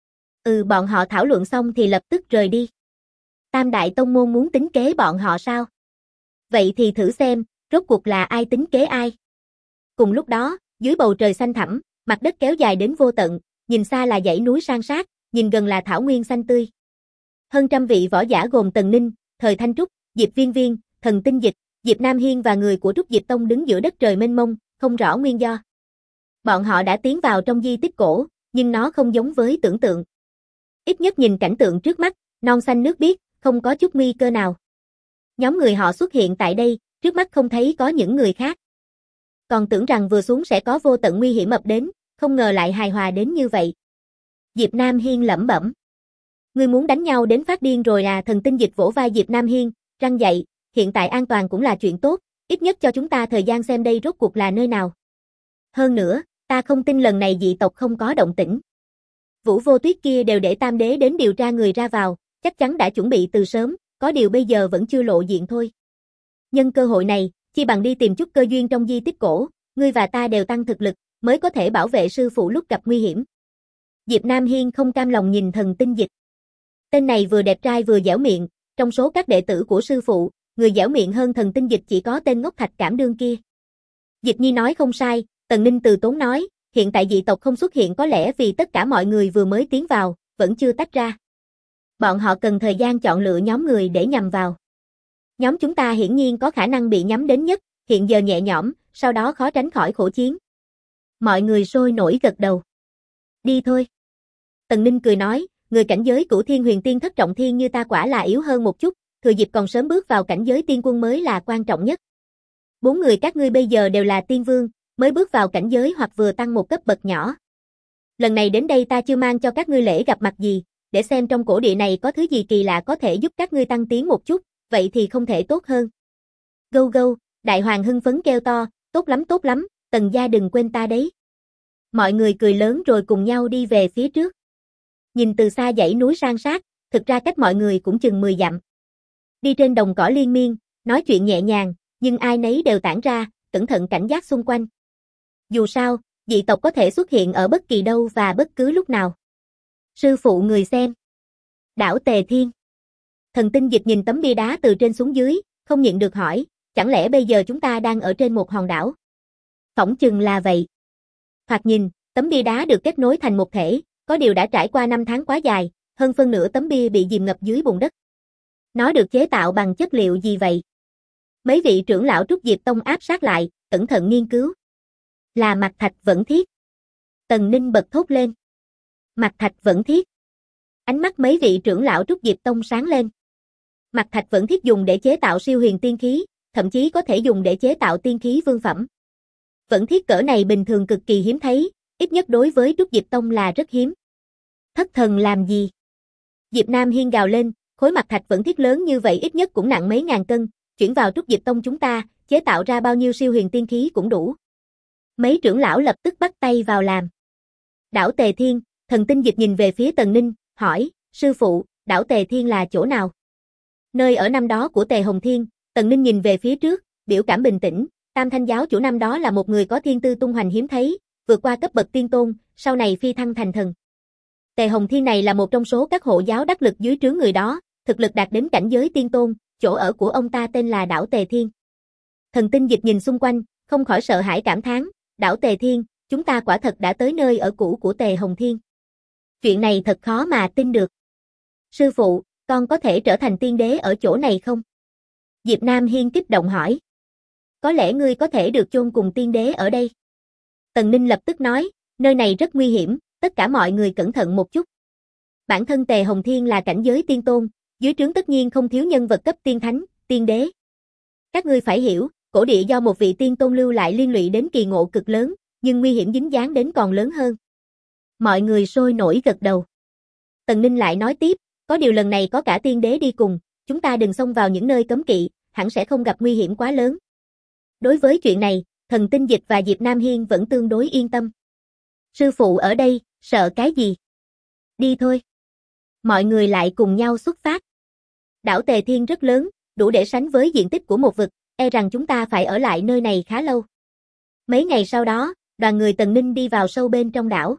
Bọn họ thảo luận xong thì lập tức rời đi. Tam đại tông môn muốn tính kế bọn họ sao? Vậy thì thử xem, rốt cuộc là ai tính kế ai? Cùng lúc đó, dưới bầu trời xanh thẳm, mặt đất kéo dài đến vô tận, nhìn xa là dãy núi san sát, nhìn gần là thảo nguyên xanh tươi. Hơn trăm vị võ giả gồm Tần Ninh, Thời Thanh Trúc, Diệp Viên Viên, Thần Tinh Dịch, Diệp Nam Hiên và người của Trúc Diệp Tông đứng giữa đất trời mênh mông, không rõ nguyên do. Bọn họ đã tiến vào trong di tích cổ, nhưng nó không giống với tưởng tượng. Ít nhất nhìn cảnh tượng trước mắt, non xanh nước biếc, không có chút nguy cơ nào. Nhóm người họ xuất hiện tại đây, trước mắt không thấy có những người khác. Còn tưởng rằng vừa xuống sẽ có vô tận nguy hiểm ập đến, không ngờ lại hài hòa đến như vậy. Diệp Nam Hiên lẩm bẩm. Ngươi muốn đánh nhau đến phát điên rồi à? Thần Tinh Dịch vỗ vai Diệp Nam Hiên, răng dậy, hiện tại an toàn cũng là chuyện tốt, ít nhất cho chúng ta thời gian xem đây rốt cuộc là nơi nào. Hơn nữa, ta không tin lần này dị tộc không có động tĩnh. Vũ Vô Tuyết kia đều để Tam Đế đến điều tra người ra vào, chắc chắn đã chuẩn bị từ sớm, có điều bây giờ vẫn chưa lộ diện thôi. Nhân cơ hội này, chi bằng đi tìm chút cơ duyên trong di tích cổ, ngươi và ta đều tăng thực lực, mới có thể bảo vệ sư phụ lúc gặp nguy hiểm. Diệp Nam Hiên không cam lòng nhìn Thần Tinh Dịch. Tên này vừa đẹp trai vừa dẻo miệng, trong số các đệ tử của sư phụ, người dẻo miệng hơn Thần Tinh Dịch chỉ có tên ngốc Thạch Cảm Đương kia. Dịch Nhi nói không sai, Tần Ninh từ tốn nói, hiện tại dị tộc không xuất hiện có lẽ vì tất cả mọi người vừa mới tiến vào, vẫn chưa tách ra. Bọn họ cần thời gian chọn lựa nhóm người để nhằm vào. Nhóm chúng ta hiển nhiên có khả năng bị nhắm đến nhất, hiện giờ nhẹ nhõm, sau đó khó tránh khỏi khổ chiến. Mọi người sôi nổi gật đầu. Đi thôi. Tần Ninh cười nói, người cảnh giới Cửu Thiên Huyền Tiên thất trọng thiên như ta quả là yếu hơn một chút, thừa dịp còn sớm bước vào cảnh giới tiên quân mới là quan trọng nhất. 4 người các ngươi bây giờ đều là tiên vương, mới bước vào cảnh giới hoặc vừa tăng một cấp bậc nhỏ. Lần này đến đây ta chưa mang cho các ngươi lễ gặp mặt gì, để xem trong cổ địa này có thứ gì kỳ lạ có thể giúp các ngươi tăng tiến một chút, vậy thì không thể tốt hơn. Gâu gâu, Đại Hoàng hưng phấn kêu to, tốt lắm, Tần gia đừng quên ta đấy. Mọi người cười lớn rồi cùng nhau đi về phía trước. Nhìn từ xa dãy núi san sát, thực ra cách mọi người cũng chừng 10 dặm. Đi trên đồng cỏ liên miên, nói chuyện nhẹ nhàng, nhưng ai nấy đều tản ra, cẩn thận cảnh giác xung quanh. Dù sao, dị tộc có thể xuất hiện ở bất kỳ đâu và bất cứ lúc nào. Sư phụ người xem. Đảo Tề Thiên. Thần Tinh Dịch nhìn tấm bia đá từ trên xuống dưới, không nhịn được hỏi, chẳng lẽ bây giờ chúng ta đang ở trên một hòn đảo? Phỏng chừng là vậy. Thoạt nhìn, tấm bia đá được kết nối thành một thể, có điều đã trải qua 5 tháng quá dài, hơn phân nửa tấm bia bị chìm ngập dưới bùn đất. Nó được chế tạo bằng chất liệu gì vậy? Mấy vị trưởng lão Trúc Diệp Tông áp sát lại, cẩn thận nghiên cứu. Là mạc thạch vẫn thiết. Tần Ninh bật thốt lên. Mạc thạch vẫn thiết. Ánh mắt mấy vị trưởng lão Trúc Diệp Tông sáng lên. Mạc thạch vẫn thiết dùng để chế tạo siêu huyền tiên khí, thậm chí có thể dùng để chế tạo tiên khí vương phẩm. Vẫn thiết cỡ này bình thường cực kỳ hiếm thấy, ít nhất đối với Trúc Diệp Tông là rất hiếm. Thất thần làm gì? Diệp Nam Hiên gào lên, khối mạc thạch vẫn thiết lớn như vậy ít nhất cũng nặng mấy ngàn cân, chuyển vào Trúc Diệp Tông chúng ta, chế tạo ra bao nhiêu siêu huyền tiên khí cũng đủ. Mấy trưởng lão lập tức bắt tay vào làm. Đảo Tề Thiên, Thần Tinh Dịch nhìn về phía Tần Ninh, hỏi, sư phụ, đảo Tề Thiên là chỗ nào? Nơi ở năm đó của Tề Hồng Thiên. Tần Ninh nhìn về phía trước, biểu cảm bình tĩnh, Tam Thanh giáo chủ năm đó là một người có thiên tư tung hoành hiếm thấy, vượt qua cấp bậc tiên tôn, sau này phi thăng thành thần. Tề Hồng Thiên này là một trong số các hộ giáo đắc lực dưới trướng người đó, thực lực đạt đến cảnh giới tiên tôn, chỗ ở của ông ta tên là đảo Tề Thiên. Thần Tinh Dịch nhìn xung quanh, không khỏi sợ hãi cảm thán, đảo Tề Thiên, chúng ta quả thật đã tới nơi ở cũ của Tề Hồng Thiên. Chuyện này thật khó mà tin được. Sư phụ, con có thể trở thành tiên đế ở chỗ này không? Diệp Nam Hiên kích động hỏi. Có lẽ ngươi có thể được chôn cùng tiên đế ở đây. Tần Ninh lập tức nói, nơi này rất nguy hiểm, tất cả mọi người cẩn thận một chút. Bản thân Tề Hồng Thiên là cảnh giới tiên tôn, dưới trướng tất nhiên không thiếu nhân vật cấp tiên thánh, tiên đế. Các ngươi phải hiểu, cổ địa do một vị tiên tôn lưu lại liên lụy đến kỳ ngộ cực lớn, nhưng nguy hiểm dính dáng đến còn lớn hơn. Mọi người sôi nổi gật đầu. Tần Ninh lại nói tiếp, có điều lần này có cả tiên đế đi cùng, chúng ta đừng xông vào những nơi cấm kỵ, hẳn sẽ không gặp nguy hiểm quá lớn. Đối với chuyện này, Thần Tinh Dịch và Diệp Nam Hiên vẫn tương đối yên tâm. Sư phụ ở đây, sợ cái gì? Đi thôi. Mọi người lại cùng nhau xuất phát. Đảo Tề Thiên rất lớn, đủ để sánh với diện tích của một vực, e rằng chúng ta phải ở lại nơi này khá lâu. Mấy ngày sau đó, đoàn người Tần Ninh đi vào sâu bên trong đảo.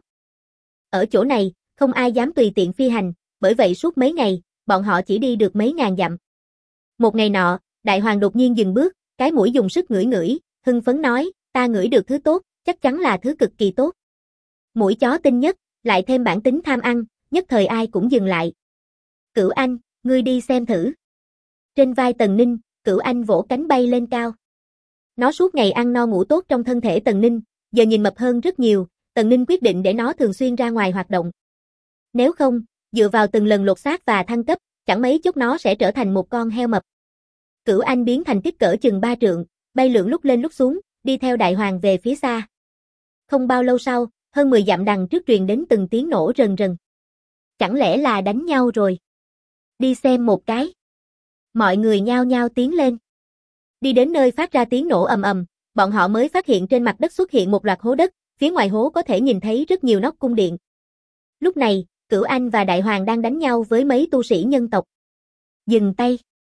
Ở chỗ này, không ai dám tùy tiện phi hành, bởi vậy suốt mấy ngày, bọn họ chỉ đi được mấy ngàn dặm. Một ngày nọ, Đại Hoàng đột nhiên dừng bước, cái mũi dùng sức ngửi ngửi, hưng phấn nói, ta ngửi được thứ tốt, chắc chắn là thứ cực kỳ tốt. Mũi chó tinh nhất, lại thêm bản tính tham ăn, nhất thời ai cũng dừng lại. Cửu Anh, ngươi đi xem thử. Trên vai Tần Ninh, Cửu Anh vỗ cánh bay lên cao. Nó suốt ngày ăn no ngủ tốt trong thân thể Tần Ninh, giờ nhìn mập hơn rất nhiều, Tần Ninh quyết định để nó thường xuyên ra ngoài hoạt động. Nếu không, dựa vào từng lần lột xác và thăng cấp, chẳng mấy chốc nó sẽ trở thành một con heo mập. Cửu Anh biến thành kích cỡ chừng 3 trượng, bay lượn lúc lên lúc xuống, đi theo Đại Hoàng về phía xa. Không bao lâu sau, hơn 10 dặm đằng trước truyền đến từng tiếng nổ rần rần. Chẳng lẽ là đánh nhau rồi? Đi xem một cái. Mọi người nhao nhao tiến lên. Đi đến nơi phát ra tiếng nổ ầm ầm, bọn họ mới phát hiện trên mặt đất xuất hiện một loạt hố đất, phía ngoài hố có thể nhìn thấy rất nhiều nóc cung điện. Lúc này, Cửu Anh và Đại Hoàng đang đánh nhau với mấy tu sĩ nhân tộc. Dừng tay.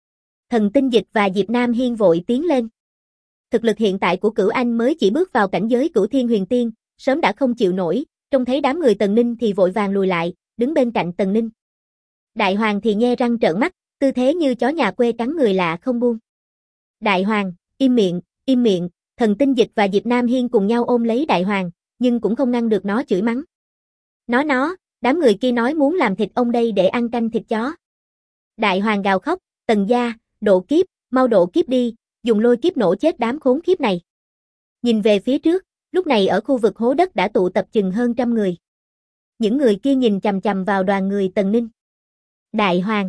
Thần Tinh Dịch và Diệp Nam Hiên vội tiến lên. Thực lực hiện tại của Cửu Anh mới chỉ bước vào cảnh giới Cửu Thiên Huyền Tiên, sớm đã không chịu nổi, trông thấy đám người Tần Ninh thì vội vàng lùi lại, đứng bên cạnh Tần Ninh. Đại Hoàng thì nhe răng trợn mắt, tư thế như chó nhà quê cắn người lạ không buông. Đại Hoàng, im miệng, Thần Tinh Dịch và Diệp Nam Hiên cùng nhau ôm lấy Đại Hoàng, nhưng cũng không ngăn được nó chửi mắng. Nó, đám người kia nói muốn làm thịt ông đây để ăn canh thịt chó. Đại Hoàng gào khóc, Tần gia, độ kiếp, mau độ kiếp đi, dùng lôi kiếp nổ chết đám khốn kiếp này. Nhìn về phía trước, lúc này ở khu vực hố đất đã tụ tập chừng hơn trăm người. Những người kia nhìn chằm chằm vào đoàn người Tần Ninh. Đại Hoàng.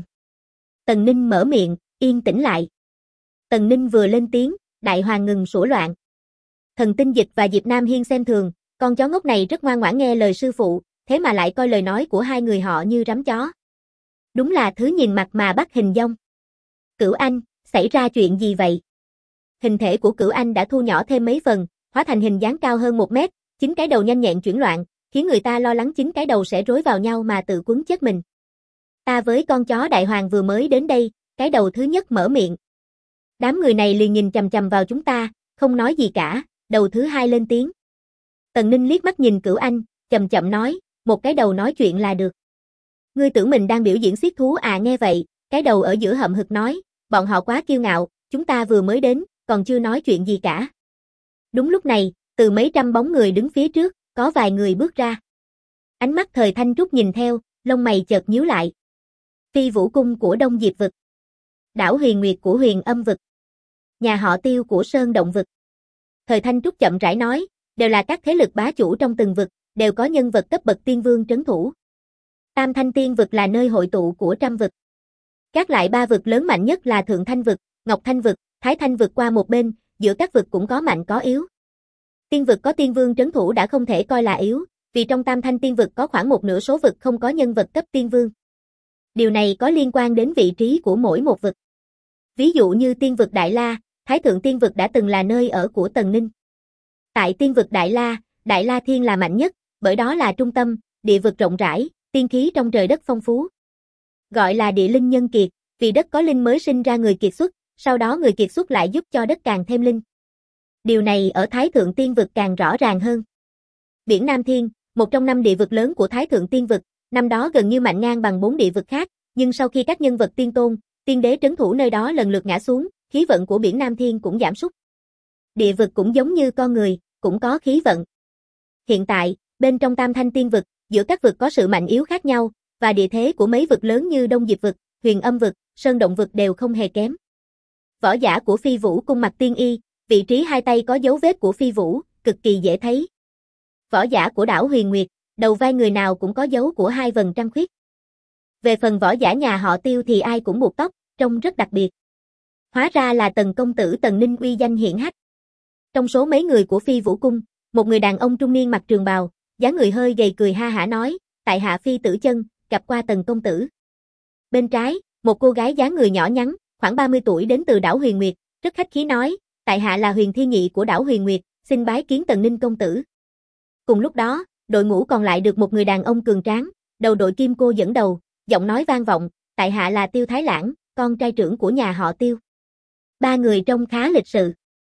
Tần Ninh mở miệng, yên tĩnh lại. Tần Ninh vừa lên tiếng, Đại Hoàng ngừng sủa loạn. Thần Tinh Dịch và Diệp Nam Hiên xem thường, con chó ngốc này rất ngoan ngoãn nghe lời sư phụ, thế mà lại coi lời nói của hai người họ như rắm chó. Đúng là thứ nhìn mặt mà bắt hình dong. Cửu Anh, xảy ra chuyện gì vậy? Hình thể của Cửu Anh đã thu nhỏ thêm mấy phần, hóa thành hình dáng cao hơn 1 mét, 9 cái đầu nhanh nhẹn chuyển loạn, khiến người ta lo lắng 9 cái đầu sẽ rối vào nhau mà tự quấn chết mình. Ta với con chó Đại Hoàng vừa mới đến đây, cái đầu thứ nhất mở miệng. Đám người này liền nhìn chằm chằm vào chúng ta, không nói gì cả, đầu thứ hai lên tiếng. Tần Ninh liếc mắt nhìn Cửu Anh, chậm chậm nói, một cái đầu nói chuyện là được. Ngươi tưởng mình đang biểu diễn xiết thú à? Nghe vậy, cái đầu ở giữa hậm hực nói, bọn họ quá kiêu ngạo, chúng ta vừa mới đến, còn chưa nói chuyện gì cả. Đúng lúc này, từ mấy trăm bóng người đứng phía trước, có vài người bước ra. Ánh mắt Thời Thanh Trúc nhìn theo, lông mày chợt nhíu lại. Phi Vũ Cung của Đông Diệp Vực, Đảo Huyền Nguyệt của Huyền Âm Vực, nhà họ Tiêu của Sơn Động Vực. Thời Thanh Trúc chậm rãi nói, đều là các thế lực bá chủ trong từng vực, đều có nhân vật cấp bậc tiên vương trấn thủ. Tam Thanh Tiên Vực là nơi hội tụ của trăm vực. Các lại 3 vực lớn mạnh nhất là Thượng Thanh Vực, Ngọc Thanh Vực, Thái Thanh Vực qua một bên, giữa các vực cũng có mạnh có yếu. Tiên vực có tiên vương trấn thủ đã không thể coi là yếu, vì trong Tam Thanh Tiên Vực có khoảng 1/2 số vực không có nhân vật cấp tiên vương. Điều này có liên quan đến vị trí của mỗi một vực. Ví dụ như Tiên Vực Đại La, Thái Thượng Tiên Vực đã từng là nơi ở của Tần Ninh. Tại Tiên Vực Đại La Thiên là mạnh nhất, bởi đó là trung tâm, địa vực rộng rãi, tiên khí trong trời đất phong phú. Gọi là địa linh nhân kiệt, vì đất có linh mới sinh ra người kiệt xuất, sau đó người kiệt xuất lại giúp cho đất càng thêm linh. Điều này ở Thái Thượng Tiên Vực càng rõ ràng hơn. Biển Nam Thiên, một trong 5 địa vực lớn của Thái Thượng Tiên Vực, năm đó gần như mạnh ngang bằng 4 địa vực khác, nhưng sau khi các nhân vật tiên tôn, tiên đế trấn thủ nơi đó lần lượt ngã xuống, khí vận của biển Nam Thiên cũng giảm sút. Địa vực cũng giống như con người, cũng có khí vận. Hiện tại, bên trong Tam Thanh Tiên Vực, giữa các vực có sự mạnh yếu khác nhau, và địa thế của mấy vực lớn như Đông Diệp Vực, Huyền Âm Vực, Sơn Động Vực đều không hề kém. Võ giả của Phi Vũ Cung mặc tiên y, vị trí hai tay có dấu vết của Phi Vũ, cực kỳ dễ thấy. Võ giả của đảo Huyền Nguyệt, đầu vai người nào cũng có dấu của 2 vầng trăng khuyết. Về phần võ giả nhà họ Tiêu thì ai cũng buộc tóc, trông rất đặc biệt. Hóa ra là Tần công tử Tần Ninh uy danh hiển hách. Trong số mấy người của Phi Vũ Cung, một người đàn ông trung niên mặc trường bào, dáng người hơi gầy cười ha hả nói, tại hạ Phi Tử Chân, gặp qua Tần công tử. Bên trái, một cô gái dáng người nhỏ nhắn, khoảng 30 tuổi đến từ đảo Huyền Nguyệt, rất khách khí nói, tại hạ là Huyền Thi Nhị của đảo Huyền Nguyệt, xin bái kiến Tần Ninh công tử. Cùng lúc đó, đội ngũ còn lại được một người đàn ông cường tráng, đầu đội kim cô dẫn đầu, giọng nói vang vọng, tại hạ là Tiêu Thái Lãng, con trai trưởng của nhà họ Tiêu. 3 người trông khá lịch sự.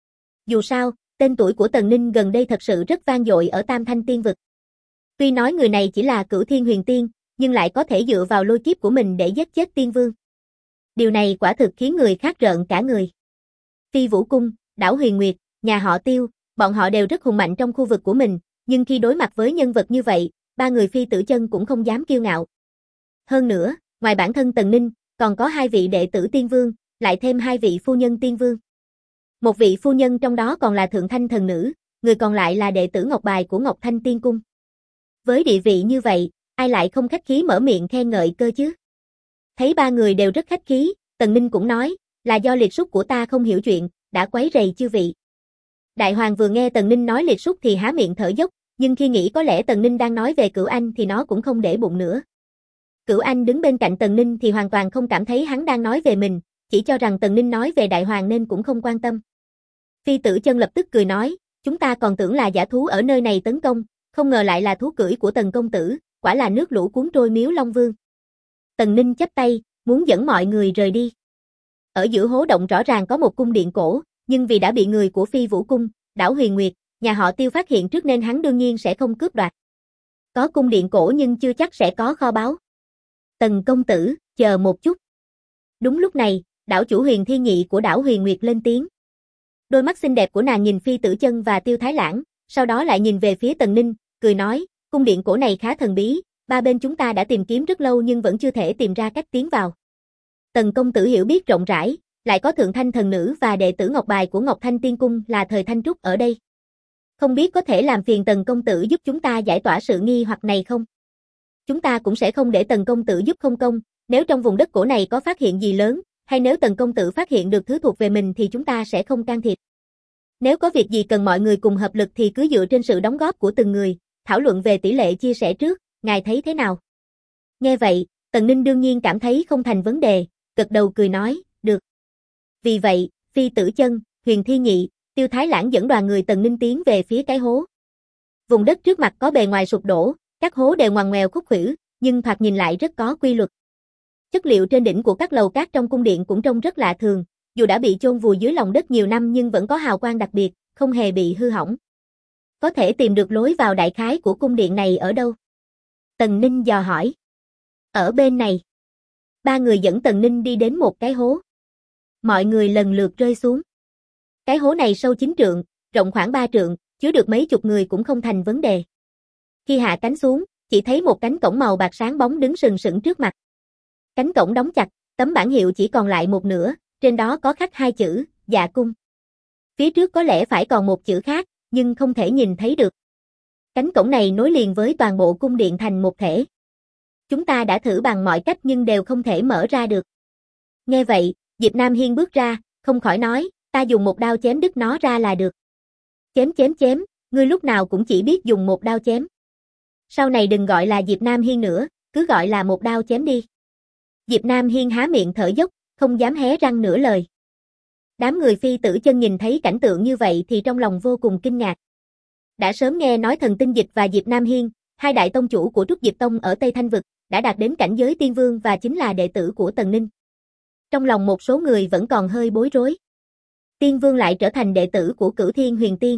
Dù sao, tên tuổi của Tần Ninh gần đây thật sự rất vang dội ở Tam Thanh Tiên Vực. Tuy nói người này chỉ là Cửu Thiên Huyền Tiên, nhưng lại có thể dựa vào lôi kiếp của mình để giết chết tiên vương. Điều này quả thực khiến người khác rợn cả người. Phi Vũ Cung, đảo Huyền Nguyệt, nhà họ Tiêu, bọn họ đều rất hùng mạnh trong khu vực của mình, nhưng khi đối mặt với nhân vật như vậy, 3 người Phi Tử Chân cũng không dám kiêu ngạo. Hơn nữa, ngoài bản thân Tần Ninh, còn có 2 vị đệ tử tiên vương, lại thêm 2 vị phu nhân tiên vương. Một vị phu nhân trong đó còn là Thượng Thanh thần nữ, người còn lại là đệ tử Ngọc Bài của Ngọc Thanh Tiên Cung. Với địa vị như vậy, ai lại không khách khí mở miệng khen ngợi cơ chứ? Thấy 3 người đều rất khách khí, Tần Ninh cũng nói, là do liệt súc của ta không hiểu chuyện, đã quấy rầy chư vị. Đại Hoàng vừa nghe Tần Ninh nói liệt súc thì há miệng thở dốc, nhưng khi nghĩ có lẽ Tần Ninh đang nói về Cửu Anh thì nó cũng không để bụng nữa. Cửu Anh đứng bên cạnh Tần Ninh thì hoàn toàn không cảm thấy hắn đang nói về mình, chỉ cho rằng Tần Ninh nói về Đại Hoàng nên cũng không quan tâm. Phi Tử Chân lập tức cười nói, chúng ta còn tưởng là giả thú ở nơi này tấn công, không ngờ lại là thú cưỡi của Tần công tử, quả là nước lũ cuốn trôi Miếu Long Vương. Tần Ninh chắp tay, muốn dẫn mọi người rời đi. Ở giữa hố động rõ ràng có một cung điện cổ, nhưng vì đã bị người của Phi Vũ Cung, đảo Huyền Nguyệt, nhà họ Tiêu phát hiện trước nên hắn đương nhiên sẽ không cướp đoạt. Có cung điện cổ nhưng chưa chắc sẽ có kho báu. Tần công tử, chờ một chút. Đúng lúc này, đảo chủ Huyền Thi Nhị của đảo Huyền Nguyệt lên tiếng. Đôi mắt xinh đẹp của nàng nhìn Phi Tử Chân và Tiêu Thái Lãng, sau đó lại nhìn về phía Tần Ninh, cười nói, cung điện cổ này khá thần bí, ba bên chúng ta đã tìm kiếm rất lâu nhưng vẫn chưa thể tìm ra cách tiến vào. Tần công tử hiểu biết rộng rãi, lại có Thượng Thanh thần nữ và đệ tử Ngọc Bài của Ngọc Thanh Tiên Cung là Thời Thanh Trúc ở đây. Không biết có thể làm phiền Tần công tử giúp chúng ta giải tỏa sự nghi hoặc này không? Chúng ta cũng sẽ không để Tần công tử giúp không công, nếu trong vùng đất cổ này có phát hiện gì lớn, hay nếu Tần công tử phát hiện được thứ thuộc về mình thì chúng ta sẽ không can thiệp. Nếu có việc gì cần mọi người cùng hợp lực thì cứ dựa trên sự đóng góp của từng người, thảo luận về tỷ lệ chia sẻ trước, ngài thấy thế nào? Nghe vậy, Tần Ninh đương nhiên cảm thấy không thành vấn đề, gật đầu cười nói, được. Vì vậy, Phi Tử Chân, Huyền Thi Nhị, Tiêu Thái Lãng dẫn đoàn người Tần Ninh tiến về phía cái hố. Vùng đất trước mặt có bề ngoài sụp đổ, các hố đều ngoằn ngoèo khúc khuỷu, nhưng thoạt nhìn lại rất có quy luật. Chất liệu trên đỉnh của các lầu cát trong cung điện cũng trông rất lạ thường, dù đã bị chôn vùi dưới lòng đất nhiều năm nhưng vẫn có hào quang đặc biệt, không hề bị hư hỏng. Có thể tìm được lối vào đại khái của cung điện này ở đâu? Tần Ninh dò hỏi. Ở bên này. Ba người dẫn Tần Ninh đi đến một cái hố. Mọi người lần lượt rơi xuống. Cái hố này sâu 9 trượng, rộng khoảng 3 trượng, chứa được mấy chục người cũng không thành vấn đề. Khi hạ cánh xuống, chỉ thấy một cánh cổng màu bạc sáng bóng đứng sừng sững trước mặt. Cánh cổng đóng chặt, tấm bảng hiệu chỉ còn lại một nửa, trên đó có khắc 2 chữ, Dạ Cung. Phía trước có lẽ phải còn một chữ khác, nhưng không thể nhìn thấy được. Cánh cổng này nối liền với toàn bộ cung điện thành một thể. Chúng ta đã thử bằng mọi cách nhưng đều không thể mở ra được. Nghe vậy, Diệp Nam Hiên bước ra, không khỏi nói, ta dùng một đao chém đứt nó ra là được. Chém, ngươi lúc nào cũng chỉ biết dùng một đao chém. Sau này đừng gọi là Diệp Nam Hiên nữa, cứ gọi là một đao chém đi. Diệp Nam Hiên há miệng thở dốc, không dám hé răng nửa lời. Đám người Phi Tử Chân nhìn thấy cảnh tượng như vậy thì trong lòng vô cùng kinh ngạc. Đã sớm nghe nói Thần Tinh Dịch và Diệp Nam Hiên, hai đại tông chủ của Trúc Diệp Tông ở Tây Thanh Vực, đã đạt đến cảnh giới tiên vương và chính là đệ tử của Tần Ninh. Trong lòng một số người vẫn còn hơi bối rối. Tiên vương lại trở thành đệ tử của Cửu Thiên Huyền Tiên.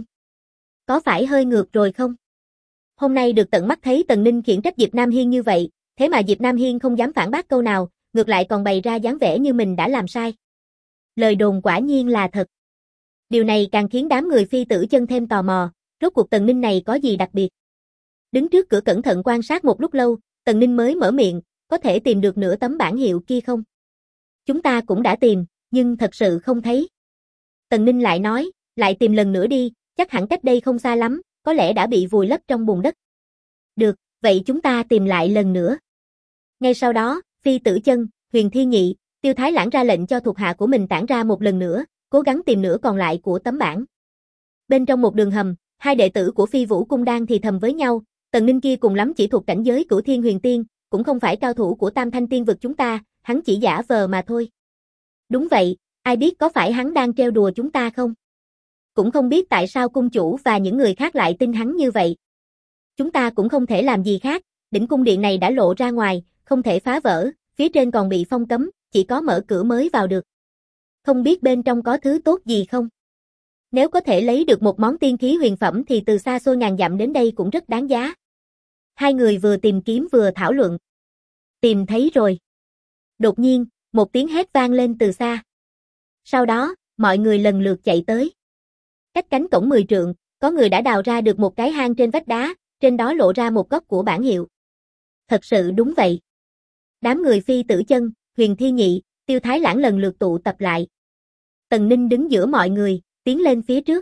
Có phải hơi ngược rồi không? Hôm nay được tận mắt thấy Tần Ninh khiển trách Diệp Nam Hiên như vậy, thế mà Diệp Nam Hiên không dám phản bác câu nào, ngược lại còn bày ra dáng vẻ như mình đã làm sai. Lời đồn quả nhiên là thật. Điều này càng khiến đám người Phi Tử Chân thêm tò mò, rốt cuộc Tần Ninh này có gì đặc biệt. Đứng trước cửa cẩn thận quan sát một lúc lâu, Tần Ninh mới mở miệng, có thể tìm được nửa tấm bảng hiệu kia không? Chúng ta cũng đã tìm, nhưng thật sự không thấy. Tần Ninh lại nói, lại tìm lần nữa đi, chắc hẳn cách đây không xa lắm, có lẽ đã bị vùi lấp trong bùn đất. Được, vậy chúng ta tìm lại lần nữa. Ngay sau đó, Phi Tử Chân, Huyền Thi Nhị, Tiêu Thái Lãng ra lệnh cho thuộc hạ của mình tản ra một lần nữa, cố gắng tìm nửa còn lại của tấm bảng. Bên trong một đường hầm, hai đệ tử của Phi Vũ Cung đang thì thầm với nhau, Tần Ninh kia cùng lắm chỉ thuộc cảnh giới Cửu Thiên Huyền Tiên, cũng không phải cao thủ của Tam Thanh Tiên vực chúng ta, hắn chỉ giả vờ mà thôi. Đúng vậy, ai biết có phải hắn đang trêu đùa chúng ta không? Cũng không biết tại sao cung chủ và những người khác lại tin hắn như vậy. Chúng ta cũng không thể làm gì khác, đỉnh cung điện này đã lộ ra ngoài, không thể phá vỡ, phía trên còn bị phong cấm, chỉ có mở cửa mới vào được. Không biết bên trong có thứ tốt gì không? Nếu có thể lấy được một món tiên khí huyền phẩm thì từ xa xôi ngàn dặm đến đây cũng rất đáng giá. Hai người vừa tìm kiếm vừa thảo luận. Tìm thấy rồi. Đột nhiên, một tiếng hét vang lên từ xa. Sau đó, mọi người lần lượt chạy tới. Cách cánh cổng 10 trượng, có người đã đào ra được một cái hang trên vách đá, trên đó lộ ra một góc của bảng hiệu. Thật sự đúng vậy. Đám người Phi Tử Chân, Huyền Thi Nhị, Tiêu Thái Lãng lần lượt tụ tập lại. Tần Ninh đứng giữa mọi người, tiến lên phía trước.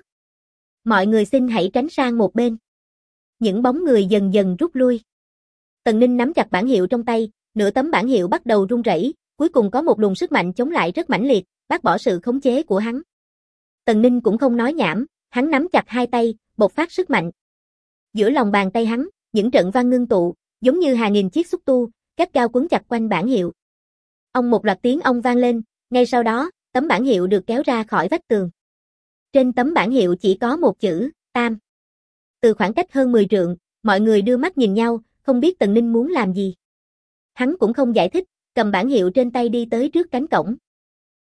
Mọi người xin hãy tránh sang một bên. Những bóng người dần dần rút lui. Tần Ninh nắm chặt bảng hiệu trong tay, nửa tấm bảng hiệu bắt đầu rung rẩy, cuối cùng có một luồng sức mạnh chống lại rất mãnh liệt, bác bỏ sự khống chế của hắn. Tần Ninh cũng không nói nhảm, hắn nắm chặt hai tay, bộc phát sức mạnh. Giữa lòng bàn tay hắn, những trận văn ngưng tụ, giống như hàng nghìn chiếc xúc tu, gắt gao quấn chặt quanh bảng hiệu. Ông một loạt tiếng ong vang lên, ngay sau đó, tấm bảng hiệu được kéo ra khỏi vách tường. Trên tấm bảng hiệu chỉ có một chữ, Tam. Từ khoảng cách hơn 10 trượng, mọi người đưa mắt nhìn nhau, không biết Tần Ninh muốn làm gì. Hắn cũng không giải thích, cầm bảng hiệu trên tay đi tới trước cánh cổng.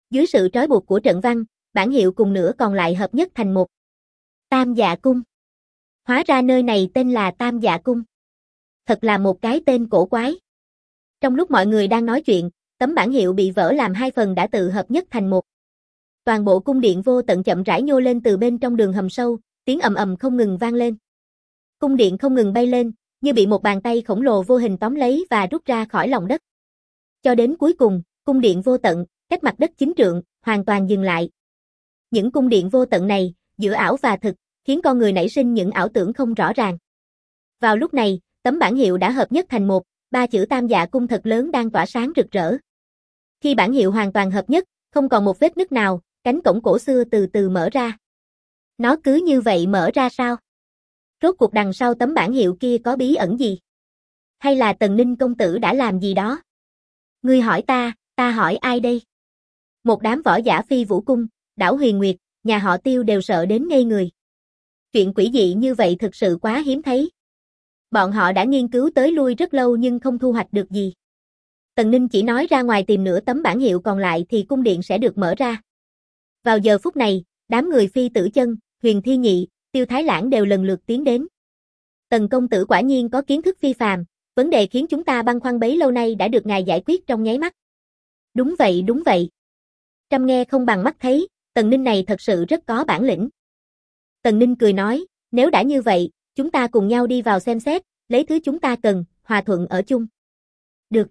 Dưới sự trói buộc của trận văn, bản hiệu cùng nửa còn lại hợp nhất thành một. Tam Dạ Cung. Hóa ra nơi này tên là Tam Dạ Cung. Thật là một cái tên cổ quái. Trong lúc mọi người đang nói chuyện, tấm bản hiệu bị vỡ làm hai phần đã tự hợp nhất thành một. Toàn bộ cung điện vô tận chậm rãi nhô lên từ bên trong đường hầm sâu, tiếng ầm ầm không ngừng vang lên. Cung điện không ngừng bay lên, như bị một bàn tay khổng lồ vô hình tóm lấy và rút ra khỏi lòng đất. Cho đến cuối cùng, cung điện vô tận, cách mặt đất 9 trượng, hoàn toàn dừng lại. Những cung điện vô tận này, giữa ảo và thực, khiến con người nảy sinh những ảo tưởng không rõ ràng. Vào lúc này, tấm bản hiệu đã hợp nhất thành một, 3 chữ Tam Dạ Cung thật lớn đang tỏa sáng rực rỡ. Khi bản hiệu hoàn toàn hợp nhất, không còn một vết nứt nào, cánh cổng cổ xưa từ từ mở ra. Nó cứ như vậy mở ra sao? Rốt cuộc đằng sau tấm bản hiệu kia có bí ẩn gì? Hay là Tần Ninh công tử đã làm gì đó? Ngươi hỏi ta hỏi ai đây? Một đám võ giả Phi Vũ Cung, Đảo Huyền Nguyệt, nhà họ Tiêu đều sợ đến ngây người. Chuyện quỷ dị như vậy thực sự quá hiếm thấy. Bọn họ đã nghiên cứu tới lui rất lâu nhưng không thu hoạch được gì. Tần Ninh chỉ nói ra ngoài tìm nửa tấm bản hiệu còn lại thì cung điện sẽ được mở ra. Vào giờ phút này, đám người Phi Tử Chân, Huyền Thi Nhị, Tiêu Thái Lãng đều lần lượt tiến đến. Tần công tử quả nhiên có kiến thức phi phàm, vấn đề khiến chúng ta băn khoăn bấy lâu nay đã được ngài giải quyết trong nháy mắt. Đúng vậy, đúng vậy. Trăm nghe không bằng mắt thấy, Tần Ninh này thật sự rất có bản lĩnh. Tần Ninh cười nói, nếu đã như vậy, chúng ta cùng nhau đi vào xem xét, lấy thứ chúng ta cần, hòa thuận ở chung. Được.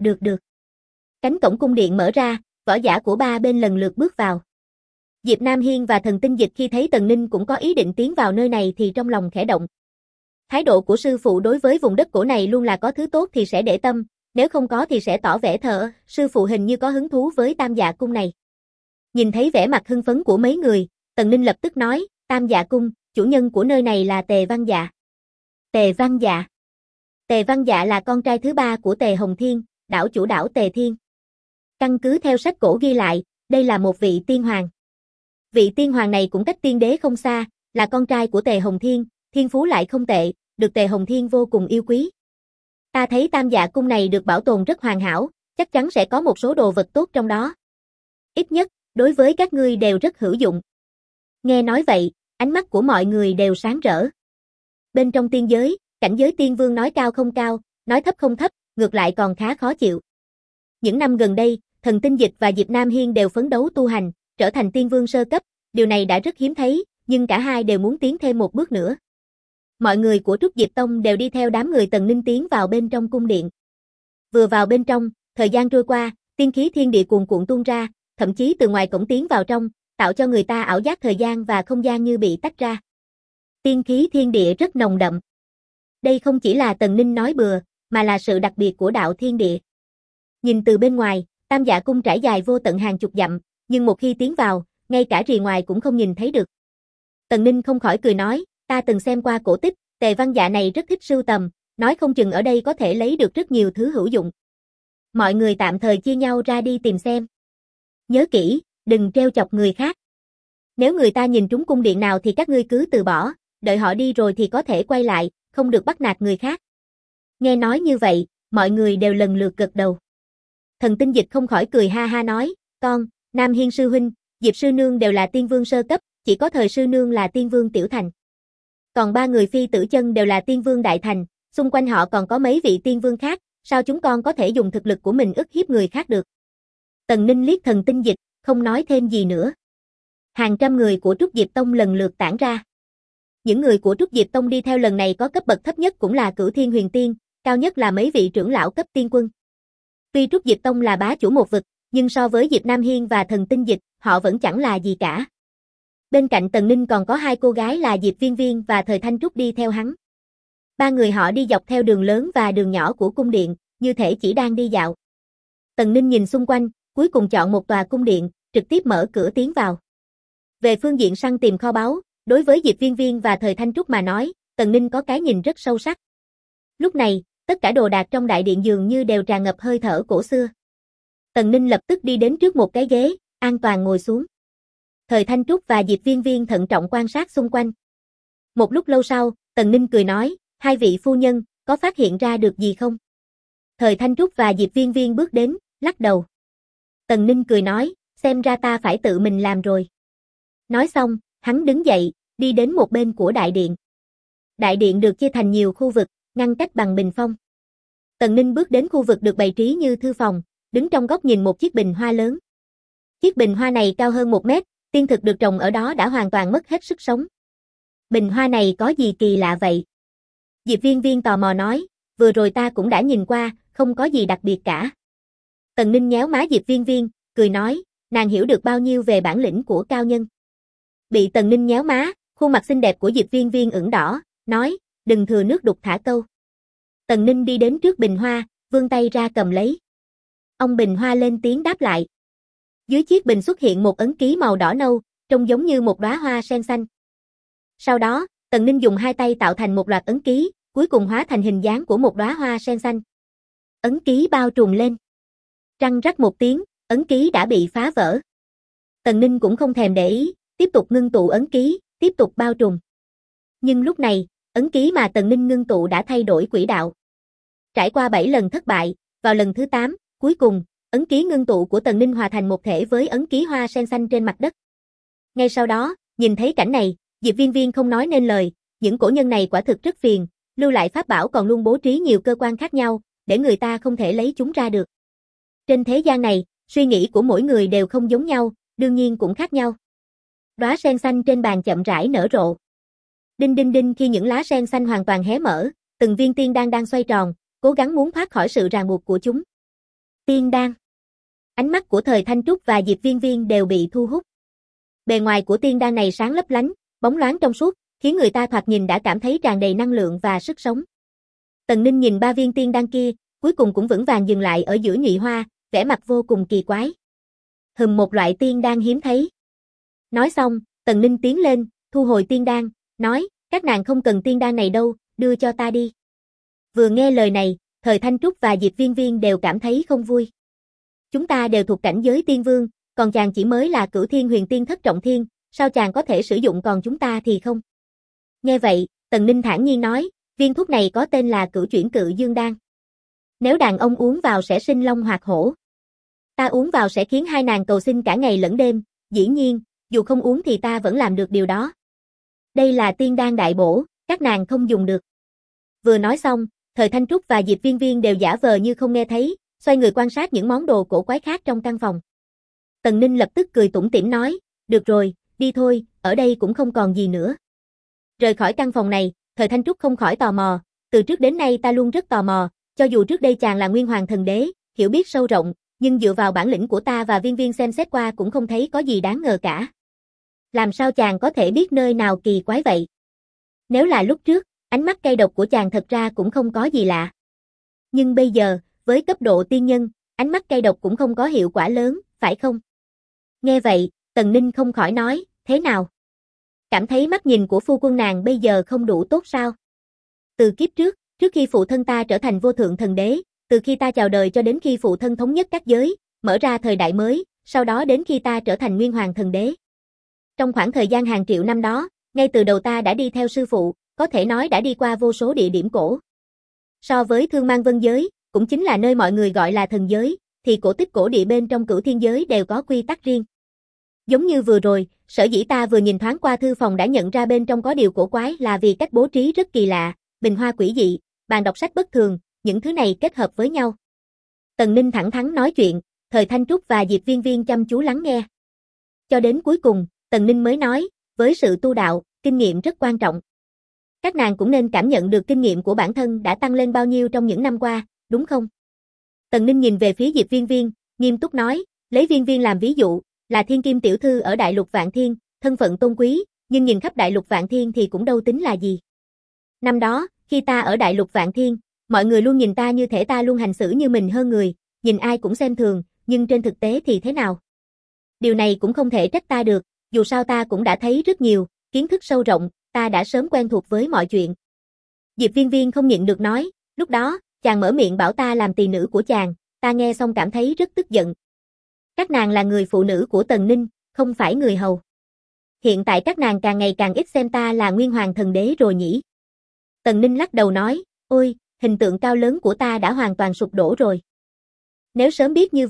Cánh cổng cung điện mở ra, võ giả của ba bên lần lượt bước vào. Diệp Nam Hiên và Thần Tinh Dịch khi thấy Tần Ninh cũng có ý định tiến vào nơi này thì trong lòng khẽ động. Thái độ của sư phụ đối với vùng đất cổ này luôn là có thứ tốt thì sẽ để tâm, nếu không có thì sẽ tỏ vẻ thờ. Sư phụ hình như có hứng thú với Tam Dạ Cung này. Nhìn thấy vẻ mặt hưng phấn của mấy người, Tần Ninh lập tức nói, Tam Dạ Cung, chủ nhân của nơi này là Tề Văn Dạ. Tề Văn Dạ. Tề Văn Dạ là con trai thứ 3 của Tề Hồng Thiên, đảo chủ đảo Tề Thiên. Căn cứ theo sách cổ ghi lại, đây là một vị tiên hoàng. Vị tiên hoàng này cũng cách tiên đế không xa, là con trai của Tề Hồng Thiên, thiên phú lại không tệ, được Tề Hồng Thiên vô cùng yêu quý. Ta thấy Tam Dạ Cung này được bảo tồn rất hoàn hảo, chắc chắn sẽ có một số đồ vật tốt trong đó. Ít nhất, đối với các ngươi đều rất hữu dụng. Nghe nói vậy, ánh mắt của mọi người đều sáng rỡ. Bên trong tiên giới, cảnh giới tiên vương nói cao không cao, nói thấp không thấp, ngược lại còn khá khó chịu. Những năm gần đây, Thần Tinh Dịch và Diệp Nam Hiên đều phấn đấu tu hành, trở thành tiên vương sơ cấp, điều này đã rất hiếm thấy, nhưng cả hai đều muốn tiến thêm một bước nữa. Mọi người của Trúc Diệp Tông đều đi theo đám người Tần Ninh tiến vào bên trong cung điện. Vừa vào bên trong, thời gian trôi qua, tiên khí thiên địa cuồn cuộn tuôn ra, thậm chí từ ngoài cổng tiến vào trong, tạo cho người ta ảo giác thời gian và không gian như bị tách ra. Tiên khí thiên địa rất nồng đậm. Đây không chỉ là Tần Ninh nói bừa, mà là sự đặc biệt của đạo thiên địa. Nhìn từ bên ngoài, Tam Dạ Cung trải dài vô tận hàng chục dặm, nhưng một khi tiến vào, ngay cả rìa ngoài cũng không nhìn thấy được. Tần Ninh không khỏi cười nói, ta từng xem qua cổ tích, Tề Văn Dạ này rất thích sưu tầm, nói không chừng ở đây có thể lấy được rất nhiều thứ hữu dụng. Mọi người tạm thời chia nhau ra đi tìm xem. Nhớ kỹ, đừng trêu chọc người khác. Nếu người ta nhìn trúng cung điện nào thì các ngươi cứ từ bỏ, đợi họ đi rồi thì có thể quay lại, không được bắt nạt người khác. Nghe nói như vậy, mọi người đều lần lượt gật đầu. Thần Tinh Dịch không khỏi cười ha ha nói, con, Nam Hiên sư huynh, Diệp sư nương đều là tiên vương sơ cấp, chỉ có Thời sư nương là tiên vương tiểu thành. Còn 3 người Phi Tử Chân đều là tiên vương đại thành, xung quanh họ còn có mấy vị tiên vương khác, sao chúng con có thể dùng thực lực của mình ức hiếp người khác được. Tần Ninh liếc Thần Tinh Dịch, không nói thêm gì nữa. Hàng trăm người của Trúc Diệp Tông lần lượt tản ra. Những người của Trúc Diệp Tông đi theo lần này có cấp bậc thấp nhất cũng là Cửu Thiên Huyền Tiên, cao nhất là mấy vị trưởng lão cấp tiên quân. Tuy Trúc Diệp Tông là bá chủ một vực, nhưng so với Diệp Nam Hiên và Thần Tinh Dịch, họ vẫn chẳng là gì cả. Bên cạnh Tần Ninh còn có 2 cô gái là Diệp Viên Viên và Thời Thanh Trúc đi theo hắn. 3 người họ đi dọc theo đường lớn và đường nhỏ của cung điện, như thể chỉ đang đi dạo. Tần Ninh nhìn xung quanh, cuối cùng chọn một tòa cung điện, trực tiếp mở cửa tiến vào. Về phương diện săn tìm kho báu, đối với Diệp Viên Viên và Thời Thanh Trúc mà nói, Tần Ninh có cái nhìn rất sâu sắc. Lúc này, tất cả đồ đạc trong đại điện dường như đều tràn ngập hơi thở cổ xưa. Tần Ninh lập tức đi đến trước một cái ghế, an toàn ngồi xuống. Thời Thanh Trúc và Diệp Viên Viên thận trọng quan sát xung quanh. Một lúc lâu sau, Tần Ninh cười nói, 2 vị phu nhân, có phát hiện ra được gì không? Thời Thanh Trúc và Diệp Viên Viên bước đến, lắc đầu. Tần Ninh cười nói, xem ra ta phải tự mình làm rồi. Nói xong, hắn đứng dậy, đi đến một bên của đại điện. Đại điện được chia thành nhiều khu vực, ngăn cách bằng bình phong. Tần Ninh bước đến khu vực được bày trí như thư phòng, đứng trong góc nhìn một chiếc bình hoa lớn. Chiếc bình hoa này cao hơn 1 mét, tiên thực được trồng ở đó đã hoàn toàn mất hết sức sống. Bình hoa này có gì kỳ lạ vậy? Diệp Viên Viên tò mò nói, vừa rồi ta cũng đã nhìn qua, không có gì đặc biệt cả. Tần Ninh nhéo má Diệp Viên Viên, cười nói, nàng hiểu được bao nhiêu về bản lĩnh của cao nhân. Bị Tần Ninh nhéo má, khuôn mặt xinh đẹp của Diệp Viên Viên ửng đỏ, nói, đừng thừa nước đục thả câu. Tần Ninh đi đến trước bình hoa, vươn tay ra cầm lấy. Ông bình hoa lên tiếng đáp lại. Dưới chiếc bình xuất hiện một ấn ký màu đỏ nâu, trông giống như một đóa hoa sen xanh. Sau đó, Tần Ninh dùng hai tay tạo thành một loạt ấn ký, cuối cùng hóa thành hình dáng của một đóa hoa sen xanh. Ấn ký bao trùm lên. Răng rắc một tiếng, ấn ký đã bị phá vỡ. Tần Ninh cũng không thèm để ý, tiếp tục ngưng tụ ấn ký, tiếp tục bao trùm. Nhưng lúc này, ấn ký mà Tần Ninh ngưng tụ đã thay đổi quỹ đạo. Trải qua 7 lần thất bại, vào lần thứ 8, cuối cùng, ấn ký ngưng tụ của Tần Ninh hòa thành một thể với ấn ký hoa sen xanh trên mặt đất. Ngay sau đó, nhìn thấy cảnh này, Diệp Viên Viên không nói nên lời, những cổ nhân này quả thực rất phiền, lưu lại pháp bảo còn luôn bố trí nhiều cơ quan khác nhau, để người ta không thể lấy chúng ra được. Trên thế gian này, suy nghĩ của mỗi người đều không giống nhau, đương nhiên cũng khác nhau. Đóa sen xanh trên bàn chậm rãi nở rộ. Đinh đinh đinh, khi những lá sen xanh hoàn toàn hé mở, từng viên tiên đan đang xoay tròn, cố gắng muốn thoát khỏi sự ràng buộc của chúng. Tiên đan. Ánh mắt của Thời Thanh Trúc và Diệp Viên Viên đều bị thu hút. Bề ngoài của tiên đan này sáng lấp lánh, bóng loáng trong suốt, khiến người ta thoạt nhìn đã cảm thấy tràn đầy năng lượng và sức sống. Tần Ninh nhìn 3 viên tiên đan kia, cuối cùng cũng vững vàng dừng lại ở giữa nhụy hoa, vẻ mặt vô cùng kỳ quái. Một loại tiên đan hiếm thấy. Nói xong, Tần Ninh tiến lên, thu hồi tiên đan, nói, các nàng không cần tiên đan này đâu, đưa cho ta đi. Vừa nghe lời này, Thời Thanh Trúc và Diệp Viên Viên đều cảm thấy không vui. Chúng ta đều thuộc cảnh giới tiên vương, còn chàng chỉ mới là Cửu Thiên Huyền Tiên thất trọng thiên, sao chàng có thể sử dụng còn chúng ta thì không? Nghe vậy, Tần Ninh thản nhiên nói, viên thuốc này có tên là Cửu Chuyển Cự Dương Đan. Nếu đàn ông uống vào sẽ sinh long hoạt hổ. Ta uống vào sẽ khiến hai nàng cầu xin cả ngày lẫn đêm, dĩ nhiên, dù không uống thì ta vẫn làm được điều đó. Đây là tiên đan đại bổ, các nàng không dùng được. Vừa nói xong, Thời Thanh Trúc và Diệp Viên Viên đều giả vờ như không nghe thấy, xoay người quan sát những món đồ cổ quái khác trong căn phòng. Tần Ninh lập tức cười tủm tỉm nói, được rồi, đi thôi, ở đây cũng không còn gì nữa. Rời khỏi căn phòng này, Thời Thanh Trúc không khỏi tò mò, từ trước đến nay ta luôn rất tò mò, cho dù trước đây chàng là Nguyên Hoàng Thần Đế, hiểu biết sâu rộng, nhưng dựa vào bản lĩnh của ta và Viên Viên xem xét qua cũng không thấy có gì đáng ngờ cả. Làm sao chàng có thể biết nơi nào kỳ quái vậy? Nếu là lúc trước, ánh mắt cay độc của chàng thật ra cũng không có gì lạ. Nhưng bây giờ, với cấp độ tiên nhân, ánh mắt cay độc cũng không có hiệu quả lớn, phải không? Nghe vậy, Tần Ninh không khỏi nói, thế nào? Cảm thấy mắt nhìn của phu quân nàng bây giờ không đủ tốt sao? Từ kiếp trước, trước khi phụ thân ta trở thành vô thượng thần đế, từ khi ta chào đời cho đến khi phụ thân thống nhất các giới, mở ra thời đại mới, sau đó đến khi ta trở thành Nguyên Hoàng Thần Đế. Trong khoảng thời gian hàng triệu năm đó, ngay từ đầu ta đã đi theo sư phụ, có thể nói đã đi qua vô số địa điểm cổ. So với Thương Mang Vân giới, cũng chính là nơi mọi người gọi là thần giới, thì cổ tích cổ địa bên trong Cửu Thiên giới đều có quy tắc riêng. Giống như vừa rồi, sở dĩ ta vừa nhìn thoáng qua thư phòng đã nhận ra bên trong có điều cổ quái là vì cách bố trí rất kỳ lạ, bình hoa quỷ dị, bàn đọc sách bất thường, những thứ này kết hợp với nhau. Tần Ninh thẳng thắn nói chuyện, Thời Thanh Trúc và Diệp Viên Viên chăm chú lắng nghe. Cho đến cuối cùng, Tần Ninh mới nói, với sự tu đạo, kinh nghiệm rất quan trọng. Các nàng cũng nên cảm nhận được kinh nghiệm của bản thân đã tăng lên bao nhiêu trong những năm qua, đúng không? Tần Ninh nhìn về phía Diệp Viên Viên, nghiêm túc nói, lấy Viên Viên làm ví dụ, là thiên kim tiểu thư ở Đại Lục Vạn Thiên, thân phận tôn quý, nhưng nhìn khắp Đại Lục Vạn Thiên thì cũng đâu tính là gì. Năm đó, khi ta ở Đại Lục Vạn Thiên, mọi người luôn nhìn ta như thể ta luôn hành xử như mình hơn người, nhìn ai cũng xem thường, nhưng trên thực tế thì thế nào? Điều này cũng không thể trách ta được, dù sao ta cũng đã thấy rất nhiều, kiến thức sâu rộng, ta đã sớm quen thuộc với mọi chuyện. Diệp Viên Viên không nhịn được nói, lúc đó, chàng mở miệng bảo ta làm tỳ nữ của chàng, ta nghe xong cảm thấy rất tức giận. Các nàng là người phụ nữ của Tần Ninh, không phải người hầu. Hiện tại các nàng càng ngày càng ít xem ta là Nguyên Hoàng Thần Đế rồi nhỉ? Tần Ninh lắc đầu nói, ôi, hình tượng cao lớn của ta đã hoàn toàn sụp đổ rồi. Nếu sớm biết như vậy,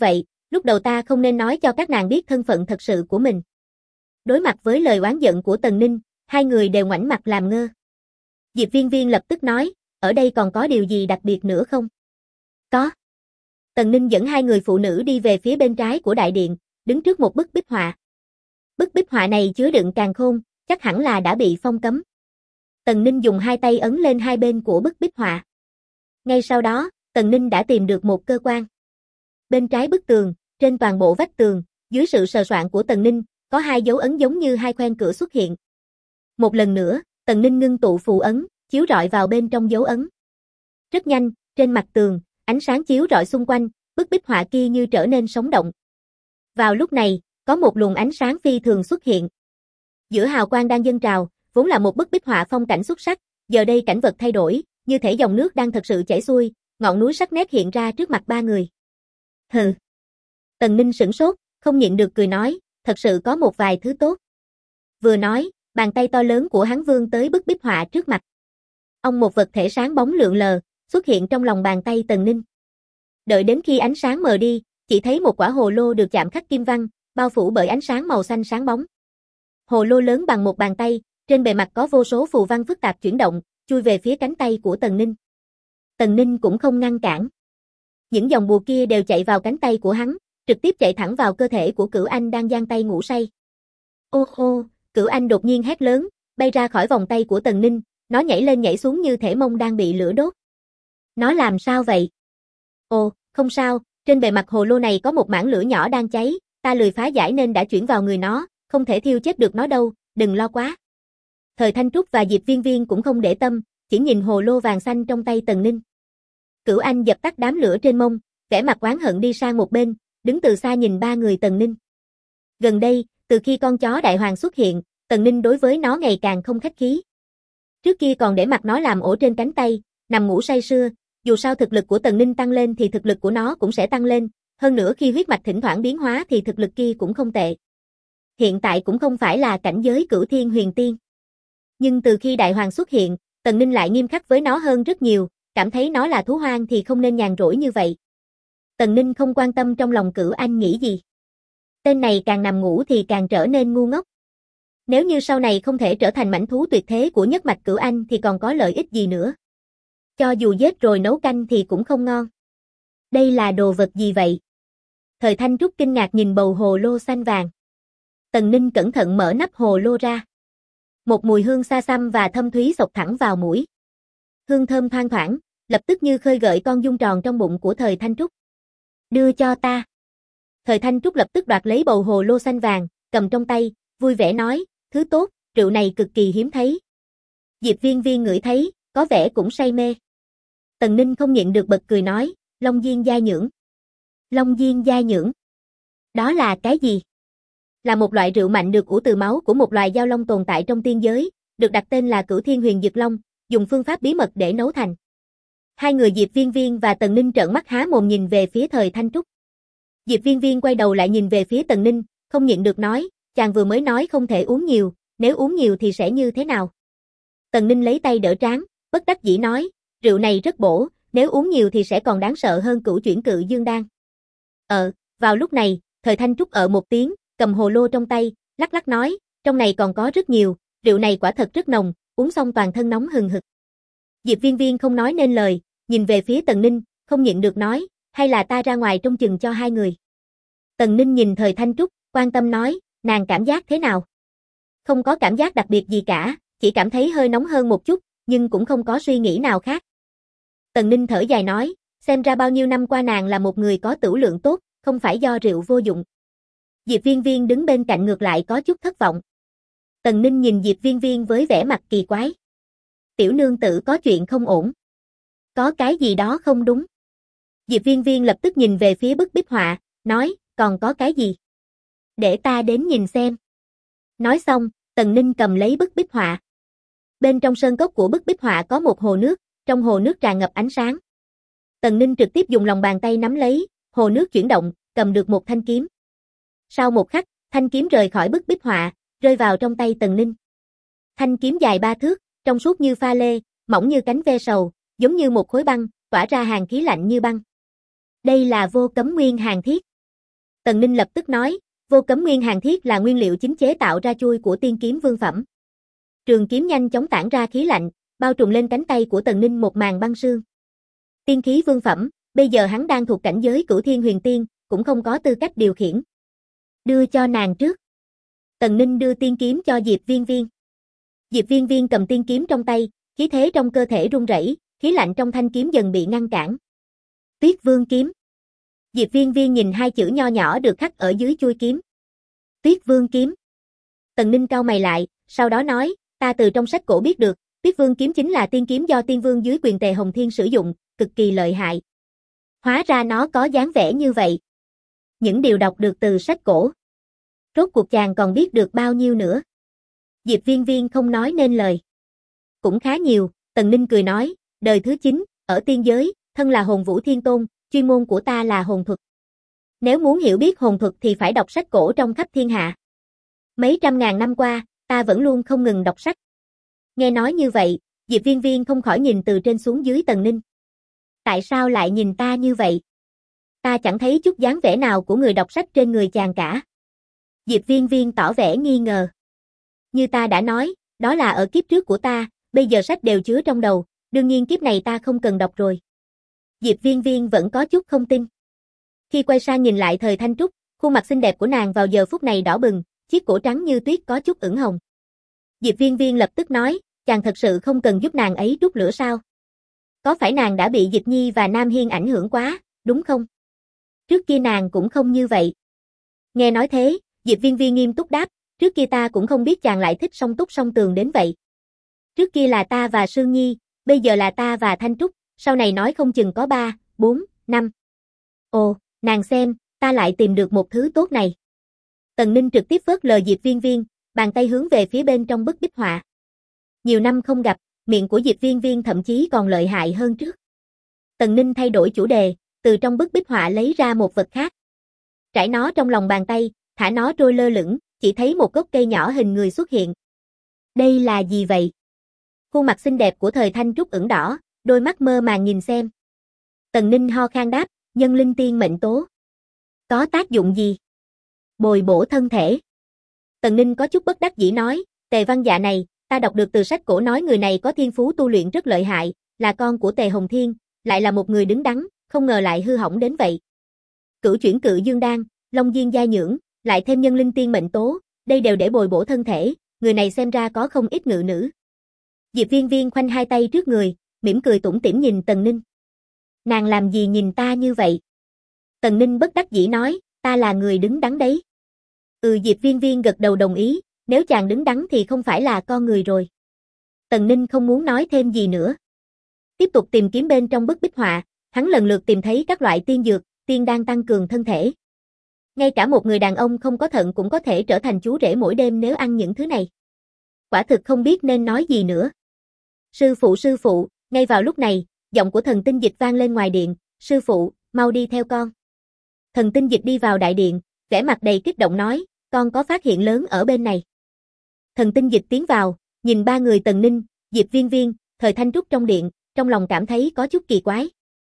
Lúc đầu ta không nên nói cho các nàng biết thân phận thật sự của mình. Đối mặt với lời oán giận của Tần Ninh, hai người đều ngoảnh mặt làm ngơ. Diệp Viên Viên lập tức nói, ở đây còn có điều gì đặc biệt nữa không? Có. Tần Ninh dẫn hai người phụ nữ đi về phía bên trái của đại điện, đứng trước một bức bích họa. Bức bích họa này chứa đựng càn khôn, chắc hẳn là đã bị phong cấm. Tần Ninh dùng hai tay ấn lên hai bên của bức bích họa. Ngay sau đó, Tần Ninh đã tìm được một cơ quan. Bên trái bức tường, trên toàn bộ vách tường, dưới sự sờ soạn của Tần Ninh, có hai dấu ấn giống như hai khoen cửa xuất hiện. Một lần nữa, Tần Ninh ngưng tụ phù ấn, chiếu rọi vào bên trong dấu ấn. Rất nhanh, trên mặt tường, ánh sáng chiếu rọi xung quanh, bức bích họa kia như trở nên sống động. Vào lúc này, có một luồng ánh sáng phi thường xuất hiện. Giữa hào quang đang dâng trào, vốn là một bức bích họa phong cảnh xuất sắc, giờ đây cảnh vật thay đổi, như thể dòng nước đang thật sự chảy xuôi, ngọn núi sắc nét hiện ra trước mặt ba người. Hừ. Tần Ninh sửng sốt, không nhịn được cười nói, thật sự có một vài thứ tốt. Vừa nói, bàn tay to lớn của hắn vươn tới bức bích họa trước mặt. Ông một vật thể sáng bóng lượn lờ, xuất hiện trong lòng bàn tay Tần Ninh. Đợi đến khi ánh sáng mờ đi, chỉ thấy một quả hồ lô được chạm khắc kim văn, bao phủ bởi ánh sáng màu xanh sáng bóng. Hồ lô lớn bằng một bàn tay, trên bề mặt có vô số phù văn phức tạp chuyển động, chui về phía cánh tay của Tần Ninh. Tần Ninh cũng không ngăn cản. Những dòng bùa kia đều chạy vào cánh tay của hắn, trực tiếp chạy thẳng vào cơ thể của Cửu Anh đang giang tay ngủ say. Ô ô, Cửu Anh đột nhiên hét lớn, bay ra khỏi vòng tay của Tần Ninh, nó nhảy lên nhảy xuống như thể mông đang bị lửa đốt. Nó làm sao vậy? Ồ, không sao, trên bề mặt hồ lô này có một mảng lửa nhỏ đang cháy, ta lười phá giải nên đã chuyển vào người nó, không thể thiêu chết được nó đâu, đừng lo quá. Thời Thanh Trúc và Diệp Viên Viên cũng không để tâm, chỉ nhìn hồ lô vàng xanh trong tay Tần Ninh. Cửu Anh dập tắt đám lửa trên mông, vẻ mặt oán hận đi sang một bên, đứng từ xa nhìn ba người Tần Ninh. Gần đây, từ khi con chó đại hoàng xuất hiện, Tần Ninh đối với nó ngày càng không khách khí. Trước kia còn để mặc nó làm ổ trên cánh tay, nằm ngủ say sưa, dù sao thực lực của Tần Ninh tăng lên thì thực lực của nó cũng sẽ tăng lên, hơn nữa khi huyết mạch thỉnh thoảng biến hóa thì thực lực kia cũng không tệ. Hiện tại cũng không phải là cảnh giới Cửu Thiên Huyền Tiên. Nhưng từ khi đại hoàng xuất hiện, Tần Ninh lại nghiêm khắc với nó hơn rất nhiều, cảm thấy nó là thú hoang thì không nên nhàn rỗi như vậy. Tần Ninh không quan tâm trong lòng Cửu Anh nghĩ gì. Tên này càng nằm ngủ thì càng trở nên ngu ngốc. Nếu như sau này không thể trở thành mãnh thú tuyệt thế của nhất mạch Cửu Anh thì còn có lợi ích gì nữa. Cho dù giết rồi nấu canh thì cũng không ngon. Đây là đồ vật gì vậy? Thời Thanh Trúc kinh ngạc nhìn bầu hồ lô xanh vàng. Tần Ninh cẩn thận mở nắp hồ lô ra. Một mùi hương xa xăm và thâm thúy xộc thẳng vào mũi. Hương thơm thoang thoảng, lập tức như khơi gợi con giun tròn trong bụng của Thời Thanh Trúc. Đưa cho ta. Thời Thanh Trúc lập tức đoạt lấy bầu hồ lô xanh vàng, cầm trong tay, vui vẻ nói, thứ tốt, rượu này cực kỳ hiếm thấy. Diệp Viên Viên ngửi thấy, có vẻ cũng say mê. Tần Ninh không nhịn được bật cười nói, Long Diên Gia Nhưỡng. Long Diên Gia Nhưỡng. Đó là cái gì? Là một loại rượu mạnh được ủ từ máu của một loài giao long tồn tại trong tiên giới, được đặt tên là Cửu Thiên Huyền Dực Long, dùng phương pháp bí mật để nấu thành. Hai người Diệp Viên Viên và Tần Ninh trợn mắt há mồm nhìn về phía Thời Thanh Trúc. Diệp Viên Viên quay đầu lại nhìn về phía Tần Ninh, không nhịn được nói, chàng vừa mới nói không thể uống nhiều, nếu uống nhiều thì sẽ như thế nào? Tần Ninh lấy tay đỡ trán, bất đắc dĩ nói, rượu này rất bổ, nếu uống nhiều thì sẽ còn đáng sợ hơn Cửu Chuyển Cự Dương Đan. Vào lúc này, Thời Thanh Trúc một tiếng, cầm hồ lô trong tay, lắc lắc nói, trong này còn có rất nhiều, rượu này quả thật rất nồng, uống xong toàn thân nóng hừng hực. Diệp Viên Viên không nói nên lời, nhìn về phía Tần Ninh, không nhịn được nói, hay là ta ra ngoài trông chừng cho hai người. Tần Ninh nhìn Thời Thanh Trúc, quan tâm nói, nàng cảm giác thế nào? Không có cảm giác đặc biệt gì cả, chỉ cảm thấy hơi nóng hơn một chút, nhưng cũng không có suy nghĩ nào khác. Tần Ninh thở dài nói, xem ra bao nhiêu năm qua nàng là một người có tửu lượng tốt, không phải do rượu vô dụng. Diệp Viên Viên đứng bên cạnh ngược lại có chút thất vọng. Tần Ninh nhìn Diệp Viên Viên với vẻ mặt kỳ quái. Tiểu nương tử có chuyện không ổn. Có cái gì đó không đúng. Diệp Viên Viên lập tức nhìn về phía bức bích họa, nói, còn có cái gì? Để ta đến nhìn xem. Nói xong, Tần Ninh cầm lấy bức bích họa. Bên trong sơn cốc của bức bích họa có một hồ nước, trong hồ nước tràn ngập ánh sáng. Tần Ninh trực tiếp dùng lòng bàn tay nắm lấy, hồ nước chuyển động, cầm được một thanh kiếm. Sau một khắc, thanh kiếm rời khỏi bức bích họa, rơi vào trong tay Tần Ninh. Thanh kiếm dài 3 thước, trong suốt như pha lê, mỏng như cánh ve sầu, giống như một khối băng, tỏa ra hàn khí lạnh như băng. Đây là Vô Cấm Nguyên Hàn Thiết. Tần Ninh lập tức nói, Vô Cấm Nguyên Hàn Thiết là nguyên liệu chính chế tạo ra chuôi của tiên kiếm vương phẩm. Trường kiếm nhanh chóng tản ra khí lạnh, bao trùm lên cánh tay của Tần Ninh một màn băng sương. Tiên khí vương phẩm, bây giờ hắn đang thuộc cảnh giới Cửu Thiên Huyền Tiên, cũng không có tư cách điều khiển. Đưa cho nàng trước. Tần Ninh đưa tiên kiếm cho Diệp Viên Viên. Diệp Viên Viên cầm tiên kiếm trong tay, khí thế trong cơ thể run rẩy, khí lạnh trong thanh kiếm dần bị ngăn cản. Tuyết Vương kiếm. Diệp Viên Viên nhìn hai chữ nho nhỏ được khắc ở dưới chuôi kiếm. Tuyết Vương kiếm. Tần Ninh cau mày lại, sau đó nói, ta từ trong sách cổ biết được, Tuyết Vương kiếm chính là tiên kiếm do tiên vương dưới quyền Tề Hồng Thiên sử dụng, cực kỳ lợi hại. Hóa ra nó có dáng vẻ như vậy. Những điều đọc được từ sách cổ. Rốt cuộc chàng còn biết được bao nhiêu nữa. Diệp Viên Viên không nói nên lời. Cũng khá nhiều, Tần Ninh cười nói, đời thứ 9, ở tiên giới, thân là hồn vũ thiên tôn, chuyên môn của ta là hồn thuật. Nếu muốn hiểu biết hồn thuật thì phải đọc sách cổ trong khắp thiên hạ. Mấy trăm ngàn năm qua, ta vẫn luôn không ngừng đọc sách. Nghe nói như vậy, Diệp Viên Viên không khỏi nhìn từ trên xuống dưới Tần Ninh. Tại sao lại nhìn ta như vậy? Ta chẳng thấy chút dáng vẻ nào của người đọc sách trên người chàng cả. Diệp Viên Viên tỏ vẻ nghi ngờ. Như ta đã nói, đó là ở kiếp trước của ta, bây giờ sách đều chứa trong đầu, đương nhiên kiếp này ta không cần đọc rồi. Diệp Viên Viên vẫn có chút không tin. Khi quay sang nhìn lại Thời Thanh Trúc, khuôn mặt xinh đẹp của nàng vào giờ phút này đỏ bừng, chiếc cổ trắng như tuyết có chút ửng hồng. Diệp Viên Viên lập tức nói, chàng thật sự không cần giúp nàng ấy đốt lửa sao? Có phải nàng đã bị Dịch Nhi và Nam Hiên ảnh hưởng quá, đúng không? Trước kia nàng cũng không như vậy. Nghe nói thế, Diệp Viên Viên nghiêm túc đáp, trước kia ta cũng không biết chàng lại thích song túc song tường đến vậy. Trước kia là ta và Sương Nhi, bây giờ là ta và Thanh Trúc, sau này nói không chừng có 3, 4, 5. Ồ, nàng xem, ta lại tìm được một thứ tốt này. Tần Ninh trực tiếp phớt lờ Diệp Viên Viên, bàn tay hướng về phía bên trong bức bích họa. Nhiều năm không gặp, miệng của Diệp Viên Viên thậm chí còn lợi hại hơn trước. Tần Ninh thay đổi chủ đề, từ trong bức bích họa lấy ra một vật khác. Trải nó trong lòng bàn tay, thả nó trôi lơ lửng, chỉ thấy một gốc cây nhỏ hình người xuất hiện. Đây là gì vậy? Khuôn mặt xinh đẹp của Thời Thanh Trúc ửng đỏ, đôi mắt mơ màng nhìn xem. Tần Ninh ho khan đáp, nhân linh tiên mệnh tố. Có tác dụng gì? Bồi bổ thân thể. Tần Ninh có chút bất đắc dĩ nói, Tề Văn Dạ này, ta đọc được từ sách cổ nói người này có thiên phú tu luyện rất lợi hại, là con của Tề Hồng Thiên, lại là một người đứng đắn, không ngờ lại hư hỏng đến vậy. Cửu chuyển cự dương đan, long diên gia nhưỡng, lại thêm nhân linh tiên mệnh tố, đây đều để bồi bổ thân thể, người này xem ra có không ít ngự nữ. Diệp Viên Viên khoanh hai tay trước người, mỉm cười tủm tỉm nhìn Tần Ninh. Nàng làm gì nhìn ta như vậy? Tần Ninh bất đắc dĩ nói, ta là người đứng đắn đấy. Diệp Viên Viên gật đầu đồng ý, nếu chàng đứng đắn thì không phải là con người rồi. Tần Ninh không muốn nói thêm gì nữa. Tiếp tục tìm kiếm bên trong bức bích họa, hắn lần lượt tìm thấy các loại tiên dược, tiên đan tăng cường thân thể. Ngay cả một người đàn ông không có thận cũng có thể trở thành chú rể mỗi đêm nếu ăn những thứ này. Quả thực không biết nên nói gì nữa. Sư phụ, ngay vào lúc này, giọng của Thần Tinh Dịch vang lên ngoài điện, sư phụ, mau đi theo con. Thần Tinh Dịch đi vào đại điện, vẻ mặt đầy kích động nói, con có phát hiện lớn ở bên này. Thần Tinh Dịch tiến vào, nhìn ba người Tần Ninh, Diệp Viên Viên, Thời Thanh Trúc trong điện, trong lòng cảm thấy có chút kỳ quái.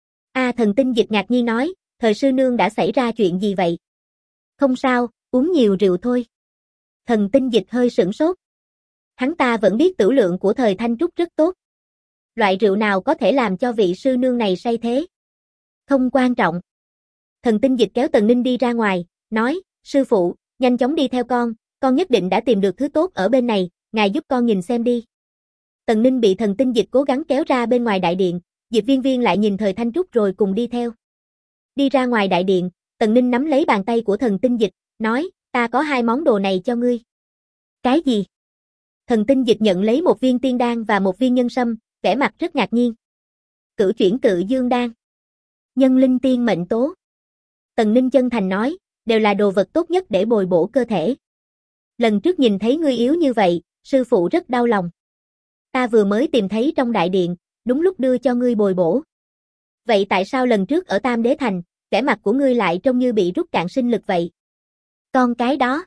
Thần Tinh Dịch ngạc nhiên nói, Thời sư nương đã xảy ra chuyện gì vậy? Không sao, uống nhiều rượu thôi. Thần Tinh Dịch hơi sửng sốt. Hắn ta vẫn biết tửu lượng của Thời Thanh Trúc rất tốt. Loại rượu nào có thể làm cho vị sư nương này say thế? Không quan trọng. Thần Tinh Dịch kéo Tần Ninh đi ra ngoài, nói, sư phụ, nhanh chóng đi theo con nhất định đã tìm được thứ tốt ở bên này, ngài giúp con nhìn xem đi. Tần Ninh bị Thần Tinh Dịch cố gắng kéo ra bên ngoài đại điện, Diệp Viên Viên lại nhìn Thời Thanh Trúc rồi cùng đi theo. Đi ra ngoài đại điện, Tần Ninh nắm lấy bàn tay của Thần Tinh Dịch, nói, ta có 2 món đồ này cho ngươi. Cái gì? Thần Tinh Dịch nhận lấy một viên tiên đan và một viên nhân sâm, vẻ mặt rất ngạc nhiên. Cửu chuyển cự dương đan. Nhân linh tiên mệnh tố. Tần Ninh chân thành nói, đều là đồ vật tốt nhất để bồi bổ cơ thể. Lần trước nhìn thấy ngươi yếu như vậy, sư phụ rất đau lòng. Ta vừa mới tìm thấy trong đại điện, đúng lúc đưa cho ngươi bồi bổ. Vậy tại sao lần trước ở Tam Đế Thành, vẻ mặt của ngươi lại trông như bị rút cạn sinh lực vậy? Con cái đó.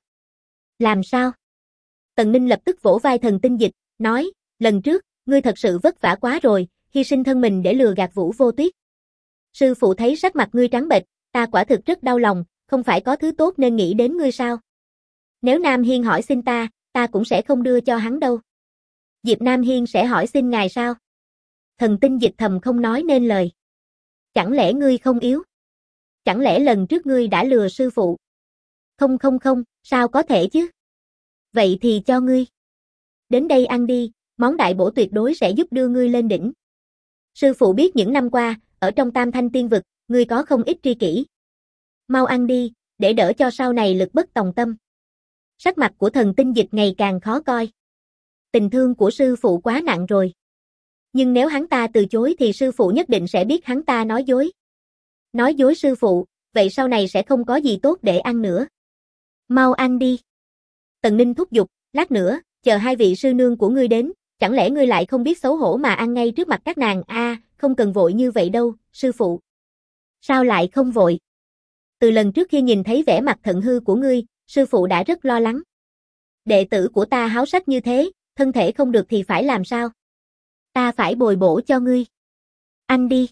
Làm sao? Tần Ninh lập tức vỗ vai Thần Tinh Dịch, nói, lần trước, ngươi thật sự vất vả quá rồi, hy sinh thân mình để lừa gạt Vũ Vô Tuyết. Sư phụ thấy sắc mặt ngươi trắng bệch, ta quả thực rất đau lòng, không phải có thứ tốt nên nghĩ đến ngươi sao? Nếu Nam Hiên hỏi xin ta cũng sẽ không đưa cho hắn đâu. Diệp Nam Hiên sẽ hỏi xin ngài sao? Thần Tinh Dịch thầm không nói nên lời. Chẳng lẽ ngươi không yếu? Chẳng lẽ lần trước ngươi đã lừa sư phụ? Không, sao có thể chứ? Vậy thì cho ngươi. Đến đây ăn đi, món đại bổ tuyệt đối sẽ giúp đưa ngươi lên đỉnh. Sư phụ biết những năm qua, ở trong Tam Thanh Tiên Vực, ngươi có không ít tri kỷ. Mau ăn đi, để đỡ cho sau này lực bất tòng tâm. Sắc mặt của Thần Tinh Dịch ngày càng khó coi. Tình thương của sư phụ quá nặng rồi. Nhưng nếu hắn ta từ chối thì sư phụ nhất định sẽ biết hắn ta nói dối. Nói dối sư phụ, vậy sau này sẽ không có gì tốt để ăn nữa. Mau ăn đi. Tần Ninh thúc giục, lát nữa, chờ hai vị sư nương của ngươi đến, chẳng lẽ ngươi lại không biết xấu hổ mà ăn ngay trước mặt các nàng? Không cần vội như vậy đâu, sư phụ. Sao lại không vội? Từ lần trước khi nhìn thấy vẻ mặt thận hư của ngươi, sư phụ đã rất lo lắng. Đệ tử của ta háo sắc như thế, thân thể không được thì phải làm sao? Ta phải bồi bổ cho ngươi. Ăn đi.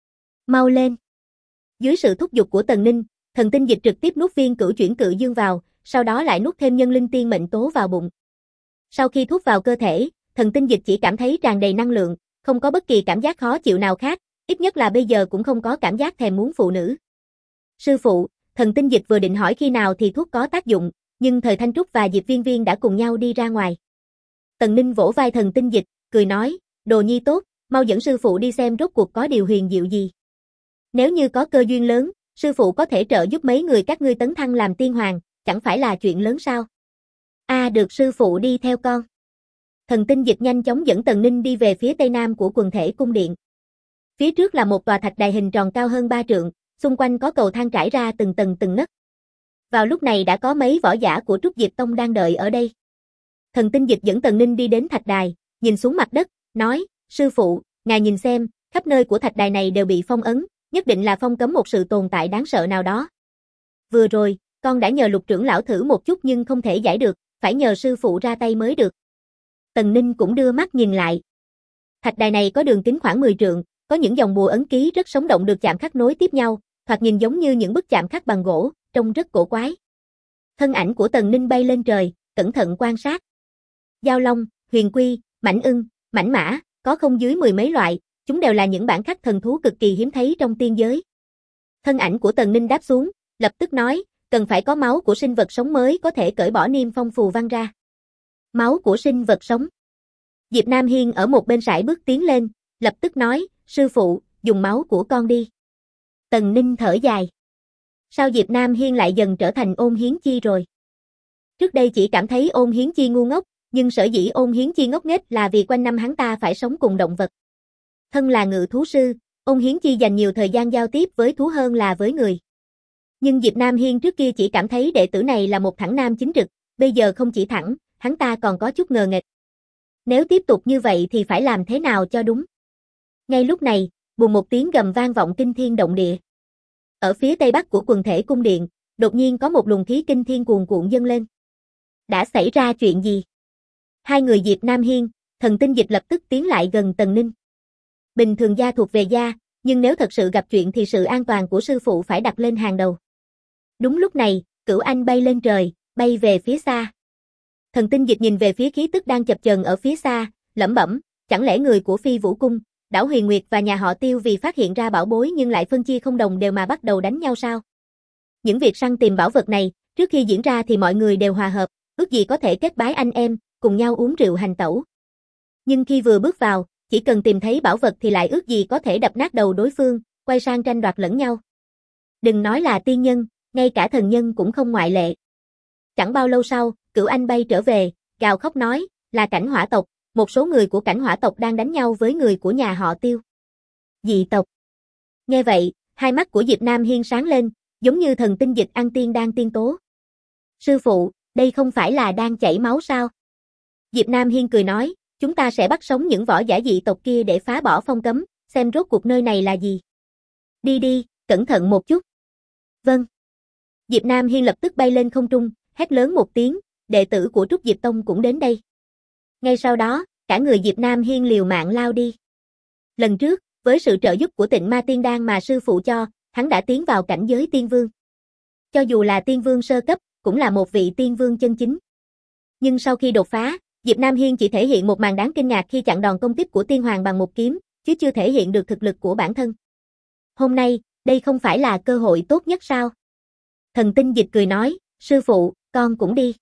Mau lên. Dưới sự thúc giục của Tần Ninh, Thần Tinh Dịch trực tiếp nuốt viên Cửu Chuyển Cự Dương vào, sau đó lại nuốt thêm Nhân Linh Tiên Mệnh Tố vào bụng. Sau khi thuốc vào cơ thể, Thần Tinh Dịch chỉ cảm thấy tràn đầy năng lượng, không có bất kỳ cảm giác khó chịu nào khác, ít nhất là bây giờ cũng không có cảm giác thèm muốn phụ nữ. Sư phụ, Thần Tinh Dịch vừa định hỏi khi nào thì thuốc có tác dụng, nhưng Thời Thanh Trúc và Diệp Viên Viên đã cùng nhau đi ra ngoài. Tần Ninh vỗ vai Thần Tinh Dịch, cười nói, đồ nhi tốt, mau dẫn sư phụ đi xem rốt cuộc có điều huyền diệu gì. Nếu như có cơ duyên lớn, sư phụ có thể trợ giúp mấy người các ngươi tấn thăng làm tiên hoàng, chẳng phải là chuyện lớn sao? Được, sư phụ đi theo con. Thần Tinh Dịch nhanh chóng dẫn Tần Ninh đi về phía tây nam của quần thể cung điện. Phía trước là một tòa thạch đài hình tròn cao hơn 3 trượng, xung quanh có cầu thang trải ra từng tầng từng nấc. Vào lúc này đã có mấy võ giả của Trúc Diệp Tông đang đợi ở đây. Thần Tinh Dịch dẫn Tần Ninh đi đến thạch đài, nhìn xuống mặt đất, nói, sư phụ, ngài nhìn xem, khắp nơi của thạch đài này đều bị phong ấn, nhất định là phong cấm một sự tồn tại đáng sợ nào đó. Vừa rồi, con đã nhờ Lục trưởng lão thử một chút nhưng không thể giải được, phải nhờ sư phụ ra tay mới được. Tần Ninh cũng đưa mắt nhìn lại. Thạch đài này có đường kính khoảng 10 trượng, có những dòng bùa ấn ký rất sống động được chạm khắc nối tiếp nhau, thoạt nhìn giống như những bức chạm khắc bằng gỗ, trông rất cổ quái. Thân ảnh của Tần Ninh bay lên trời, cẩn thận quan sát. Giao long, huyền quy, mãnh ưng, mãnh mã, có không dưới 10 mấy loại, chúng đều là những bản khắc thần thú cực kỳ hiếm thấy trong tiên giới. Thân ảnh của Tần Ninh đáp xuống, lập tức nói, cần phải có máu của sinh vật sống mới có thể cởi bỏ niêm phong phù văn ra. Máu của sinh vật sống. Diệp Nam Hiên ở một bên sải bước tiến lên, lập tức nói, sư phụ, dùng máu của con đi. Tần Ninh thở dài. Sao Diệp Nam Hiên lại dần trở thành Ôn Hiến Chi rồi? Trước đây chỉ cảm thấy Ôn Hiến Chi ngu ngốc, nhưng sở dĩ Ôn Hiến Chi ngốc nghếch là vì quanh năm hắn ta phải sống cùng động vật. Thân là ngự thú sư, Ôn Hiến Chi dành nhiều thời gian giao tiếp với thú hơn là với người. Nhưng Diệp Nam Hiên trước kia chỉ cảm thấy đệ tử này là một thẳng nam chính trực, bây giờ không chỉ thẳng, hắn ta còn có chút ngờ nghệch. Nếu tiếp tục như vậy thì phải làm thế nào cho đúng? Ngay lúc này, bùm một tiếng gầm vang vọng kinh thiên động địa. Ở phía tây bắc của quần thể cung điện, đột nhiên có một luồng khí kinh thiên cuồn cuộn dâng lên. Đã xảy ra chuyện gì? Hai người Diệp Nam Hiên, Thần Tinh Dịch lập tức tiến lại gần Tần Ninh. Bình thường gia thuộc về gia, nhưng nếu thật sự gặp chuyện thì sự an toàn của sư phụ phải đặt lên hàng đầu. Đúng lúc này, Cửu Anh bay lên trời, bay về phía xa. Thần Tinh Dịch nhìn về phía khí tức đang chập chờn ở phía xa, lẩm bẩm, chẳng lẽ người của Phi Vũ Cung, Đảo Huyền Nguyệt và nhà họ Tiêu vì phát hiện ra bảo bối nhưng lại phân chia không đồng đều mà bắt đầu đánh nhau sao? Những việc săn tìm bảo vật này, trước khi diễn ra thì mọi người đều hòa hợp, ước gì có thể kết bái anh em, cùng nhau uống rượu hành tẩu. Nhưng khi vừa bước vào, chỉ cần tìm thấy bảo vật thì lại ước gì có thể đập nát đầu đối phương, quay sang tranh đoạt lẫn nhau. Đừng nói là tiên nhân, ngay cả thần nhân cũng không ngoại lệ. Chẳng bao lâu sau, Cửu Anh bay trở về, gào khóc nói, là Cảnh Hỏa tộc, một số người của Cảnh Hỏa tộc đang đánh nhau với người của nhà họ Tiêu. Dị tộc. Nghe vậy, hai mắt của Diệp Nam Hiên sáng lên, giống như Thần Tinh Dịch ăn tiên đang tiên tố. Sư phụ, đây không phải là đang chảy máu sao? Diệp Nam Hiên cười nói, chúng ta sẽ bắt sống những võ giả dị tộc kia để phá bỏ phong cấm, xem rốt cuộc nơi này là gì. Đi đi, cẩn thận một chút. Vâng. Diệp Nam Hiên lập tức bay lên không trung, hét lớn một tiếng, đệ tử của Trúc Diệp Tông cũng đến đây. Ngay sau đó, cả người Diệp Nam Hiên liều mạng lao đi. Lần trước, với sự trợ giúp của Tịnh Ma Tiên Đan mà sư phụ cho, hắn đã tiến vào cảnh giới tiên vương. cho dù là tiên vương sơ cấp, cũng là một vị tiên vương chân chính. Nhưng sau khi đột phá, Diệp Nam Hiên chỉ thể hiện một màn đáng kinh ngạc khi chặn đòn công kích của tiên hoàng bằng một kiếm, chứ chưa thể hiện được thực lực của bản thân. Hôm nay, đây không phải là cơ hội tốt nhất sao? Thần Tinh Dịch cười nói, sư phụ, con cũng đi.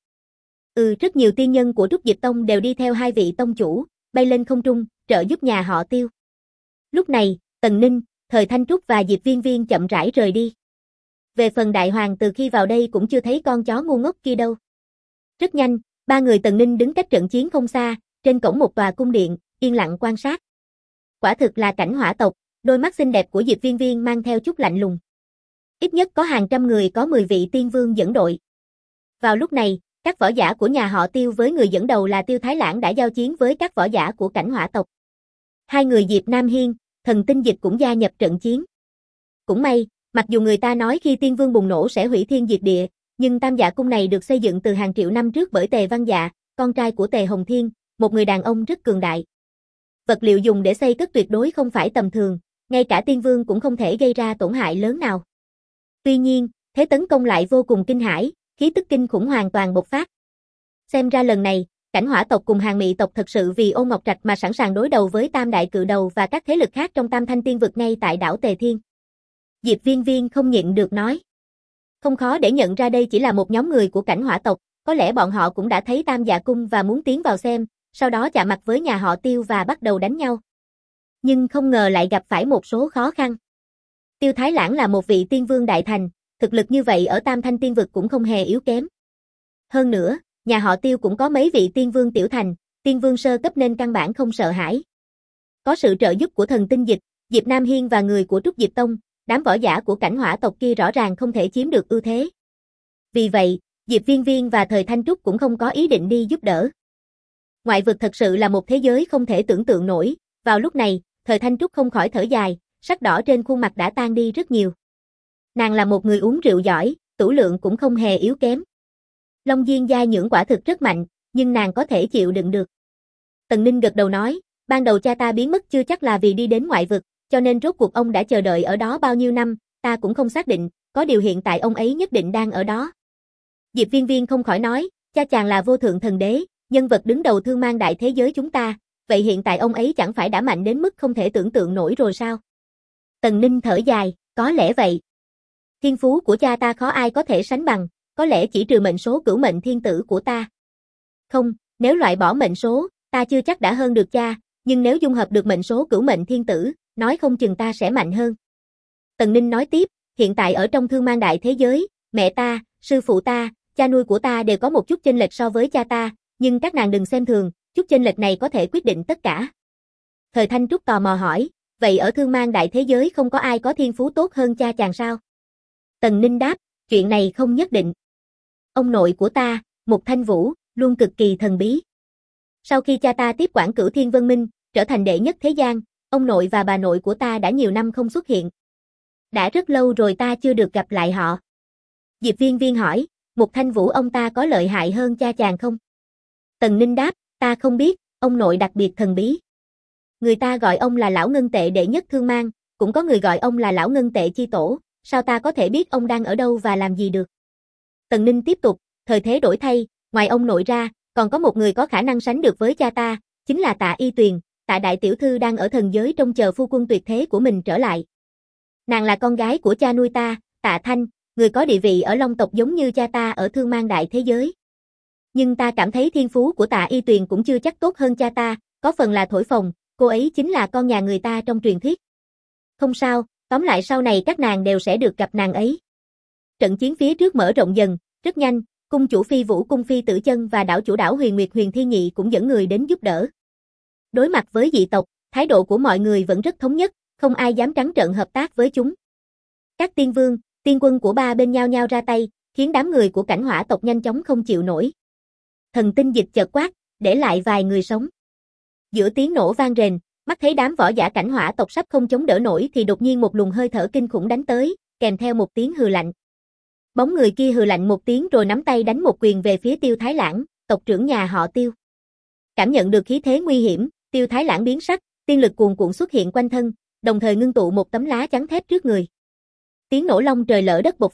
Rất nhiều tiên nhân của Trúc Dịch Tông đều đi theo hai vị tông chủ, bay lên không trung, trợ giúp nhà họ Tiêu. Lúc này, Tần Ninh, Thời Thanh Trúc và Diệp Viên Viên chậm rãi rời đi. Về phần Đại Hoàng từ khi vào đây cũng chưa thấy con chó ngu ngốc kia đâu. Rất nhanh, ba người Tần Ninh đứng cách trận chiến không xa, trên cổng một tòa cung điện, yên lặng quan sát. Quả thực là cảnh hỏa tộc, đôi mắt xinh đẹp của Diệp Viên Viên mang theo chút lạnh lùng. Ít nhất có hàng trăm người, có 10 vị tiên vương dẫn đội. Vào lúc này, các võ giả của nhà họ Tiêu với người dẫn đầu là Tiêu Thái Lãng đã giao chiến với các võ giả của cảnh hỏa tộc. Hai người Diệp Nam Hiên, Thần Tinh Dịch cũng gia nhập trận chiến. Cũng may, mặc dù người ta nói khi tiên vương bùng nổ sẽ hủy thiên diệt địa, nhưng Tam Dạ Cung này được xây dựng từ hàng triệu năm trước bởi Tề Văn Dạ, con trai của Tề Hồng Thiên, một người đàn ông rất cường đại. Vật liệu dùng để xây cất tuyệt đối không phải tầm thường, ngay cả tiên vương cũng không thể gây ra tổn hại lớn nào. Tuy nhiên, thế tấn công lại vô cùng kinh hãi, khí tức kinh khủng hoàn toàn bộc phát. Xem ra lần này, cảnh hỏa tộc cùng hàng mị tộc thật sự vì Ôn Ngọc Trạch mà sẵn sàng đối đầu với Tam Đại Cự Đầu và các thế lực khác trong Tam Thanh Tiên Vực ngay tại đảo Tề Thiên. Diệp Viên Viên không nhịn được nói. Không khó để nhận ra đây chỉ là một nhóm người của cảnh hỏa tộc, có lẽ bọn họ cũng đã thấy Tam Dạ Cung và muốn tiến vào xem, sau đó chạm mặt với nhà họ Tiêu và bắt đầu đánh nhau. Nhưng không ngờ lại gặp phải một số khó khăn. Tiêu Thái Lãng là một vị tiên vương đại thành, thực lực như vậy ở Tam Thanh Tiên Vực cũng không hề yếu kém. Hơn nữa, nhà họ Tiêu cũng có mấy vị tiên vương tiểu thành, tiên vương sơ cấp nên căn bản không sợ hãi. Có sự trợ giúp của Thần Tinh Dịch, Diệp Nam Hiên và người của Trúc Dịch Tông, đám võ giả của cảnh hỏa tộc kia rõ ràng không thể chiếm được ưu thế. Vì vậy, Diệp Viên Viên và Thời Thanh Trúc cũng không có ý định đi giúp đỡ. Ngoại vực thật sự là một thế giới không thể tưởng tượng nổi, vào lúc này, Thời Thanh Trúc không khỏi thở dài, sắc đỏ trên khuôn mặt đã tan đi rất nhiều. Nàng là một người uống rượu giỏi, tửu lượng cũng không hề yếu kém. Long Diên giai nhưỡng quả thực rất mạnh, nhưng nàng có thể chịu đựng được. Tần Ninh gật đầu nói, ban đầu cha ta biến mất chưa chắc là vì đi đến ngoại vực, cho nên rốt cuộc ông đã chờ đợi ở đó bao nhiêu năm, ta cũng không xác định, có điều hiện tại ông ấy nhất định đang ở đó. Diệp Viên Viên không khỏi nói, cha chàng là vô thượng thần đế, nhân vật đứng đầu thương mang đại thế giới chúng ta, vậy hiện tại ông ấy chẳng phải đã mạnh đến mức không thể tưởng tượng nổi rồi sao? Tần Ninh thở dài, có lẽ vậy. Thiên phú của cha ta khó ai có thể sánh bằng, có lẽ chỉ trừ mệnh số cửu mệnh thiên tử của ta. Không, nếu loại bỏ mệnh số, ta chưa chắc đã hơn được cha, nhưng nếu dung hợp được mệnh số cửu mệnh thiên tử, nói không chừng ta sẽ mạnh hơn. Tần Ninh nói tiếp, hiện tại ở trong thương mang đại thế giới, mẹ ta, sư phụ ta, cha nuôi của ta đều có một chút chênh lệch so với cha ta, nhưng các nàng đừng xem thường, chút chênh lệch này có thể quyết định tất cả. Thời Thanh Trúc tò mò hỏi, vậy ở thương mang đại thế giới không có ai có thiên phú tốt hơn cha chàng sao? Tần Ninh đáp, chuyện này không nhất định. Ông nội của ta, Mục Thanh Vũ, luôn cực kỳ thần bí. Sau khi cha ta tiếp quản Cửu Thiên Vân Minh, trở thành đệ nhất thế gian, ông nội và bà nội của ta đã nhiều năm không xuất hiện. Đã rất lâu rồi ta chưa được gặp lại họ. Diệp Viên Viên hỏi, Mục Thanh Vũ ông ta có lợi hại hơn cha chàng không? Tần Ninh đáp, ta không biết, ông nội đặc biệt thần bí. Người ta gọi ông là lão ngân tệ đệ nhất thương mang, cũng có người gọi ông là lão ngân tệ chi tổ, sao ta có thể biết ông đang ở đâu và làm gì được? Tần Ninh tiếp tục, thời thế đổi thay, ngoài ông nội ra, còn có một người có khả năng sánh được với cha ta, chính là Tạ Y Tuyền, Tạ đại tiểu thư đang ở thần giới trông chờ phu quân tuyệt thế của mình trở lại. Nàng là con gái của cha nuôi ta, Tạ Thanh, người có địa vị ở Long tộc giống như cha ta ở thương mang đại thế giới. Nhưng ta cảm thấy thiên phú của Tạ Y Tuyền cũng chưa chắc tốt hơn cha ta, có phần là thổi phồng, cô ấy chính là con nhà người ta trong truyền thuyết. Không sao, tóm lại sau này các nàng đều sẽ được gặp nàng ấy. Trận chiến phía trước mở rộng dần, rất nhanh, cung chủ Phi Vũ cung Phi Tử Chân và đảo chủ đảo Huyền Nguyệt Huyền Thiên Nhị cũng dẫn người đến giúp đỡ. Đối mặt với dị tộc, thái độ của mọi người vẫn rất thống nhất, không ai dám trắng trợn hợp tác với chúng. Các tiên vương, tiên quân của ba bên nhao nhao ra tay, khiến đám người của cảnh hỏa tộc nhanh chóng không chịu nổi. Thần Tinh Dịch chợt quát, để lại vài người sống. Giữa tiếng nổ vang rền, mắt thấy đám võ giả cảnh hỏa tộc sắp không chống đỡ nổi thì đột nhiên một luồng hơi thở kinh khủng đánh tới, kèm theo một tiếng hừ lạnh. Bóng người kia hừ lạnh một tiếng rồi nắm tay đánh một quyền về phía Tiêu Thái Lãng, tộc trưởng nhà họ Tiêu. Cảm nhận được khí thế nguy hiểm, Tiêu Thái Lãng biến sắc, tiên lực cuồn cuộn xuất hiện quanh thân, đồng thời ngưng tụ một tấm lá chắn thép trước người. Tiếng nổ long trời lở đất bộc phát,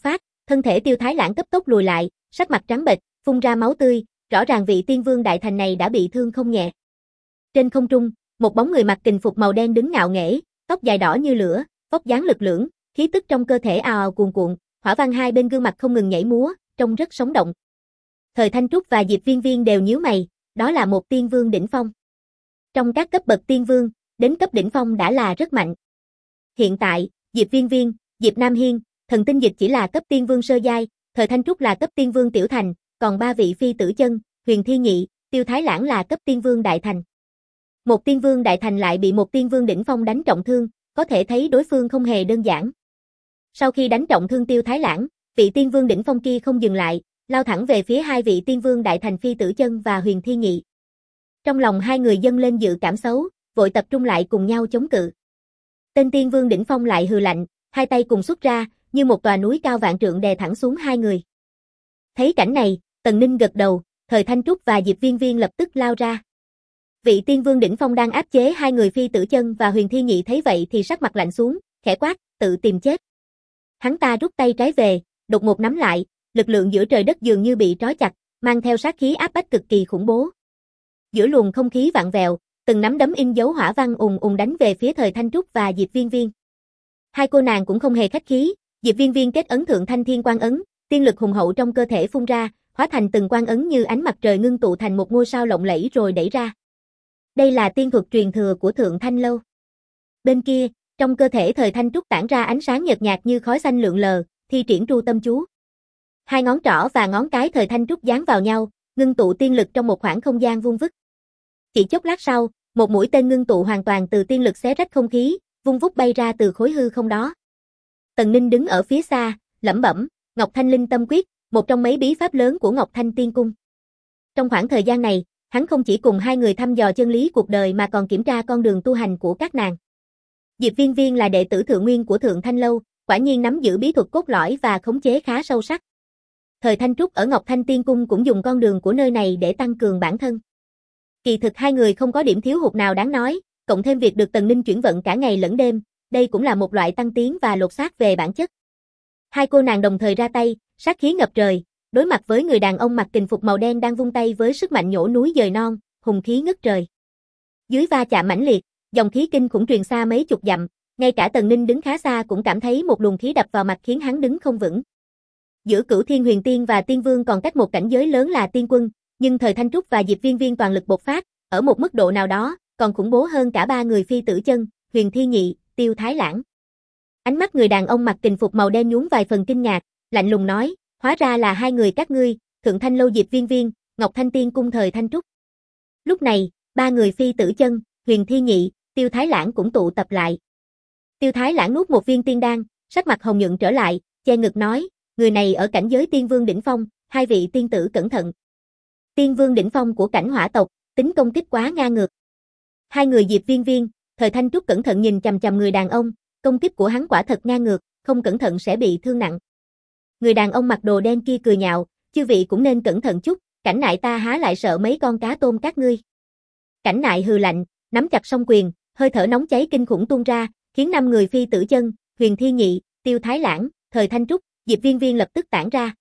Thân thể Tiêu Thái Lãng cấp tốc lùi lại, sắc mặt trắng bệch, phun ra máu tươi, rõ ràng vị tiên vương đại thành này đã bị thương không nhẹ. Trên không trung, một bóng người mặc kình phục màu đen đứng ngạo nghễ, tóc dài đỏ như lửa, vóc dáng lực lưỡng, khí tức trong cơ thể ào ào cuồn cuộn, hỏa văn hai bên gương mặt không ngừng nhảy múa, trông rất sống động. Thời Thanh Trúc và Diệp Viên Viên đều nhíu mày, đó là một tiên vương đỉnh phong. Trong các cấp bậc tiên vương, đến cấp đỉnh phong đã là rất mạnh. Hiện tại, Diệp Viên Viên, Diệp Nam Hiên, Thần Tinh Dịch chỉ là cấp tiên vương sơ giai, Thời Thanh Trúc là cấp tiên vương tiểu thành, còn ba vị phi tử chân, Huyền Thi Nhị, Tiêu Thái Lãng là cấp tiên vương đại thành. Một tiên vương đại thành lại bị một tiên vương đỉnh phong đánh trọng thương, có thể thấy đối phương không hề đơn giản. Sau khi đánh trọng thương Tiêu Thái Lãng, vị tiên vương đỉnh phong kia không dừng lại, lao thẳng về phía hai vị tiên vương đại thành phi tử chân và Huyền Thi Nhị. Trong lòng hai người dâng lên dự cảm xấu, vội tập trung lại cùng nhau chống cự. Tên tiên vương đỉnh phong lại hừ lạnh, hai tay cùng xuất ra, như một tòa núi cao vạn trượng đè thẳng xuống hai người. Thấy cảnh này, Tần Ninh gật đầu, Thời Thanh Trúc và Diệp Viên Viên lập tức lao ra. Vị tiên vương đỉnh phong đang áp chế hai người phi tử chân và Huyền Thi Nhị thấy vậy thì sắc mặt lạnh xuống, khẽ quát, tự tìm chết. Hắn ta rút tay trái về, đột ngột nắm lại, lực lượng giữa trời đất dường như bị trói chặt, mang theo sát khí áp bách cực kỳ khủng bố. Giữa luồng không khí vặn vẹo, từng nắm đấm in dấu hỏa văn ùng ùng đánh về phía Thời Thanh Trúc và Diệp Viên Viên. Hai cô nàng cũng không hề khách khí, Diệp Viên Viên kết ấn Thượng Thanh Thiên Quang ấn, tiên lực hùng hậu trong cơ thể phun ra, hóa thành từng quang ấn như ánh mặt trời ngưng tụ thành một ngôi sao lộng lẫy rồi đẩy ra. Đây là tiên thuật truyền thừa của Thượng Thanh lâu. Bên kia, trong cơ thể Thời Thanh Trúc tản ra ánh sáng nhợt nhạt như khói xanh lượn lờ, thi triển Tru Tâm chú. Hai ngón trỏ và ngón cái Thời Thanh Trúc dán vào nhau, ngưng tụ tiên lực trong một khoảng không gian vuông vức. Chỉ chốc lát sau, một mũi tên ngưng tụ hoàn toàn từ tiên lực xé rách không khí, vung vút bay ra từ khối hư không đó. Tần Ninh đứng ở phía xa, lẩm bẩm, Ngọc Thanh Linh Tâm Quyết, một trong mấy bí pháp lớn của Ngọc Thanh Tiên Cung. Trong khoảng thời gian này, hắn không chỉ cùng hai người thăm dò chân lý cuộc đời mà còn kiểm tra con đường tu hành của các nàng. Diệp Viên Viên là đệ tử thượng nguyên của Thượng Thanh lâu, quả nhiên nắm giữ bí thuật cốt lõi và khống chế khá sâu sắc. Thời Thanh Trúc ở Ngọc Thanh Tiên Cung cũng dùng con đường của nơi này để tăng cường bản thân. Kỳ thực hai người không có điểm thiếu hụt nào đáng nói, cộng thêm việc được Tần Ninh chuyển vận cả ngày lẫn đêm, đây cũng là một loại tăng tiến và lột xác về bản chất. Hai cô nàng đồng thời ra tay, sát khí ngập trời, đối mặt với người đàn ông mặc kình phục màu đen đang vung tay với sức mạnh nhổ núi dời non, hùng khí ngất trời. Dưới va chạm mãnh liệt, dòng khí kinh khủng truyền xa mấy chục dặm, ngay cả Tần Ninh đứng khá xa cũng cảm thấy một luồng khí đập vào mặt khiến hắn đứng không vững. Giữa Cửu Thiên Huyền Tiên và Tiên Vương còn cách một cảnh giới lớn là Tiên Quân, nhưng Thời Thanh Trúc và Diệp Viên Viên toàn lực bộc phát, ở một mức độ nào đó, còn khủng bố hơn cả ba người phi tử chân, Huyền Thi Nhị, Tiêu Thái Lãng. Ánh mắt người đàn ông mặc kình phục màu đen nhuốm vài phần kinh ngạc, lạnh lùng nói, hóa ra là hai người các ngươi, Thượng Thanh lâu Diệp Viên Viên, Ngọc Thanh Tiên Cung Thời Thanh Trúc. Lúc này, ba người phi tử chân, Huyền Thi Nhị, Tiêu Thái Lãng cũng tụ tập lại. Tiêu Thái Lãng nuốt một viên tiên đan, sắc mặt hồng nhuận trở lại, che ngực nói, người này ở cảnh giới tiên vương đỉnh phong, hai vị tiên tử cẩn thận. Tiên vương đỉnh phong của cảnh hỏa tộc, tính công kích quá ngang ngược. Hai người Diệp Viên Viên, Thời Thanh Trúc cẩn thận nhìn chằm chằm người đàn ông, công kích của hắn quả thật ngang ngược, không cẩn thận sẽ bị thương nặng. Người đàn ông mặc đồ đen kia cười nhạo, chư vị cũng nên cẩn thận chút, Cảnh Nại ta há lại sợ mấy con cá tôm các ngươi. Cảnh Nại hừ lạnh, nắm chặt song quyền, hơi thở nóng cháy kinh khủng tuôn ra, khiến 5 người phi tử chân, Huyền Thi Nhị, Tiêu Thái Lãng, Thời Thanh Trúc, Diệp Viên Viên lập tức tản ra.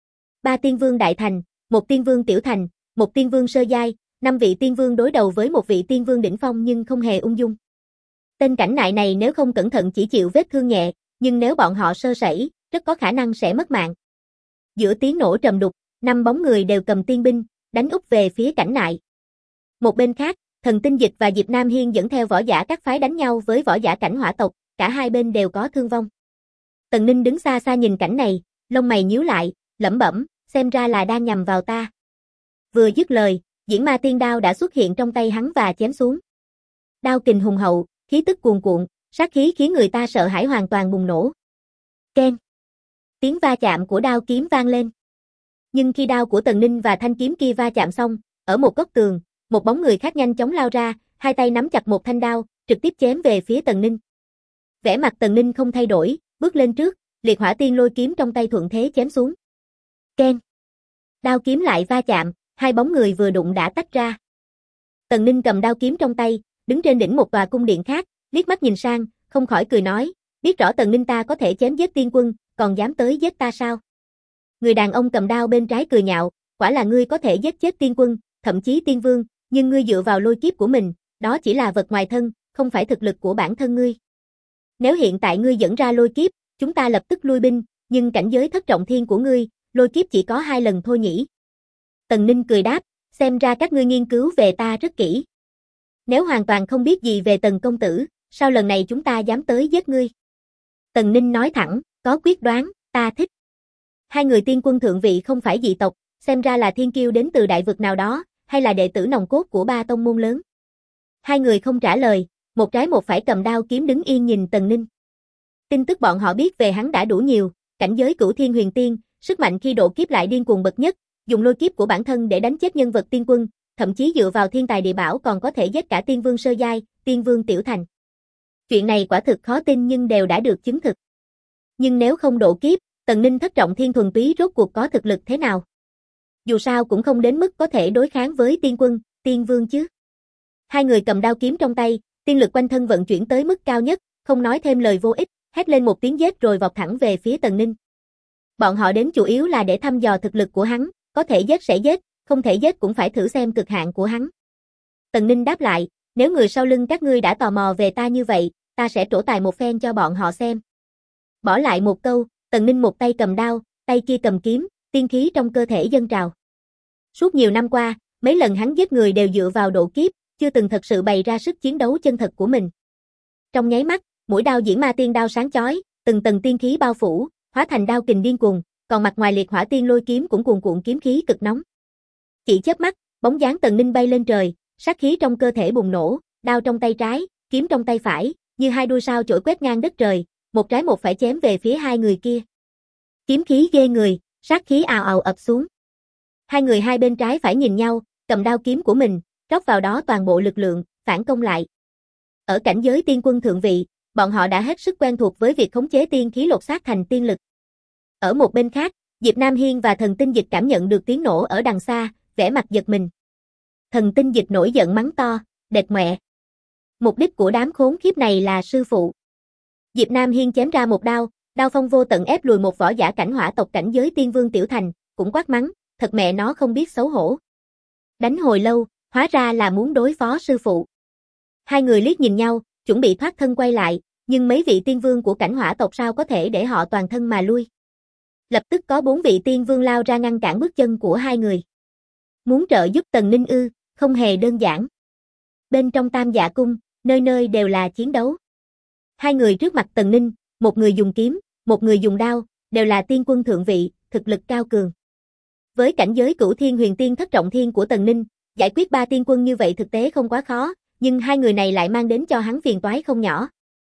3 tiên vương đại thành, 1 tiên vương tiểu thành, 1 tiên vương sơ giai, 5 vị tiên vương đối đầu với một vị tiên vương đỉnh phong nhưng không hề ung dung. Tên Cảnh Nại này nếu không cẩn thận chỉ chịu vết thương nhẹ, nhưng nếu bọn họ sơ sẩy, rất có khả năng sẽ mất mạng. Giữa tiếng nổ trầm đục, 5 bóng người đều cầm tiên binh, đánh úp về phía Cảnh Nại. Một bên khác, Thần Tinh Dịch và Diệp Nam Hiên dẫn theo võ giả các phái đánh nhau với võ giả cảnh hỏa tộc, cả hai bên đều có thương vong. Tần Ninh đứng xa xa nhìn cảnh này, lông mày nhíu lại, lẩm bẩm, xem ra là đang nhằm vào ta. Vừa dứt lời, Diễn Ma Tiên Đao đã xuất hiện trong tay hắn và chém xuống. Đao kình hùng hậu, khí tức cuồn cuộn, sát khí khiến người ta sợ hãi hoàn toàn bùng nổ. Keng. Tiếng va chạm của đao kiếm vang lên. Nhưng khi đao của Tần Ninh và thanh kiếm kia va chạm xong, ở một góc tường, một bóng người khác nhanh chóng lao ra, hai tay nắm chặt một thanh đao, trực tiếp chém về phía Tần Ninh. Vẻ mặt Tần Ninh không thay đổi, bước lên trước, liệt hỏa tiên lôi kiếm trong tay thuận thế chém xuống. Keng. Đao kiếm lại va chạm, hai bóng người vừa đụng đã tách ra. Tần Ninh cầm đao kiếm trong tay, đứng trên đỉnh một tòa cung điện khác, liếc mắt nhìn sang, không khỏi cười nói, biết rõ Tần Ninh ta có thể chém giết tiên quân, còn dám tới giết ta sao? Người đàn ông cầm đao bên trái cười nhạo, quả là ngươi có thể giết chết tiên quân, thậm chí tiên vương, nhưng ngươi dựa vào lôi kiếp của mình, đó chỉ là vật ngoài thân, không phải thực lực của bản thân ngươi. Nếu hiện tại ngươi dẫn ra lôi kiếp, chúng ta lập tức lui binh, nhưng cảnh giới thất trọng thiên của ngươi, lôi kiếp chỉ có 2 lần thôi nhỉ. Tần Ninh cười đáp, xem ra các ngươi nghiên cứu về ta rất kỹ. Nếu hoàn toàn không biết gì về Tần công tử, sao lần này chúng ta dám tới giết ngươi? Tần Ninh nói thẳng, có quyết đoán, ta thích. 2 người tiên quân thượng vị không phải dị tộc, xem ra là thiên kiêu đến từ đại vực nào đó, hay là đệ tử nòng cốt của 3 tông môn lớn. 2 người không trả lời, một trái một phải cầm đao kiếm đứng yên nhìn Tần Ninh. Tin tức bọn họ biết về hắn đã đủ nhiều, cảnh giới cửu thiên huyền tiên, sức mạnh khi độ kiếp lại điên cuồng bậc nhất, dùng lôi kiếp của bản thân để đánh chết nhân vật tiên quân, thậm chí dựa vào thiên tài địa bảo còn có thể giết cả tiên vương sơ giai, tiên vương tiểu thành. Chuyện này quả thực khó tin nhưng đều đã được chứng thực. Nhưng nếu không độ kiếp, Tần Ninh thất trọng thiên thuần túy rốt cuộc có thực lực thế nào? Dù sao cũng không đến mức có thể đối kháng với tiên quân, tiên vương chứ. 2 người cầm đao kiếm trong tay, tiên lực quanh thân vận chuyển tới mức cao nhất, không nói thêm lời vô ích, hét lên một tiếng giết rồi vọt thẳng về phía Tần Ninh. Bọn họ đến chủ yếu là để thăm dò thực lực của hắn, có thể giết sẽ giết, không thể giết cũng phải thử xem cực hạn của hắn. Tần Ninh đáp lại, nếu người sau lưng các ngươi đã tò mò về ta như vậy, ta sẽ trổ tài một phen cho bọn họ xem. Bỏ lại một câu, Tần Ninh một tay cầm đao, tay kia cầm kiếm, tiên khí trong cơ thể dâng trào. Suốt nhiều năm qua, mấy lần hắn giết người đều dựa vào độ kiếp, chưa từng thật sự bày ra sức chiến đấu chân thật của mình. Trong nháy mắt, mũi đao Diễn Ma Tiên đao sáng chói, từng tầng tiên khí bao phủ, hóa thành đao kình điên cuồng, còn mặt ngoài liệt hỏa tiên lôi kiếm cũng cuồn cuộn kiếm khí cực nóng. Chỉ chớp mắt, bóng dáng Tần Ninh bay lên trời, sát khí trong cơ thể bùng nổ, đao trong tay trái, kiếm trong tay phải, như 2 đuôi sao chổi quét ngang đất trời, một trái một phải chém về phía 2 người kia. Kiếm khí ghê người, sát khí ào ào ập xuống. 2 người hai bên trái phải nhìn nhau, cầm đao kiếm của mình, rót vào đó toàn bộ lực lượng, phản công lại. Ở cảnh giới tiên quân thượng vị, bọn họ đã hết sức quen thuộc với việc khống chế tiên khí lột xác thành tiên lực. Ở một bên khác, Diệp Nam Hiên và Thần Tinh Dịch cảm nhận được tiếng nổ ở đằng xa, vẻ mặt giật mình. Thần Tinh Dịch nổi giận mắng to, đệt mẹ. Mục đích của đám khốn kiếp này là sư phụ. Diệp Nam Hiên chém ra một đao, đao phong vô tận ép lùi một võ giả cảnh hỏa tộc cảnh giới tiên vương tiểu thành, cũng quát mắng, thật mẹ nó không biết xấu hổ. Đánh hồi lâu, hóa ra là muốn đối phó sư phụ. 2 người liếc nhìn nhau, chuẩn bị thoát thân quay lại, nhưng mấy vị tiên vương của cảnh hỏa tộc sao có thể để họ toàn thân mà lui. Lập tức có 4 vị tiên vương lao ra ngăn cản bước chân của 2 người. Muốn trợ giúp Tần Ninh ư, không hề đơn giản. Bên trong Tam Dạ Cung, nơi nơi đều là chiến đấu. 2 người trước mặt Tần Ninh, một người dùng kiếm, một người dùng đao, đều là tiên quân thượng vị, thực lực cao cường. Với cảnh giới cửu thiên huyền tiên thất trọng thiên của Tần Ninh, giải quyết 3 tiên quân như vậy thực tế không quá khó, nhưng 2 người này lại mang đến cho hắn phiền toái không nhỏ.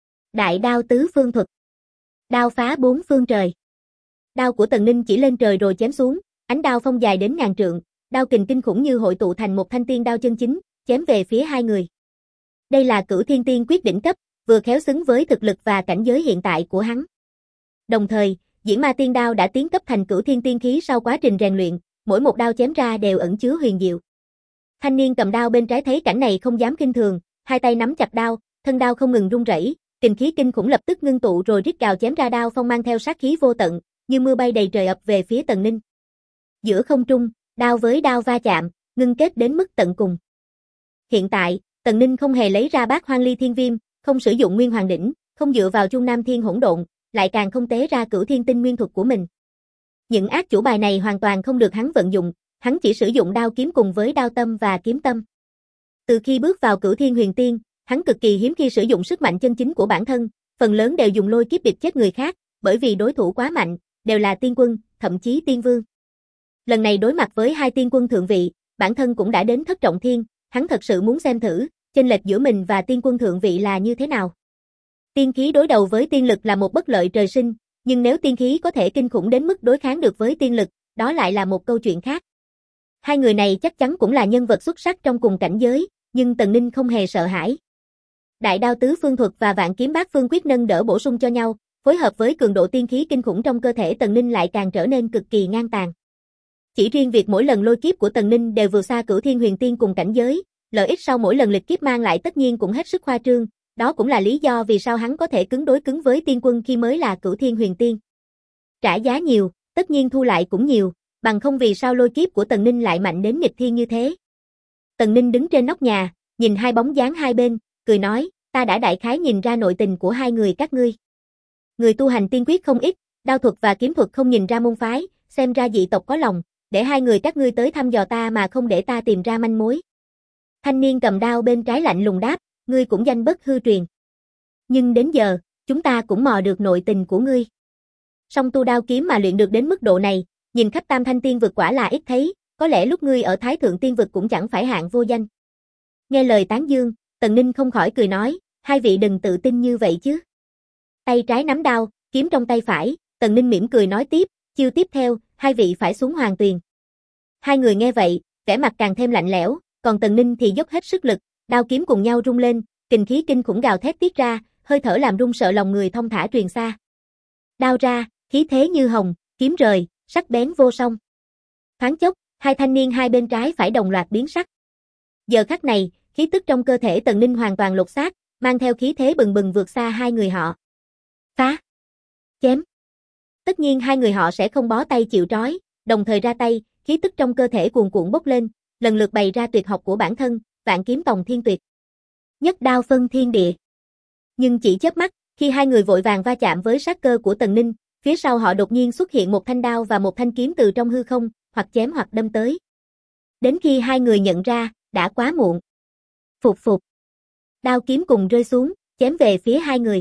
Đại đao tứ phương thuật. Đao phá 4 phương trời. Đao của Tần Ninh chỉ lên trời rồi chém xuống, ánh đao phong dài đến ngàn trượng, đao kình kinh khủng như hội tụ thành một thanh tiên đao chân chính, chém về phía 2 người. Đây là cửu thiên tiên quyết đỉnh cấp, vừa khéo xứng với thực lực và cảnh giới hiện tại của hắn. Đồng thời, Diễn Ma Tiên đao đã tiến cấp thành cửu thiên tiên khí sau quá trình rèn luyện, mỗi một đao chém ra đều ẩn chứa huyền diệu. Thanh niên cầm đao bên trái thấy cảnh này không dám khinh thường, 2 tay nắm chặt đao, thân đao không ngừng rung rẩy, kình khí kinh khủng lập tức ngưng tụ rồi rít gào chém ra, đao phong mang theo sát khí vô tận, như mưa bay đầy trời ập về phía Tần Ninh. Giữa không trung, đao với đao va chạm, ngưng kết đến mức tận cùng. Hiện tại, Tần Ninh không hề lấy ra Bát Hoang Ly Thiên Viêm, không sử dụng Nguyên Hoàng đỉnh, không dựa vào Trung Nam Thiên Hỗn Độn, lại càng không tế ra Cửu Thiên Tinh Nguyên thuật của mình. Những ác chủ bài này hoàn toàn không được hắn vận dụng, hắn chỉ sử dụng đao kiếm cùng với đao tâm và kiếm tâm. Từ khi bước vào Cửu Thiên Huyền Tiên, hắn cực kỳ hiếm khi sử dụng sức mạnh chân chính của bản thân, phần lớn đều dùng lôi kiếp bịp chết người khác, bởi vì đối thủ quá mạnh, đều là tiên quân, thậm chí tiên vương. Lần này đối mặt với 2 tiên quân thượng vị, bản thân cũng đã đến thất trọng thiên, hắn thật sự muốn xem thử, chênh lệch giữa mình và tiên quân thượng vị là như thế nào. Tiên khí đối đầu với tiên lực là một bất lợi trời sinh, nhưng nếu tiên khí có thể kinh khủng đến mức đối kháng được với tiên lực, đó lại là một câu chuyện khác. 2 người này chắc chắn cũng là nhân vật xuất sắc trong cùng cảnh giới, nhưng Tần Ninh không hề sợ hãi. Đại đao tứ phương thuật và vạn kiếm bát phương quyết nâng đỡ bổ sung cho nhau, phối hợp với cường độ tiên khí kinh khủng trong cơ thể Tần Ninh lại càng trở nên cực kỳ ngang tàn. Chỉ riêng việc mỗi lần lôi kiếp của Tần Ninh đều vượt xa Cửu Thiên Huyền Tiên cùng cảnh giới, lợi ích sau mỗi lần lịch kiếp mang lại tất nhiên cũng hết sức khoa trương, đó cũng là lý do vì sao hắn có thể cứng đối cứng với tiên quân khi mới là Cửu Thiên Huyền Tiên. Trả giá nhiều, Tất nhiên thu lại cũng nhiều, bằng không vì sao lôi kiếp của Tần Ninh lại mạnh đến nghịch thiên như thế. Tần Ninh đứng trên nóc nhà, nhìn hai bóng dáng hai bên, cười nói, ta đã đại khái nhìn ra nội tình của hai người các ngươi. Người tu hành tiên quyết không ít, đao thuật và kiếm thuật không nhìn ra môn phái, xem ra dị tộc có lòng, để hai người các ngươi tới thăm dò ta mà không để ta tìm ra manh mối. Thanh niên cầm đao bên trái lạnh lùng đáp, ngươi cũng danh bất hư truyền. Nhưng đến giờ, chúng ta cũng mò được nội tình của ngươi. Song tu đao kiếm mà luyện được đến mức độ này, nhìn khắp Tam Thanh Tiên vực quả là ít thấy, có lẽ lúc ngươi ở Thái Thượng Tiên vực cũng chẳng phải hạng vô danh. Nghe lời tán dương, Tần Ninh không khỏi cười nói, hai vị đừng tự tin như vậy chứ. Tay trái nắm đao, kiếm trong tay phải, Tần Ninh mỉm cười nói tiếp, chiêu tiếp theo, hai vị phải xuống Hoàng Tuyền. Hai người nghe vậy, vẻ mặt càng thêm lạnh lẽo, còn Tần Ninh thì dốc hết sức lực, đao kiếm cùng nhau rung lên, kình khí kinh khủng gào thét tiết ra, hơi thở làm run sợ lòng người thông thả truyền xa. Đao ra, khí thế như hồng, kiếm rời, sắc bén vô song. Thoáng chốc, hai thanh niên hai bên trái phải đồng loạt biến sắc. Giờ khắc này, khí tức trong cơ thể Tần Ninh hoàn toàn lột xác, mang theo khí thế bừng bừng vượt xa hai người họ. Phá! Chém! Tất nhiên hai người họ sẽ không bó tay chịu trói, đồng thời ra tay, khí tức trong cơ thể cuồn cuộn bốc lên, lần lượt bày ra tuyệt học của bản thân, Vạn Kiếm Tòng Thiên Tuyệt. Nhất đao phân thiên địa. Nhưng chỉ chớp mắt, khi hai người vội vàng va chạm với sát cơ của Tần Ninh, phía sau họ đột nhiên xuất hiện một thanh đao và một thanh kiếm từ trong hư không, hoặc chém hoặc đâm tới. Đến khi hai người nhận ra, đã quá muộn. Phục phục. Đao kiếm cùng rơi xuống, chém về phía hai người.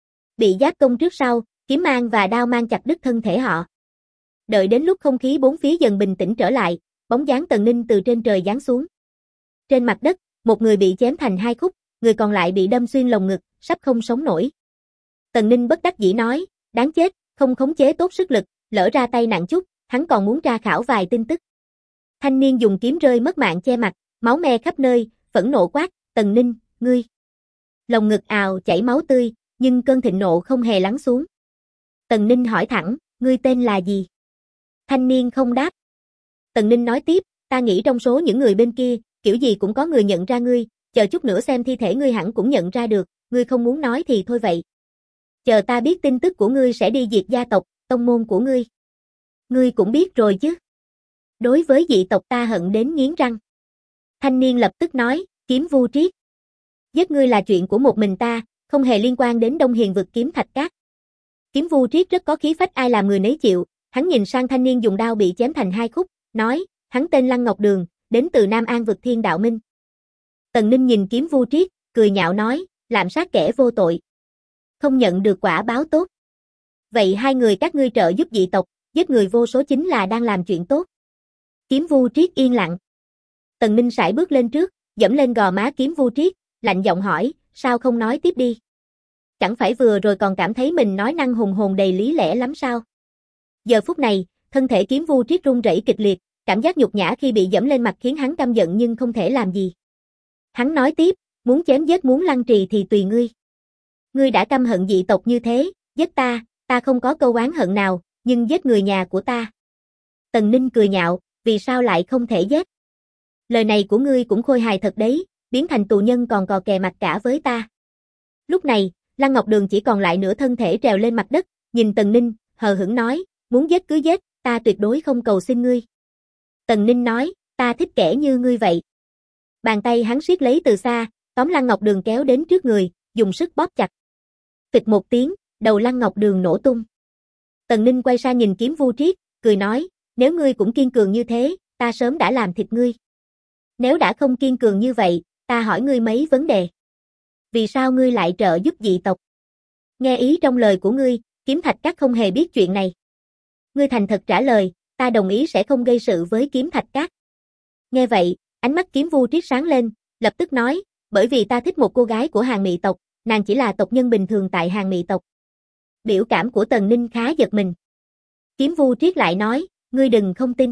Bị giáp công trước sau, kiếm mang và đao mang chặt đứt thân thể họ. Đợi đến lúc không khí bốn phía dần bình tĩnh trở lại, bóng dáng Tần Ninh từ trên trời giáng xuống. Trên mặt đất, một người bị chém thành hai khúc, người còn lại bị đâm xuyên lồng ngực, sắp không sống nổi. Tần Ninh bất đắc dĩ nói, đáng chết, không khống chế tốt sức lực, lỡ ra tay nặng chút, hắn còn muốn tra khảo vài tin tức. Thanh niên dùng kiếm rơi mất mạng che mặt, máu me khắp nơi, phẫn nộ quát, Tần Ninh, ngươi. Lồng ngực ào chảy máu tươi, nhưng cơn thịnh nộ không hề lắng xuống. Tần Ninh hỏi thẳng, ngươi tên là gì? Thanh niên không đáp. Tần Ninh nói tiếp, ta nghĩ trong số những người bên kia, kiểu gì cũng có người nhận ra ngươi, chờ chút nữa xem thi thể ngươi hẳn cũng nhận ra được, ngươi không muốn nói thì thôi vậy. Chờ ta biết tin tức của ngươi sẽ đi diệt gia tộc, tông môn của ngươi. Ngươi cũng biết rồi chứ. Đối với dị tộc ta hận đến nghiến răng. Thanh niên lập tức nói, Kiếm Vu Triết. Giết ngươi là chuyện của một mình ta, không hề liên quan đến Đông Hiền vực Kiếm Thạch Cát. Kiếm Vu Triết rất có khí phách ai làm người nấy chịu, hắn nhìn sang thanh niên dùng đao bị chém thành hai khúc, nói, hắn tên Lăng Ngọc Đường, đến từ Nam An vực Thiên Đạo Minh. Tần Ninh nhìn Kiếm Vu Triết, cười nhạo nói, lạm sát kẻ vô tội. Không nhận được quả báo tốt. Vậy hai người các ngươi trợ giúp dị tộc, giết người vô số chính là đang làm chuyện tốt. Kiếm Vu Triết yên lặng. Tần Ninh sải bước lên trước, dẫm lên gò má Kiếm Vu Triết, lạnh giọng hỏi, sao không nói tiếp đi? Chẳng phải vừa rồi còn cảm thấy mình nói năng hùng hồn đầy lý lẽ lắm sao? Giờ phút này, thân thể Kiếm Vu Triết run rẩy kịch liệt, cảm giác nhục nhã khi bị dẫm lên mặt khiến hắn căm giận nhưng không thể làm gì. Hắn nói tiếp, muốn chém giết muốn lăng trì thì tùy ngươi. Ngươi đã căm hận dị tộc như thế, giết ta không có câu oán hận nào, nhưng giết người nhà của ta. Tần Ninh cười nhạo, vì sao lại không thể giết? Lời này của ngươi cũng khôi hài thật đấy, biến thành tù nhân còn cò kè mặt cả với ta. Lúc này, Lăng Ngọc Đường chỉ còn lại nửa thân thể trèo lên mặt đất, nhìn Tần Ninh, hờ hững nói, muốn giết cứ giết, ta tuyệt đối không cầu xin ngươi. Tần Ninh nói, ta thích kẻ như ngươi vậy. Bàn tay hắn siết lấy từ xa, tóm Lăng Ngọc Đường kéo đến trước người, dùng sức bóp chặt. Phịch một tiếng, đầu Lăng Ngọc Đường nổ tung. Tần Ninh quay sang nhìn Kiếm Vu Triết, cười nói, nếu ngươi cũng kiên cường như thế, ta sớm đã làm thịt ngươi. Nếu đã không kiên cường như vậy, ta hỏi ngươi mấy vấn đề. Vì sao ngươi lại trợ giúp dị tộc? Nghe ý trong lời của ngươi, Kiếm Thạch Cát không hề biết chuyện này. Ngươi thành thật trả lời, ta đồng ý sẽ không gây sự với Kiếm Thạch Cát. Nghe vậy, ánh mắt Kiếm Vu Triết sáng lên, lập tức nói, bởi vì ta thích một cô gái của Hàn Mị tộc, nàng chỉ là tộc nhân bình thường tại Hàn Mị tộc. Biểu cảm của Tần Ninh khá giật mình. Kiếm Vu Triết lại nói, ngươi đừng không tin.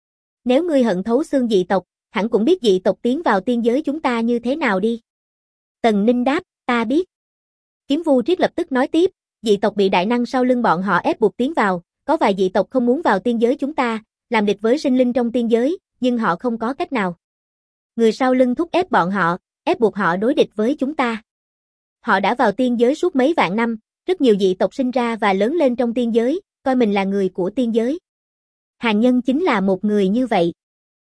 Nếu ngươi hận thấu xương dị tộc, hẳn cũng biết dị tộc tiến vào tiên giới chúng ta như thế nào đi. Tần Ninh đáp, ta biết. Kiếm Vu Triết lập tức nói tiếp, dị tộc bị đại năng sau lưng bọn họ ép buộc tiến vào, có vài dị tộc không muốn vào tiên giới chúng ta, làm địch với sinh linh trong tiên giới, nhưng họ không có cách nào. Người sau lưng thúc ép bọn họ, ép buộc họ đối địch với chúng ta. Họ đã vào tiên giới suốt mấy vạn năm, rất nhiều dị tộc sinh ra và lớn lên trong tiên giới, coi mình là người của tiên giới. Hàn Nhân chính là một người như vậy.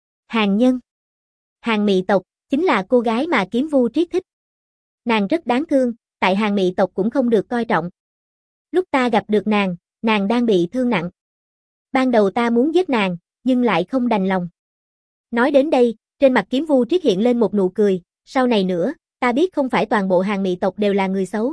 Hàn Nhân. Hàn Mị tộc, chính là cô gái mà Kiếm Vu Triết thích. Nàng rất đáng thương, tại Hàn Mị tộc cũng không được coi trọng. Lúc ta gặp được nàng đang bị thương nặng. Ban đầu ta muốn giết nàng, nhưng lại không đành lòng. Nói đến đây, trên mặt Kiếm Vu Triết hiện lên một nụ cười, sau này nữa, ta biết không phải toàn bộ Hàn Mị tộc đều là người xấu.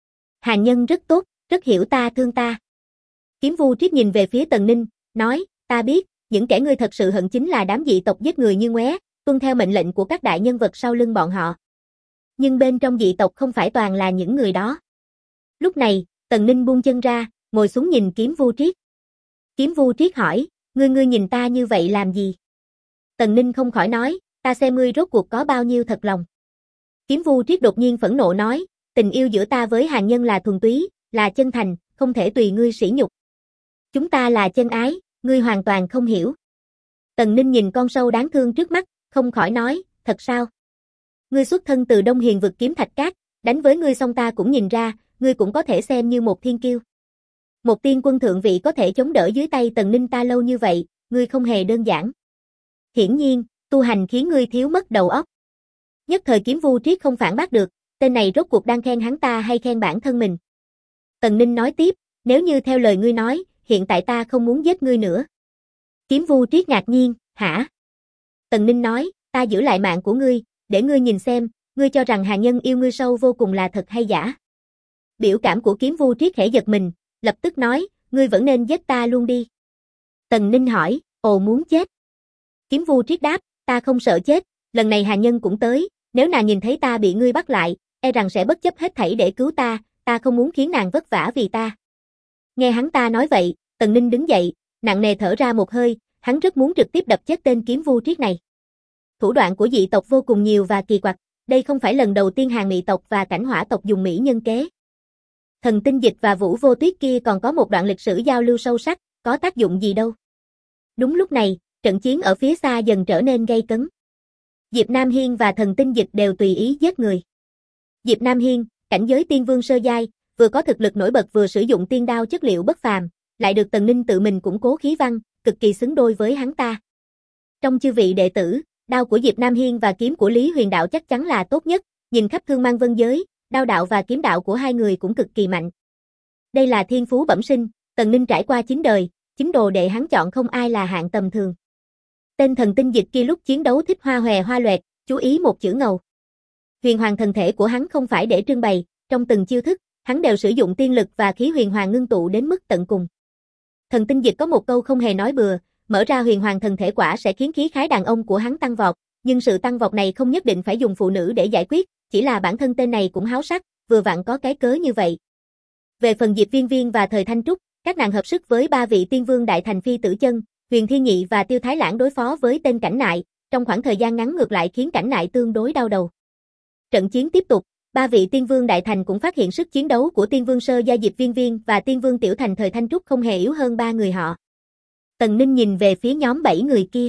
Hàn Nhân rất tốt, rất hiểu ta thương ta. Kiếm Vu Triết nhìn về phía Tần Ninh, nói, ta biết, những kẻ ngươi thật sự hận chính là đám dị tộc giết người như ngoé, tuân theo mệnh lệnh của các đại nhân vật sau lưng bọn họ. Nhưng bên trong dị tộc không phải toàn là những người đó. Lúc này, Tần Ninh buông chân ra, ngồi xuống nhìn Kiếm Vu Triết. Kiếm Vu Triết hỏi, ngươi nhìn ta như vậy làm gì? Tần Ninh không khỏi nói, ta xem ngươi rốt cuộc có bao nhiêu thật lòng. Kiếm Vu Triết đột nhiên phẫn nộ nói, tình yêu giữa ta với Hàn Nhân là thuần túy, là chân thành, không thể tùy ngươi sỉ nhục. Chúng ta là chân ái, ngươi hoàn toàn không hiểu. Tần Ninh nhìn con sâu đáng thương trước mắt, không khỏi nói, thật sao? Ngươi xuất thân từ Đông Hiền vực Kiếm Thạch Cát, đánh với ngươi xong ta cũng nhìn ra, ngươi cũng có thể xem như một thiên kiêu. Một tiên quân thượng vị có thể chống đỡ dưới tay Tần Ninh ta lâu như vậy, ngươi không hề đơn giản. Hiển nhiên, tu hành khiến ngươi thiếu mất đầu óc. Nhất thời Kiếm Vu Triết không phản bác được, tên này rốt cuộc đang khen hắn ta hay khen bản thân mình. Tần Ninh nói tiếp, nếu như theo lời ngươi nói, hiện tại ta không muốn giết ngươi nữa. Kiếm Vu Triết ngạc nhiên, hả? Tần Ninh nói, ta giữ lại mạng của ngươi, để ngươi nhìn xem, ngươi cho rằng Hàn Nhân yêu ngươi sâu vô cùng là thật hay giả. Biểu cảm của Kiếm Vu Triết khẽ giật mình, lập tức nói, ngươi vẫn nên giết ta luôn đi. Tần Ninh hỏi, ồ muốn chết. Kiếm Vu Triết đáp, ta không sợ chết, lần này Hàn Nhân cũng tới, nếu nàng nhìn thấy ta bị ngươi bắt lại, e rằng sẽ bất chấp hết thảy để cứu ta không muốn khiến nàng vất vả vì ta. Nghe hắn ta nói vậy, Tần Ninh đứng dậy, nặng nề thở ra một hơi, hắn rất muốn trực tiếp đập chết tên Kiếm Vu Triết này. Thủ đoạn của dị tộc vô cùng nhiều và kỳ quặc, đây không phải lần đầu tiên Hàn Mị tộc và Cảnh Hỏa tộc dùng mỹ nhân kế. Thần Tinh Dịch và Vũ Vô Tuyết kia còn có một đoạn lịch sử giao lưu sâu sắc, có tác dụng gì đâu. Đúng lúc này, trận chiến ở phía xa dần trở nên gay cấn. Diệp Nam Hiên và Thần Tinh Dịch đều tùy ý giết người. Diệp Nam Hiên, cảnh giới tiên vương sơ giai, vừa có thực lực nổi bật vừa sử dụng tiên đao chất liệu bất phàm, lại được Tần Ninh tự mình củng cố khí văn, cực kỳ xứng đôi với hắn ta. Trong chư vị đệ tử, đao của Diệp Nam Hiên và kiếm của Lý Huyền Đạo chắc chắn là tốt nhất, nhìn khắp Thương Mang Vân giới, đao đạo và kiếm đạo của hai người cũng cực kỳ mạnh. Đây là thiên phú bẩm sinh, Tần Ninh trải qua 9 đời, 9 đồ đệ hắn chọn không ai là hạng tầm thường. Tên Thần Tinh Dịch kia lúc chiến đấu thích hoa hòe hoa loẹt, chú ý một chữ ngầu. Huyền hoàng thần thể của hắn không phải để trưng bày, trong từng chiêu thức, hắn đều sử dụng tiên lực và khí huyền hoàng ngưng tụ đến mức tận cùng. Thần Tinh Dịch có một câu không hề nói bừa, mở ra huyền hoàng thần thể quả sẽ khiến khí khái đàn ông của hắn tăng vọt, nhưng sự tăng vọt này không nhất định phải dùng phụ nữ để giải quyết, chỉ là bản thân tên này cũng háo sắc, vừa vặn có cái cớ như vậy. Về phần Diệp Viên Viên và Thời Thanh Trúc, các nàng hợp sức với ba vị tiên vương đại thành phi tử chân, Huyền Thiên Nhị và Tiêu Thái Lãng đối phó với tên Cảnh Nại, trong khoảng thời gian ngắn ngược lại khiến Cảnh Nại tương đối đau đầu. Trận chiến tiếp tục, ba vị tiên vương đại thành cũng phát hiện sức chiến đấu của tiên vương sơ gia Diệp Viên Viên và tiên vương tiểu thành Thời Thanh Trúc không hề yếu hơn ba người họ. Tần Ninh nhìn về phía nhóm 7 người kia.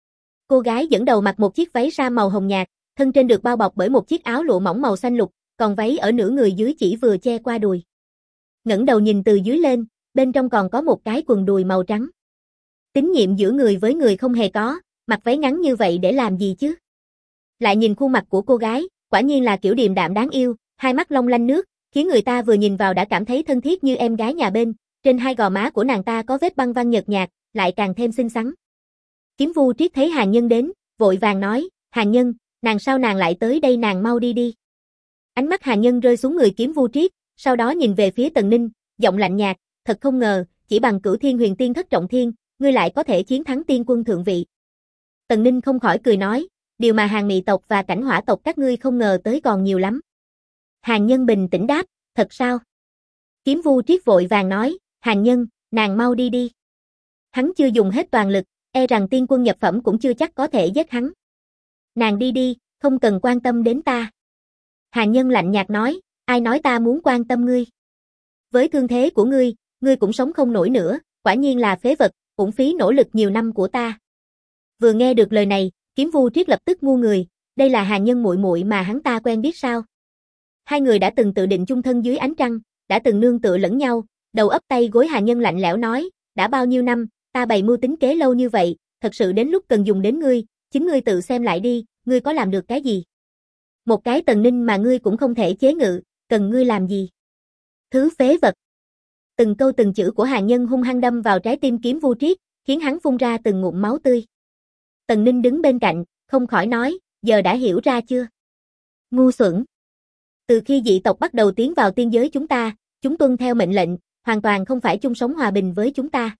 Cô gái dẫn đầu mặc một chiếc váy sa màu hồng nhạt, thân trên được bao bọc bởi một chiếc áo lụa mỏng màu xanh lục, còn váy ở nửa người dưới chỉ vừa che qua đùi. Ngẩng đầu nhìn từ dưới lên, bên trong còn có một cái quần đùi màu trắng. Tín nhiệm giữa người với người không hề có, mặc váy ngắn như vậy để làm gì chứ? Lại nhìn khuôn mặt của cô gái, quả nhiên là kiểu điềm đạm đáng yêu, hai mắt long lanh nước, khiến người ta vừa nhìn vào đã cảm thấy thân thiết như em gái nhà bên, trên hai gò má của nàng ta có vết băng văng nhợt nhạt, lại càng thêm xinh xắn. Kiếm Vu Triết thấy Hàn Nhân đến, vội vàng nói, Hàn Nhân, nàng sao nàng lại tới đây, nàng mau đi đi. Ánh mắt Hàn Nhân rơi xuống người Kiếm Vu Triết, sau đó nhìn về phía Tần Ninh, giọng lạnh nhạt, thật không ngờ, chỉ bằng Cửu Thiên Huyền Tiên Thất Trọng Thiên, ngươi lại có thể chiến thắng tiên quân thượng vị. Tần Ninh không khỏi cười nói, điều mà Hàn Mị tộc và Cảnh Hỏa tộc các ngươi không ngờ tới còn nhiều lắm. Hàn Nhân bình tĩnh đáp, thật sao? Kiếm Vu Triết vội vàng nói, Hàn Nhân, nàng mau đi đi. Hắn chưa dùng hết toàn lực, e rằng tiên quân nhập phẩm cũng chưa chắc có thể giết hắn. Nàng đi đi, không cần quan tâm đến ta. Hàn Nhân lạnh nhạt nói, ai nói ta muốn quan tâm ngươi? Với thương thế của ngươi cũng sống không nổi nữa, quả nhiên là phế vật, uổng phí nỗ lực nhiều năm của ta. Vừa nghe được lời này, Kiếm Vu Triết lập tức ngu người, đây là Hàn Nhân muội muội mà hắn ta quen biết sao? Hai người đã từng tự định chung thân dưới ánh trăng, đã từng nương tựa lẫn nhau, Đầu ấp tay gối Hàn Nhân lạnh lẽo nói, đã bao nhiêu năm, ta bày mưu tính kế lâu như vậy, thật sự đến lúc cần dùng đến ngươi, chính ngươi tự xem lại đi, ngươi có làm được cái gì? Một cái Tần Ninh mà ngươi cũng không thể chế ngự, cần ngươi làm gì? Thứ phế vật. Từng câu từng chữ của Hàn Nhân hung hăng đâm vào trái tim Kiếm Vu Triết, khiến hắn phun ra từng ngụm máu tươi. Tần Ninh đứng bên cạnh, không khỏi nói, giờ đã hiểu ra chưa? Ngu xuẩn. Từ khi dị tộc bắt đầu tiến vào tiên giới chúng tuân theo mệnh lệnh, hoàn toàn không phải chung sống hòa bình với chúng ta.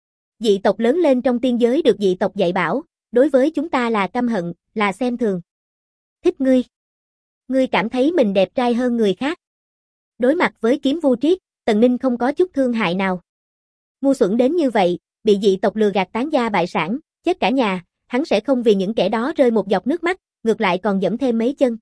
Dị tộc lớn lên trong tiên giới được dị tộc dạy bảo, đối với chúng ta là căm hận, là xem thường. Thích ngươi. Ngươi cảm thấy mình đẹp trai hơn người khác. Đối mặt với Kiếm Vu Triết, Tần Ninh không có chút thương hại nào. Ngu xuẩn đến như vậy, bị dị tộc lừa gạt tán gia bại sản, chết cả nhà, hắn sẽ không vì những kẻ đó rơi một giọt nước mắt, ngược lại còn giẫm thêm mấy chân.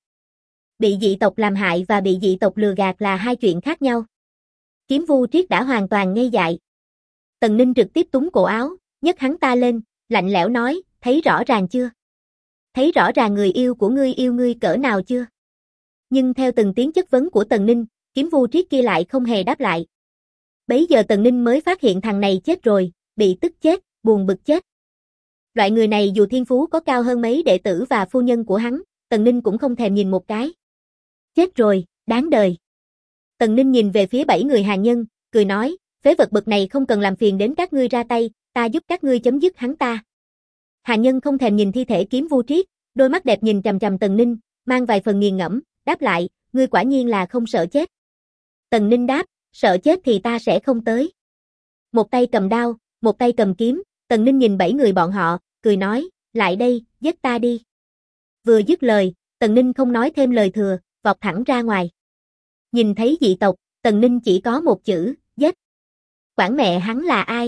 Bị dị tộc làm hại và bị dị tộc lừa gạt là hai chuyện khác nhau. Kiếm Vu Triết đã hoàn toàn ngây dại. Tần Ninh trực tiếp túm cổ áo, nhấc hắn ta lên, lạnh lẽo nói, thấy rõ ràng chưa? Thấy rõ ràng người yêu của ngươi yêu ngươi cỡ nào chưa? Nhưng theo từng tiếng chất vấn của Tần Ninh, Kiếm Vu Triết kia lại không hề đáp lại. Bấy giờ Tần Ninh mới phát hiện thằng này chết rồi, bị tức chết, buồn bực chết. Loại người này dù thiên phú có cao hơn mấy đệ tử và phu nhân của hắn, Tần Ninh cũng không thèm nhìn một cái. Chết rồi, đáng đời. Tần Ninh nhìn về phía 7 người Hàn Nhân, cười nói, phế vật bực này không cần làm phiền đến các ngươi ra tay, ta giúp các ngươi chấm dứt hắn ta. Hàn Nhân không thèm nhìn thi thể Kiếm Vu Triết, đôi mắt đẹp nhìn chằm chằm Tần Ninh, mang vài phần nghiền ngẫm, đáp lại, ngươi quả nhiên là không sợ chết. Tần Ninh đáp, sợ chết thì ta sẽ không tới. Một tay cầm đao, một tay cầm kiếm, Tần Ninh nhìn 7 người bọn họ, cười nói, lại đây, giết ta đi. Vừa dứt lời, Tần Ninh không nói thêm lời thừa, vọt thẳng ra ngoài. Nhìn thấy dị tộc, Tần Ninh chỉ có một chữ, giết. Quản mẹ hắn là ai?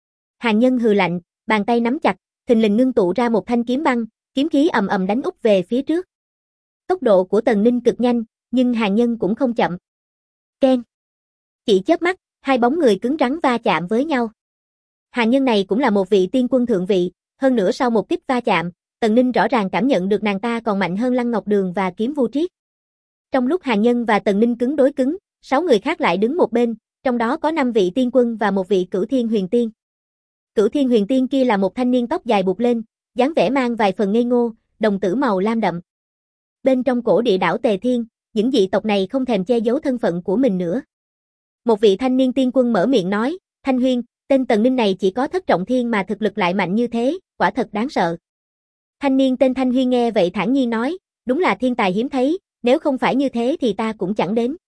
Hàn Nhân hừ lạnh, bàn tay nắm chặt, thình lình ngưng tụ ra một thanh kiếm băng, kiếm khí ầm ầm đánh úp về phía trước. Tốc độ của Tần Ninh cực nhanh, nhưng Hàn Nhân cũng không chậm. Keng. Chỉ chớp mắt, hai bóng người cứng rắn va chạm với nhau. Hàn Nhân này cũng là một vị tiên quân thượng vị, hơn nữa sau một kích va chạm, Tần Ninh rõ ràng cảm nhận được nàng ta còn mạnh hơn Lăng Ngọc Đường và Kiếm Vu Triết. Trong lúc Hàn Nhân và Tần Ninh cứng đối cứng, 6 người khác lại đứng một bên, trong đó có 5 vị tiên quân và một vị Cửu Thiên Huyền Tiên. Cửu Thiên Huyền Tiên kia là một thanh niên tóc dài buộc lên, dáng vẻ mang vài phần ngây ngô, đồng tử màu lam đậm. Bên trong cổ địa đảo Tề Thiên, những dị tộc này không thèm che giấu thân phận của mình nữa. Một vị thanh niên tiên quân mở miệng nói, Thanh Huyên, tên Tần Ninh này chỉ có thất trọng thiên mà thực lực lại mạnh như thế, quả thật đáng sợ. Thanh niên tên Thanh Huyên nghe vậy thản nhiên nói, đúng là thiên tài hiếm thấy, nếu không phải như thế thì ta cũng chẳng đến.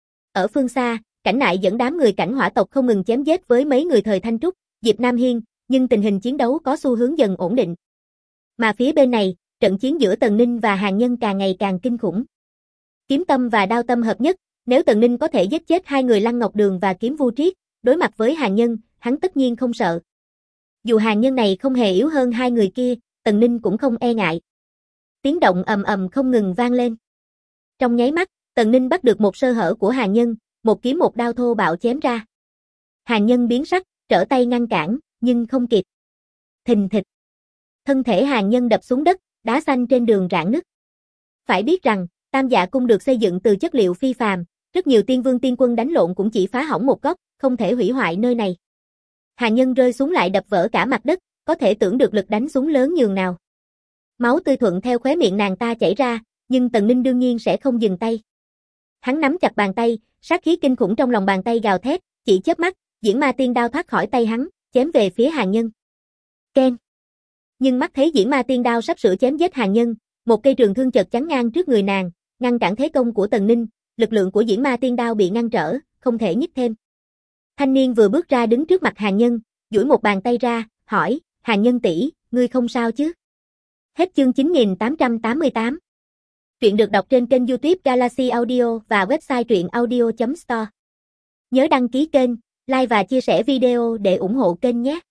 Ở phương xa, Cảnh Nại dẫn đám người Cảnh Hỏa tộc không ngừng chém giết với mấy người thời Thanh Trúc, Diệp Nam Hiên, nhưng tình hình chiến đấu có xu hướng dần ổn định. Mà phía bên này, trận chiến giữa Tần Ninh và Hàn Nhân càng ngày càng kinh khủng. Kiếm tâm và đao tâm hợp nhất, nếu Tần Ninh có thể giết chết hai người Lăng Ngọc Đường và Kiếm Vu Triết, đối mặt với Hàn Nhân, hắn tất nhiên không sợ. Dù Hàn Nhân này không hề yếu hơn hai người kia, Tần Ninh cũng không e ngại. Tiếng động ầm ầm không ngừng vang lên. Trong nháy mắt, Tần Ninh bắt được một sơ hở của Hàn Nhân, một kiếm một đao thô bạo chém ra. Hàn Nhân biến sắc, trở tay ngăn cản, nhưng không kịp. Thình thịch. Thân thể Hàn Nhân đập xuống đất, đá xanh trên đường rạn nứt. Phải biết rằng, Tam Dạ Cung được xây dựng từ chất liệu phi phàm, rất nhiều tiên vương tiên quân đánh lộn cũng chỉ phá hỏng một góc, không thể hủy hoại nơi này. Hàn Nhân rơi xuống lại đập vỡ cả mặt đất, có thể tưởng được lực đánh xuống lớn nhường nào. Máu tươi thuận theo khóe miệng nàng ta chảy ra, nhưng Tần Ninh đương nhiên sẽ không dừng tay. Hắn nắm chặt bàn tay, sát khí kinh khủng trong lòng bàn tay gào thét, chỉ chớp mắt, Diễn Ma Tiên Đao thoát khỏi tay hắn, chém về phía Hàn Nhân. Keng. Nhưng mắt thấy Diễn Ma Tiên Đao sắp sửa chém giết Hàn Nhân, một cây trường thương chợt chắn ngang trước người nàng, ngăn cản thế công của Tần Ninh, lực lượng của Diễn Ma Tiên Đao bị ngăn trở, không thể nhích thêm. Thanh niên vừa bước ra đứng trước mặt Hàn Nhân, duỗi một bàn tay ra, hỏi, Hàn Nhân tỷ, ngươi không sao chứ? Hết chương 9888. Truyện được đọc trên kênh YouTube Galaxy Audio và website truyệnaudio.store. Nhớ đăng ký kênh, like và chia sẻ video để ủng hộ kênh nhé.